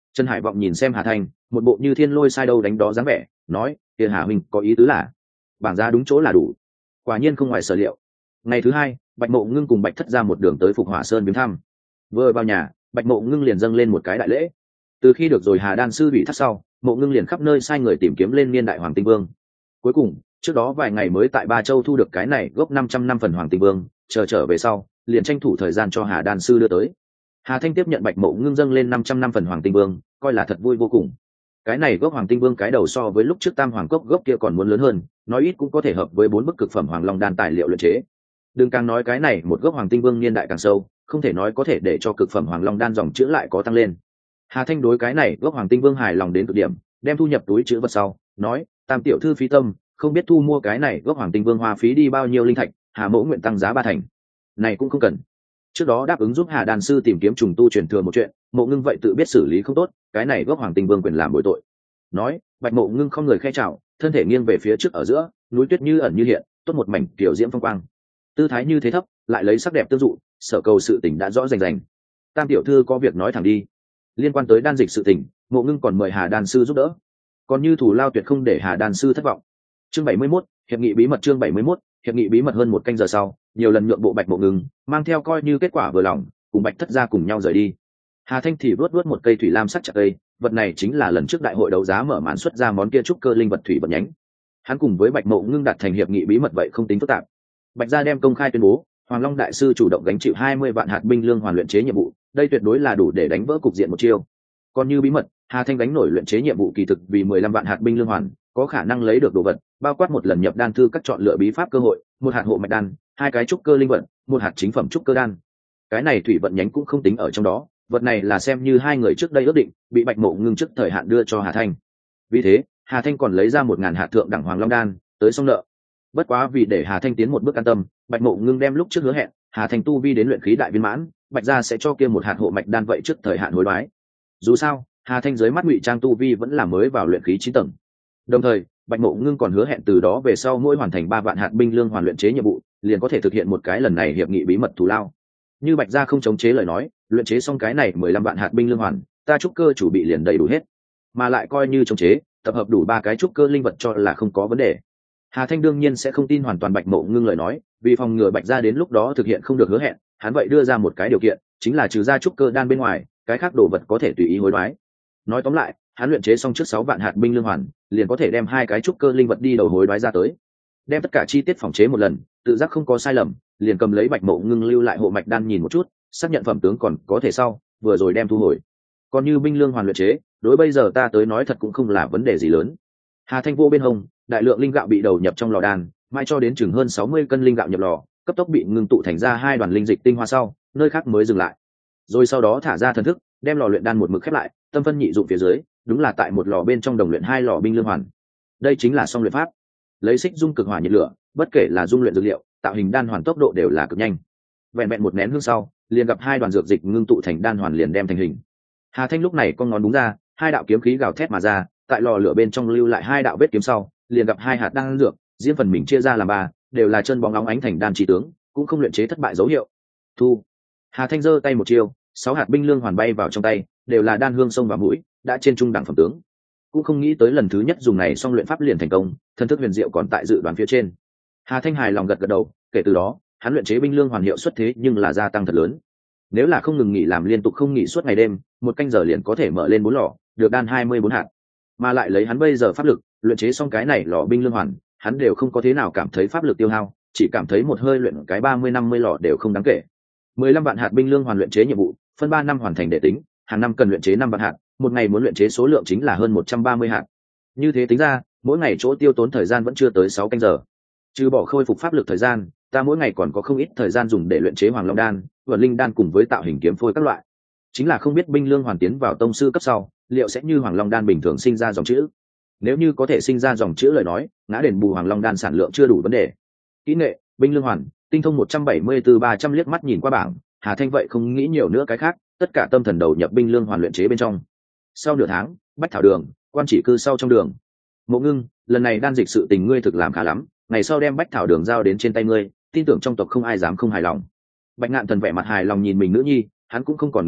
Trần Hải Vọng nhìn xem Hà Thanh, một bộ như thiên lôi sai đâu đánh đó dáng vẻ, nói: "Kia Hà huynh có ý tứ là bảng giá đúng chỗ là đủ." Quả nhiên không ngoài sở liệu. Ngày thứ hai, Bạch Mộ Ngưng cùng Bạch Thất ra một đường tới Phục Hỏa Sơn viếng thăm. Vừa vào nhà, Bạch Mộ Ngưng liền dâng lên một cái đại lễ. Từ khi được rồi Hà đan sư bị thắt sau, Mộ Ngưng liền khắp nơi sai người tìm kiếm lên niên đại Hoàng Tinh Vương. Cuối cùng, trước đó vài ngày mới tại Ba Châu thu được cái này gốc 500 năm phần Hoàng Tinh Vương, trở về sau, liền tranh thủ thời gian cho Hà đan sư đưa tới. Hà Thanh tiếp nhận Bạch Mộ Ngưng dâng lên 500 năm phần Hoàng Tinh Vương, coi là thật vui vô cùng. Cái này gốc Hoàng Tinh Vương cái đầu so với lúc trước Tam Hoàng Cốc gốc kia còn muốn lớn hơn, nói ít cũng có thể hợp với 4 bức cực phẩm Hoàng Long đan tài liệu luyện chế. Đừng càng nói cái này một gốc Hoàng Tinh Vương niên đại càng sâu, không thể nói có thể để cho cực phẩm Hoàng Long đan dòng chữ lại có tăng lên. Hà Thanh đối cái này gốc Hoàng Tinh Vương hài lòng đến cực điểm, đem thu nhập túi chữ vật sau, nói: "Tam tiểu thư phí tâm, không biết thu mua cái này gốc Hoàng Tinh Vương hoa phí đi bao nhiêu linh thạch, Hà mẫu nguyện tăng giá 3 thành." Này cũng không cần. Trước đó đáp ứng giúp Hà đan sư tìm kiếm trùng tu truyền thừa một chuyện, Mộ Ngưng vậy tự biết xử lý không tốt, cái này gốc Hoàng Tinh Vương quyền làm bội tội. Nói, Bạch Mộ Ngưng không người khe chào, thân thể nghiêng về phía trước ở giữa, núi tuyết như ẩn như hiện, tốt một mảnh kiểu diễm phong quang. Tư thái như thế thấp, lại lấy sắc đẹp tương dụ, sở cầu sự tình đã rõ rành rành. Tam tiểu thư có việc nói thẳng đi. Liên quan tới đan dịch sự tình, Mộ Ngưng còn mời Hà đan sư giúp đỡ. Còn như thủ lao tuyệt không để Hà đan sư thất vọng. Chương 71, hiệp nghị bí mật. Chương 71, hiệp nghị bí mật. Hơn một canh giờ sau, nhiều lần nhượng bộ Bạch Mộ Ngưng, mang theo coi như kết quả vừa lòng, cùng Bạch Thất gia cùng nhau rời đi. Hà Thanh thì vuốt một cây thủy lam sắc chặt cây, vật này chính là lần trước đại hội đấu giá mở màn xuất ra món kia trúc cơ linh vật thủy vận nhánh. Hắn cùng với Bạch Mộ Ngưng đạt thành hiệp nghị bí mật vậy không tính phức tạp. Bạch gia đem công khai tuyên bố, Hoàng Long đại sư chủ động gánh chịu 20 vạn hạt binh lương hoàn luyện chế nhiệm vụ, đây tuyệt đối là đủ để đánh vỡ cục diện một chiêu. Còn như bí mật, Hà Thanh gánh nổi luyện chế nhiệm vụ kỳ thực vì 15 vạn hạt binh lương hoàn, có khả năng lấy được đồ vật, bao quát một lần nhập đan thư các chọn lựa bí pháp cơ hội, một hạt hộ mạch đan, 2 cái trúc cơ linh vật, một hạt chính phẩm trúc cơ đan. Cái này thủy vận nhánh cũng không tính ở trong đó, vật này là xem như hai người trước đây ước định, bị Bạch Mộ Ngưng trước thời hạn đưa cho Hà Thanh. Vì thế, Hà Thanh còn lấy ra 1000 hạt thượng đẳng Hoàng Long đan, tới xong nợ. Bất quá vì để Hà Thanh tiến một bước an tâm, Bạch Mộ Ngưng đem lúc trước hứa hẹn, Hà Thanh tu vi đến luyện khí đại viên mãn, Bạch gia sẽ cho kia một hạt hộ mạch đan vậy trước thời hạn hối đoái. Dù sao, Hà Thanh dưới mắt ngụy trang tu vi vẫn là mới vào luyện khí 9 tầng. Đồng thời, Bạch Mộ Ngưng còn hứa hẹn từ đó về sau mỗi hoàn thành 3 vạn hạt binh lương hoàn luyện chế nhiệm vụ, liền có thể thực hiện một cái lần này hiệp nghị bí mật thù lao. Như Bạch gia không chống chế lời nói, luyện chế xong cái này 15 vạn hạt binh lương hoàn, ta trúc cơ chủ bị liền đầy đủ hết. Mà lại coi như chống chế, tập hợp đủ 3 cái trúc cơ linh vật cho là không có vấn đề. Hà Thanh đương nhiên sẽ không tin hoàn toàn Bạch Mộ Ngưng lời nói, vì phòng ngừa Bạch gia đến lúc đó thực hiện không được hứa hẹn, hắn vậy đưa ra một cái điều kiện, chính là trừ ra trúc cơ đan bên ngoài, cái khác đồ vật có thể tùy ý hối đoái. Nói tóm lại, hắn luyện chế xong trước 6 vạn hạt binh lương hoàn, liền có thể đem 2 cái trúc cơ linh vật đi đầu hối đoái ra tới. Đem tất cả chi tiết phòng chế một lần, tự giác không có sai lầm, liền cầm lấy Bạch Mộ Ngưng lưu lại hộ mạch đan nhìn một chút, xác nhận phẩm tướng còn có thể sau, vừa rồi đem thu hồi. Còn như binh lương hoàn luyện chế, đối bây giờ ta tới nói thật cũng không là vấn đề gì lớn. Hà Thanh vô bên hông, đại lượng linh gạo bị đầu nhập trong lò đan, mai cho đến chừng hơn 60 cân linh gạo nhập lò, cấp tốc bị ngưng tụ thành ra 2 đoàn linh dịch tinh hoa sau, nơi khác mới dừng lại. Rồi sau đó thả ra thần thức, đem lò luyện đan một mực khép lại, tâm phân nhị dụng phía dưới, đúng là tại một lò bên trong đồng luyện 2 lò binh lương hoàn. Đây chính là song luyện pháp. Lấy xích dung cực hỏa nhiệt lửa, bất kể là dung luyện dược liệu, tạo hình đan hoàn tốc độ đều là cực nhanh. Vẹn vẹn một nén hương sau, liền gặp 2 đoàn dược dịch ngưng tụ thành đan hoàn liền đem thành hình. Hà Thanh lúc này con ngón đúng ra, 2 đạo kiếm khí gào thét mà ra, tại lò lửa bên trong lưu lại 2 đạo vết kiếm sau, liền gặp 2 hạt đan dược, riêng phần mình chia ra làm 3, đều là chân bóng óng ánh thành đan chi tướng, cũng không luyện chế thất bại dấu hiệu. Thu. Hà Thanh giơ tay một chiêu, 6 hạt binh lương hoàn bay vào trong tay, đều là đan hương sông vào mũi, đã trên trung đẳng phẩm tướng. Cũng không nghĩ tới lần thứ nhất dùng này xong luyện pháp liền thành công, thần thức huyền diệu còn tại dự đoán phía trên. Hà Thanh hài lòng gật gật đầu, kể từ đó, hắn luyện chế binh lương hoàn hiệu xuất thế nhưng là gia tăng thật lớn. Nếu là không ngừng nghỉ làm liên tục không nghỉ suốt ngày đêm, một canh giờ liền có thể mở lên 4 lò, được đan 24 hạt. Mà lại lấy hắn bây giờ pháp lực, luyện chế xong cái này lò binh lương hoàn, hắn đều không có thế nào cảm thấy pháp lực tiêu hao, chỉ cảm thấy một hơi luyện cái 30-50 lò đều không đáng kể. 15 vạn hạt binh lương hoàn luyện chế nhiệm vụ, phân 3 năm hoàn thành để tính, hàng năm cần luyện chế 5 vạn hạt, một ngày muốn luyện chế số lượng chính là hơn 130 hạt. Như thế tính ra, mỗi ngày chỗ tiêu tốn thời gian vẫn chưa tới 6 canh giờ. Trừ bỏ khôi phục pháp lực thời gian, ta mỗi ngày còn có không ít thời gian dùng để luyện chế Hoàng Long đan, Vượn Linh đan cùng với tạo hình kiếm phôi các loại. Chính là không biết binh lương hoàn tiến vào tông sư cấp sau, liệu sẽ như Hoàng Long đan bình thường sinh ra dòng chữ. Nếu như có thể sinh ra dòng chữ lời nói, ngã đền bù Hoàng Long đan sản lượng chưa đủ vấn đề. Kỹ nghệ, binh lương hoàn, tinh thông 174-300 liếc mắt nhìn qua bảng, Hà Thanh vậy không nghĩ nhiều nữa cái khác, tất cả tâm thần đầu nhập binh lương hoàn luyện chế bên trong. Sau nửa tháng, Bách Thảo Đường, quan chỉ cư sau trong đường. Mộ Ngưng, lần này đan dịch sự tình ngươi thực làm khá lắm, ngày sau đem Bách Thảo Đường giao đến trên tay ngươi, tin tưởng trong tộc không ai dám không hài lòng. Bạch Ngạn Thần vẻ mặt hài lòng nhìn mình nữ nhi, hắn cũng không còn nghĩ đến,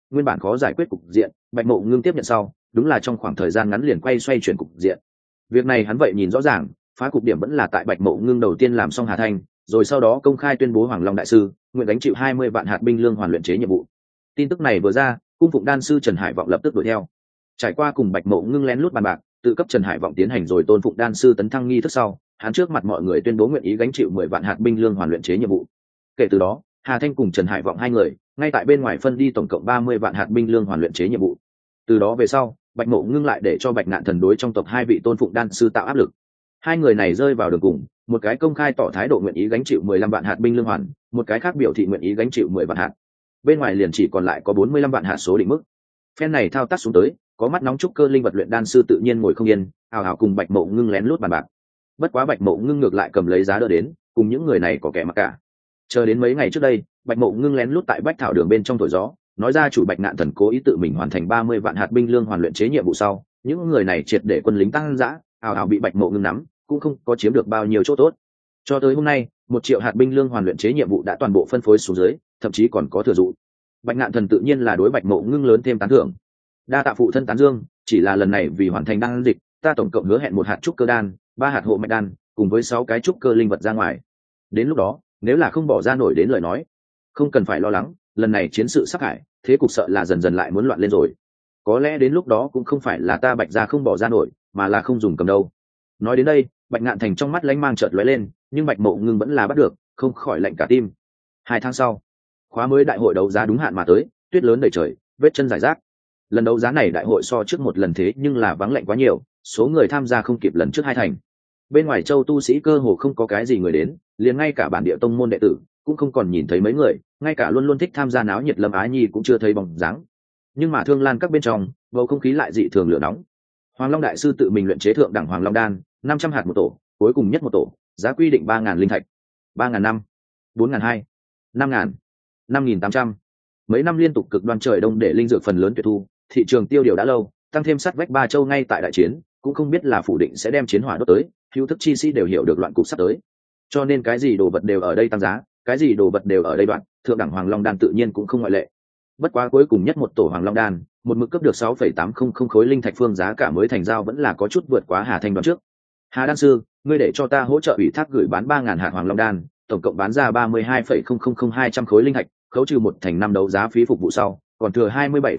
nguyên bản khó giải quyết cục diện Bạch Mộ Ngưng tiếp nhận sau, đúng là trong khoảng thời gian ngắn liền quay xoay chuyển cục diện. Việc này hắn vậy nhìn rõ ràng, phá cục điểm vẫn là tại Bạch Mộ Ngưng đầu tiên làm xong Hà Thanh, rồi sau đó công khai tuyên bố Hoàng Long đại sư nguyện gánh chịu 20 vạn hạt binh lương hoàn luyện chế nhiệm vụ. Tin tức này vừa ra, cung phụng đan sư Trần Hải Vọng lập tức đuổi theo. Trải qua cùng Bạch Mộ Ngưng lén lút bàn bạc, tự cấp Trần Hải Vọng tiến hành rồi tôn phụng đan sư tấn thăng nghi thức sau, hắn trước mặt mọi người tuyên bố nguyện ý gánh chịu 10 vạn hạt binh lương hoàn luyện chế nhiệm vụ. Kể từ đó, Hà Thanh cùng Trần Hải Vọng hai người, ngay tại bên ngoài phân đi tổng cộng 30 vạn hạt binh lương hoàn luyện chế nhiệm vụ. Từ đó về sau, Bạch Mộ Ngưng lại để cho Bạch Ngạn Thần đối trong tộc hai vị tôn phụng đan sư tạo áp lực. Hai người này rơi vào đường cùng, một cái công khai tỏ thái độ nguyện ý gánh chịu 15 vạn hạt binh lương hoàn, một cái khác biểu thị nguyện ý gánh chịu 10 vạn hạt. Bên ngoài liền chỉ còn lại có 45 vạn hạt số định mức. Phen này thao tác xuống tới, có mắt nóng trúc cơ linh vật luyện đan sư tự nhiên ngồi không yên, ào ào cùng Bạch Mộ Ngưng lén lút bàn bạc. Bất quá Bạch Mộ Ngưng ngược lại cầm lấy giá đỡ đến, cùng những người này có kẻ mặc cả. Chờ đến mấy ngày trước đây, Bạch Mộ Ngưng lén lút tại Bách Thảo Đường bên trong thổi gió, nói ra chủ Bạch Ngạn Thần cố ý tự mình hoàn thành 30 vạn hạt binh lương hoàn luyện chế nhiệm vụ sau, những người này triệt để quân lính tăng dã, ào ào bị Bạch Mộ Ngưng nắm, cũng không có chiếm được bao nhiêu chỗ tốt. Cho tới hôm nay, 1 triệu hạt binh lương hoàn luyện chế nhiệm vụ đã toàn bộ phân phối xuống dưới, thậm chí còn có thừa dụ. Bạch Ngạn Thần tự nhiên là đối Bạch Mộ Ngưng lớn thêm tán thưởng. Đa tạ phụ thân tán dương, chỉ là lần này vì hoàn thành đan dịch, ta tổng cộng hứa hẹn 1 hạt trúc cơ đan, 3 hạt hộ mạch đan, cùng với 6 cái trúc cơ linh vật ra ngoài. Đến lúc đó, nếu là không bỏ ra nổi đến lời nói, không cần phải lo lắng, lần này chiến sự sắp hại, thế cục sợ là dần dần lại muốn loạn lên rồi. Có lẽ đến lúc đó cũng không phải là ta Bạch gia không bỏ ra nổi, mà là không dùng cầm đâu. Nói đến đây, Bạch Ngạn Thành trong mắt lánh mang chợt lóe lên, nhưng Bạch Mộ Ngưng vẫn là bắt được, không khỏi lạnh cả tim. 2 tháng sau, khóa mới đại hội đấu giá đúng hạn mà tới, tuyết lớn đầy trời, vết chân rải rác. Lần đấu giá này đại hội so trước một lần thế nhưng là vắng lạnh quá nhiều, số người tham gia không kịp lần trước 2 thành. Bên ngoài châu tu sĩ cơ hồ không có cái gì người đến, liền ngay cả bản địa tông môn đệ tử cũng không còn nhìn thấy mấy người, ngay cả luôn luôn thích tham gia náo nhiệt Lâm Á Nhi cũng chưa thấy bóng dáng. Nhưng mà Thương Lan các bên trong, bầu không khí lại dị thường lửa nóng. Hoàng Long đại sư tự mình luyện chế thượng đẳng Hoàng Long đan, 500 hạt một tổ, cuối cùng nhất một tổ, giá quy định 3000 linh thạch. 3005, 4002, 5000, 5800. Mấy năm liên tục cực đoan trời đông để linh dược phần lớn tuyệt thu, thị trường tiêu điều đã lâu, tăng thêm sắt vách 3 châu ngay tại đại chiến, cũng không biết là phủ định sẽ đem chiến hỏa đốt tới, hữu thức chi sĩ đều hiểu được loạn cục sắp tới. Cho nên cái gì đồ vật đều ở đây tăng giá, cái gì đồ vật đều ở đây đoạn, thượng đẳng Hoàng Long đan tự nhiên cũng không ngoại lệ. Bất quá cuối cùng nhất một tổ Hoàng Long đan, một mực cấp được 6,800 khối linh thạch phương giá cả mới thành giao vẫn là có chút vượt quá Hà Thanh đoán trước. Hà đan sư, ngươi để cho ta hỗ trợ ủy thác gửi bán 3000 hạt Hoàng Long đan, tổng cộng bán ra 32,000200 khối linh thạch, khấu trừ 1 thành 5 đấu giá phí phục vụ sau, còn thừa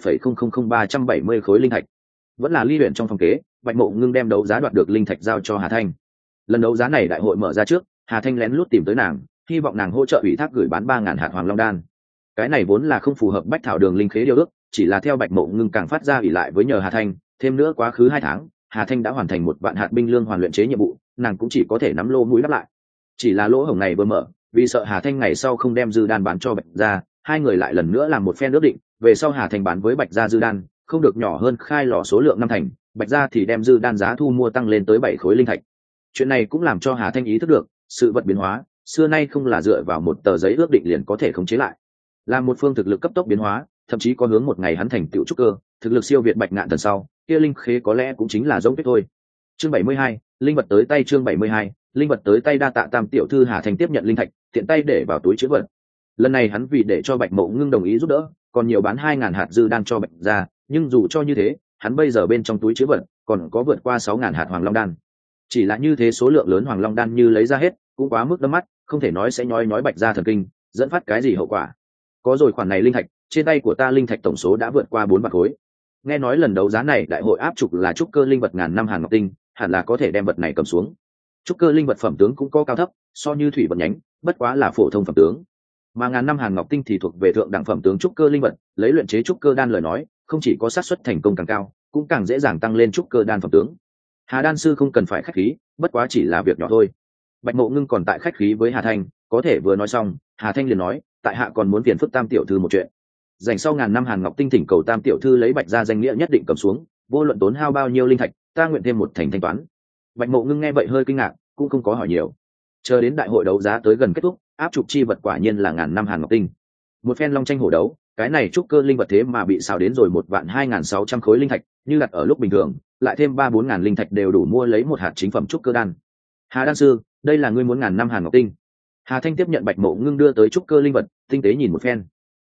27,000370 khối linh thạch. Vẫn là ly luyện trong phòng kế, Bạch Mộ Ngưng đem đấu giá đoạt được linh thạch giao cho Hà Thanh. Lần đấu giá này đại hội mở ra trước, Hà Thanh lén lút tìm tới nàng, hy vọng nàng hỗ trợ ủy thác gửi bán 3000 hạt Hoàng Long đan. Cái này vốn là không phù hợp Bách Thảo Đường linh khế điều ước, chỉ là theo Bạch Mộ Ngưng càng phát ra ủy lại với nhờ Hà Thanh, thêm nữa quá khứ 2 tháng, Hà Thanh đã hoàn thành 1 vạn hạt binh lương hoàn luyện chế nhiệm vụ, nàng cũng chỉ có thể nắm lô mũi đáp lại. Chỉ là lỗ hổng này vừa mở, vì sợ Hà Thanh ngày sau không đem dư đan bán cho Bạch gia, hai người lại lần nữa làm một phen ước định, về sau Hà Thanh bán với Bạch gia dư đan, không được nhỏ hơn khai lò số lượng 5 thành, Bạch gia thì đem dư đan giá thu mua tăng lên tới 7 khối linh thạch. Chuyện này cũng làm cho Hà Thanh ý thức được, sự vật biến hóa, xưa nay không là dựa vào một tờ giấy ước định liền có thể khống chế lại. Là một phương thực lực cấp tốc biến hóa, thậm chí có hướng một ngày hắn thành tựu trúc cơ, thực lực siêu việt Bạch Ngạn Thần sau, kia linh khế có lẽ cũng chính là giống kết thôi. Chương 72, linh vật tới tay. Chương 72, linh vật tới tay. Đa tạ Tam tiểu thư Hà Thanh tiếp nhận linh thạch, tiện tay để vào túi trữ vật. Lần này hắn vì để cho Bạch Mộ Ngưng đồng ý giúp đỡ, còn nhiều bán 2000 hạt dư đan cho Bạch gia, nhưng dù cho như thế, hắn bây giờ bên trong túi trữ vật còn có vượt qua 6000 hạt Hoàng Long đan. Chỉ là như thế số lượng lớn Hoàng Long đan như lấy ra hết, cũng quá mức đâm mắt, không thể nói sẽ nhói Bạch gia thần kinh, dẫn phát cái gì hậu quả. Có rồi khoản này linh thạch, trên tay của ta linh thạch tổng số đã vượt qua 4 vạn khối. Nghe nói lần đấu giá này đại hội áp trục là trúc cơ linh vật ngàn năm Hàn Ngọc Tinh, hẳn là có thể đem vật này cầm xuống. Trúc cơ linh vật phẩm tướng cũng có cao thấp, so như thủy vật nhánh, bất quá là phổ thông phẩm tướng. Mà ngàn năm Hàn Ngọc Tinh thì thuộc về thượng đẳng phẩm tướng trúc cơ linh vật, lấy luyện chế trúc cơ đan lời nói, không chỉ có xác suất thành công càng cao, cũng càng dễ dàng tăng lên trúc cơ đan phẩm tướng. Hà đan sư không cần phải khách khí, bất quá chỉ là việc nhỏ thôi. Bạch Mộ Ngưng còn tại khách khí với Hà Thanh, có thể vừa nói xong, Hà Thanh liền nói, tại hạ còn muốn phiền phức Tam tiểu thư một chuyện. Dành sau ngàn năm Hàn Ngọc Tinh thỉnh cầu Tam tiểu thư lấy Bạch gia danh nghĩa nhất định cầm xuống, vô luận tốn hao bao nhiêu linh thạch, ta nguyện thêm 1 thành thanh toán. Bạch Mộ Ngưng nghe vậy hơi kinh ngạc, cũng không có hỏi nhiều. Chờ đến đại hội đấu giá tới gần kết thúc, áp trục chi vật quả nhiên là ngàn năm Hàn Ngọc Tinh. Một phen long tranh hổ đấu, cái này trúc cơ linh vật thế mà bị xào đến rồi 12600 khối linh thạch, như đặt ở lúc bình thường, lại thêm 3-4 ngàn linh thạch đều đủ mua lấy một hạt chính phẩm trúc cơ đan. Hà đan sư, đây là ngươi muốn ngàn năm Hàn Ngọc Tinh. Hà Thanh tiếp nhận Bạch Mộ Ngưng đưa tới trúc cơ linh vật, tinh tế nhìn một phen.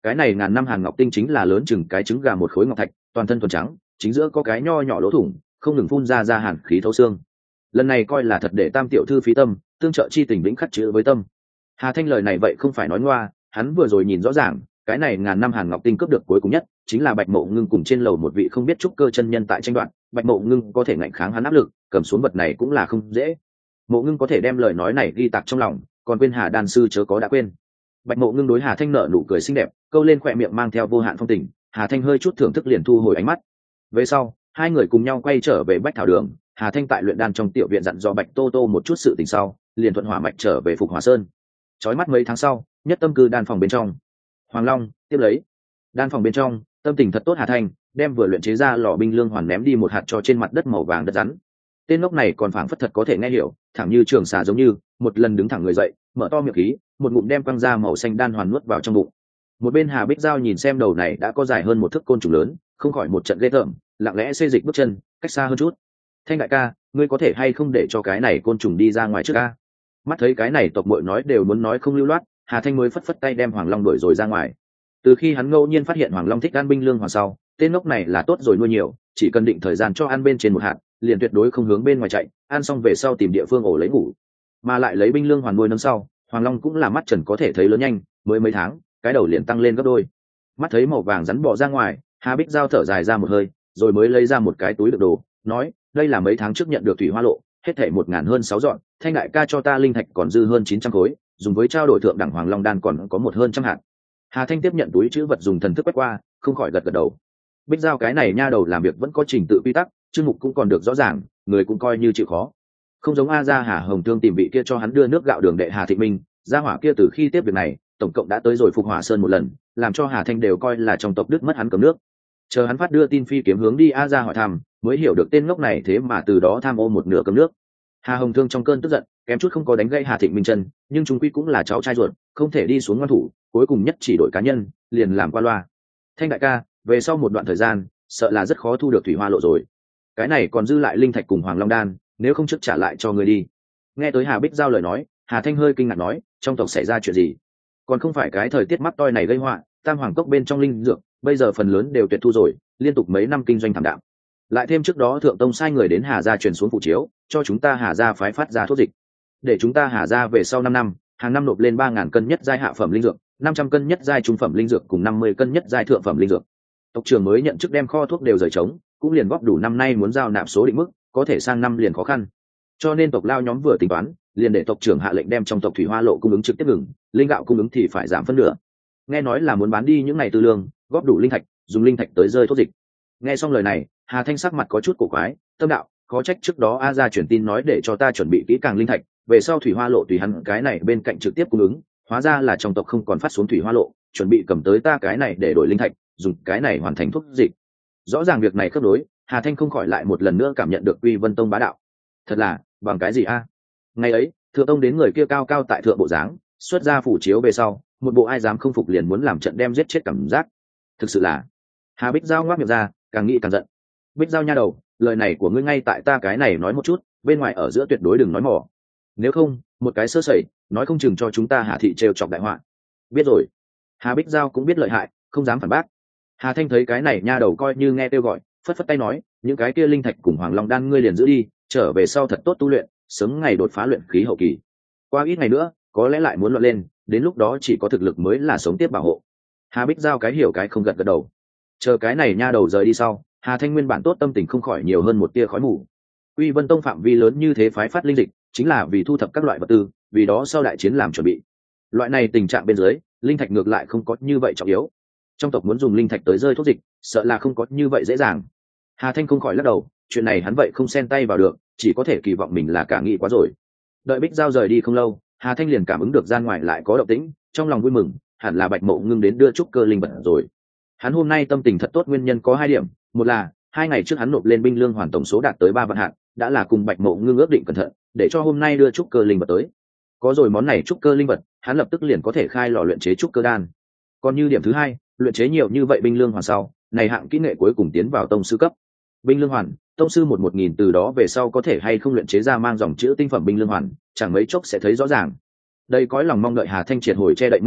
Cái này ngàn năm hàn ngọc tinh chính là lớn chừng cái trứng gà một khối ngọc thạch, toàn thân thuần trắng, chính giữa có cái nho nhỏ lỗ thủng, không ngừng phun ra hàn khí thấu xương. Lần này coi là thật để Tam tiểu thư phí tâm, tương trợ chi tình vĩnh khắc chữ với tâm. Hà Thanh lời này vậy không phải nói ngoa, hắn vừa rồi nhìn rõ ràng, cái này ngàn năm hàn ngọc tinh cướp được cuối cùng nhất, chính là Bạch Mộ Ngưng cùng trên lầu một vị không biết trúc cơ chân nhân tại tranh đoạt, Bạch Mộ Ngưng có thể ngạnh kháng hắn áp lực, cầm xuống vật này cũng là không dễ. Mộ Ngưng có thể đem lời nói này ghi tạc trong lòng, còn quên Hà đan sư chớ có đã quên. Bạch Mộ Ngưng đối Hà Thanh nở nụ cười xinh đẹp, câu lên khỏe miệng mang theo vô hạn phong tình. Hà Thanh hơi chút thưởng thức liền thu hồi ánh mắt. Về sau, hai người cùng nhau quay trở về Bách Thảo Đường. Hà Thanh tại luyện đan trong tiểu viện dặn dò Bạch Tô Tô một chút sự tình sau, liền thuận hỏa mạch trở về Phục Hỏa Sơn. Chói mắt mấy tháng sau, nhất tâm cư đan phòng bên trong. Hoàng Long tiếp lấy. Đan phòng bên trong, tâm tình thật tốt Hà Thanh, đem vừa luyện chế ra lò binh lương hoàn ném đi một hạt cho trên mặt đất màu vàng đất rắn. Tên ngốc này còn phảng phất thật có thể nghe hiểu, thẳng như trường xà giống như, một lần đứng thẳng người dậy, mở to miệng khí, một ngụm đem quăng ra màu xanh đan hoàn nuốt vào trong bụng. Một bên Hà Bích Giao nhìn xem đầu này đã có dài hơn một thước côn trùng lớn, không khỏi một trận ghê tởm, lặng lẽ xê dịch bước chân, cách xa hơn chút. Thanh đại ca, ngươi có thể hay không để cho cái này côn trùng đi ra ngoài trước a? Mắt thấy cái này tộc muội nói đều muốn nói không lưu loát, Hà Thanh mới phất phất tay đem Hoàng Long đuổi rồi ra ngoài. Từ khi hắn ngẫu nhiên phát hiện Hoàng Long thích ăn binh lương hoàng sau, tên ngốc này là tốt rồi nuôi nhiều, chỉ cần định thời gian cho ăn bên trên một hạt, liền tuyệt đối không hướng bên ngoài chạy, ăn xong về sau tìm địa phương ổ lấy ngủ. Mà lại lấy binh lương hoàn nuôi nấng sau, Hoàng Long cũng là mắt trần có thể thấy lớn nhanh, mới mấy tháng, cái đầu liền tăng lên gấp đôi. Mắt thấy màu vàng rắn bò ra ngoài, Hà Bích Giao thở dài ra một hơi, rồi mới lấy ra một cái túi đựng đồ, nói, đây là mấy tháng trước nhận được thủy hoa lộ, hết thảy 1000 hơn 6 dọn, Thanh đại ca cho ta linh thạch còn dư hơn 900 khối, dùng với trao đổi thượng đẳng Hoàng Long đan còn có một hơn trăm hạt. Hà Thanh tiếp nhận túi trữ vật dùng thần thức quét qua, không khỏi gật gật đầu. Bích Giao cái này nha đầu làm việc vẫn có trình tự quy tắc, chương mục cũng còn được rõ ràng, người cũng coi như chịu khó. Không giống A Gia Hà Hồng Thương tìm vị kia cho hắn đưa nước gạo đường đệ Hà Thịnh Minh, gia hỏa kia từ khi tiếp việc này, tổng cộng đã tới rồi Phục Hỏa Sơn một lần, làm cho Hà Thanh đều coi là trong tộc đứt mất hắn cầm nước. Chờ hắn phát đưa tin phi kiếm hướng đi A Gia hỏi thăm, mới hiểu được tên ngốc này thế mà từ đó tham ô một nửa cầm nước. Hà Hồng Thương trong cơn tức giận, kém chút không có đánh gãy Hà Thịnh Minh chân, nhưng chúng quy cũng là cháu trai ruột, không thể đi xuống ngoan thủ, cuối cùng nhất chỉ đổi cá nhân, liền làm qua loa. Thanh đại ca, về sau một đoạn thời gian, sợ là rất khó thu được thủy hoa lộ rồi. Cái này còn dư lại linh thạch cùng Hoàng Long đan, nếu không trước trả lại cho người đi. Nghe tới Hà Bích Giao lời nói, Hà Thanh hơi kinh ngạc nói, trong tộc xảy ra chuyện gì? Còn không phải cái thời tiết mắc toi này gây họa, Tam Hoàng cốc bên trong linh dược, bây giờ phần lớn đều tuyệt thu rồi, liên tục mấy năm kinh doanh thảm đạm. Lại thêm trước đó thượng tông sai người đến Hà gia truyền xuống phụ chiếu, cho chúng ta Hà gia phái phát ra thuốc dịch, để chúng ta Hà gia về sau 5 năm, hàng năm nộp lên 3000 cân nhất giai hạ phẩm linh dược, 500 cân nhất giai trung phẩm linh dược cùng 50 cân nhất giai thượng phẩm linh dược. Tộc trưởng mới nhận chức đem kho thuốc đều rời trống, cũng liền góp đủ năm nay muốn giao nạp số định mức, có thể sang năm liền khó khăn. Cho nên tộc lao nhóm vừa tính toán, liền để tộc trưởng hạ lệnh đem trong tộc thủy hoa lộ cung ứng trực tiếp ngừng, linh gạo cung ứng thì phải giảm phân nửa. Nghe nói là muốn bán đi những ngày tư lương, góp đủ linh thạch, dùng linh thạch tới rơi thuốc dịch. Nghe xong lời này, Hà Thanh sắc mặt có chút cổ quái, tâm đạo, khó trách trước đó A gia truyền tin nói để cho ta chuẩn bị kỹ càng linh thạch, về sau thủy hoa lộ tùy hắn cái này bên cạnh trực tiếp cung ứng, hóa ra là trong tộc không còn phát xuống thủy hoa lộ, chuẩn bị cầm tới ta cái này để đổi linh thạch, dùng cái này hoàn thành thuốc dịch. Rõ ràng việc này khớp đối, Hà Thanh không khỏi lại một lần nữa cảm nhận được Quy Vân Tông bá đạo. Thật là, bằng cái gì a? Ngày ấy, Thượng Tông đến người kia cao cao tại thượng bộ dáng, xuất ra phủ chiếu về sau, một bộ ai dám không phục liền muốn làm trận đem giết chết cảm giác. Thực sự là. Hà Bích Giao ngoác miệng ra, càng nghĩ càng giận. Bích Giao nha đầu, lời này của ngươi ngay tại ta cái này nói một chút, bên ngoài ở giữa tuyệt đối đừng nói mỏ. Nếu không, một cái sơ sẩy, nói không chừng cho chúng ta Hà thị trêu chọc đại họa. Biết rồi. Hà Bích Giao cũng biết lợi hại, không dám phản bác. Hà Thanh thấy cái này nha đầu coi như nghe kêu gọi, phất phất tay nói, những cái kia linh thạch cùng Hoàng Long đan ngươi liền giữ đi, trở về sau thật tốt tu luyện, sớm ngày đột phá luyện khí hậu kỳ. Qua ít ngày nữa, có lẽ lại muốn luận lên, đến lúc đó chỉ có thực lực mới là sống tiếp bảo hộ. Hà Bích Giao cái hiểu cái không gật gật đầu. Chờ cái này nha đầu rời đi sau, Hà Thanh nguyên bản tốt tâm tình không khỏi nhiều hơn một tia khói mù. Quy Vân Tông phạm vi lớn như thế phái phát linh dịch, chính là vì thu thập các loại vật tư, vì đó sau đại chiến làm chuẩn bị. Loại này tình trạng bên dưới, linh thạch ngược lại không có như vậy trọng yếu. Trong tộc muốn dùng linh thạch tới rơi thuốc dịch, sợ là không có như vậy dễ dàng. Hà Thanh không khỏi lắc đầu, chuyện này hắn vậy không xen tay vào được, chỉ có thể kỳ vọng mình là cả nghĩ quá rồi. Đợi Bích Giao rời đi không lâu, Hà Thanh liền cảm ứng được gian ngoài lại có động tĩnh, trong lòng vui mừng, hẳn là Bạch Mộ Ngưng đến đưa trúc cơ linh vật rồi. Hắn hôm nay tâm tình thật tốt, nguyên nhân có 2 điểm, một là 2 ngày trước hắn nộp lên binh lương hoàn tổng số đạt tới 3 vạn hạt, đã là cùng Bạch Mộ Ngưng ước định cẩn thận, để cho hôm nay đưa trúc cơ linh vật tới. Có rồi món này trúc cơ linh vật, hắn lập tức liền có thể khai lò luyện chế trúc cơ đan. Còn như điểm thứ 2, luyện chế nhiều như vậy binh lương hoàn sau, này hạng kỹ nghệ cuối cùng tiến vào tông sư cấp. Binh lương hoàn, tông sư 1000 từ đó về sau có thể hay không luyện chế ra mang dòng chữ tinh phẩm binh lương hoàn, chẳng mấy chốc sẽ thấy rõ ràng. Đây cõi lòng mong đợi Hà Thanh triệt hồi che đậy mây mù,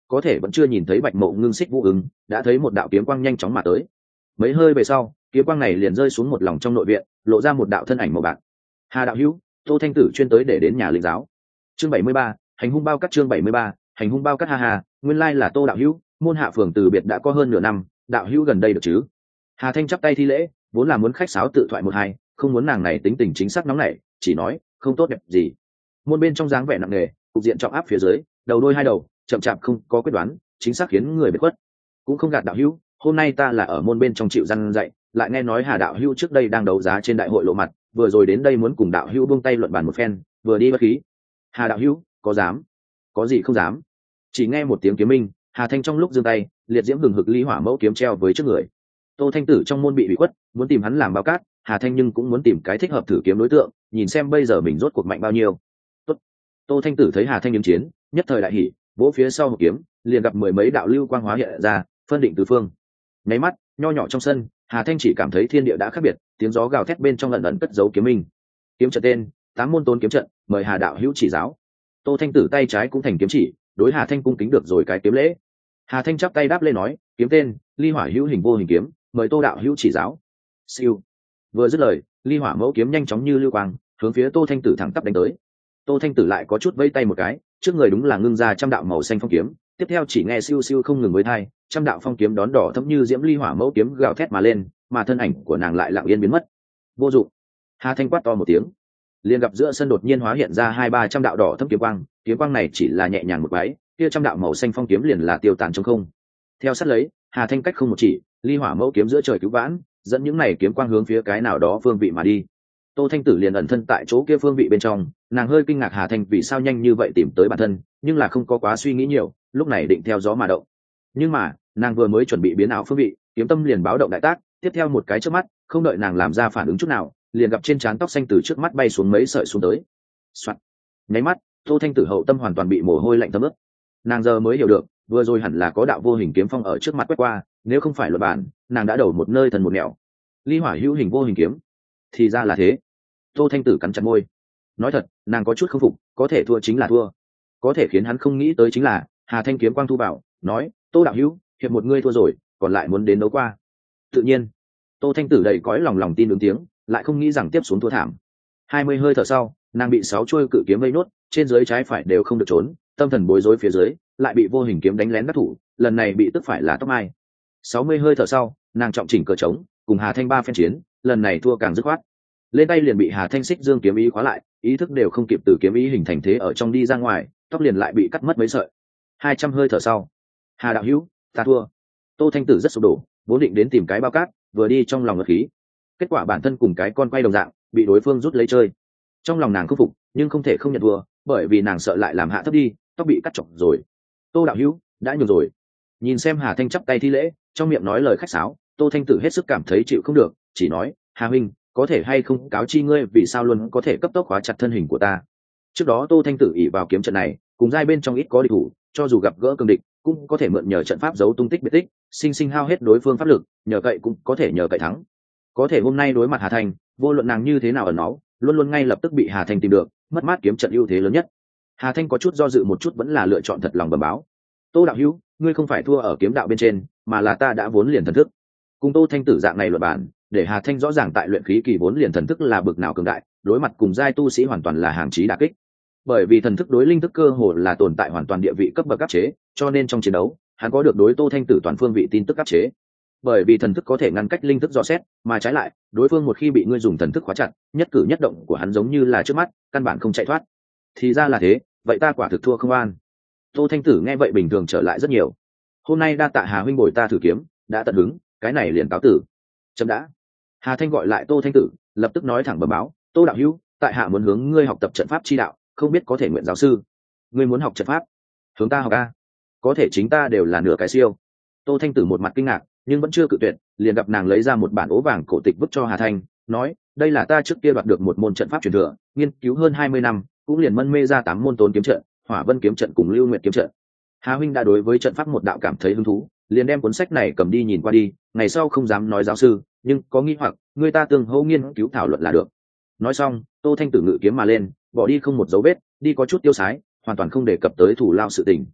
có thể vẫn chưa nhìn thấy Bạch Mộ Ngưng xích vũ ứng, đã thấy một đạo kiếm quang nhanh chóng mà tới. Mấy hơi về sau, kiếm quang này liền rơi xuống một lòng trong nội viện, lộ ra một đạo thân ảnh màu bạc. Hà đạo hữu, Tô Thanh Tử chuyên tới để đến nhà linh giáo. Chương 73, hành hung bao cắt. Chương 73, hành hung bao cắt. Ha ha, nguyên lai là Tô đạo hữu, môn hạ phường từ biệt đã có hơn nửa năm, đạo hữu gần đây được chứ? Hà Thanh chắp tay thi lễ, vốn là muốn khách sáo tự thoại một hai, không muốn nàng này tính tình chính xác nóng nảy, chỉ nói không tốt đẹp gì. Môn bên trong dáng vẻ nặng nề, cục diện trọng áp phía dưới, đầu đôi hai đầu, chậm chạp không có quyết đoán, chính xác khiến người biệt khuất. Cũng không gạt đạo hữu, hôm nay ta là ở môn bên trong chịu răn dạy, lại nghe nói Hà đạo hữu trước đây đang đấu giá trên đại hội lộ mặt, vừa rồi đến đây muốn cùng đạo hữu buông tay luận bàn một phen, vừa đi bất khí. Hà đạo hữu, có dám? Có gì không dám? Chỉ nghe một tiếng kiếm minh, Hà Thanh trong lúc giương tay, liệt diễm hừng hực ly hỏa mẫu kiếm treo với trước người. Tô Thanh Tử trong môn bị khuất, muốn tìm hắn làm bao cát, Hà Thanh nhưng cũng muốn tìm cái thích hợp thử kiếm đối tượng, nhìn xem bây giờ mình rốt cuộc mạnh bao nhiêu. Tốt. Tô Thanh Tử thấy Hà Thanh ứng chiến, nhất thời đại hỉ, vỗ phía sau một kiếm, liền gặp mười mấy đạo lưu quang hóa hiện ra, phân định tứ phương. Nháy mắt, nho nhỏ trong sân, Hà Thanh chỉ cảm thấy thiên địa đã khác biệt, tiếng gió gào thét bên trong ẩn ẩn cất giấu kiếm minh. Kiếm trận tên, Tám môn tốn kiếm trận, mời Hà đạo hữu chỉ giáo. Tô Thanh Tử tay trái cũng thành kiếm chỉ, đối Hà Thanh cung kính được rồi cái kiếm lễ. Hà Thanh chắp tay đáp lên nói, kiếm tên, Ly Hỏa hữu hình vô hình kiếm, mời Tô đạo hữu chỉ giáo. Siêu. Vừa dứt lời, Ly Hỏa mẫu kiếm nhanh chóng như lưu quang, hướng phía Tô Thanh Tử thẳng tắp đánh tới. Tô Thanh Tử lại có chút vẫy tay một cái, trước người đúng là ngưng ra trăm đạo màu xanh phong kiếm, tiếp theo chỉ nghe siêu siêu không ngừng với thai, trăm đạo phong kiếm đón đỏ thấm như diễm ly hỏa mẫu kiếm gào thét mà lên, mà thân ảnh của nàng lại lặng yên biến mất. Vô dụng. Hà Thanh quát to một tiếng, liền gặp giữa sân đột nhiên hóa hiện ra 200-300 đạo đỏ thấm kiếm quang này chỉ là nhẹ nhàng một cái, kia trăm đạo màu xanh phong kiếm liền là tiêu tàn trong không. Theo sát lấy, Hà Thanh cách không một chỉ, ly hỏa mẫu kiếm giữa trời cứu vãn, dẫn những này kiếm quang hướng phía cái nào đó phương vị mà đi. Tô Thanh Tử liền ẩn thân tại chỗ kia phương vị bên trong, nàng hơi kinh ngạc Hà Thanh vì sao nhanh như vậy tìm tới bản thân, nhưng là không có quá suy nghĩ nhiều, lúc này định theo gió mà động. Nhưng mà, nàng vừa mới chuẩn bị biến ảo phương vị, kiếm tâm liền báo động đại tác, tiếp theo một cái chớp mắt, không đợi nàng làm ra phản ứng chút nào, liền gặp trên trán tóc xanh từ trước mắt bay xuống mấy sợi xuống tới. Soạt. Nháy mắt, Tô Thanh Tử hậu tâm hoàn toàn bị mồ hôi lạnh thấm ướt. Nàng giờ mới hiểu được, vừa rồi hẳn là có đạo vô hình kiếm phong ở trước mặt quét qua, nếu không phải luật bản, nàng đã đầu một nơi thần một nẻo. Ly Hỏa hữu hình vô hình kiếm, thì ra là thế. Tô Thanh Tử cắn chặt môi, nói thật, nàng có chút không phục, có thể thua chính là thua, có thể khiến hắn không nghĩ tới chính là Hà Thanh kiếm quang thu bảo, nói, Tô đạo hữu, hiệp một ngươi thua rồi, còn lại muốn đến đấu qua. Tự nhiên, Tô Thanh Tử đầy cõi lòng tin ứng tiếng, lại không nghĩ rằng tiếp xuống thua thảm. 20 hơi thở sau, nàng bị 6 chuôi cự kiếm vây nốt, trên dưới trái phải đều không được trốn, tâm thần bối rối phía dưới, lại bị vô hình kiếm đánh lén đắc thủ, lần này bị tức phải là tóc mai. 60 hơi thở sau, nàng trọng chỉnh cờ trống, cùng Hà Thanh ba phen chiến, lần này thua càng dứt khoát. Lên tay liền bị Hà Thanh xích dương kiếm ý khóa lại, ý thức đều không kịp từ kiếm ý hình thành thế ở trong đi ra ngoài, tóc liền lại bị cắt mất mấy sợi. 200 hơi thở sau, Hà đạo hữu, ta thua. Tô Thanh Tử rất sụp đổ, vốn định đến tìm cái bao cát, vừa đi trong lòng ngất khí. Kết quả bản thân cùng cái con quay đồng dạng, bị đối phương rút lấy chơi. Trong lòng nàng không phục, nhưng không thể không nhận thua, bởi vì nàng sợ lại làm hạ thấp đi, tóc bị cắt chọc rồi. Tô đạo hữu, đã nhường rồi. Nhìn xem Hà Thanh chắp tay thi lễ, trong miệng nói lời khách sáo, Tô Thanh Tử hết sức cảm thấy chịu không được, chỉ nói, Hà huynh, có thể hay không cáo chi ngươi vì sao luôn có thể cấp tốc khóa chặt thân hình của ta. Trước đó Tô Thanh Tử ỷ vào kiếm trận này, cùng giai bên trong ít có địch thủ, cho dù gặp gỡ cường địch, cũng có thể mượn nhờ trận pháp giấu tung tích biệt tích, sinh hao hết đối phương pháp lực, nhờ cậy cũng có thể nhờ cậy thắng. Có thể hôm nay đối mặt Hà Thanh, vô luận nàng như thế nào ở nó, luôn luôn ngay lập tức bị Hà Thanh tìm được, mất mát kiếm trận ưu thế lớn nhất. Hà Thanh có chút do dự một chút vẫn là lựa chọn thật lòng bẩm báo. Tô đạo hữu, ngươi không phải thua ở kiếm đạo bên trên, mà là ta đã vốn liền thần thức. Cùng Tô Thanh Tử dạng này luận bản, để Hà Thanh rõ ràng tại luyện khí kỳ vốn liền thần thức là bực nào cường đại, đối mặt cùng giai tu sĩ hoàn toàn là hàng chí đả kích. Bởi vì thần thức đối linh thức cơ hồ là tồn tại hoàn toàn địa vị cấp bậc áp chế, cho nên trong chiến đấu, hắn có được đối Tô Thanh Tử toàn phương vị tin tức áp chế. Bởi vì thần thức có thể ngăn cách linh thức dò xét, mà trái lại, đối phương một khi bị ngươi dùng thần thức khóa chặt, nhất cử nhất động của hắn giống như là trước mắt, căn bản không chạy thoát. Thì ra là thế, vậy ta quả thực thua không an. Tô Thanh Tử nghe vậy bình thường trở lại rất nhiều. Hôm nay đa tạ Hà huynh bồi ta thử kiếm, đã tận hứng, cái này liền cáo tử. Chấm đã. Hà Thanh gọi lại Tô Thanh Tử, lập tức nói thẳng bẩm báo, Tô đạo hữu, tại hạ muốn hướng ngươi học tập trận pháp chi đạo, không biết có thể nguyện giáo sư. Ngươi muốn học trận pháp? Hướng ta học a? Có thể chính ta đều là nửa cái siêu. Tô Thanh Tử một mặt kinh ngạc, nhưng vẫn chưa cự tuyệt, liền gặp nàng lấy ra một bản ố vàng cổ tịch vứt cho Hà Thanh, nói, đây là ta trước kia đoạt được một môn trận pháp truyền thừa, nghiên cứu hơn 20 năm, cũng liền mân mê ra 8 môn tốn kiếm trận, Hỏa Vân kiếm trận cùng Lưu Nguyệt kiếm trận. Hà huynh đã đối với trận pháp một đạo cảm thấy hứng thú, liền đem cuốn sách này cầm đi nhìn qua đi, ngày sau không dám nói giáo sư, nhưng có nghi hoặc, người ta tương hỗ nghiên cứu thảo luận là được. Nói xong, Tô Thanh Tử ngự kiếm mà lên, bỏ đi không một dấu vết, đi có chút tiêu sái, hoàn toàn không đề cập tới thủ lao sự tình.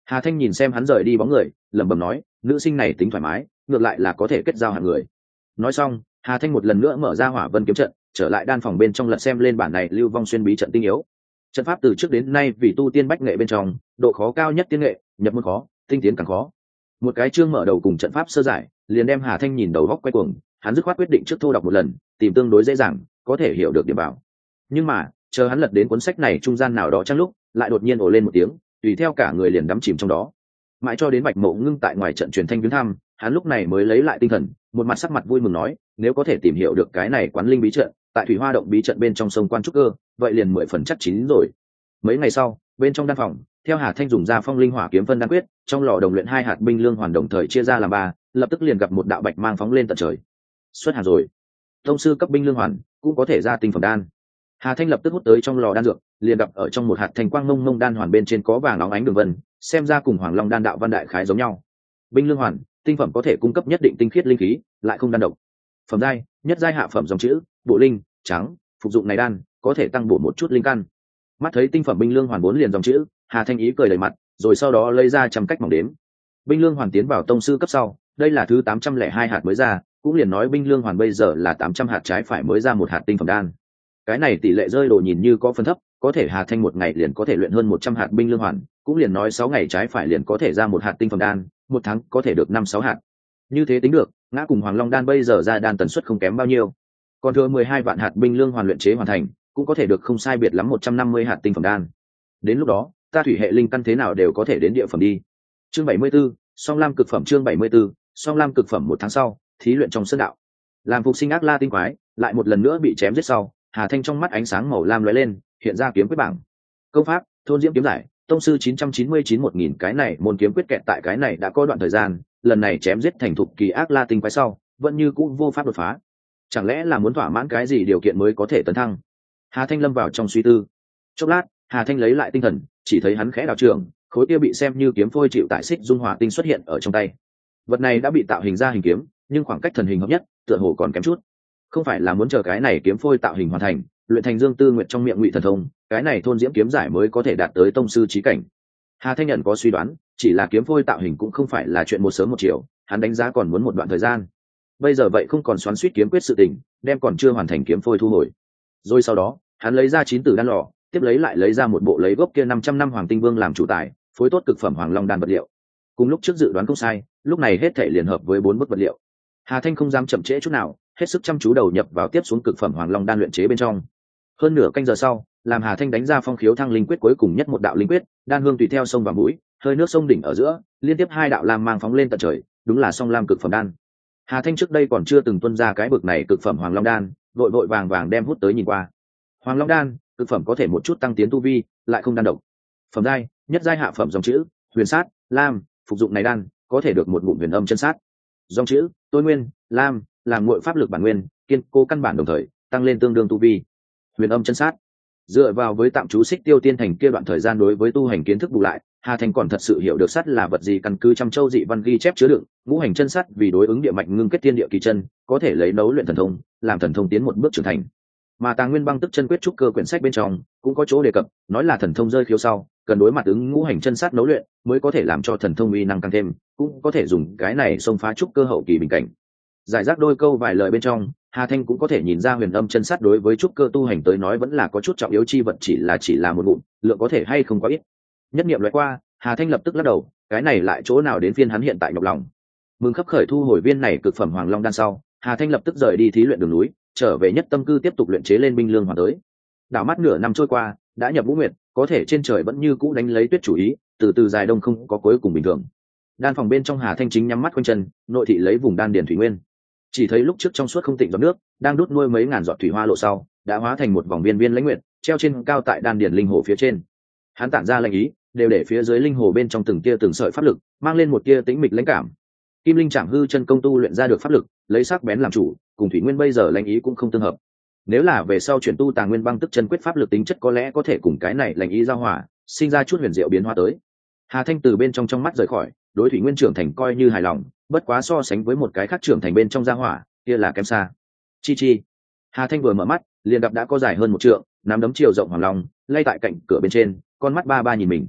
Hà Thanh nhìn xem hắn rời đi bóng người, lẩm bẩm nói, nữ sinh này tính thoải mái, ngược lại là có thể kết giao hạng người. Nói xong, Hà Thanh một lần nữa mở ra Hỏa Vân kiếm trận, trở lại đan phòng bên trong lật xem lên bản này Lưu Vong Xuyên bí trận tinh yếu. Trận pháp từ trước đến nay vì tu tiên bách nghệ bên trong, độ khó cao nhất tiên nghệ, nhập môn khó, tinh tiến càng khó. Một cái chương mở đầu cùng trận pháp sơ giải, liền đem Hà Thanh nhìn đầu góc quay cuồng, hắn dứt khoát quyết định trước thô đọc một lần, tìm tương đối dễ dàng, có thể hiểu được điểm bảo. Nhưng mà, chờ hắn lật đến cuốn sách này trung gian nào đó trong lúc, lại đột nhiên ồ lên một tiếng, tùy theo cả người liền đắm chìm trong đó. Mãi cho đến Bạch Mộ Ngưng tại ngoài trận truyền thanh viếng thăm, hắn lúc này mới lấy lại tinh thần, một mặt sắc mặt vui mừng nói, nếu có thể tìm hiểu được cái này quán linh bí trận, tại Thủy Hoa động bí trận bên trong sông Quan Trúc Cơ, vậy liền 10% chắc chín rồi. Mấy ngày sau, bên trong đan phòng, theo Hà Thanh dùng ra Phong Linh Hỏa kiếm phân đan quyết, trong lò đồng luyện 2 hạt binh lương hoàn đồng thời chia ra làm 3, lập tức liền gặp một đạo bạch mang phóng lên tận trời. Xuất hàng rồi. Tông sư cấp binh lương hoàn, cũng có thể ra tinh phẩm đan. Hà Thanh lập tức hút tới trong lò đan dược, liền gặp ở trong một hạt thành quang mông mông đan hoàn bên trên có vàng óng ánh đường vân, xem ra cùng Hoàng Long đan đạo văn đại khái giống nhau. Binh lương hoàn, tinh phẩm có thể cung cấp nhất định tinh khiết linh khí, lại không đan độc. Phẩm giai, nhất giai hạ phẩm dòng chữ, bộ linh, trắng, phục dụng này đan, có thể tăng bổ một chút linh căn. Mắt thấy tinh phẩm binh lương hoàn 4 liền dòng chữ, Hà Thanh ý cười đầy mặt, rồi sau đó lấy ra trăm cách mỏng đếm. Binh lương hoàn tiến vào tông sư cấp sau, đây là thứ 802 hạt mới ra, cũng liền nói binh lương hoàn bây giờ là 800 hạt trái phải mới ra một hạt tinh phẩm đan. Cái này tỷ lệ rơi đồ nhìn như có phần thấp, có thể Hà Thanh một ngày liền có thể luyện hơn 100 hạt binh lương hoàn, cũng liền nói 6 ngày trái phải liền có thể ra một hạt tinh phẩm đan, một tháng có thể được 5-6 hạt. Như thế tính được, ngã cùng Hoàng Long đan bây giờ ra đan tần suất không kém bao nhiêu. Còn thừa 12 vạn hạt binh lương hoàn luyện chế hoàn thành, cũng có thể được không sai biệt lắm 150 hạt tinh phẩm đan. Đến lúc đó, ta thủy hệ linh căn thế nào đều có thể đến địa phẩm đi. Chương 74, Song Lam cực phẩm chương 74, Song Lam cực phẩm 1 tháng sau, thí luyện trong sơn đạo. Làm phục sinh ác la tinh quái, lại một lần nữa bị chém giết sau, Hà Thanh trong mắt ánh sáng màu lam lóe lên, hiện ra kiếm quyết bảng. Công pháp, Thôn Diễm kiếm giải, tông sư 999-1000 cái này môn kiếm quyết kẹt tại cái này đã có đoạn thời gian, lần này chém giết thành thục kỳ ác la tinh quái sau, vẫn như cũ vô pháp đột phá. Chẳng lẽ là muốn thỏa mãn cái gì điều kiện mới có thể tấn thăng? Hà Thanh lâm vào trong suy tư. Chốc lát, Hà Thanh lấy lại tinh thần, chỉ thấy hắn khẽ đảo trường, khối kia bị xem như kiếm phôi chịu tại xích dung hỏa tinh xuất hiện ở trong tay. Vật này đã bị tạo hình ra hình kiếm, nhưng khoảng cách thần hình hợp nhất, tựa hồ còn kém chút. Không phải là muốn chờ cái này kiếm phôi tạo hình hoàn thành, luyện thành Dương Tư Nguyệt trong miệng Ngụy Thần Thông, cái này thôn diễm kiếm giải mới có thể đạt tới tông sư chí cảnh. Hà Thanh nhận có suy đoán, chỉ là kiếm phôi tạo hình cũng không phải là chuyện một sớm một chiều, hắn đánh giá còn muốn một đoạn thời gian. Bây giờ vậy không còn xoắn xuýt kiếm quyết sự tình, đem còn chưa hoàn thành kiếm phôi thu hồi. Rồi sau đó, hắn lấy ra 9 tử đan lò, tiếp lấy ra một bộ lấy gốc kia 500 năm Hoàng Tinh Vương làm chủ tài, phối tốt cực phẩm Hoàng Long đan vật liệu. Cùng lúc trước dự đoán không sai, lúc này hết thảy liền hợp với 4 bức vật liệu. Hà Thanh không dám chậm trễ chút nào, hết sức chăm chú đầu nhập vào tiếp xuống cực phẩm Hoàng Long đan luyện chế bên trong. Hơn nửa canh giờ sau, làm Hà Thanh đánh ra phong khiếu thăng linh quyết cuối cùng nhất một đạo linh quyết, đan hương tùy theo sông vào mũi, hơi nước sông đỉnh ở giữa, liên tiếp 2 đạo lam mang phóng lên tận trời, đúng là song lam cực phẩm đan. Hà Thanh trước đây còn chưa từng tuân ra cái bực này cực phẩm Hoàng Long đan, vội vội vàng vàng đem hút tới nhìn qua. Hoàng Long đan, cực phẩm có thể một chút tăng tiến tu vi, lại không đan độc. Phẩm giai, nhất giai hạ phẩm dòng chữ, huyền sát, lam, phục dụng này đan, có thể được một ngụm huyền âm chân sát. Dòng chữ, tôi nguyên, lam, làm nguội pháp lực bản nguyên, kiên cố căn bản đồng thời, tăng lên tương đương tu vi. Huyền âm chân sát. Dựa vào với tạm chú xích tiêu tiên thành kia đoạn thời gian đối với tu hành kiến thức bù lại, Hà Thanh còn thật sự hiểu được sắt là vật gì, căn cứ trăm châu dị văn ghi chép chứa đựng, ngũ hành chân sắt vì đối ứng địa mạch ngưng kết tiên địa kỳ chân, có thể lấy nấu luyện thần thông, làm thần thông tiến một bước trưởng thành. Mà Tàng Nguyên Băng tức chân quyết trúc cơ quyển sách bên trong cũng có chỗ đề cập, nói là thần thông rơi khiếu sau, cần đối mặt ứng ngũ hành chân sắt nấu luyện, mới có thể làm cho thần thông uy năng tăng thêm, cũng có thể dùng cái này xông phá trúc cơ hậu kỳ bình cảnh. Giải rác đôi câu vài lời bên trong, Hà Thanh cũng có thể nhìn ra huyền âm chân sắt đối với trúc cơ tu hành tới nói vẫn là có chút trọng yếu chi vật, chỉ là một ngụm, lượng có thể hay không quá ít. Nhất niệm lóe qua, Hà Thanh lập tức lắc đầu, cái này lại chỗ nào đến phiên hắn hiện tại nhọc lòng. Mừng khấp khởi thu hồi viên này cực phẩm Hoàng Long đan sau, Hà Thanh lập tức rời đi thí luyện đường núi, trở về nhất tâm cư tiếp tục luyện chế lên binh lương hoàn tới. Đảo mắt nửa năm trôi qua, đã nhập ngũ nguyệt, có thể trên trời vẫn như cũ đánh lấy tuyết chủ ý, từ từ dài đông không có cuối cùng bình thường. Đan phòng bên trong Hà Thanh chính nhắm mắt quanh chân, nội thị lấy vùng đan điền thủy nguyên. Chỉ thấy lúc trước trong suốt không tịnh giọt nước, đang đút nuôi mấy ngàn giọt thủy hoa lộ sau, đã hóa thành một vòng viên viên lãnh nguyệt, treo trên cao tại đan điền linh hồ phía trên. Hắn tản ra lệnh ý, đều để phía dưới linh hồ bên trong từng tia từng sợi pháp lực, mang lên một tia tĩnh mịch lãnh cảm. Kim linh Trảm Hư chân công tu luyện ra được pháp lực, lấy sắc bén làm chủ, cùng thủy nguyên bây giờ lãnh ý cũng không tương hợp. Nếu là về sau chuyển tu Tàng Nguyên Băng tức chân quyết pháp lực tính chất có lẽ có thể cùng cái này lãnh ý giao hòa, sinh ra chút huyền diệu biến hóa tới. Hà Thanh từ bên trong mắt rời khỏi, đối thủy nguyên trưởng thành coi như hài lòng, bất quá so sánh với một cái khác trưởng thành bên trong gia hỏa, kia là kém xa. Chi chi. Hà Thanh vừa mở mắt, liền gặp đã có dài hơn 1 trượng, nắm đấm chiều rộng hoàng long, lay tại cạnh cửa bên trên, con mắt ba ba nhìn mình.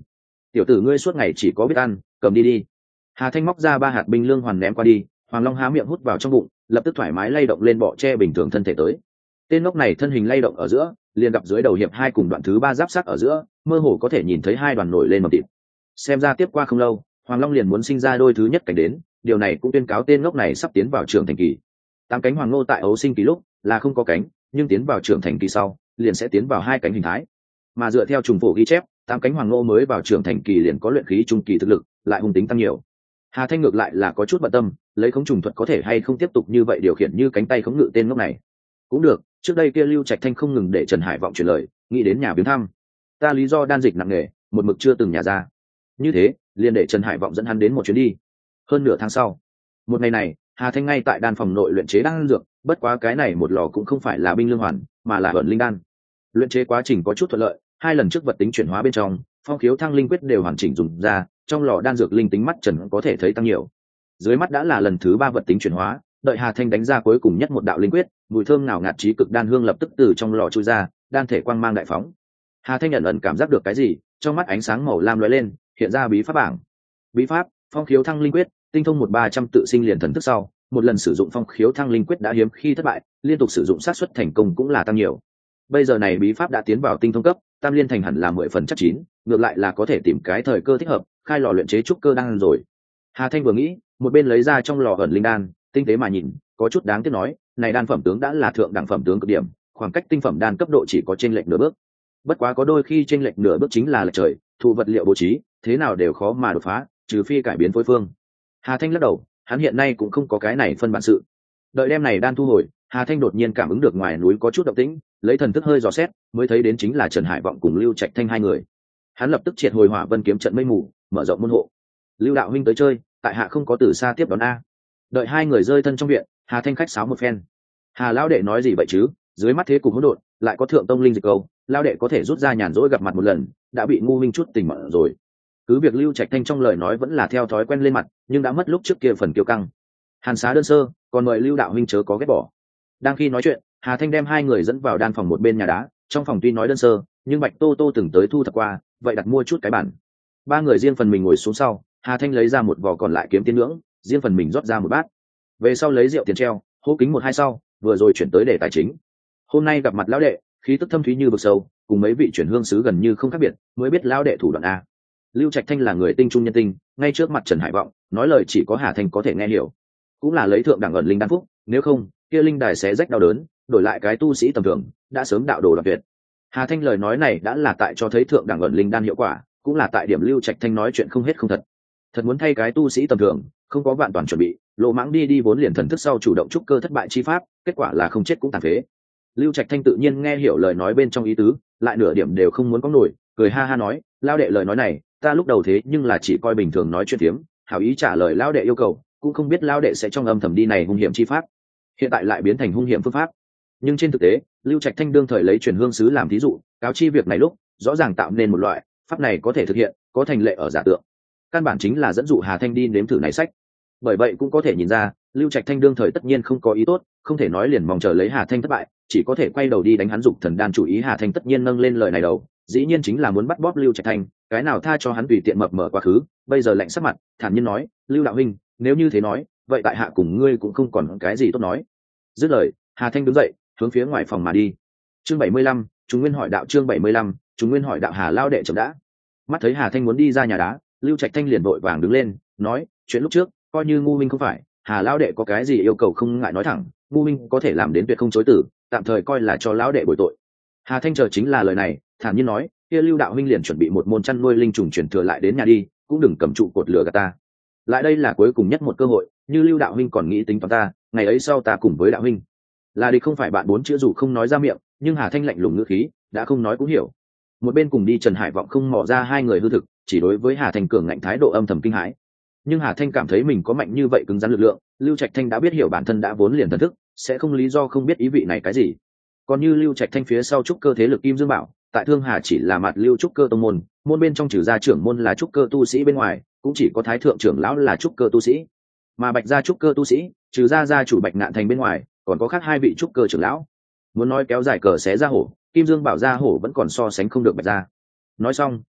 tiểu tử ngươi suốt ngày chỉ có biết ăn, cầm đi đi. Hà Thanh móc ra 3 hạt binh lương hoàn ném qua đi, Hoàng Long há miệng hút vào trong bụng, lập tức thoải mái lay động lên bọ tre bình thường thân thể tới. Tên ngốc này thân hình lay động ở giữa, liền gặp dưới đầu hiệp 2 cùng đoạn thứ 3 giáp sát ở giữa, mơ hồ có thể nhìn thấy 2 đoàn nổi lên mầm thịt. Xem ra tiếp qua không lâu, Hoàng Long liền muốn sinh ra đôi thứ nhất cảnh đến, điều này cũng tuyên cáo tên ngốc này sắp tiến vào trưởng thành kỳ. 8 cánh hoàng ngô tại ấu sinh kỳ lúc là không có cánh, nhưng tiến vào trưởng thành kỳ sau, liền sẽ tiến vào 2 cánh hình thái. Mà dựa theo trùng phổ ghi chép, 8 cánh hoàng ngô mới vào trưởng thành kỳ liền có luyện khí trung kỳ thực lực, lại hung tính tăng nhiều. Hà Thanh ngược lại là có chút bận tâm, lấy khống trùng thuật có thể hay không tiếp tục như vậy điều khiển như cánh tay khống ngự tên ngốc này. Cũng được, trước đây kia Lưu Trạch Thanh không ngừng để Trần Hải Vọng truyền lời, nghĩ đến nhà viếng thăm. Ta lý do đan dịch nặng nề, một mực chưa từng nhà ra. Như thế, liền để Trần Hải Vọng dẫn hắn đến một chuyến đi. Hơn nửa tháng sau, một ngày này, Hà Thanh ngay tại đan phòng nội luyện chế đan dược, bất quá cái này một lò cũng không phải là binh lương hoàn, mà là ẩn linh đan. Luyện chế quá trình có chút thuận lợi, 2 lần trước vật tính chuyển hóa bên trong, phong khiếu thăng linh quyết đều hoàn chỉnh dùng ra, trong lò đan dược linh tính mắt trần có thể thấy tăng nhiều. Dưới mắt đã là lần thứ 3 vật tính chuyển hóa, đợi Hà Thanh đánh ra cuối cùng nhất một đạo linh quyết, mùi thơm nào ngạt trí cực đan hương lập tức từ trong lò trôi ra, đan thể quang mang đại phóng. Hà Thanh ẩn ẩn cảm giác được cái gì, trong mắt ánh sáng màu lam lóe lên, hiện ra bí pháp bảng. Bí pháp, phong khiếu thăng linh quyết, tinh thông 1300 tự sinh liền thần thức sau, một lần sử dụng phong khiếu thăng linh quyết đã hiếm khi thất bại, liên tục sử dụng xác suất thành công cũng là tăng nhiều. Bây giờ này bí pháp đã tiến vào tinh thông cấp, tam liên thành hẳn là 10 phần chắc chín, ngược lại là có thể tìm cái thời cơ thích hợp, khai lò luyện chế trúc cơ đan rồi. Hà Thanh vừa nghĩ, một bên lấy ra trong lò ẩn linh đan, tinh tế mà nhìn, có chút đáng tiếc nói, này đan phẩm tướng đã là thượng đẳng phẩm tướng cực điểm, khoảng cách tinh phẩm đan cấp độ chỉ có chênh lệch nửa bước. Bất quá có đôi khi chênh lệch nửa bước chính là lệch trời, thu vật liệu bố trí, thế nào đều khó mà đột phá, trừ phi cải biến phối phương. Hà Thanh lắc đầu, hắn hiện nay cũng không có cái này phân bản sự. Đợi đem này đan thu hồi, Hà Thanh đột nhiên cảm ứng được ngoài núi có chút động tĩnh, lấy thần thức hơi dò xét, mới thấy đến chính là Trần Hải Vọng cùng Lưu Trạch Thanh 2 người. Hắn lập tức triệt hồi Hỏa Vân kiếm trận mây mù, mở rộng môn hộ. Lưu đạo huynh tới chơi, tại hạ không có từ xa tiếp đón a. Đợi 2 người rơi thân trong viện, Hà Thanh khách sáo một phen. Hà lão đệ nói gì vậy chứ, dưới mắt thế cục hỗn độn, lại có thượng tông linh dịch cầu, lão đệ có thể rút ra nhàn rỗi gặp mặt một lần, đã bị ngu minh chút tình mọn rồi. Cứ việc Lưu Trạch Thanh trong lời nói vẫn là theo thói quen lên mặt, nhưng đã mất lúc trước kia phần kiêu căng. Hàn xá đơn sơ, còn mời Lưu đạo huynh chớ có ghét bỏ. Đang khi nói chuyện, Hà Thanh đem 2 người dẫn vào đan phòng một bên nhà đá, trong phòng tuy nói đơn sơ, nhưng Bạch Tô Tô từng tới thu thập qua, vậy đặt mua chút cái bản. 3 người riêng phần mình ngồi xuống sau, Hà Thanh lấy ra một vò còn lại kiếm tiên ngưỡng, riêng phần mình rót ra một bát. Về sau lấy rượu tiền treo, hô kính 1-2 sau, vừa rồi chuyển tới đề tài chính. Hôm nay gặp mặt lão đệ, khí tức thâm thúy như vực sâu, cùng mấy vị chuyển hương sứ gần như không khác biệt, mới biết lão đệ thủ đoạn a. Lưu Trạch Thanh là người tinh trung nhân tinh, ngay trước mặt Trần Hải Vọng, nói lời chỉ có Hà Thanh có thể nghe hiểu. Cũng là lấy thượng đẳng ẩn linh đan phúc, nếu không, kia linh đài sẽ rách đau đớn, đổi lại cái tu sĩ tầm thường, đã sớm đạo đồ đoạn tuyệt. Hà Thanh lời nói này đã là tại cho thấy thượng đẳng ẩn linh đan hiệu quả, cũng là tại điểm Lưu Trạch Thanh nói chuyện không hết không thật. Thật muốn thay cái tu sĩ tầm thường, không có vạn toàn chuẩn bị, lộ mãng đi vốn liền thần thức sau chủ động trúc cơ thất bại chi pháp, kết quả là không chết cũng tàn phế. Lưu Trạch Thanh tự nhiên nghe hiểu lời nói bên trong ý tứ, lại nửa điểm đều không muốn có nổi, cười ha ha nói, lao đệ lời nói này, ta lúc đầu thế nhưng là chỉ coi bình thường nói chuyện phiếm, hảo ý trả lời lao đệ yêu cầu, cũng không biết lao đệ sẽ trong âm thầm đi này hung hiểm chi pháp, hiện tại lại biến thành hung hiểm phương pháp. Nhưng trên thực tế, Lưu Trạch Thanh đương thời lấy truyền hương sứ làm thí dụ, cáo chi việc này lúc rõ ràng tạo nên một loại pháp này có thể thực hiện, có thành lệ ở giả tượng, căn bản chính là dẫn dụ Hà Thanh đi nếm thử này sách. Bởi vậy cũng có thể nhìn ra, Lưu Trạch Thanh đương thời tất nhiên không có ý tốt, không thể nói liền mong chờ lấy Hà Thanh thất bại, chỉ có thể quay đầu đi đánh hắn dục thần đan chủ ý. Hà Thanh tất nhiên nâng lên lời này đầu, dĩ nhiên chính là muốn bắt bóp Lưu Trạch Thanh, cái nào tha cho hắn tùy tiện mập mờ quá khứ. Bây giờ lạnh sắc mặt, thản nhiên nói, Lưu đạo huynh, nếu như thế nói, vậy tại hạ cùng ngươi cũng không còn cái gì tốt nói. Dứt lời, Hà Thanh đứng dậy, hướng phía ngoài phòng mà đi. Chương 75, chúng nguyên hỏi đạo. Chương 75, chúng nguyên hỏi đạo. Hà lao đệ chậm đã. Mắt thấy Hà Thanh muốn đi ra nhà đá, Lưu Trạch Thanh liền vội vàng đứng lên, nói, chuyện lúc trước, coi như ngu minh không phải, Hà lão đệ có cái gì yêu cầu không ngại nói thẳng, ngu minh có thể làm đến tuyệt không chối từ, tạm thời coi là cho lão đệ bồi tội. Hà Thanh chờ chính là lời này, thản nhiên nói, kia Lưu đạo huynh liền chuẩn bị một môn chăn nuôi linh trùng truyền thừa lại đến nhà đi, cũng đừng cầm trụ cột lửa gạt ta. Lại đây là cuối cùng nhất một cơ hội, như Lưu đạo huynh còn nghĩ tính toán ta, ngày ấy sau ta cùng với đạo huynh. Là đi không phải bạn 4 chữ dù không nói ra miệng, nhưng Hà Thanh lạnh lùng ngữ khí, đã không nói cũng hiểu. Một bên cùng đi Trần Hải Vọng không mò ra 2 người hư thực, chỉ đối với Hà Thanh cường ngạnh thái độ âm thầm kinh hãi. Nhưng Hà Thanh cảm thấy mình có mạnh như vậy cứng rắn lực lượng, Lưu Trạch Thanh đã biết hiểu bản thân đã vốn liền thần thức, sẽ không lý do không biết ý vị này cái gì. Còn như Lưu Trạch Thanh phía sau trúc cơ thế lực Kim Dương Bảo, tại Thương Hà chỉ là mặt Lưu trúc cơ tông môn, môn bên trong trừ gia trưởng môn là trúc cơ tu sĩ bên ngoài, cũng chỉ có Thái thượng trưởng lão là trúc cơ tu sĩ. Mà Bạch gia trúc cơ tu sĩ, trừ gia chủ Bạch Ngạn Thành bên ngoài, còn có khác 2 vị trúc cơ trưởng lão. Muốn nói kéo dài cờ xé ra hổ, Kim Dương Bảo ra hổ vẫn còn so sánh không được Bạch gia. Nói xong,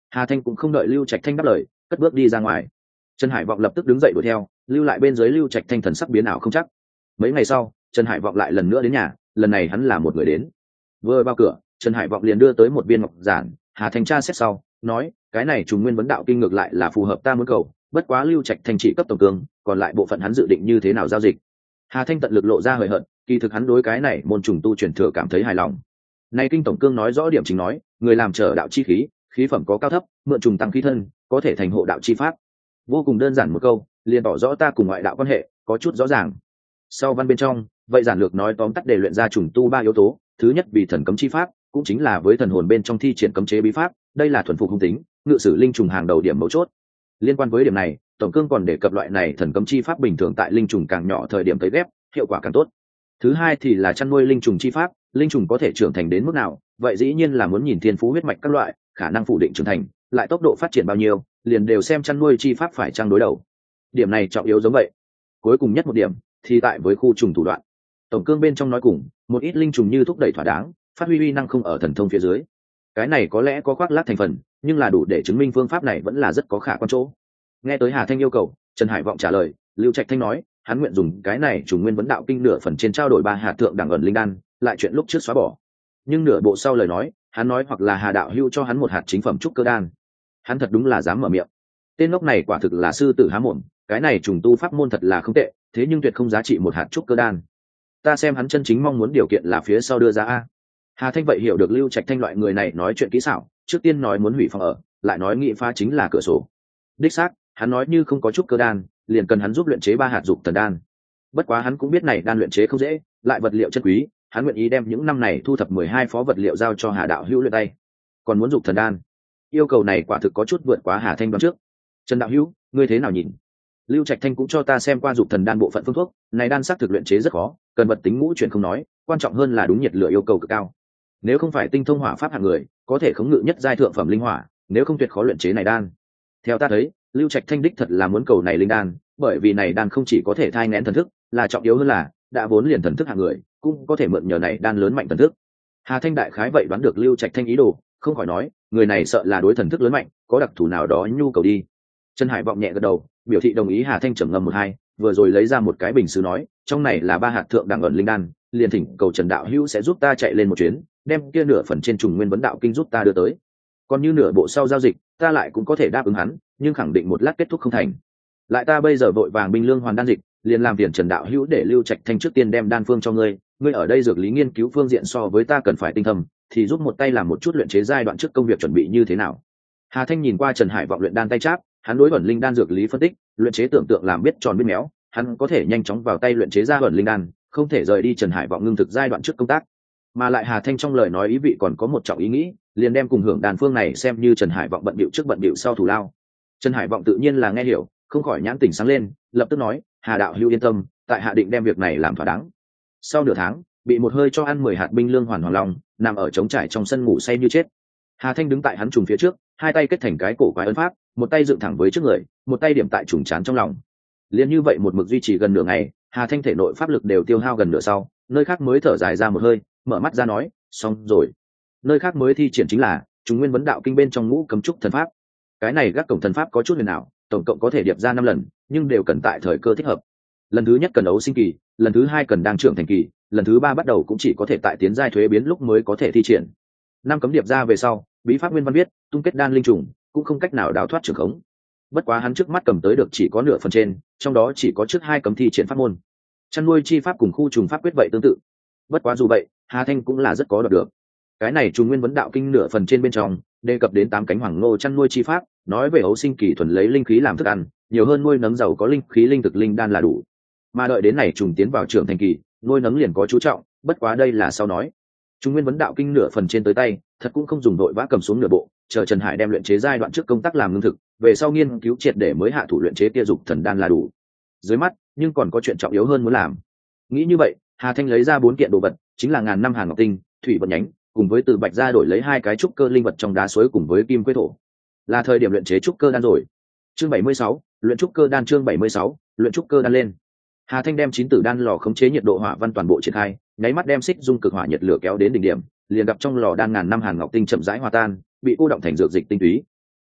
Hà Thanh cũng không đợi Lưu Trạch Thanh đáp lời, cất bước đi ra ngoài. Trần Hải Vọng lập tức đứng dậy đuổi theo, lưu lại bên dưới Lưu Trạch Thanh thần sắc biến ảo không chắc. Mấy ngày sau, Trần Hải Vọng lại lần nữa đến nhà, lần này hắn là một người đến. Vừa vào cửa, Trần Hải Vọng liền đưa tới một viên ngọc giản. Hà Thanh tra xét sau, nói, cái này trùng nguyên vấn đạo kinh ngược lại là phù hợp ta muốn cầu, bất quá Lưu Trạch Thanh chỉ cấp tổng cương, còn lại bộ phận hắn dự định như thế nào giao dịch. Hà Thanh tận lực lộ ra hời hợt, kỳ thực hắn đối cái này môn trùng tu truyền thừa cảm thấy hài lòng. Nay kinh tổng cương nói rõ điểm chính nói, người làm trở đạo chi khí, khí phẩm có cao thấp, mượn trùng tăng khí thân, có thể thành hộ đạo chi pháp. Vô cùng đơn giản một câu, liền tỏ rõ ta cùng ngoại đạo quan hệ có chút rõ ràng. Sau văn bên trong, vậy giản lược nói tóm tắt để luyện ra trùng tu ba yếu tố, thứ nhất vì thần cấm chi pháp, cũng chính là với thần hồn bên trong thi triển cấm chế bí pháp, đây là thuần phục hung tính, ngự sử linh trùng hàng đầu điểm mấu chốt. Liên quan với điểm này, tổng cương còn đề cập loại này thần cấm chi pháp bình thường tại linh trùng càng nhỏ thời điểm tới ghép, hiệu quả càng tốt. Thứ hai thì là chăn nuôi linh trùng chi pháp, linh trùng có thể trưởng thành đến mức nào, vậy dĩ nhiên là muốn nhìn thiên phú huyết mạch các loại, khả năng phủ định trưởng thành, lại tốc độ phát triển bao nhiêu, liền đều xem chăn nuôi chi pháp phải trang đối đầu. Điểm này trọng yếu giống vậy. Cuối cùng nhất một điểm thì tại với khu trùng thủ đoạn. Tổng cương bên trong nói cùng, một ít linh trùng như thúc đẩy thỏa đáng, phát huy uy năng không ở thần thông phía dưới. Cái này có lẽ có khoác lác thành phần, nhưng là đủ để chứng minh phương pháp này vẫn là rất có khả quan chỗ. Nghe tới Hà Thanh yêu cầu, Trần Hải Vọng trả lời, Lưu Trạch Thanh nói, hắn nguyện dùng cái này trùng nguyên vấn đạo kinh nửa phần trên trao đổi 3 hạt thượng đẳng ẩn linh đan, lại chuyện lúc trước xóa bỏ. Nhưng nửa bộ sau lời nói, hắn nói hoặc là Hà đạo hưu cho hắn một hạt chính phẩm trúc cơ đan. Hắn thật đúng là dám mở miệng. Tên ngốc này quả thực là sư tử há mồm, cái này trùng tu pháp môn thật là không tệ, thế nhưng tuyệt không giá trị một hạt trúc cơ đan. Ta xem hắn chân chính mong muốn điều kiện là phía sau đưa ra a. Hà Thanh vậy hiểu được Lưu Trạch Thanh loại người này nói chuyện kỹ xảo, trước tiên nói muốn hủy phòng ở, lại nói nghị phá chính là cửa sổ. Đích xác, hắn nói như không có trúc cơ đan, liền cần hắn giúp luyện chế 3 hạt dục thần đan. Bất quá hắn cũng biết này đan luyện chế không dễ, lại vật liệu chân quý, hắn nguyện ý đem những năm này thu thập 12 phó vật liệu giao cho Hà đạo hữu luyện tay. Còn muốn dục thần đan, yêu cầu này quả thực có chút vượt quá Hà Thanh đoán trước. Trần đạo hữu, ngươi thế nào nhìn? Lưu Trạch Thanh cũng cho ta xem qua dục thần đan bộ phận phương thuốc, này đan sắc thực luyện chế rất khó, cần vật tính ngũ chuyển không nói, quan trọng hơn là đúng nhiệt lửa yêu cầu cực cao. Nếu không phải tinh thông hỏa pháp hạng người, có thể khống ngự nhất giai thượng phẩm linh hỏa, nếu không tuyệt khó luyện chế này đan. Theo ta thấy, Lưu Trạch Thanh đích thật là muốn cầu này linh đan, bởi vì này đan không chỉ có thể thai nghén thần thức, là trọng yếu hơn là đã vốn liền thần thức hạng người, cũng có thể mượn nhờ này đan lớn mạnh thần thức. Hà Thanh đại khái vậy đoán được Lưu Trạch Thanh ý đồ, không khỏi nói, người này sợ là đối thần thức lớn mạnh, có đặc thù nào đó nhu cầu đi. Trần Hải Vọng nhẹ gật đầu, biểu thị đồng ý. Hà Thanh trầm ngâm một hai, vừa rồi lấy ra một cái bình sứ nói, trong này là 3 hạt thượng đẳng ẩn linh đan, liền thỉnh cầu Trần đạo hữu sẽ giúp ta chạy lên một chuyến, đem kia nửa phần trên trùng nguyên vấn đạo kinh giúp ta đưa tới. Còn như nửa bộ sau giao dịch, ta lại cũng có thể đáp ứng hắn, nhưng khẳng định một lát kết thúc không thành. Lại ta bây giờ vội vàng binh lương hoàn đan dịch, liền làm phiền Trần đạo hữu để Lưu Trạch Thanh trước tiên đem đan phương cho ngươi, ngươi ở đây dược lý nghiên cứu phương diện so với ta cần phải tinh thâm, thì giúp một tay làm một chút luyện chế giai đoạn trước công việc chuẩn bị như thế nào. Hà Thanh nhìn qua Trần Hải Vọng luyện đan tay cháp, hắn đối ẩn linh đan dược lý phân tích, luyện chế tưởng tượng làm biết tròn biết méo, hắn có thể nhanh chóng vào tay luyện chế ra ẩn linh đan, không thể rời đi Trần Hải Vọng ngưng thực giai đoạn trước công tác. Mà lại Hà Thanh trong lời nói ý vị còn có một trọng ý nghĩ, liền đem cùng hưởng đan phương này xem như Trần Hải Vọng bận bịu trước bận bịu sau thủ lao. Trần Hải Vọng tự nhiên là nghe hiểu, không khỏi nhãn tỉnh sáng lên, lập tức nói, Hà đạo hữu yên tâm, tại hạ định đem việc này làm thỏa đáng. Sau nửa tháng, bị một hơi cho ăn 10 hạt binh lương hoàn hoàng long, nằm ở trống trải trong sân ngủ say như chết. Hà Thanh đứng tại hắn trùng phía trước, hai tay kết thành cái cổ quái ấn pháp, một tay dựng thẳng với trước người, một tay điểm tại trùng trán trong lòng. Liên như vậy một mực duy trì gần nửa ngày, Hà Thanh thể nội pháp lực đều tiêu hao gần nửa sau, nơi khác mới thở dài ra một hơi, mở mắt ra nói, xong rồi. Nơi khác mới thi triển chính là chúng nguyên vấn đạo kinh bên trong ngũ cấm trúc thần pháp. Cái này gác cổng thần pháp có chút huyền ảo, tổng cộng có thể điệp ra 5 lần, nhưng đều cần tại thời cơ thích hợp. Lần thứ nhất cần ấu sinh kỳ, lần thứ hai cần đang trưởng thành kỳ, lần thứ ba bắt đầu cũng chỉ có thể tại tiến giai thuế biến lúc mới có thể thi triển. 5 cấm điệp ra về sau, bí pháp nguyên văn viết, tung kết đan linh trùng, cũng không cách nào đào thoát trường khống. Bất quá hắn trước mắt cầm tới được chỉ có nửa phần trên, trong đó chỉ có trước 2 cấm thi triển pháp môn. Chăn nuôi chi pháp cùng khu trùng pháp quyết vậy tương tự. Bất quá dù vậy, Hà Thanh cũng là rất có đoạt được. Cái này trùng nguyên vấn đạo kinh nửa phần trên bên trong, đề cập đến 8 cánh hoàng ngô chăn nuôi chi pháp, nói về ấu sinh kỳ thuần lấy linh khí làm thức ăn, nhiều hơn nuôi nấng giàu có linh khí linh thực linh đan là đủ. Mà đợi đến này trùng tiến vào trưởng thành kỳ, nuôi nấng liền có chú trọng, bất quá đây là sau nói. Trung nguyên vấn đạo kinh nửa phần trên tới tay, thật cũng không dùng đội vã cầm xuống nửa bộ, chờ Trần Hải đem luyện chế giai đoạn trước công tác làm ngưng thực, về sau nghiên cứu triệt để mới hạ thủ luyện chế tia dục thần đan là đủ. Dưới mắt, nhưng còn có chuyện trọng yếu hơn muốn làm. Nghĩ như vậy, Hà Thanh lấy ra 4 kiện đồ vật, chính là ngàn năm hàn ngọc tinh, thủy vận nhánh, cùng với từ bạch ra đổi lấy 2 cái trúc cơ linh vật trong đá suối cùng với kim quế thổ. Là thời điểm luyện chế trúc cơ đan rồi. Chương 76, luyện trúc cơ đan. Chương 76, luyện trúc cơ đan lên. Hà Thanh đem 9 tử đan lò khống chế nhiệt độ hỏa văn toàn bộ triển khai, nháy mắt đem xích dung cực hỏa nhiệt lửa kéo đến đỉnh điểm, liền gặp trong lò đan ngàn năm hàn ngọc tinh chậm rãi hòa tan, bị cô động thành dược dịch tinh túy.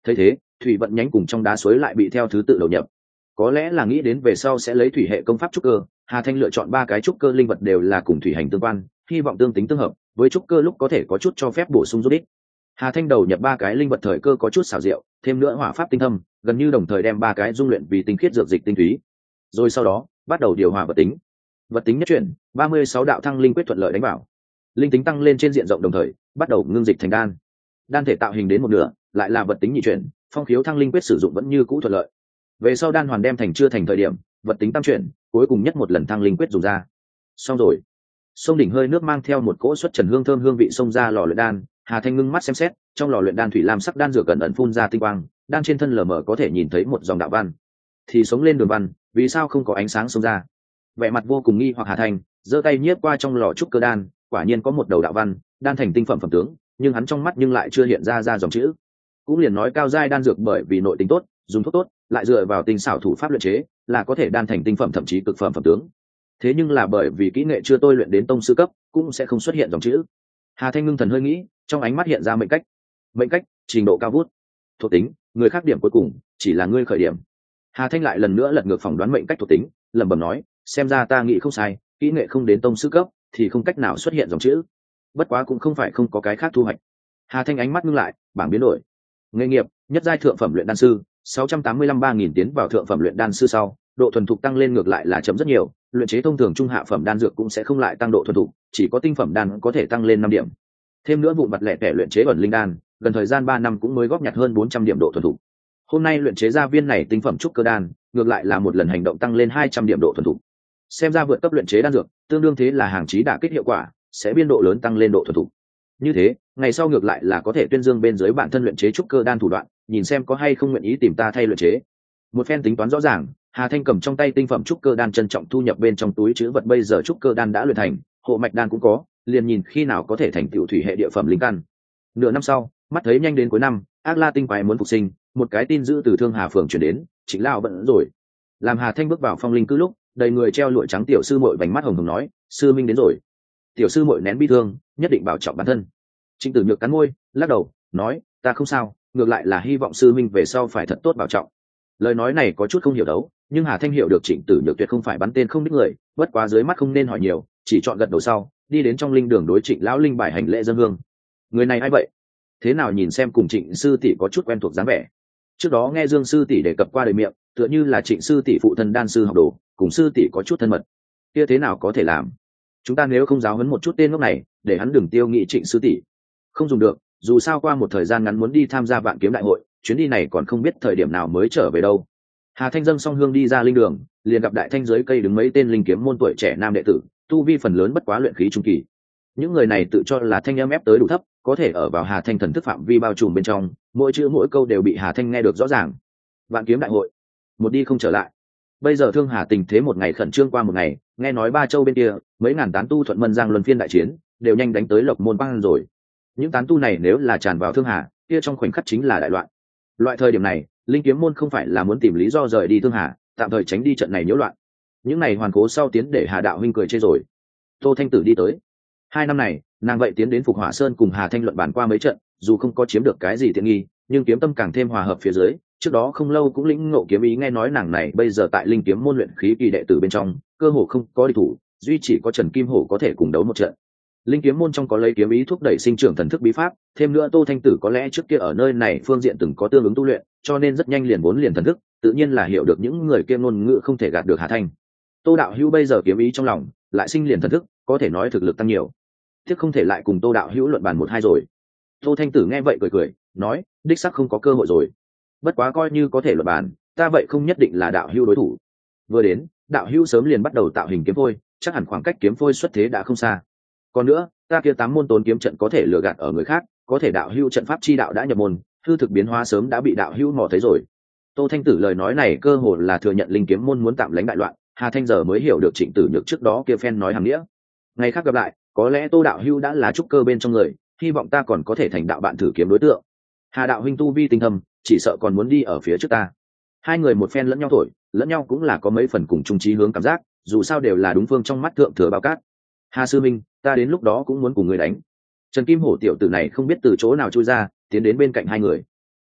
thấy thế thủy vận nhánh cùng trong đá suối lại bị theo thứ tự đầu nhập. Có lẽ là nghĩ đến về sau sẽ lấy thủy hệ công pháp trúc cơ, Hà Thanh lựa chọn ba cái trúc cơ linh vật đều là cùng thủy hành tương quan, hy vọng tương tính tương hợp với trúc cơ lúc có thể có chút cho phép bổ sung giúp ích. Hà Thanh đầu nhập ba cái linh vật thời cơ có chút xảo diệu, thêm nữa hỏa pháp tinh thâm, gần như đồng thời đem ba cái dung luyện vì tinh khiết dược dịch tinh túy. Rồi sau đó bắt đầu điều hòa vật tính. Vật tính nhất chuyển, 36 đạo thăng linh quyết thuận lợi đánh vào. Linh tính tăng lên trên diện rộng đồng thời, bắt đầu ngưng dịch thành đan. Đan thể tạo hình đến một nửa, lại là vật tính nhị chuyển, phong khiếu thăng linh quyết sử dụng vẫn như cũ thuận lợi. Về sau đan hoàn đem thành chưa thành thời điểm, vật tính tam chuyển, cuối cùng nhất một lần thăng linh quyết dùng ra. Xong rồi. Sông đỉnh hơi nước mang theo một cỗ xuất trần hương thơm hương vị xông ra lò luyện đan, Hà Thanh ngưng mắt xem xét, trong lò luyện đan thủy lam sắc đan dược cẩn ẩn phun ra tinh quang, đan trên thân lờ mờ có thể nhìn thấy một dòng đạo văn. Thì sống lên đường văn, vì sao không có ánh sáng xông ra? Vẻ mặt vô cùng nghi hoặc Hà Thanh, giơ tay nhiếp qua trong lò trúc cơ đan, quả nhiên có một đầu đạo văn, đan thành tinh phẩm phẩm tướng, nhưng hắn trong mắt nhưng lại chưa hiện ra dòng chữ. Cũng liền nói cao giai đan dược bởi vì nội tính tốt, dùng thuốc tốt, lại dựa vào tinh xảo thủ pháp luyện chế, là có thể đan thành tinh phẩm thậm chí cực phẩm phẩm tướng. Thế nhưng là bởi vì kỹ nghệ chưa tôi luyện đến tông sư cấp, cũng sẽ không xuất hiện dòng chữ. Hà Thanh ngưng thần hơi nghĩ, trong ánh mắt hiện ra mệnh cách. Mệnh cách, trình độ cao vút. Thuộc tính, người khác điểm cuối cùng, chỉ là ngươi khởi điểm. Hà Thanh lại lần nữa lật ngược phỏng đoán mệnh cách thuộc tính, lẩm bẩm nói, xem ra ta nghĩ không sai, kỹ nghệ không đến tông sư cấp, thì không cách nào xuất hiện dòng chữ. Bất quá cũng không phải không có cái khác thu hoạch. Hà Thanh ánh mắt ngưng lại, bảng biến đổi. Nghề nghiệp, nhất giai thượng phẩm luyện đan sư, 685-3000 tiến vào thượng phẩm luyện đan sư sau, độ thuần thục tăng lên ngược lại là chậm rất nhiều, luyện chế thông thường trung hạ phẩm đan dược cũng sẽ không lại tăng độ thuần thục, chỉ có tinh phẩm đan có thể tăng lên 5 điểm. Thêm nữa vụ mặt lẻ tẻ luyện chế ẩn linh đan, gần thời gian 3 năm cũng mới góp nhặt hơn 400 điểm độ thuần thục. Hôm nay luyện chế ra viên này tinh phẩm trúc cơ đan, ngược lại là một lần hành động tăng lên 200 điểm độ thuần thục. Xem ra vượt cấp luyện chế đan dược, tương đương thế là hàng chí đả kích hiệu quả, sẽ biên độ lớn tăng lên độ thuần thục. Như thế, ngày sau ngược lại là có thể tuyên dương bên dưới bản thân luyện chế trúc cơ đan thủ đoạn, nhìn xem có hay không nguyện ý tìm ta thay luyện chế. Một phen tính toán rõ ràng, Hà Thanh cầm trong tay tinh phẩm trúc cơ đan trân trọng thu nhập bên trong túi trữ vật, bây giờ trúc cơ đan đã luyện thành, hộ mạch đan cũng có, liền nhìn khi nào có thể thành tựu thủy hệ địa phẩm linh căn. Nửa năm sau, mắt thấy nhanh đến cuối năm, Ác La tinh quái muốn phục sinh, một cái tin dữ từ Thương Hà phường truyền đến, Trịnh lão bận rồi. Làm Hà Thanh bước vào phong linh cư lúc, đầy người treo lụa trắng tiểu sư muội vành mắt hồng hồng nói, sư minh đến rồi. Tiểu sư muội nén bi thương, nhất định bảo trọng bản thân. Trịnh Tử Nhược cắn môi, lắc đầu, nói, ta không sao, ngược lại là hy vọng sư minh về sau phải thật tốt bảo trọng. Lời nói này có chút không hiểu đấu, nhưng Hà Thanh hiểu được Trịnh Tử Nhược tuyệt không phải bắn tên không đích người, bất quá dưới mắt không nên hỏi nhiều, chỉ chọn gật đầu sau, đi đến trong linh đường đối Trịnh lão linh bài hành lễ dân hương. Người này ai vậy? Thế nào nhìn xem cùng Trịnh sư tỷ có chút quen thuộc dáng vẻ. Trước đó nghe Dương sư tỷ đề cập qua đời miệng, tựa như là Trịnh sư tỷ phụ thân đan sư học đồ, cùng sư tỷ có chút thân mật. Kia thế nào có thể làm? Chúng ta nếu không giáo huấn một chút tên ngốc này, để hắn đừng tiêu nghị Trịnh sư tỷ. Không dùng được, dù sao qua một thời gian ngắn muốn đi tham gia vạn kiếm đại hội, chuyến đi này còn không biết thời điểm nào mới trở về đâu. Hà Thanh dâng song hương đi ra linh đường, liền gặp đại thanh dưới cây đứng mấy tên linh kiếm môn tuổi trẻ nam đệ tử, tu vi phần lớn bất quá luyện khí trung kỳ. Những người này tự cho là thanh âm ép tới đủ thấp, có thể ở vào Hà Thanh thần thức phạm vi bao trùm bên trong, mỗi chữ mỗi câu đều bị Hà Thanh nghe được rõ ràng. Vạn kiếm đại hội, một đi không trở lại. Bây giờ Thương Hà tình thế một ngày khẩn trương qua một ngày, nghe nói Ba Châu bên kia, mấy ngàn tán tu thuận mân giang luân phiên đại chiến, đều nhanh đánh tới Lộc Môn băng rồi. Những tán tu này nếu là tràn vào Thương Hà, kia trong khoảnh khắc chính là đại loạn. Loại thời điểm này, linh kiếm môn không phải là muốn tìm lý do rời đi Thương Hà, tạm thời tránh đi trận này nhiễu loạn. Những này hoàn cố sau tiến để Hà đạo huynh cười chê rồi. Tô Thanh Tử đi tới. 2 năm này, nàng vậy tiến đến Phục Hỏa Sơn cùng Hà Thanh luận bàn qua mấy trận, dù không có chiếm được cái gì tiện nghi, nhưng kiếm tâm càng thêm hòa hợp phía dưới. Trước đó không lâu cũng lĩnh ngộ kiếm ý, nghe nói nàng này bây giờ tại linh kiếm môn luyện khí kỳ đệ tử bên trong, cơ hồ không có địch thủ, duy chỉ có Trần Kim Hổ có thể cùng đấu một trận. Linh kiếm môn trong có lấy kiếm ý thúc đẩy sinh trưởng thần thức bí pháp, thêm nữa Tô Thanh Tử có lẽ trước kia ở nơi này phương diện từng có tương ứng tu luyện, cho nên rất nhanh liền vốn liền thần thức, tự nhiên là hiểu được những người kia ngôn ngữ không thể gạt được Hà Thanh. Tô đạo hữu bây giờ kiếm ý trong lòng, lại sinh liền thần thức, có thể nói thực lực tăng nhiều. Tiếc không thể lại cùng Tô đạo hữu luận bàn 1-2 rồi. Tô Thanh Tử nghe vậy cười cười, nói, đích xác không có cơ hội rồi. Bất quá coi như có thể luận bàn, ta vậy không nhất định là đạo hữu đối thủ. Vừa đến, đạo hữu sớm liền bắt đầu tạo hình kiếm phôi, chắc hẳn khoảng cách kiếm phôi xuất thế đã không xa. Còn nữa, ta kia 8 môn tốn kiếm trận có thể lừa gạt ở người khác, có thể đạo hữu trận pháp chi đạo đã nhập môn, hư thực biến hóa sớm đã bị đạo hữu mò thấy rồi. Tô Thanh Tử lời nói này cơ hồ là thừa nhận linh kiếm môn muốn tạm lánh đại loạn, Hà Thanh giờ mới hiểu được Trịnh Tử Nhược trước đó kia phen nói hàm nghĩa. Ngày khác gặp lại, có lẽ Tô đạo hữu đã là trúc cơ bên trong người, hy vọng ta còn có thể thành đạo bạn thử kiếm đối tượng. Hà đạo huynh tu vi tinh thâm, chỉ sợ còn muốn đi ở phía trước ta. Hai người một phen lẫn nhau thổi, lẫn nhau cũng là có mấy phần cùng chung chí hướng cảm giác, dù sao đều là đúng phương trong mắt thượng thừa bao cát. Hà sư minh, ta đến lúc đó cũng muốn cùng người đánh. Trần Kim Hổ tiểu tử này không biết từ chỗ nào chui ra, tiến đến bên cạnh hai người.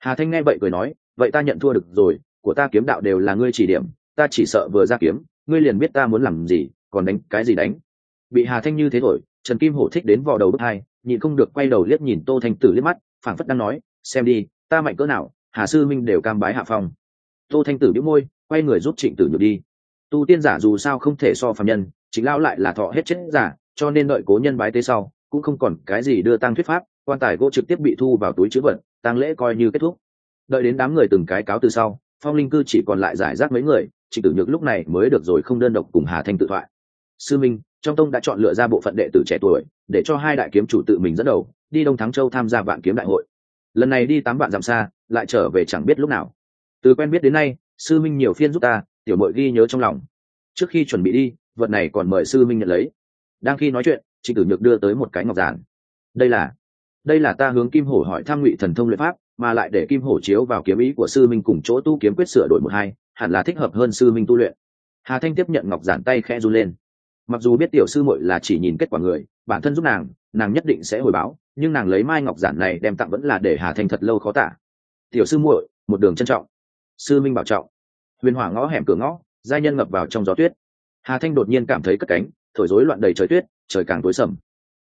Hà Thanh nghe vậy cười nói, vậy ta nhận thua được rồi, của ta kiếm đạo đều là ngươi chỉ điểm, ta chỉ sợ vừa ra kiếm ngươi liền biết ta muốn làm gì, còn đánh cái gì đánh. Bị Hà Thanh như thế thổi, Trần Kim Hổ thích đến vò đầu bức hai, nhịn không được quay đầu liếc nhìn Tô Thanh Tử liếc mắt, phảng phất đang nói, xem đi, ta mạnh cỡ nào, Hà sư minh đều cam bái hạ phong. Tô Thanh Tử bĩu môi, quay người giúp Trịnh Tử Nhược đi. Tu tiên giả dù sao không thể so phàm nhân, chính lão lại là thọ hết chết giả, cho nên đợi cố nhân bái tế sau cũng không còn cái gì đưa tang thuyết pháp, quan tài gỗ trực tiếp bị thu vào túi trữ vật, tang lễ coi như kết thúc. Đợi đến đám người từng cái cáo từ sau, Phong Linh cư chỉ còn lại giải rác mấy người, Trịnh Tử Nhược lúc này mới được rồi không đơn độc cùng Hà Thanh tự thoại. Sư minh, trong tông đã chọn lựa ra bộ phận đệ tử trẻ tuổi, để cho hai đại kiếm chủ tự mình dẫn đầu đi Đông Thắng Châu tham gia vạn kiếm đại hội. Lần này đi 8 vạn dặm xa, lại trở về chẳng biết lúc nào. Từ quen biết đến nay, sư minh nhiều phiên giúp ta, tiểu muội ghi nhớ trong lòng. Trước khi chuẩn bị đi, vật này còn mời sư minh nhận lấy. Đang khi nói chuyện, Trịnh Tử Nhược đưa tới một cái ngọc giản. Đây là ta hướng Kim Hổ hỏi tham Ngụy thần thông luyện pháp, mà lại để Kim Hổ chiếu vào kiếm ý của sư minh cùng chỗ tu kiếm quyết sửa đổi một hai, hẳn là thích hợp hơn sư minh tu luyện. Hà Thanh tiếp nhận ngọc giản, tay khẽ run lên. Mặc dù biết tiểu sư muội là chỉ nhìn kết quả người, bản thân giúp nàng nhất định sẽ hồi báo, nhưng nàng lấy mai ngọc giản này đem tặng vẫn là để Hà Thanh thật lâu khó tả. Tiểu sư muội, một đường trân trọng. Sư minh bảo trọng. Huyền Hỏa ngõ hẻm cửa ngõ, giai nhân ngập vào trong gió tuyết. Hà Thanh đột nhiên cảm thấy cất cánh, thổi rối loạn đầy trời tuyết, trời càng tối sầm.